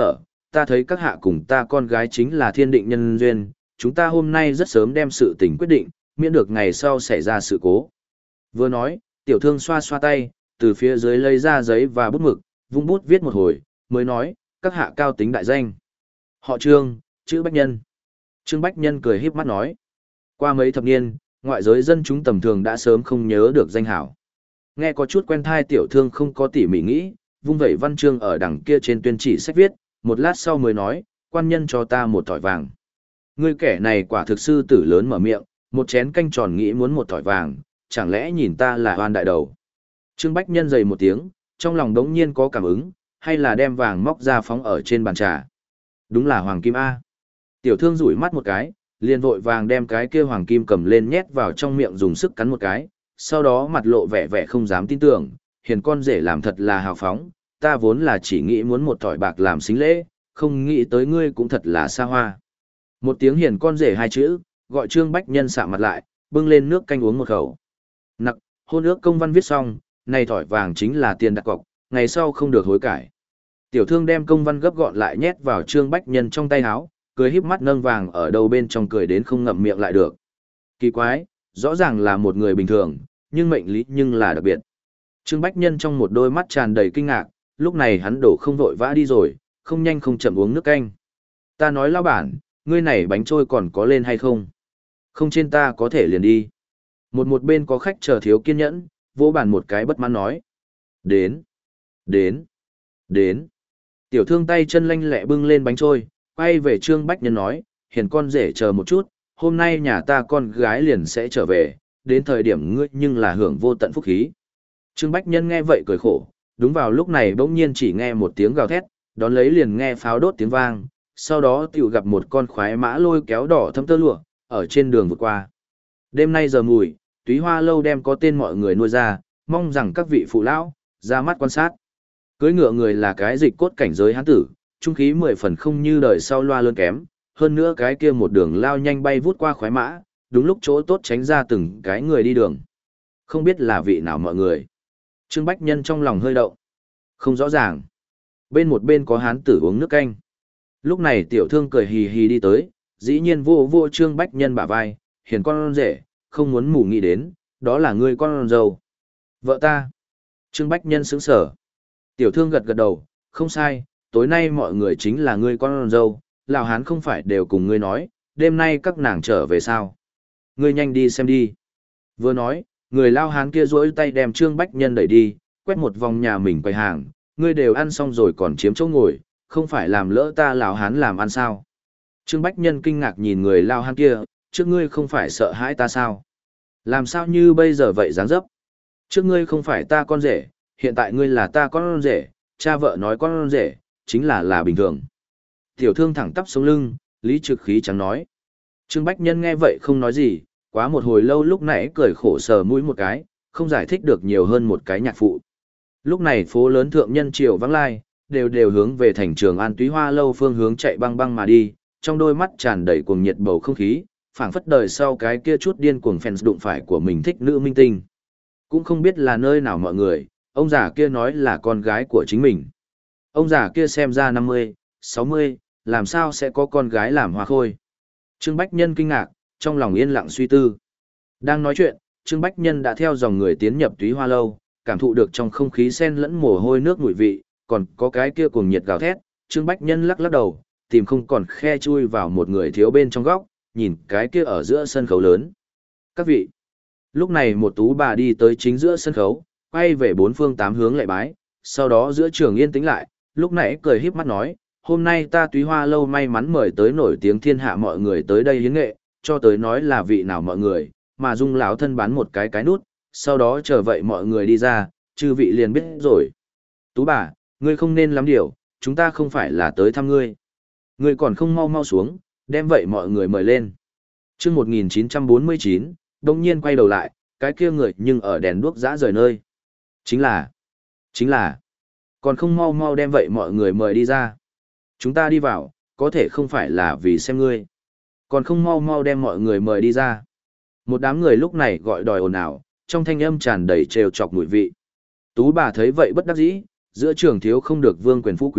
Speaker 2: ta thấy các hạ cùng ta con gái chính là thiên định nhân duyên, chúng ta hôm nay rất sớm đem sự tình quyết định, miễn được ngày sau xảy ra sự cố. Vừa nói, tiểu thương xoa xoa tay, từ phía dưới lấy ra giấy và bút mực, vung bút viết một hồi, mới nói, các hạ cao tính đại danh. Họ Trương, chữ Bách Nhân. Trương Bách Nhân cười híp mắt nói, qua mấy thập niên, ngoại giới dân chúng tầm thường đã sớm không nhớ được danh hảo. Nghe có chút quen thai, tiểu thương không có tỉ mỉ nghĩ, vung vẩy văn chương ở đằng kia trên tuyên chỉ sách viết, một lát sau mới nói, quan nhân cho ta một thỏi vàng. Ngươi kẻ này quả thực sư tử lớn mở miệng, một chén canh tròn nghĩ muốn một thỏi vàng, chẳng lẽ nhìn ta là oan đại đầu. Trương Bách Nhân dày một tiếng, trong lòng đống nhiên có cảm ứng, hay là đem vàng móc ra phóng ở trên bàn trà. Đúng là hoàng kim A. Tiểu thương rủi mắt một cái, liền vội vàng đem cái kia hoàng kim cầm lên nhét vào trong miệng dùng sức cắn một cái, sau đó mặt lộ vẻ vẻ không dám tin tưởng, hiền con rể làm thật là hào phóng, ta vốn là chỉ nghĩ muốn một thỏi bạc làm xính lễ, không nghĩ tới ngươi cũng thật là xa hoa. Một tiếng hiền con rể hai chữ, gọi Trương Bách Nhân sạm mặt lại, bưng lên nước canh uống một khẩu. Nặc, hôn ước công văn viết xong, này thỏi vàng chính là tiền đặt cọc, ngày sau không được hối cải. Tiểu thương đem công văn gấp gọn lại nhét vào Trương Bách Nhân trong tay áo, cười híp mắt nâng vàng ở đầu bên trong cười đến không ngậm miệng lại được. Kỳ quái, rõ ràng là một người bình thường, nhưng mệnh lý nhưng là đặc biệt. Trương Bách Nhân trong một đôi mắt tràn đầy kinh ngạc, lúc này hắn đổ không vội vã đi rồi, không nhanh không chậm uống nước canh. Ta nói lão bản, ngươi này bánh trôi còn có lên hay không? Không trên ta có thể liền đi. Một một bên có khách chờ thiếu kiên nhẫn, vỗ bàn một cái bất mãn nói. Đến, đến, đến. Tiểu thương tay chân lanh lẹ bưng lên bánh trôi, quay về Trương Bách Nhân nói, hiền con rể chờ một chút, hôm nay nhà ta con gái liền sẽ trở về, đến thời điểm ngươi nhưng là hưởng vô tận phúc khí. Trương Bách Nhân nghe vậy cười khổ, đúng vào lúc này bỗng nhiên chỉ nghe một tiếng gào thét, đón lấy liền nghe pháo đốt tiếng vang, sau đó tiểu gặp một con khoái mã lôi kéo đỏ thâm tơ lụa, ở trên đường vượt qua. Đêm nay giờ mùi, Túy Hoa lâu đem có tên mọi người nuôi ra, mong rằng các vị phụ lão ra mắt quan sát. Cưới ngựa người là cái dịch cốt cảnh giới hán tử, trung khí mười phần không như đời sau loa lớn kém, hơn nữa cái kia một đường lao nhanh bay vút qua khoái mã, đúng lúc chỗ tốt tránh ra từng cái người đi đường. Không biết là vị nào mọi người. Trương Bách Nhân trong lòng hơi động. Không rõ ràng. Bên một bên có hán tử uống nước canh. Lúc này tiểu thương cười hì hì đi tới, dĩ nhiên vô vô Trương Bách Nhân bả vai, hiền con rể, không muốn mù nghĩ đến, đó là ngươi con dâu. Vợ ta. Trương Bách Nhân sững sở. Tiểu thương gật gật đầu, không sai, tối nay mọi người chính là ngươi con dâu, lão hán không phải đều cùng ngươi nói, đêm nay các nàng trở về sao. Ngươi nhanh đi xem đi. Vừa nói, người lao hán kia duỗi tay đem Trương Bách Nhân đẩy đi, quét một vòng nhà mình quầy hàng, ngươi đều ăn xong rồi còn chiếm chỗ ngồi, không phải làm lỡ ta lão hán làm ăn sao. Trương Bách Nhân kinh ngạc nhìn người lao hán kia, trước ngươi không phải sợ hãi ta sao? Làm sao như bây giờ vậy dáng dấp? Trước ngươi không phải ta con rể, hiện tại ngươi là ta con rể, cha vợ nói con rể, chính là là bình thường. Tiểu thương thẳng tắp sống lưng, lý trực khí trắng nói. Trương Bách Nhân nghe vậy không nói gì, quá một hồi lâu lúc nãy cười khổ sờ mũi một cái, không giải thích được nhiều hơn một cái nhạc phụ. Lúc này phố lớn thượng nhân triều vắng lai, đều đều hướng về thành trường An Túy Hoa lâu phương hướng chạy băng băng mà đi, trong đôi mắt tràn đầy cuồng nhiệt bầu không khí, phảng phất đời sau cái kia chút điên cuồng fans đụng phải của mình thích nữ minh tinh. Cũng không biết là nơi nào mọi người, ông già kia nói là con gái của chính mình. Ông già kia xem ra năm mươi, sáu mươi, làm sao sẽ có con gái làm hoa khôi. Trương Bách Nhân kinh ngạc, trong lòng yên lặng suy tư. Đang nói chuyện, Trương Bách Nhân đã theo dòng người tiến nhập Túy Hoa lâu, cảm thụ được trong không khí xen lẫn mồ hôi nước mùi vị, còn có cái kia cuồng nhiệt gào thét, Trương Bách Nhân lắc lắc đầu, tìm không còn khe chui vào một người thiếu bên trong góc, nhìn cái kia ở giữa sân khấu lớn. Các vị, lúc này một tú bà đi tới chính giữa sân khấu, quay về bốn phương tám hướng lạy bái, sau đó giữa trường yên tĩnh lại, lúc nãy cười híp mắt nói, hôm nay ta Túy Hoa lâu may mắn mời tới nổi tiếng thiên hạ mọi người tới đây hiến nghệ, cho tới nói là vị nào mọi người, mà dung lão thân bán một cái cái nút, sau đó chờ vậy mọi người đi ra, chư vị liền biết rồi. Tú bà, ngươi không nên lắm điều, chúng ta không phải là tới thăm ngươi. Ngươi còn không mau mau xuống, đem vậy mọi người mời lên. Trước một nghìn chín trăm bốn mươi chín, đông nhiên quay đầu lại, cái kia người nhưng ở đèn đuốc dã rời nơi. Chính là, chính là, còn không mau mau đem vậy mọi người mời đi ra. Chúng ta đi vào, có thể không phải là vì xem ngươi. Còn không mau mau đem mọi người mời đi ra. Một đám người lúc này gọi đòi ồn ào, trong thanh âm tràn đầy trêu chọc mùi vị. Tú bà thấy vậy bất đắc dĩ, giữa trường thiếu không được vương quyền phú quý,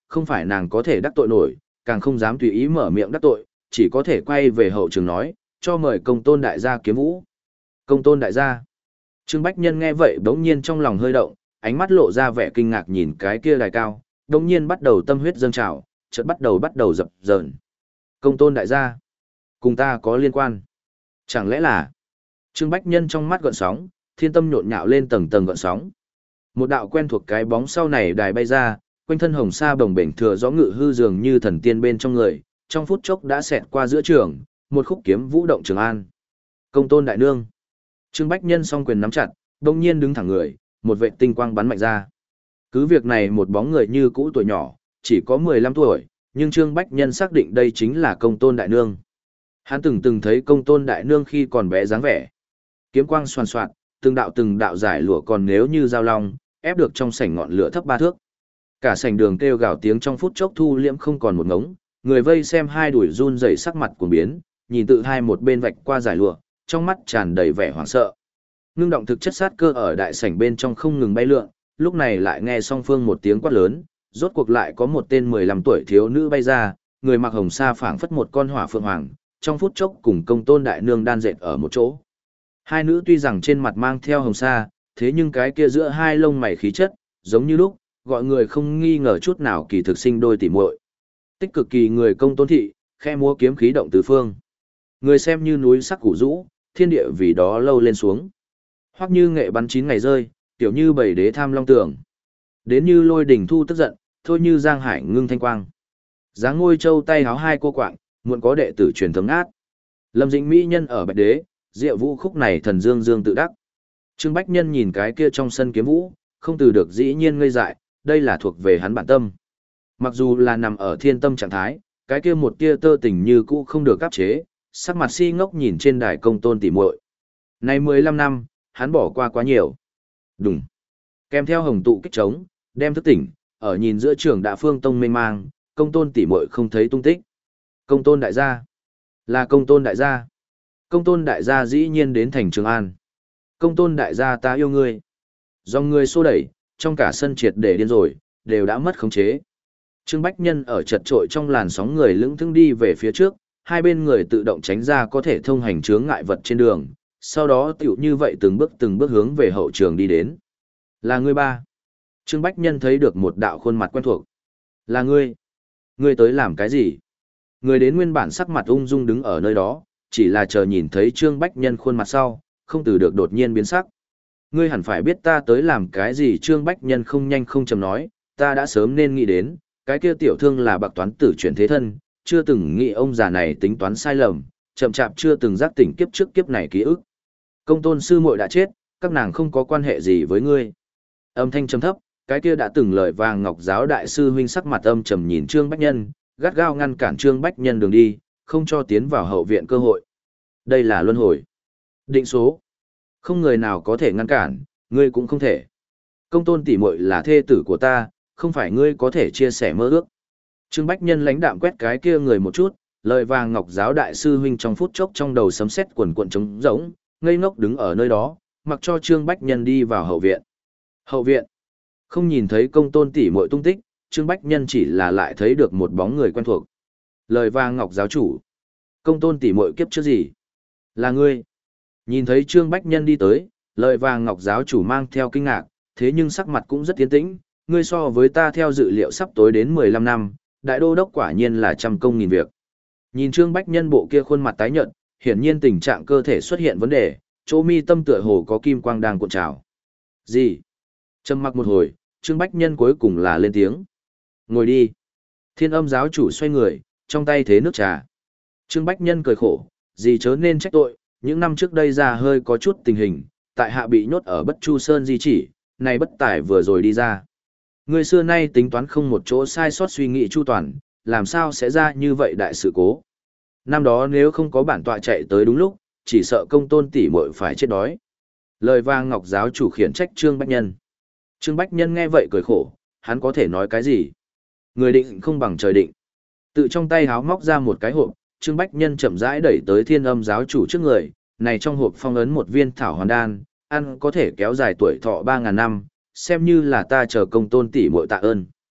Speaker 2: không phải nàng có thể đắc tội nổi, càng không dám tùy ý mở miệng đắc tội, chỉ có thể quay về hậu trường nói, cho mời công tôn đại gia kiếm vũ. Công tôn đại gia. Trương Bách Nhân nghe vậy bỗng nhiên trong lòng hơi động, ánh mắt lộ ra vẻ kinh ngạc nhìn cái kia đài cao, bỗng nhiên bắt đầu tâm huyết dâng trào, chợt bắt đầu bắt đầu dập dờn. Công tôn đại gia, cùng ta có liên quan. Chẳng lẽ là... Trương Bách Nhân trong mắt gợn sóng, thiên tâm nhộn nhạo lên tầng tầng gợn sóng. Một đạo quen thuộc cái bóng sau này đài bay ra, quanh thân hồng sa bồng bềnh thừa gió ngự hư dường như thần tiên bên trong người, trong phút chốc đã xẹt qua giữa trường, một khúc kiếm vũ động Trường An. Công tôn đại nương. Trương Bách Nhân song quyền nắm chặt, đông nhiên đứng thẳng người, một vệ tinh quang bắn mạnh ra. Cứ việc này một bóng người như cũ tuổi nhỏ, chỉ có mười lăm tuổi, nhưng Trương Bách Nhân xác định đây chính là công tôn đại nương. Hắn từng từng thấy công tôn đại nương khi còn bé dáng vẻ. Kiếm quang xoàn xoạt, từng đạo từng đạo giải lụa còn nếu như dao long, ép được trong sảnh ngọn lửa thấp ba thước. Cả sảnh đường kêu gào tiếng trong phút chốc thu liễm không còn một ngống, người vây xem hai đuổi run rẩy sắc mặt cuồng biến, nhìn tự hai một bên vạch qua giải lụa, trong mắt tràn đầy vẻ hoảng sợ. Ngưng động thực chất sát cơ ở đại sảnh bên trong không ngừng bay lượn, lúc này lại nghe song phương một tiếng quát lớn, rốt cuộc lại có một tên mười lăm tuổi thiếu nữ bay ra, người mặc hồng sa phảng phất một con hỏa phượng hoàng, trong phút chốc cùng công tôn đại nương đan dệt ở một chỗ. Hai nữ tuy rằng trên mặt mang theo hồng sa, thế nhưng cái kia giữa hai lông mày khí chất, giống như lúc, gọi người không nghi ngờ chút nào kỳ thực sinh đôi tỉ muội. Tích cực kỳ người công tôn thị, khe múa kiếm khí động tứ phương. Người xem như núi sắc củ rũ, thiên địa vì đó lâu lên xuống. Hoặc như nghệ bắn chín ngày rơi, tiểu như bảy đế tham long tưởng. Đến như lôi đỉnh thu tức giận, thôi như giang hải ngưng thanh quang. Dáng ngôi châu tay háo hai cô quạng, muộn có đệ tử truyền thống át. Lâm Dĩnh mỹ nhân ở bạch đế, diệu vũ khúc này thần dương dương tự đắc. Trương Bách Nhân nhìn cái kia trong sân kiếm vũ, không từ được dĩ nhiên ngây dại, đây là thuộc về hắn bản tâm. Mặc dù là nằm ở thiên tâm trạng thái, cái kia một tia tơ tình như cũ không được áp chế, sắc mặt si ngốc nhìn trên đài công tôn tỉ muội. Này mười lăm năm, hắn bỏ qua quá nhiều. Đúng. Kèm theo hồng tụ kích trống, đem thức tỉnh, ở nhìn giữa trường Đạ Phương Tông mênh mang, công tôn tỉ muội không thấy tung tích. Công tôn đại gia. Là công tôn đại gia. Công tôn đại gia dĩ nhiên đến thành Trường An. Công tôn đại gia ta yêu ngươi. Do ngươi xô đẩy, trong cả sân triệt để điên rồi, đều đã mất khống chế. Trương Bách Nhân ở chật trội trong làn sóng người lững thững đi về phía trước, hai bên người tự động tránh ra có thể thông hành chướng ngại vật trên đường, sau đó tiểu như vậy từng bước từng bước hướng về hậu trường đi đến. Là ngươi ba. Trương Bách Nhân thấy được một đạo khuôn mặt quen thuộc. Là ngươi. Ngươi tới làm cái gì? Người đến nguyên bản sắc mặt ung dung đứng ở nơi đó, chỉ là chờ nhìn thấy Trương Bách Nhân khuôn mặt sau, không từ được đột nhiên biến sắc. Ngươi hẳn phải biết ta tới làm cái gì. Trương Bách Nhân không nhanh không chậm nói, ta đã sớm nên nghĩ đến, cái kia tiểu thương là bạc toán tử chuyển thế thân, chưa từng nghĩ ông già này tính toán sai lầm, chậm chạp chưa từng giác tỉnh kiếp trước kiếp này ký ức. Công tôn sư muội đã chết, các nàng không có quan hệ gì với ngươi. Âm thanh trầm thấp, cái kia đã từng lời vàng ngọc giáo đại sư huynh sắc mặt âm trầm nhìn Trương Bách Nhân, gắt gao ngăn cản Trương Bách Nhân đường đi, không cho tiến vào hậu viện cơ hội. Đây là luân hồi. Định số. Không người nào có thể ngăn cản, ngươi cũng không thể. Công tôn tỷ muội là thê tử của ta, không phải ngươi có thể chia sẻ mơ ước. Trương Bách Nhân lãnh đạm quét cái kia người một chút, lời vàng ngọc giáo đại sư huynh trong phút chốc trong đầu sấm sét quần cuộn trống rỗng, ngây ngốc đứng ở nơi đó, mặc cho Trương Bách Nhân đi vào hậu viện. Hậu viện. Không nhìn thấy công tôn tỷ muội tung tích, Trương Bách Nhân chỉ là lại thấy được một bóng người quen thuộc. Lời vàng ngọc giáo chủ. Công tôn tỷ muội kiếp trước gì? Là ngươi. Nhìn thấy Trương Bách Nhân đi tới, lời vàng ngọc giáo chủ mang theo kinh ngạc, thế nhưng sắc mặt cũng rất tiến tĩnh, ngươi so với ta theo dự liệu sắp tối đến mười lăm năm, đại đô đốc quả nhiên là trăm công nghìn việc. Nhìn Trương Bách Nhân bộ kia khuôn mặt tái nhợt, hiển nhiên tình trạng cơ thể xuất hiện vấn đề, chỗ mi tâm tựa hồ có kim quang đang cuộn trào. Gì? Trầm mặc một hồi, Trương Bách Nhân cuối cùng là lên tiếng. Ngồi đi. Thiên âm giáo chủ xoay người, trong tay thế nước trà. Trương Bách Nhân cười khổ, gì chớ nên trách tội, những năm trước đây ra hơi có chút tình hình, tại hạ bị nhốt ở Bất Chu Sơn di chỉ, này bất tài vừa rồi đi ra. Người xưa nay tính toán không một chỗ sai sót suy nghĩ chu toàn, làm sao sẽ ra như vậy đại sự cố. Năm đó nếu không có bản tọa chạy tới đúng lúc, chỉ sợ công tôn tỷ muội phải chết đói. Lời vang ngọc giáo chủ khiển trách Trương Bách Nhân. Trương Bách Nhân nghe vậy cười khổ, hắn có thể nói cái gì? Người định không bằng trời định. Tự trong tay háo móc ra một cái hộp, Trương Bách Nhân chậm rãi đẩy tới thiên âm giáo chủ trước người, này trong hộp phong ấn một viên thảo hoàn đan, ăn có thể kéo dài tuổi thọ ba ngàn năm, xem như là ta chờ công tôn tỷ muội tạ ơn.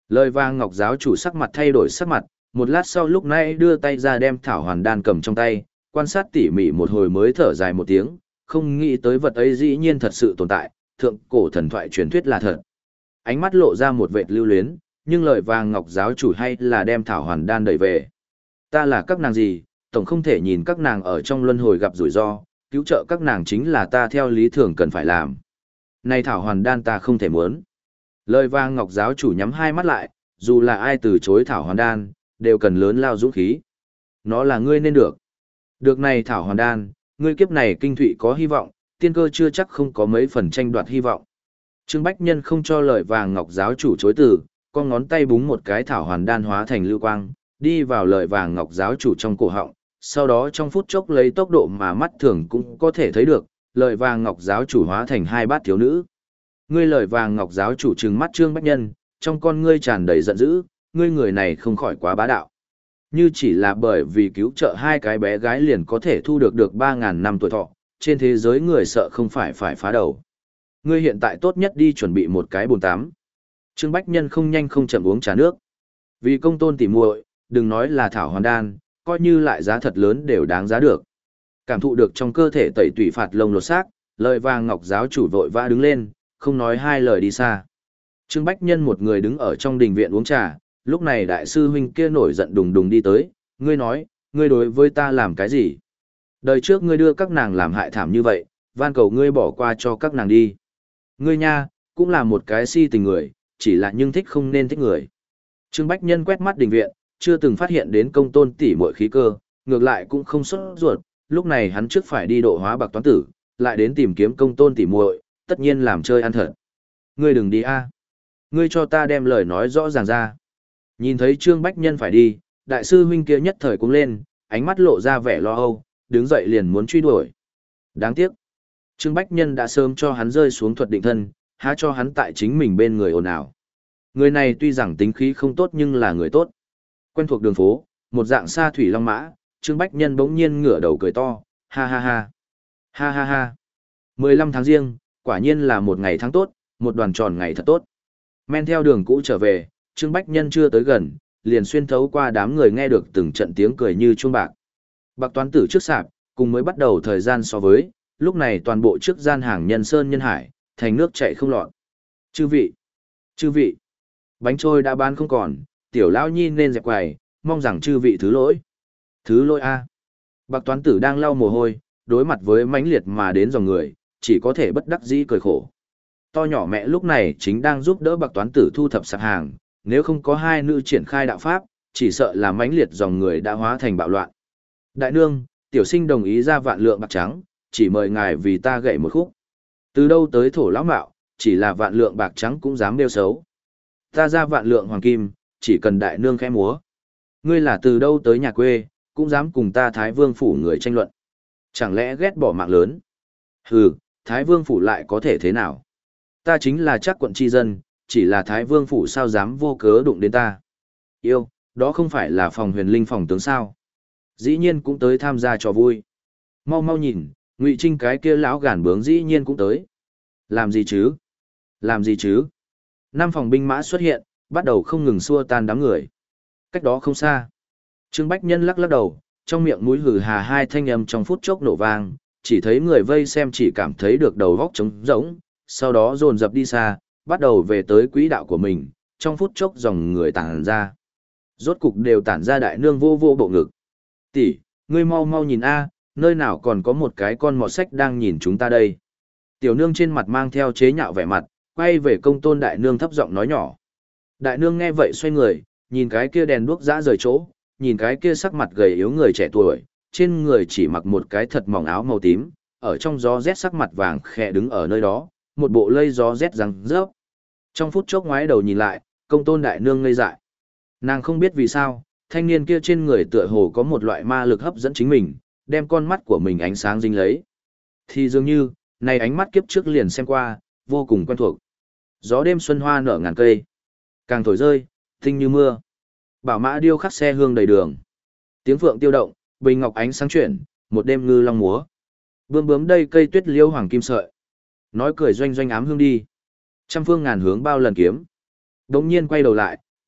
Speaker 2: Lời vang ngọc giáo chủ sắc mặt thay đổi sắc mặt, một lát sau lúc nãy đưa tay ra đem thảo hoàn đan cầm trong tay, quan sát tỉ mỉ một hồi mới thở dài một tiếng, không nghĩ tới vật ấy dĩ nhiên thật sự tồn tại, thượng cổ thần thoại truyền thuyết là thật. Ánh mắt lộ ra một vệt lưu luyến, nhưng lời vàng ngọc giáo chủ hay là đem thảo hoàn đan đẩy về. Ta là các nàng gì, tổng không thể nhìn các nàng ở trong luân hồi gặp rủi ro, cứu trợ các nàng chính là ta theo lý thường cần phải làm. Này thảo hoàn đan ta không thể muốn. Lời vàng ngọc giáo chủ nhắm hai mắt lại, dù là ai từ chối thảo hoàn đan, đều cần lớn lao dũng khí. Nó là ngươi nên được. Được này thảo hoàn đan, ngươi kiếp này kinh thụy có hy vọng, tiên cơ chưa chắc không có mấy phần tranh đoạt hy vọng. Trương Bách Nhân không cho lời vàng ngọc giáo chủ chối từ, con ngón tay búng một cái thảo hoàn đan hóa thành lưu quang, đi vào lời vàng ngọc giáo chủ trong cổ họng, sau đó trong phút chốc lấy tốc độ mà mắt thường cũng có thể thấy được, lời vàng ngọc giáo chủ hóa thành hai bát thiếu nữ. Ngươi lời vàng ngọc giáo chủ trừng mắt Trương Bách Nhân, trong con ngươi tràn đầy giận dữ, ngươi người này không khỏi quá bá đạo. Như chỉ là bởi vì cứu trợ hai cái bé gái liền có thể thu được được ba ngàn năm tuổi thọ, trên thế giới người sợ không phải phải phá đầu. Ngươi hiện tại tốt nhất đi chuẩn bị một cái bồn tắm. Trương Bách Nhân không nhanh không chậm uống trà nước. Vì công tôn tỉ muội, đừng nói là thảo hoàn đan, coi như lại giá thật lớn đều đáng giá được. Cảm thụ được trong cơ thể tẩy tủy phạt lông lột xác, lời vàng ngọc giáo chủ vội vã đứng lên, không nói hai lời đi xa. Trương Bách Nhân một người đứng ở trong đình viện uống trà, lúc này đại sư huynh kia nổi giận đùng đùng đi tới, ngươi nói, ngươi đối với ta làm cái gì? Đời trước ngươi đưa các nàng làm hại thảm như vậy, van cầu ngươi bỏ qua cho các nàng đi. Ngươi nha, cũng là một cái si tình người, chỉ là nhưng thích không nên thích người. Trương Bách Nhân quét mắt đình viện, chưa từng phát hiện đến công tôn tỷ muội khí cơ, ngược lại cũng không sốt ruột, lúc này hắn trước phải đi độ hóa bạc toán tử, lại đến tìm kiếm công tôn tỷ muội, tất nhiên làm chơi ăn thật. Ngươi đừng đi a. Ngươi cho ta đem lời nói rõ ràng ra. Nhìn thấy Trương Bách Nhân phải đi, đại sư huynh kia nhất thời cũng lên, ánh mắt lộ ra vẻ lo âu, đứng dậy liền muốn truy đuổi. Đáng tiếc, Trương Bách Nhân đã sớm cho hắn rơi xuống thuật định thân, há cho hắn tại chính mình bên người ồn ào. Người này tuy rằng tính khí không tốt nhưng là người tốt. Quen thuộc đường phố, một dạng xa thủy long mã, Trương Bách Nhân bỗng nhiên ngửa đầu cười to, ha ha ha, ha ha ha. mười lăm tháng riêng, quả nhiên là một ngày tháng tốt, một đoàn tròn ngày thật tốt. Men theo đường cũ trở về, Trương Bách Nhân chưa tới gần, liền xuyên thấu qua đám người nghe được từng trận tiếng cười như chuông bạc. Bạc toán tử trước sạp, cùng mới bắt đầu thời gian so với, lúc này toàn bộ trước gian hàng nhân sơn nhân hải, thành nước chảy không lọt. Chư vị, chư vị, bánh trôi đã bán không còn, tiểu lão nhi nên dẹp quầy, mong rằng chư vị thứ lỗi. Thứ lỗi a. Bạc toán tử đang lau mồ hôi, đối mặt với mãnh liệt mà đến dòng người, chỉ có thể bất đắc dĩ cười khổ. To nhỏ mẹ lúc này chính đang giúp đỡ bạc toán tử thu thập sạp hàng, nếu không có hai nữ triển khai đạo pháp, chỉ sợ là mãnh liệt dòng người đã hóa thành bạo loạn. Đại nương, tiểu sinh đồng ý ra vạn lượng bạc trắng, chỉ mời ngài vì ta gậy một khúc. Từ đâu tới thổ lão mạo, chỉ là vạn lượng bạc trắng cũng dám đeo xấu. Ta ra vạn lượng hoàng kim, chỉ cần đại nương khẽ múa. Ngươi là từ đâu tới nhà quê, cũng dám cùng ta Thái Vương phủ người tranh luận. Chẳng lẽ ghét bỏ mạng lớn? Hừ, Thái Vương phủ lại có thể thế nào? Ta chính là chắc quận tri dân, chỉ là Thái Vương phủ sao dám vô cớ đụng đến ta. Yêu, đó không phải là phòng huyền linh phòng tướng sao? Dĩ nhiên cũng tới tham gia trò vui. Mau mau nhìn, Ngụy Trinh cái kia lão gàn bướng dĩ nhiên cũng tới. Làm gì chứ? Làm gì chứ? Năm phòng binh mã xuất hiện, bắt đầu không ngừng xua tan đám người. Cách đó không xa. Trương Bách Nhân lắc lắc đầu, trong miệng mũi hừ hà hai thanh âm trong phút chốc nổ vang, chỉ thấy người vây xem chỉ cảm thấy được đầu góc trống rỗng, sau đó dồn dập đi xa, bắt đầu về tới quỹ đạo của mình, trong phút chốc dòng người tản ra. Rốt cục đều tản ra đại nương vô vô bộ ngực. Tỷ, ngươi mau mau nhìn a, nơi nào còn có một cái con mọt sách đang nhìn chúng ta đây. Tiểu nương trên mặt mang theo chế nhạo vẻ mặt, quay về công tôn đại nương thấp giọng nói nhỏ. Đại nương nghe vậy xoay người, nhìn cái kia đèn đuốc dã rời chỗ, nhìn cái kia sắc mặt gầy yếu người trẻ tuổi, trên người chỉ mặc một cái thật mỏng áo màu tím, ở trong gió rét sắc mặt vàng khẽ đứng ở nơi đó, một bộ lây gió rét răng rớp. Trong phút chốc ngoái đầu nhìn lại, công tôn đại nương ngây dại. Nàng không biết vì sao, thanh niên kia trên người tựa hồ có một loại ma lực hấp dẫn chính mình, đem con mắt của mình ánh sáng dính lấy. Thì dường như, này ánh mắt kiếp trước liền xem qua, vô cùng quen thuộc. Gió đêm xuân hoa nở ngàn cây, càng thổi rơi, tinh như mưa. Bảo mã điêu khắc xe hương đầy đường. Tiếng phượng tiêu động, bình ngọc ánh sáng chuyển, một đêm ngư long múa. Bướm bướm đây cây tuyết liêu hoàng kim sợi. Nói cười doanh doanh ám hương đi. Trăm phương ngàn hướng bao lần kiếm. Đống nhiên quay đầu lại,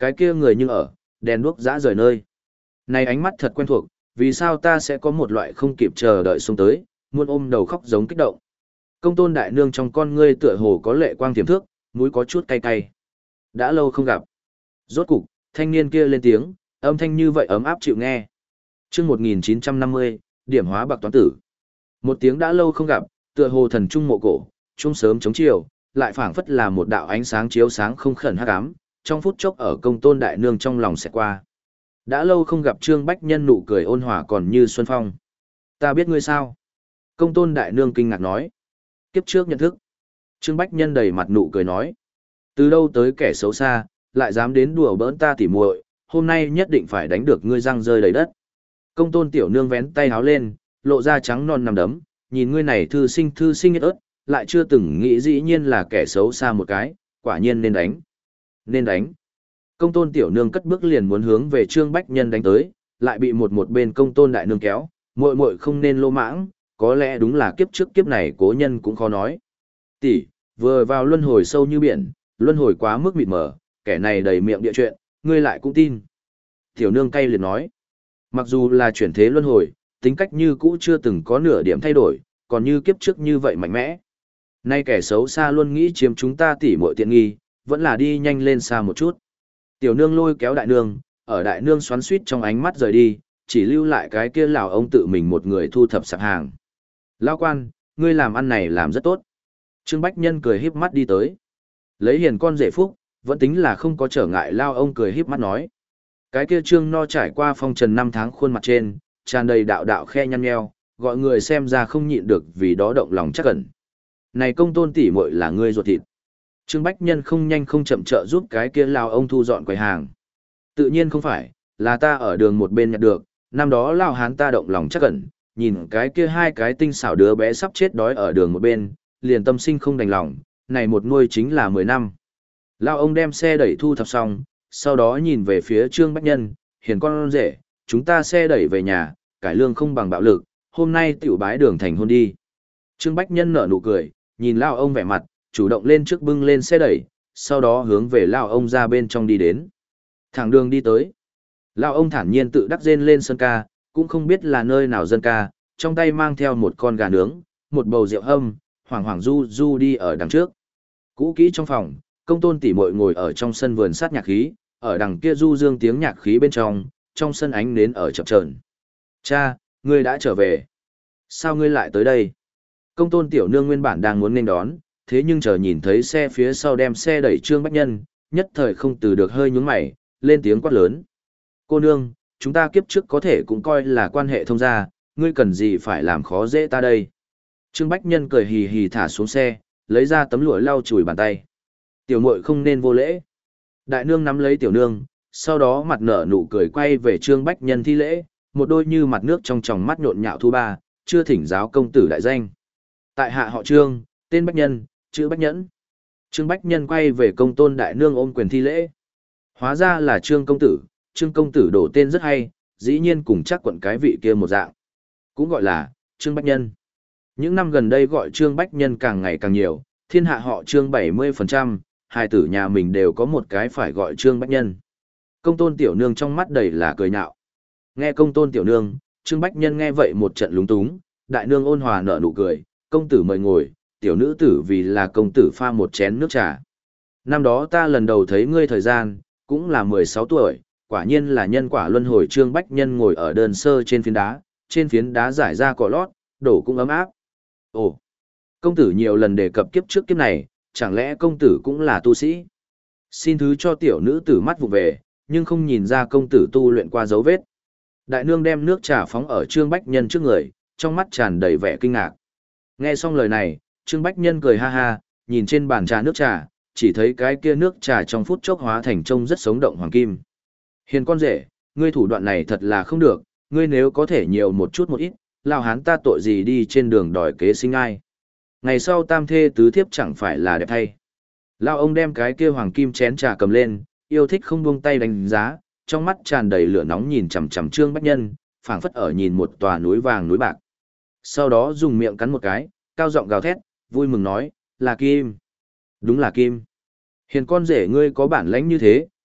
Speaker 1: Cái kia người như ở, đèn đuốc dã rời nơi. Này ánh mắt thật quen thuộc, vì sao ta sẽ có một loại không kịp chờ đợi xuống tới, muốn ôm đầu khóc giống kích động. Công tôn đại nương trong con ngươi tựa hồ có lệ quang tiềm thước, mũi có chút cay cay. Đã lâu không gặp. Rốt cục, thanh niên kia lên tiếng, âm thanh như vậy ấm áp chịu nghe. Chương một nghìn chín trăm năm mươi, điểm hóa bạc toán tử. Một tiếng đã lâu không gặp, tựa hồ thần trung mộ cổ, trung sớm chống chiều, lại phảng phất là một đạo ánh sáng chiếu sáng không khẩn hắc ám, trong phút chốc ở công tôn đại nương trong lòng sẽ qua. Đã lâu không gặp Trương Bách Nhân nụ cười ôn hòa còn như xuân phong. Ta biết ngươi sao? Công tôn đại nương kinh ngạc nói. Kiếp trước nhận thức. Trương Bách Nhân đầy mặt nụ cười nói. Từ đâu tới kẻ xấu xa, lại dám đến đùa bỡn ta tỉ muội, hôm nay nhất định phải đánh được ngươi răng rơi đầy đất. Công tôn tiểu nương vén tay háo lên, lộ ra trắng non nằm đấm, nhìn ngươi này thư sinh thư sinh ớt, lại chưa từng nghĩ dĩ nhiên là kẻ xấu xa một cái, quả nhiên nên đánh. Nên đánh. Công tôn tiểu nương cất bước liền muốn hướng về Trương Bách Nhân đánh tới, lại bị một một bên công tôn đại nương kéo, muội muội không nên lô mãng, có lẽ đúng là kiếp trước kiếp này cố nhân cũng khó nói. Tỷ, vừa vào luân hồi sâu như biển, luân hồi quá mức mịt mờ, kẻ này đầy miệng địa chuyện, ngươi lại cũng tin. Tiểu nương cay liền nói, mặc dù là chuyển thế luân hồi, tính cách như cũ chưa từng có nửa điểm thay đổi, còn như kiếp trước như vậy mạnh mẽ. Nay kẻ xấu xa luôn nghĩ chiếm chúng ta tỉ muội tiện nghi, vẫn là đi nhanh lên xa một chút. Tiểu nương lôi kéo đại nương, ở đại nương xoắn suýt trong ánh mắt rời đi, chỉ lưu lại cái kia lão ông tự mình một người thu thập sạp hàng. Lão quan, ngươi làm ăn này làm rất tốt. Trương Bách Nhân cười híp mắt đi tới. Lấy hiền con rể phúc, vẫn tính là không có trở ngại. Lao ông cười híp mắt nói. Cái kia Trương no trải qua phong trần năm tháng khuôn mặt trên, tràn đầy đạo đạo khe nhăn nheo, gọi người xem ra không nhịn được vì đó động lòng chắc ẩn. Này công tôn tỷ muội là ngươi ruột thịt. Trương Bách Nhân không nhanh không chậm trợ giúp cái kia lao ông thu dọn quầy hàng. Tự nhiên không phải, là ta ở đường một bên nhặt được, năm đó lao hán ta động lòng chắc ẩn, nhìn cái kia hai cái tinh xảo đứa bé sắp chết đói ở đường một bên, liền tâm sinh không đành lòng, này một nuôi chính là mười năm. Lao ông đem xe đẩy thu thập xong, sau đó nhìn về phía Trương Bách Nhân, hiền con rể, chúng ta xe đẩy về nhà, cải lương không bằng bạo lực, hôm nay tiểu bái đường thành hôn đi. Trương Bách Nhân nở nụ cười, nhìn Lao ông vẻ mặt, chủ động lên trước bưng lên xe đẩy, sau đó hướng về Lao ông ra bên trong đi đến. Thẳng đường đi tới. Lao ông thản nhiên tự đắc rên lên sân ca, cũng không biết là nơi nào dân ca, trong tay mang theo một con gà nướng, một bầu rượu hâm, hoảng hoảng du du đi ở đằng trước. Cũ kỹ trong phòng, công tôn tỷ muội ngồi ở trong sân vườn sát nhạc khí, ở đằng kia du dương tiếng nhạc khí bên trong, trong sân ánh nến ở chập chờn. Cha, ngươi đã trở về. Sao ngươi lại tới đây? Công tôn tiểu nương nguyên bản đang muốn nên đón, thế nhưng chờ nhìn thấy xe phía sau đem xe đẩy Trương Bách Nhân, nhất thời không từ được hơi nhướng mày, lên tiếng quát lớn. Cô nương, chúng ta kiếp trước có thể cũng coi là quan hệ thông gia, ngươi cần gì phải làm khó dễ ta đây? Trương Bách Nhân cười hì hì thả xuống xe, lấy ra tấm lụa lau chùi bàn tay. Tiểu muội không nên vô lễ. Đại nương nắm lấy tiểu nương, sau đó mặt nở nụ cười quay về Trương Bách Nhân thi lễ, một đôi như mặt nước trong tròng mắt nhộn nhạo thu ba, chưa thỉnh giáo công tử đại danh. Tại hạ họ Trương, tên Bách Nhân, chữ Bách Nhẫn. Trương Bách Nhân quay về công tôn đại nương ôm quyền thi lễ. Hóa ra là Trương công tử, Trương công tử đổ tên rất hay, dĩ nhiên cùng chắc quận cái vị kia một dạng. Cũng gọi là Trương Bách Nhân. Những năm gần đây gọi Trương Bách Nhân càng ngày càng nhiều, thiên hạ họ Trương bảy mươi phần trăm, hai tử nhà mình đều có một cái phải gọi Trương Bách Nhân. Công tôn tiểu nương trong mắt đầy là cười nhạo. Nghe công tôn tiểu nương, Trương Bách Nhân nghe vậy một trận lúng túng, đại nương ôn hòa nở nụ cười, công tử mời ngồi, tiểu nữ tử vì là công tử pha một chén nước trà. Năm đó ta lần đầu thấy ngươi thời gian, cũng là mười sáu tuổi, quả nhiên là nhân quả luân hồi. Trương Bách Nhân ngồi ở đơn sơ trên phiến đá, trên phiến đá giải ra cỏ lót, đổ cũng ấm áp. Ồ, công tử nhiều lần đề cập kiếp trước kiếp này, chẳng lẽ công tử cũng là tu sĩ? Xin thứ cho tiểu nữ tử mắt vụ về, nhưng không nhìn ra công tử tu luyện qua dấu vết. Đại nương đem nước trà phóng ở Trương Bách Nhân trước người, trong mắt tràn đầy vẻ kinh ngạc. Nghe xong lời này, Trương Bách Nhân cười ha ha, nhìn trên bàn trà nước trà, chỉ thấy cái kia nước trà trong phút chốc hóa thành trông rất sống động hoàng kim. Hiền con rể, ngươi thủ đoạn này thật là không được, ngươi nếu có thể nhiều một chút một ít, lao hán ta tội gì đi trên đường đòi kế sinh ai. Ngày sau tam thê tứ thiếp chẳng phải là đẹp thay. Lao ông đem cái kia hoàng kim chén trà cầm lên, yêu thích không buông tay đánh giá, trong mắt tràn đầy lửa nóng nhìn chằm chằm Trương Bách Nhân, phảng phất ở nhìn một tòa núi vàng núi bạc. Sau đó dùng miệng cắn một cái, cao giọng gào thét, vui mừng nói, là kim. Đúng là kim. Hiền con rể ngươi có bản lãnh như thế,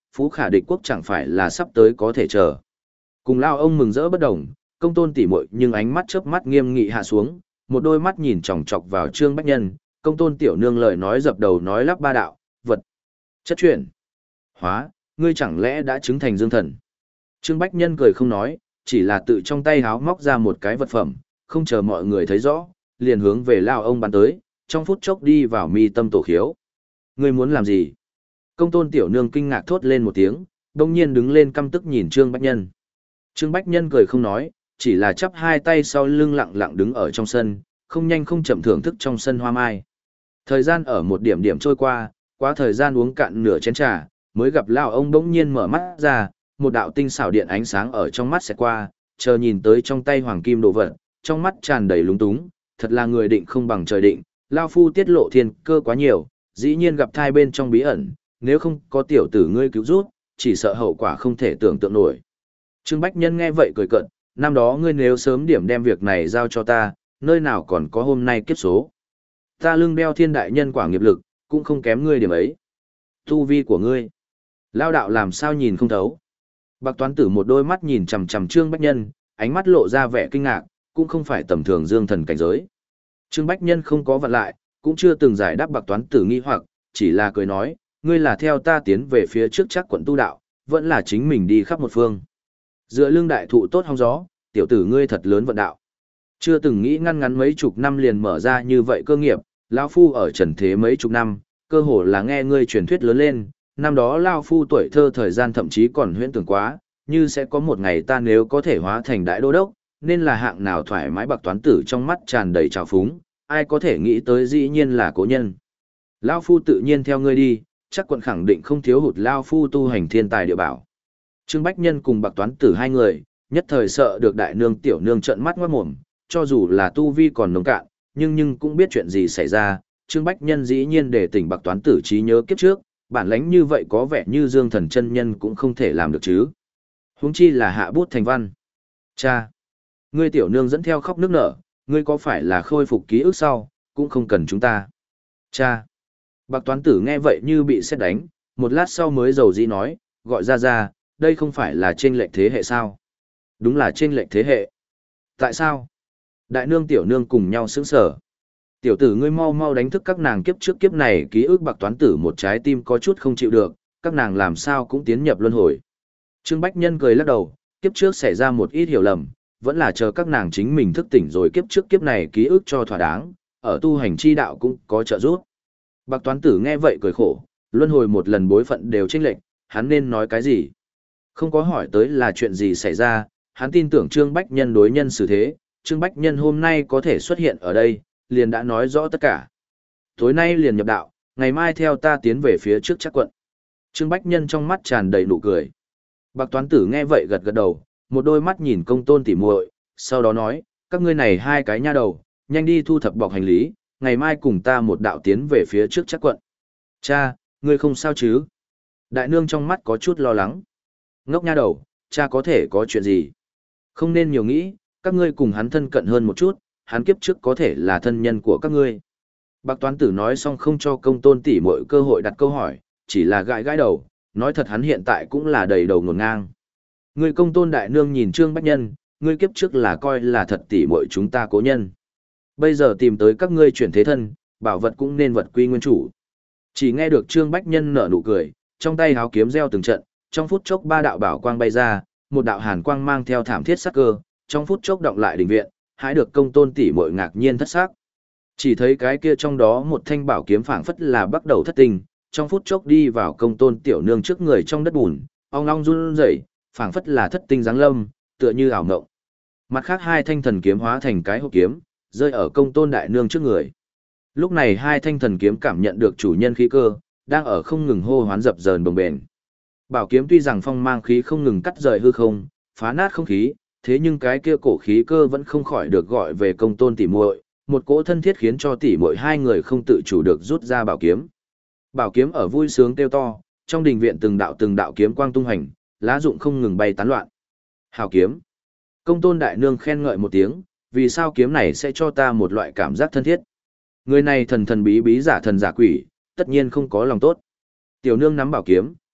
Speaker 2: Phú Khả địch quốc chẳng phải là sắp tới có thể chờ. Cùng lao ông mừng rỡ bất đồng, công tôn tỉ muội nhưng ánh mắt chớp mắt nghiêm nghị hạ xuống, một đôi mắt nhìn chòng chọc vào Trương Bách Nhân, công tôn tiểu nương lời nói dập đầu nói lắp ba đạo, vật, chất chuyển, hóa, ngươi chẳng lẽ đã chứng thành dương thần. Trương Bách Nhân cười không nói, chỉ là tự trong tay háo móc ra một cái vật phẩm, không chờ mọi người thấy rõ, liền hướng về lao ông bắn tới, trong phút chốc đi vào mi tâm tổ khiếu. Ngươi muốn làm gì? Công tôn tiểu nương kinh ngạc thốt lên một tiếng, đông nhiên đứng lên căm tức nhìn Trương Bách Nhân. Trương Bách Nhân cười không nói, chỉ là chắp hai tay sau lưng lặng lặng đứng ở trong sân, không nhanh không chậm thưởng thức trong sân hoa mai. Thời gian ở một điểm điểm trôi qua, qua thời gian uống cạn nửa chén trà, mới gặp lao ông bỗng nhiên mở mắt ra, một đạo tinh xảo điện ánh sáng ở trong mắt sẽ qua, chờ nhìn tới trong tay hoàng kim đồ vật, trong mắt tràn đầy lúng túng, thật là người định không bằng trời định, lao phu tiết lộ thiên cơ quá nhiều, dĩ nhiên gặp thai bên trong bí ẩn, nếu không có tiểu tử ngươi cứu rút, chỉ sợ hậu quả không thể tưởng tượng nổi. Trương Bách Nhân nghe vậy cười cợt, năm đó ngươi nếu sớm điểm đem việc này giao cho ta, nơi nào còn có hôm nay kiếp số. Ta lưng đeo thiên đại nhân quả nghiệp lực, cũng không kém ngươi điểm ấy. Tu vi của ngươi, lao đạo làm sao nhìn không thấu. Bạc Toán Tử một đôi mắt nhìn chằm chằm Trương Bách Nhân, ánh mắt lộ ra vẻ kinh ngạc, cũng không phải tầm thường dương thần cảnh giới. Trương Bách Nhân không có vặn lại, cũng chưa từng giải đáp Bạc Toán Tử nghi hoặc, chỉ là cười nói, ngươi là theo ta tiến về phía trước chắc quận tu đạo, vẫn là chính mình đi khắp một phương. Dựa lưng đại thụ tốt hong gió, tiểu tử ngươi thật lớn vận đạo. Chưa từng nghĩ ngăn ngắn mấy chục năm liền mở ra như vậy cơ nghiệp, lão phu ở trần thế mấy chục năm, cơ hồ là nghe ngươi truyền thuyết lớn lên, năm đó lão phu tuổi thơ thời gian thậm chí còn huyễn tưởng quá, như sẽ có một ngày ta nếu có thể hóa thành đại đô đốc, nên là hạng nào thoải mái. Bạc Toán Tử trong mắt tràn đầy trào phúng, ai có thể nghĩ tới dĩ nhiên là cố nhân. Lão phu tự nhiên theo ngươi đi, chắc quận khẳng định không thiếu hụt lão phu tu hành thiên tài địa bảo. Trương Bách Nhân cùng Bạc Toán Tử hai người, nhất thời sợ được đại nương tiểu nương trợn mắt ngoát mồm, cho dù là tu vi còn nông cạn, nhưng nhưng cũng biết chuyện gì xảy ra. Trương Bách Nhân dĩ nhiên để tỉnh Bạc Toán Tử trí nhớ kiếp trước, bản lãnh như vậy có vẻ như Dương Thần chân nhân cũng không thể làm được chứ. Huống chi là hạ bút thành văn. Cha, ngươi tiểu nương dẫn theo khóc nước nở, ngươi có phải là khôi phục ký ức sau, cũng không cần chúng ta. Cha. Bạc Toán Tử nghe vậy như bị sét đánh, một lát sau mới dầu dĩ nói, gọi ra ra, đây không phải là chênh lệch thế hệ sao? Đúng là chênh lệch thế hệ. Tại sao? Đại nương tiểu nương cùng nhau sững sờ. Tiểu tử ngươi mau mau đánh thức các nàng kiếp trước kiếp này ký ức. Bạc Toán Tử một trái tim có chút không chịu được, các nàng làm sao cũng tiến nhập luân hồi. Trương Bách Nhân cười lắc đầu, kiếp trước xảy ra một ít hiểu lầm, vẫn là chờ các nàng chính mình thức tỉnh rồi kiếp trước kiếp này ký ức cho thỏa đáng, ở tu hành chi đạo cũng có trợ giúp. Bạc Toán Tử nghe vậy cười khổ, luân hồi một lần bối phận đều chênh lệch, hắn nên nói cái gì? Không có hỏi tới là chuyện gì xảy ra, hắn tin tưởng Trương Bách Nhân đối nhân xử thế, Trương Bách Nhân hôm nay có thể xuất hiện ở đây, liền đã nói rõ tất cả. Tối nay liền nhập đạo, ngày mai theo ta tiến về phía trước chắc quận. Trương Bách Nhân trong mắt tràn đầy nụ cười. Bạc Toán Tử nghe vậy gật gật đầu, một đôi mắt nhìn công tôn tỉ muội, sau đó nói, các ngươi này hai cái nha đầu, nhanh đi thu thập bọc hành lý, ngày mai cùng ta một đạo tiến về phía trước chắc quận. Cha, ngươi không sao chứ? Đại nương trong mắt có chút lo lắng. Ngốc nha đầu, cha có thể có chuyện gì? Không nên nhiều nghĩ, các ngươi cùng hắn thân cận hơn một chút, hắn kiếp trước có thể là thân nhân của các ngươi. Bạc Toán Tử nói xong không cho công tôn tỉ muội cơ hội đặt câu hỏi, chỉ là gãi gãi đầu, nói thật hắn hiện tại cũng là đầy đầu ngổn ngang. Ngươi công tôn đại nương nhìn Trương Bách Nhân, ngươi kiếp trước là coi là thật tỉ muội chúng ta cố nhân. Bây giờ tìm tới các ngươi chuyển thế thân, bảo vật cũng nên vật quy nguyên chủ. Chỉ nghe được Trương Bách Nhân nở nụ cười, trong tay háo kiếm reo từng trận, trong phút chốc ba đạo bảo quang bay ra, một đạo hàn quang mang theo thảm thiết sắc cơ, trong phút chốc động lại đình viện, hãy được công tôn tỷ muội ngạc nhiên thất sắc. Chỉ thấy cái kia trong đó một thanh bảo kiếm phảng phất là bắt đầu thất tình, trong phút chốc đi vào công tôn tiểu nương trước người trong đất bùn, ong ong run rẩy, phảng phất là thất tinh giáng lâm, tựa như ảo ngộng. Mặt khác hai thanh thần kiếm hóa thành cái hộp kiếm, rơi ở công tôn đại nương trước người. Lúc này hai thanh thần kiếm cảm nhận được chủ nhân khí cơ, đang ở không ngừng hô hoán dập dờn bồng bềnh. Bảo kiếm tuy rằng phong mang khí không ngừng cắt rời hư không, phá nát không khí, thế nhưng cái kia cổ khí cơ vẫn không khỏi được gọi về công tôn tỷ muội, một cỗ thân thiết khiến cho tỷ muội hai người không tự chủ được rút ra bảo kiếm. Bảo kiếm ở vui sướng kêu to, trong đình viện từng đạo từng đạo kiếm quang tung hành, lá rụng không ngừng bay tán loạn. Hào kiếm. Công tôn đại nương khen ngợi một tiếng, vì sao kiếm này sẽ cho ta một loại cảm giác thân thiết. Người này thần thần bí bí giả thần giả quỷ, tất nhiên không có lòng tốt. Tiểu nương nắm bảo kiếm,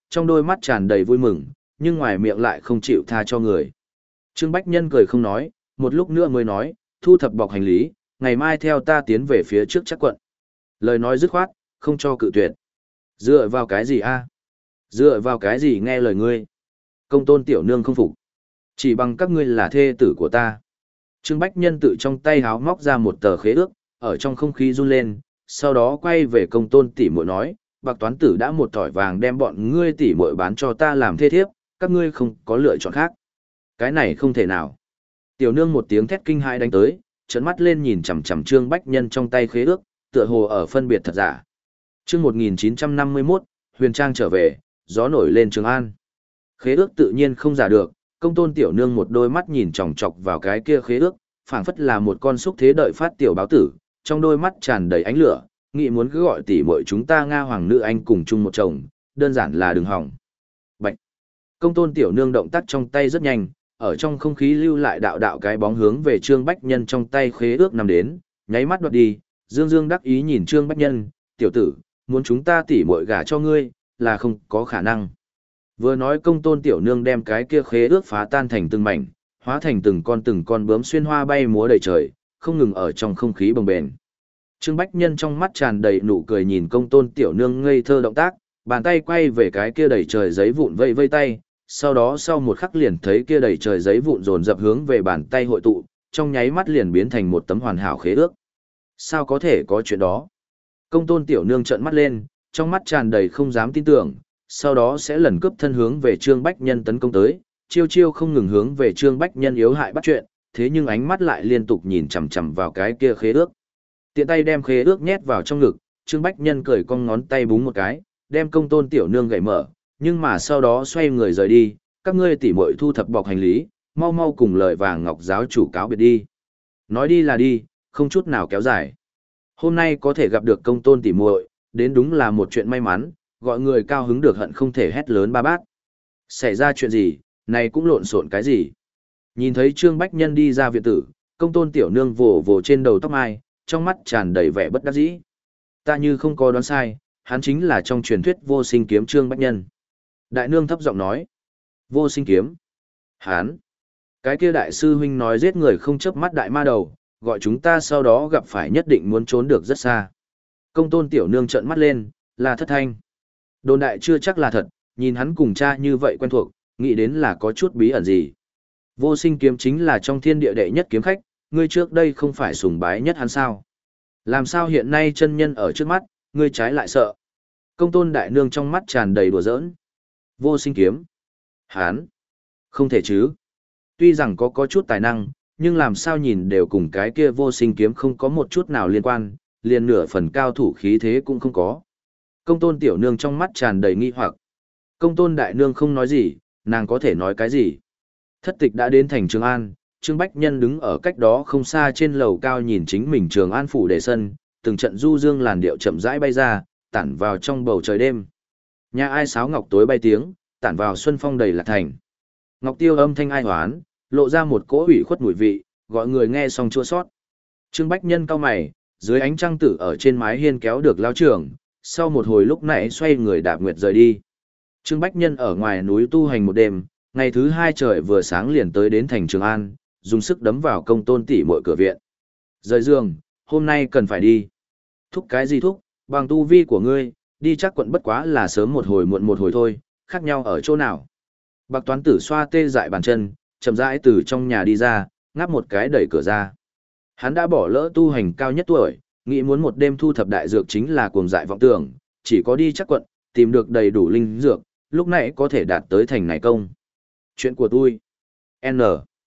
Speaker 2: trong đôi mắt tràn đầy vui mừng, nhưng ngoài miệng lại không chịu tha cho người. Trương Bách Nhân cười không nói, một lúc nữa mới nói, thu thập bọc hành lý, ngày mai theo ta tiến về phía trước chắc quận. Lời nói dứt khoát, không cho cự tuyệt. Dựa vào cái gì a? Dựa vào cái gì nghe lời ngươi? Công tôn tiểu nương không phục. Chỉ bằng các ngươi là thê tử của ta. Trương Bách Nhân tự trong tay háo móc ra một tờ khế ước, ở trong không khí run lên, sau đó quay về công tôn tỷ muội nói, bạc toán tử đã một thỏi vàng đem bọn ngươi tỷ muội bán cho ta làm thê thiếp, các ngươi không có lựa chọn khác. Cái này không thể nào. Tiểu nương một tiếng thét kinh hãi đánh tới, trợn mắt lên nhìn chằm chằm Trương Bách Nhân trong tay khế ước, tựa hồ ở phân biệt thật giả. Chương một nghìn chín trăm năm mươi mốt, Huyền Trang trở về, gió nổi lên Trường An. Khế ước tự nhiên không giả được, công tôn tiểu nương một đôi mắt nhìn chòng chọc vào cái kia khế ước, phảng phất là một con xúc thế đợi phát tiểu báo tử, trong đôi mắt tràn đầy ánh lửa, nghĩ muốn cứ gọi tỷ muội chúng ta Nga hoàng nữ anh cùng chung một chồng, đơn giản là đừng hỏng. Bạch. Công tôn tiểu nương động tác trong tay rất nhanh, ở trong không khí lưu lại đạo đạo cái bóng hướng về Trương Bách Nhân trong tay khế ước nằm đến, nháy mắt đoạt đi, dương dương đắc ý nhìn Trương Bách Nhân, tiểu tử, muốn chúng ta tỷ muội gả cho ngươi, là không có khả năng. Vừa nói công tôn tiểu nương đem cái kia khế ước phá tan thành từng mảnh, hóa thành từng con từng con bướm xuyên hoa bay múa đầy trời, không ngừng ở trong không khí bồng bềnh. Trương Bách Nhân trong mắt tràn đầy nụ cười nhìn công tôn tiểu nương ngây thơ động tác, bàn tay quay về cái kia đầy trời giấy vụn vây vây tay, sau đó sau một khắc liền thấy kia đầy trời giấy vụn dồn dập hướng về bàn tay hội tụ, trong nháy mắt liền biến thành một tấm hoàn hảo khế ước. Sao có thể có chuyện đó? Công tôn tiểu nương trợn mắt lên, trong mắt tràn đầy không dám tin tưởng, sau đó sẽ lần cướp thân hướng về Trương Bách Nhân tấn công tới, chiêu chiêu không ngừng hướng về Trương Bách Nhân yếu hại bắt chuyện, thế nhưng ánh mắt lại liên tục nhìn chằm chằm vào cái kia khế ước. Tiện tay đem khế ước nhét vào trong ngực, Trương Bách Nhân cười cong ngón tay búng một cái, đem công tôn tiểu nương gậy mở, nhưng mà sau đó xoay người rời đi, các ngươi tỉ muội thu thập bọc hành lý, mau mau cùng lời vàng ngọc giáo chủ cáo biệt đi. Nói đi là đi, không chút nào kéo dài. Hôm nay có thể gặp được công tôn tỉ muội, đến đúng là một chuyện may mắn, gọi người cao hứng được hận không thể hét lớn ba bát. Xảy ra chuyện gì, này cũng lộn xộn cái gì? Nhìn thấy Trương Bách Nhân đi ra viện tử, công tôn tiểu nương vồ vồ trên đầu tóc mai, trong mắt tràn đầy vẻ bất đắc dĩ. Ta như không có đoán sai, hắn chính là trong truyền thuyết vô sinh kiếm Trương Bách Nhân. Đại nương thấp giọng nói, vô sinh kiếm. Hắn, cái kia đại sư huynh nói giết người không chớp mắt đại ma đầu, gọi chúng ta sau đó gặp phải nhất định muốn trốn được rất xa. Công tôn tiểu nương trợn mắt lên, là Thất Thanh. Đồn đại chưa chắc là thật, nhìn hắn cùng cha như vậy quen thuộc, nghĩ đến là có chút bí ẩn gì. Vô sinh kiếm chính là trong thiên địa đệ nhất kiếm khách, ngươi trước đây không phải sùng bái nhất hắn sao? Làm sao hiện nay chân nhân ở trước mắt, ngươi trái lại sợ? Công tôn đại nương trong mắt tràn đầy đùa giỡn. Vô sinh kiếm. Hán. Không thể chứ. Tuy rằng có có chút tài năng, nhưng làm sao nhìn đều cùng cái kia vô sinh kiếm không có một chút nào liên quan, liền nửa phần cao thủ khí thế cũng không có. Công tôn tiểu nương trong mắt tràn đầy nghi hoặc. Công tôn đại nương không nói gì, nàng có thể nói cái gì? Thất tịch đã đến thành Trường An, Trương Bách Nhân đứng ở cách đó không xa trên lầu cao nhìn chính mình Trường An phủ đề sân, từng trận du dương làn điệu chậm rãi bay ra, tản vào trong bầu trời đêm. Nhà ai sáo ngọc tối bay tiếng, tản vào xuân phong đầy lạc thành. Ngọc tiêu âm thanh ai hoán, lộ ra một cỗ ủy khuất mùi vị, gọi người nghe xong chua sót. Trương Bách Nhân cau mày, dưới ánh trăng tử ở trên mái hiên kéo được lao trưởng, sau một hồi lúc nãy xoay người đạp nguyệt rời đi. Trương Bách Nhân ở ngoài núi tu hành một đêm, ngày thứ hai trời vừa sáng liền tới đến thành Trường An, dùng sức đấm vào công tôn tỷ muội cửa viện. Rời giường, hôm nay cần phải đi. Thúc cái gì thúc, bằng tu vi của ngươi, đi chắc quận bất quá là sớm một hồi muộn một hồi thôi, khác nhau ở chỗ nào. Bạc toán tử xoa tê dại bàn chân, chậm rãi từ trong nhà đi ra, ngáp một cái đẩy cửa ra. Hắn đã bỏ lỡ tu hành cao nhất tuổi, nghĩ muốn một đêm thu thập đại dược chính là cuồng dại vọng tưởng, chỉ có đi chắc quận, tìm được đầy đủ linh dược, lúc này có thể đạt tới thành này công. Chuyện của tôi. N.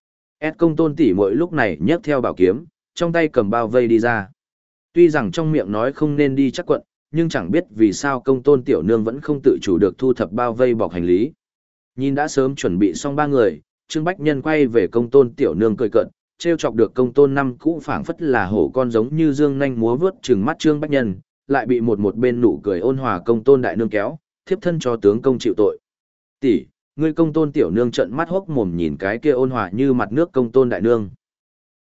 Speaker 2: S công tôn tỷ mỗi lúc này nhấc theo bảo kiếm, trong tay cầm bao vây đi ra. Tuy rằng trong miệng nói không nên đi chắc quận, nhưng chẳng biết vì sao công tôn tiểu nương vẫn không tự chủ được thu thập bao vây bọc hành lý. Nhìn đã sớm chuẩn bị xong ba người, Trương Bách Nhân quay về công tôn tiểu nương cười cợt, trêu chọc được công tôn năm cũ phảng phất là hổ con giống như dương nhanh múa vớt trừng mắt Trương Bách Nhân, lại bị một một bên nụ cười ôn hòa công tôn đại nương kéo, thiếp thân cho tướng công chịu tội. Tỷ, ngươi công tôn tiểu nương trợn mắt hốc mồm nhìn cái kia ôn hòa như mặt nước công tôn đại nương.